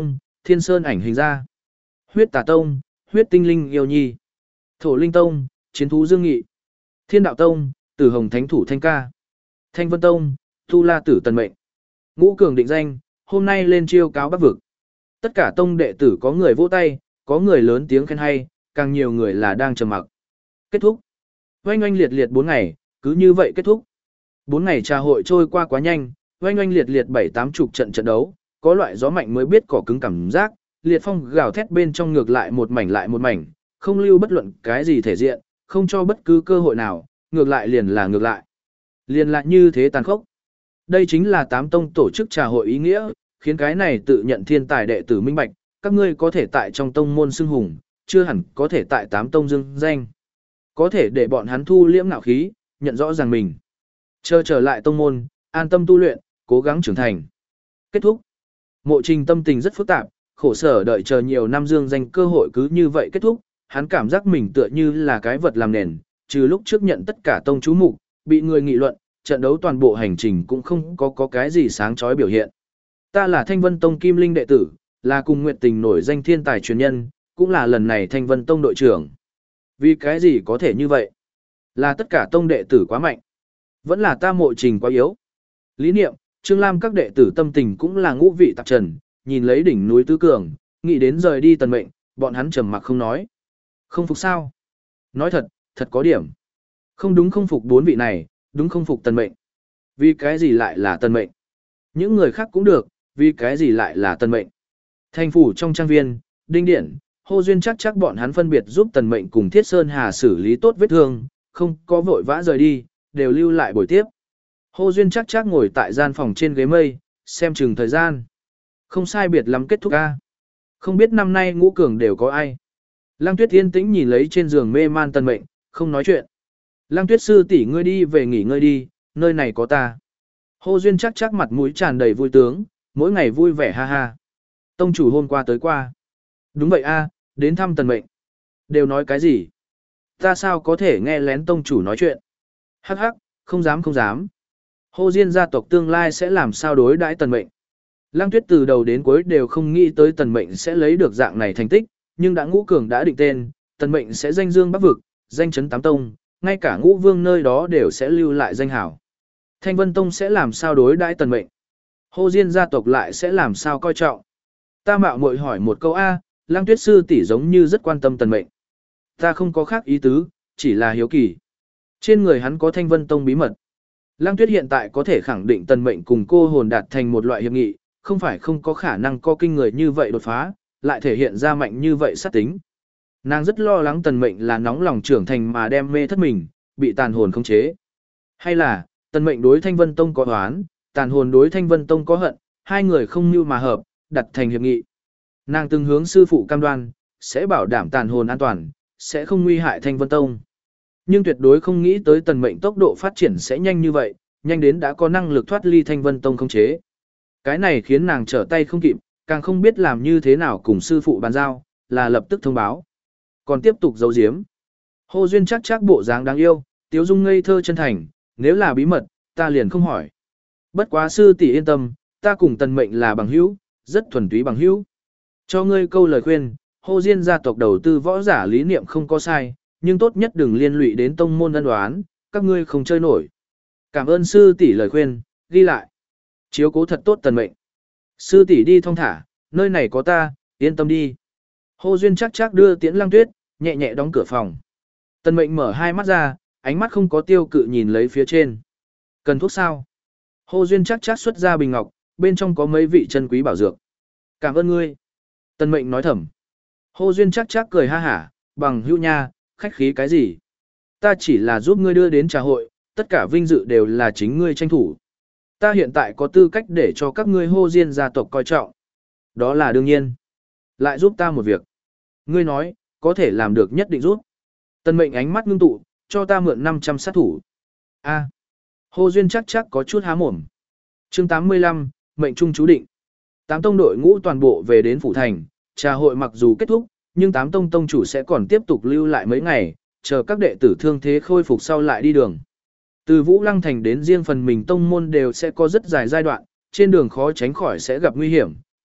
Thiên Sơn ảnh hình ra. Huyết Tà Tông, huyết tinh linh yêu nhi. Thổ Linh Tông, chiến thú dương nghị. Thiên Đạo Tông, Tử Hồng Thánh thủ Thanh Ca. Thanh Vân Tông, Tu La tử Tần Mệnh. Ngũ cường định danh, hôm nay lên chiêu cáo Bắc vực. Tất cả tông đệ tử có người vỗ tay, có người lớn tiếng khen hay, càng nhiều người là đang trầm mặc. Kết thúc. Oanh oanh liệt liệt bốn ngày, cứ như vậy kết thúc. Bốn ngày trà hội trôi qua quá nhanh, oanh oanh liệt liệt bảy tám chục trận trận đấu, có loại gió mạnh mới biết cỏ cứng cảm giác, liệt phong gào thét bên trong ngược lại một mảnh lại một mảnh, không lưu bất luận cái gì thể diện, không cho bất cứ cơ hội nào, ngược lại liền là ngược lại. Liền lại như thế tàn khốc. Đây chính là tám tông tổ chức trà hội ý nghĩa, khiến cái này tự nhận thiên tài đệ tử minh bạch, các ngươi có thể tại trong tông môn xưng hùng, chưa hẳn có thể tại tám tông dương danh. Có thể để bọn hắn thu liễm ngạo khí, nhận rõ ràng mình. Chờ trở lại tông môn, an tâm tu luyện, cố gắng trưởng thành. Kết thúc. Mộ Trình tâm tình rất phức tạp, khổ sở đợi chờ nhiều năm dương danh cơ hội cứ như vậy kết thúc, hắn cảm giác mình tựa như là cái vật làm nền, trừ lúc trước nhận tất cả tông chú mục, bị người nghị luận, trận đấu toàn bộ hành trình cũng không có có cái gì sáng chói biểu hiện. Ta là Thanh Vân Tông Kim Linh đệ tử, là cùng Nguyệt Tình nổi danh thiên tài truyền nhân, cũng là lần này Thanh Vân Tông đội trưởng. Vì cái gì có thể như vậy? Là tất cả tông đệ tử quá mạnh, vẫn là ta Mộ Trình quá yếu. Lý Niệm, Trương Lam các đệ tử tâm tình cũng là ngũ vị tạp trần, nhìn lấy đỉnh núi tứ cường, nghĩ đến rời đi Tần Mệnh, bọn hắn trầm mặc không nói. Không phục sao? Nói thật, thật có điểm. Không đúng không phục bốn vị này, đúng không phục Tần Mệnh. Vì cái gì lại là Tần Mệnh? Những người khác cũng được, vì cái gì lại là Tần Mệnh? Thành phủ trong trang viên, Đinh Điện, Hồ Duyên chắc chắc bọn hắn phân biệt giúp Tần Mệnh cùng Thiết Sơn Hà xử lý tốt vết thương, không có vội vã rời đi, đều lưu lại buổi tiếp. Hồ Duyên chắc chắc ngồi tại gian phòng trên ghế mây, xem chừng thời gian. Không sai biệt lắm kết thúc ca. Không biết năm nay ngũ cường đều có ai. Lăng Tuyết yên tĩnh nhìn lấy trên giường mê man Tần Mệnh, không nói chuyện. Lăng Tuyết sư tỷ ngươi đi về nghỉ ngơi đi, nơi này có ta. Hồ Duyên chắc chắc mặt mũi tràn đầy vui tướng, mỗi ngày vui vẻ ha ha. Tông chủ hôm qua tới qua. Đúng vậy a, đến thăm Tần Mệnh. Đều nói cái gì? Ta sao có thể nghe lén tông chủ nói chuyện? Hắc hắc, không dám không dám. Hồ Diên gia tộc tương lai sẽ làm sao đối đãi Tần Mệnh. Lăng Tuyết từ đầu đến cuối đều không nghĩ tới Tần Mệnh sẽ lấy được dạng này thành tích, nhưng đã ngũ cường đã định tên, Tần Mệnh sẽ danh dương Bắc vực, danh chấn tám tông, ngay cả ngũ vương nơi đó đều sẽ lưu lại danh hảo. Thanh Vân Tông sẽ làm sao đối đãi Tần Mệnh? Hồ Diên gia tộc lại sẽ làm sao coi trọng? Ta mạo muội hỏi một câu a, Lăng Tuyết sư tỷ giống như rất quan tâm Tần Mệnh. Ta không có khác ý tứ, chỉ là hiếu kỳ. Trên người hắn có Thanh Vân Tông bí mật. Lăng Tuyết hiện tại có thể khẳng định Tần Mệnh cùng cô hồn đạt thành một loại hiệp nghị, không phải không có khả năng có kinh người như vậy đột phá, lại thể hiện ra mạnh như vậy sát tính. Nàng rất lo lắng Tần Mệnh là nóng lòng trưởng thành mà đem mê thất mình, bị tàn hồn khống chế. Hay là, Tần Mệnh đối Thanh Vân Tông có oán, tàn hồn đối Thanh Vân Tông có hận, hai người không mưu mà hợp, đặt thành hiệp nghị. Nàng từng hướng sư phụ cam đoan, sẽ bảo đảm tàn hồn an toàn, sẽ không nguy hại Thanh Vân Tông. Nhưng tuyệt đối không nghĩ tới Tần Mệnh tốc độ phát triển sẽ nhanh như vậy, nhanh đến đã có năng lực thoát ly Thanh Vân Tông khống chế. Cái này khiến nàng trở tay không kịp, càng không biết làm như thế nào cùng sư phụ bàn giao, là lập tức thông báo. Còn tiếp tục giấu giếm. Hồ Duyên chắc chắc bộ dáng đáng yêu, tiếu dung ngây thơ chân thành, nếu là bí mật, ta liền không hỏi. Bất quá sư tỷ yên tâm, ta cùng Tần Mệnh là bằng hữu, rất thuần túy bằng hữu. Cho ngươi câu lời khuyên, Hồ Diên gia tộc đầu tư võ giả lý niệm không có sai, nhưng tốt nhất đừng liên lụy đến tông môn ân oán, các ngươi không chơi nổi. Cảm ơn sư tỷ lời khuyên, ghi lại. Chiếu cố thật tốt Tần Mệnh. Sư tỷ đi thong thả, nơi này có ta, yên tâm đi. Hồ Duyên chắc chắc đưa Tiễn Lăng Tuyết, nhẹ nhẹ đóng cửa phòng. Tần Mệnh mở hai mắt ra, ánh mắt không có tiêu cự nhìn lấy phía trên. Cần thuốc sao? Hồ Duyên chắc chắc xuất ra bình ngọc, bên trong có mấy vị chân quý bảo dược. Cảm ơn ngươi. Tần Mệnh nói thầm. Hồ Duyên chắc chắc cười ha hả, bằng hữu nha, khách khí cái gì? Ta chỉ là giúp ngươi đưa đến trà hội, tất cả vinh dự đều là chính ngươi tranh thủ. Ta hiện tại có tư cách để cho các ngươi Hồ Diên gia tộc coi trọng. Đó là đương nhiên. Lại giúp ta một việc. Ngươi nói, có thể làm được nhất định giúp. Tần Mệnh ánh mắt ngưng tụ, cho ta mượn năm trăm sát thủ. A. Hồ Duyên chắc chắc có chút há mồm. Chương tám mươi lăm, mệnh trung chú định. Tám tông đội ngũ toàn bộ về đến phủ thành, trà hội mặc dù kết thúc, nhưng tám tông tông chủ sẽ còn tiếp tục lưu lại mấy ngày, chờ các đệ tử thương thế khôi phục sau lại đi đường. Từ Vũ Lăng Thành đến riêng phần mình tông môn đều sẽ có rất dài giai đoạn, trên đường khó tránh khỏi sẽ gặp nguy hiểm,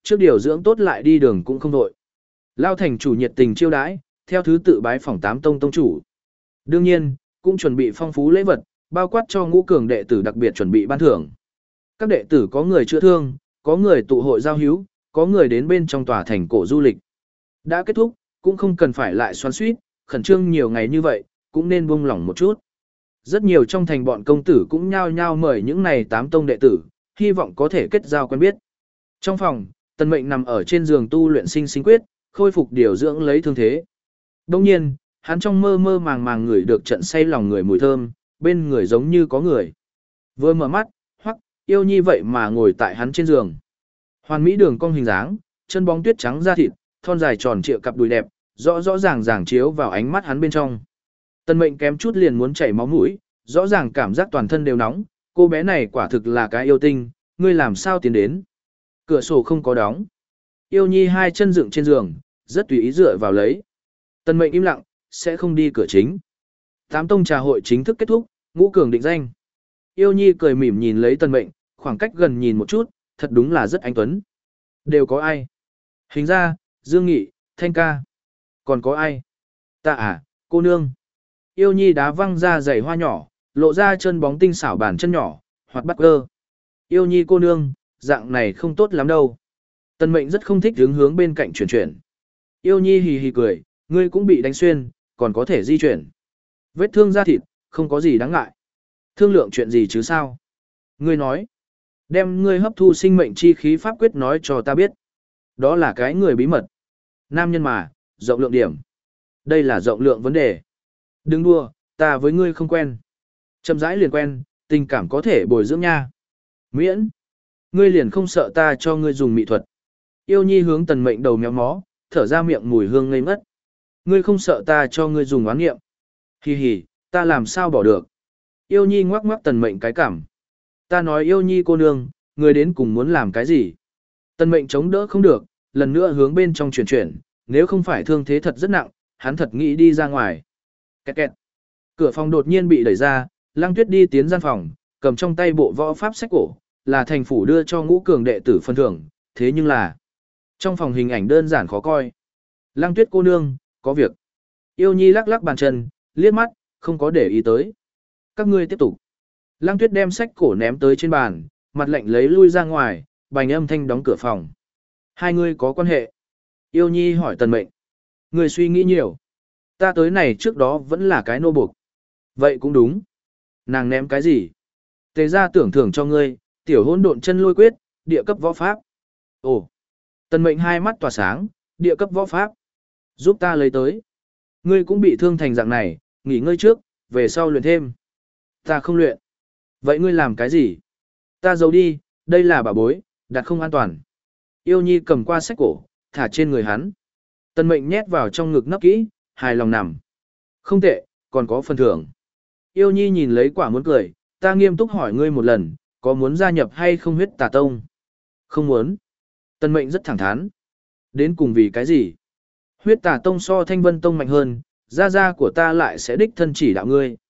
trước điều dưỡng tốt lại đi đường cũng không đội. Lao thành chủ nhiệt tình chiêu đãi, theo thứ tự bái phỏng tám tông tông chủ. Đương nhiên, cũng chuẩn bị phong phú lễ vật, bao quát cho ngũ cường đệ tử đặc biệt chuẩn bị ban thưởng. Các đệ tử có người chữa thương, có người tụ hội giao hữu, có người đến bên trong tòa thành cổ du lịch. Đã kết thúc, cũng không cần phải lại xoắn xuýt, khẩn trương nhiều ngày như vậy, cũng nên buông lỏng một chút. Rất nhiều trong thành bọn công tử cũng nhao nhao mời những này tám tông đệ tử, hy vọng có thể kết giao quen biết. Trong phòng, Tần Mệnh nằm ở trên giường tu luyện sinh sinh quyết, khôi phục điều dưỡng lấy thương thế. Đồng nhiên, hắn trong mơ mơ màng màng ngửi được trận say lòng người mùi thơm, bên người giống như có người. Vừa mở mắt, hoắc, yêu nhi vậy mà ngồi tại hắn trên giường. Hoàn mỹ đường cong hình dáng, chân bóng tuyết trắng da thịt, thon dài tròn trịa cặp đùi đẹp, rõ rõ ràng ràng chiếu vào ánh mắt hắn bên trong. Tần Mệnh kém chút liền muốn chảy máu mũi, rõ ràng cảm giác toàn thân đều nóng, cô bé này quả thực là cái yêu tinh, ngươi làm sao tiến đến? Cửa sổ không có đóng. Yêu nhi hai chân dựng trên giường, rất tùy ý dựa vào lấy. Tần Mệnh im lặng, sẽ không đi cửa chính. Tám tông trà hội chính thức kết thúc, ngũ cường định danh. Yêu nhi cười mỉm nhìn lấy Tần Mệnh, khoảng cách gần nhìn một chút, thật đúng là rất anh tuấn. Đều có ai? Hình ra, Dương Nghị, Thanh ca. Còn có ai? Ta à, cô nương. Yêu nhi đá văng ra giày hoa nhỏ, lộ ra chân bóng tinh xảo bàn chân nhỏ, hoặc bắt cơ. Yêu nhi cô nương, dạng này không tốt lắm đâu. Tần Mệnh rất không thích hướng hướng bên cạnh chuyển chuyển. Yêu nhi hì hì cười, ngươi cũng bị đánh xuyên, còn có thể di chuyển. Vết thương da thịt, không có gì đáng ngại. Thương lượng chuyện gì chứ sao? Ngươi nói. Đem ngươi hấp thu sinh mệnh chi khí pháp quyết nói cho ta biết. Đó là cái người bí mật. Nam nhân mà, rộng lượng điểm. Đây là rộng lượng vấn đề. Đừng đua, ta với ngươi không quen. Chậm rãi liền quen, tình cảm có thể bồi dưỡng nha. Miễn. Ngươi liền không sợ ta cho ngươi dùng mỹ thuật. Yêu nhi hướng Tần Mệnh đầu méo mó, thở ra miệng mùi hương ngây ngất. Ngươi không sợ ta cho ngươi dùng oán nghiệm. Hì hì, ta làm sao bỏ được. Yêu nhi ngoắc ngoắc Tần Mệnh cái cảm. Ta nói yêu nhi cô nương, ngươi đến cùng muốn làm cái gì? Tần Mệnh chống đỡ không được, lần nữa hướng bên trong chuyển chuyển, nếu không phải thương thế thật rất nặng, hắn thật nghĩ đi ra ngoài. Kẹt kẹt. Cửa phòng đột nhiên bị đẩy ra, Lăng Tuyết đi tiến gian phòng, cầm trong tay bộ võ pháp sách cổ, là thành phủ đưa cho ngũ cường đệ tử phân thưởng, thế nhưng là trong phòng hình ảnh đơn giản khó coi. Lăng Tuyết cô nương, có việc. Yêu nhi lắc lắc bàn chân, liếc mắt, không có để ý tới. Các ngươi tiếp tục. Lăng Tuyết đem sách cổ ném tới trên bàn, mặt lạnh lấy lui ra ngoài, bành âm thanh đóng cửa phòng. Hai ngươi có quan hệ. Yêu nhi hỏi Tần Mệnh. Ngươi suy nghĩ nhiều. Ta tới này trước đó vẫn là cái nô buộc. Vậy cũng đúng. Nàng ném cái gì? Tề ra tưởng thưởng cho ngươi, tiểu hỗn độn chân lôi quyết, địa cấp võ pháp. Ồ. Tần Mệnh hai mắt tỏa sáng, địa cấp võ pháp. Giúp ta lấy tới. Ngươi cũng bị thương thành dạng này, nghỉ ngơi trước, về sau luyện thêm. Ta không luyện. Vậy ngươi làm cái gì? Ta giấu đi, đây là bảo bối, đặt không an toàn. Yêu nhi cầm qua sách cổ, thả trên người hắn. Tần Mệnh nhét vào trong ngực nấp kỹ, hài lòng nằm. Không tệ, còn có phần thưởng. Yêu nhi nhìn lấy quả muốn cười, ta nghiêm túc hỏi ngươi một lần, có muốn gia nhập hay không huyết tà tông? Không muốn. Tần Mệnh rất thẳng thắn. Đến cùng vì cái gì? Huyết tà tông so Thanh Vân tông mạnh hơn, gia gia của ta lại sẽ đích thân chỉ đạo ngươi.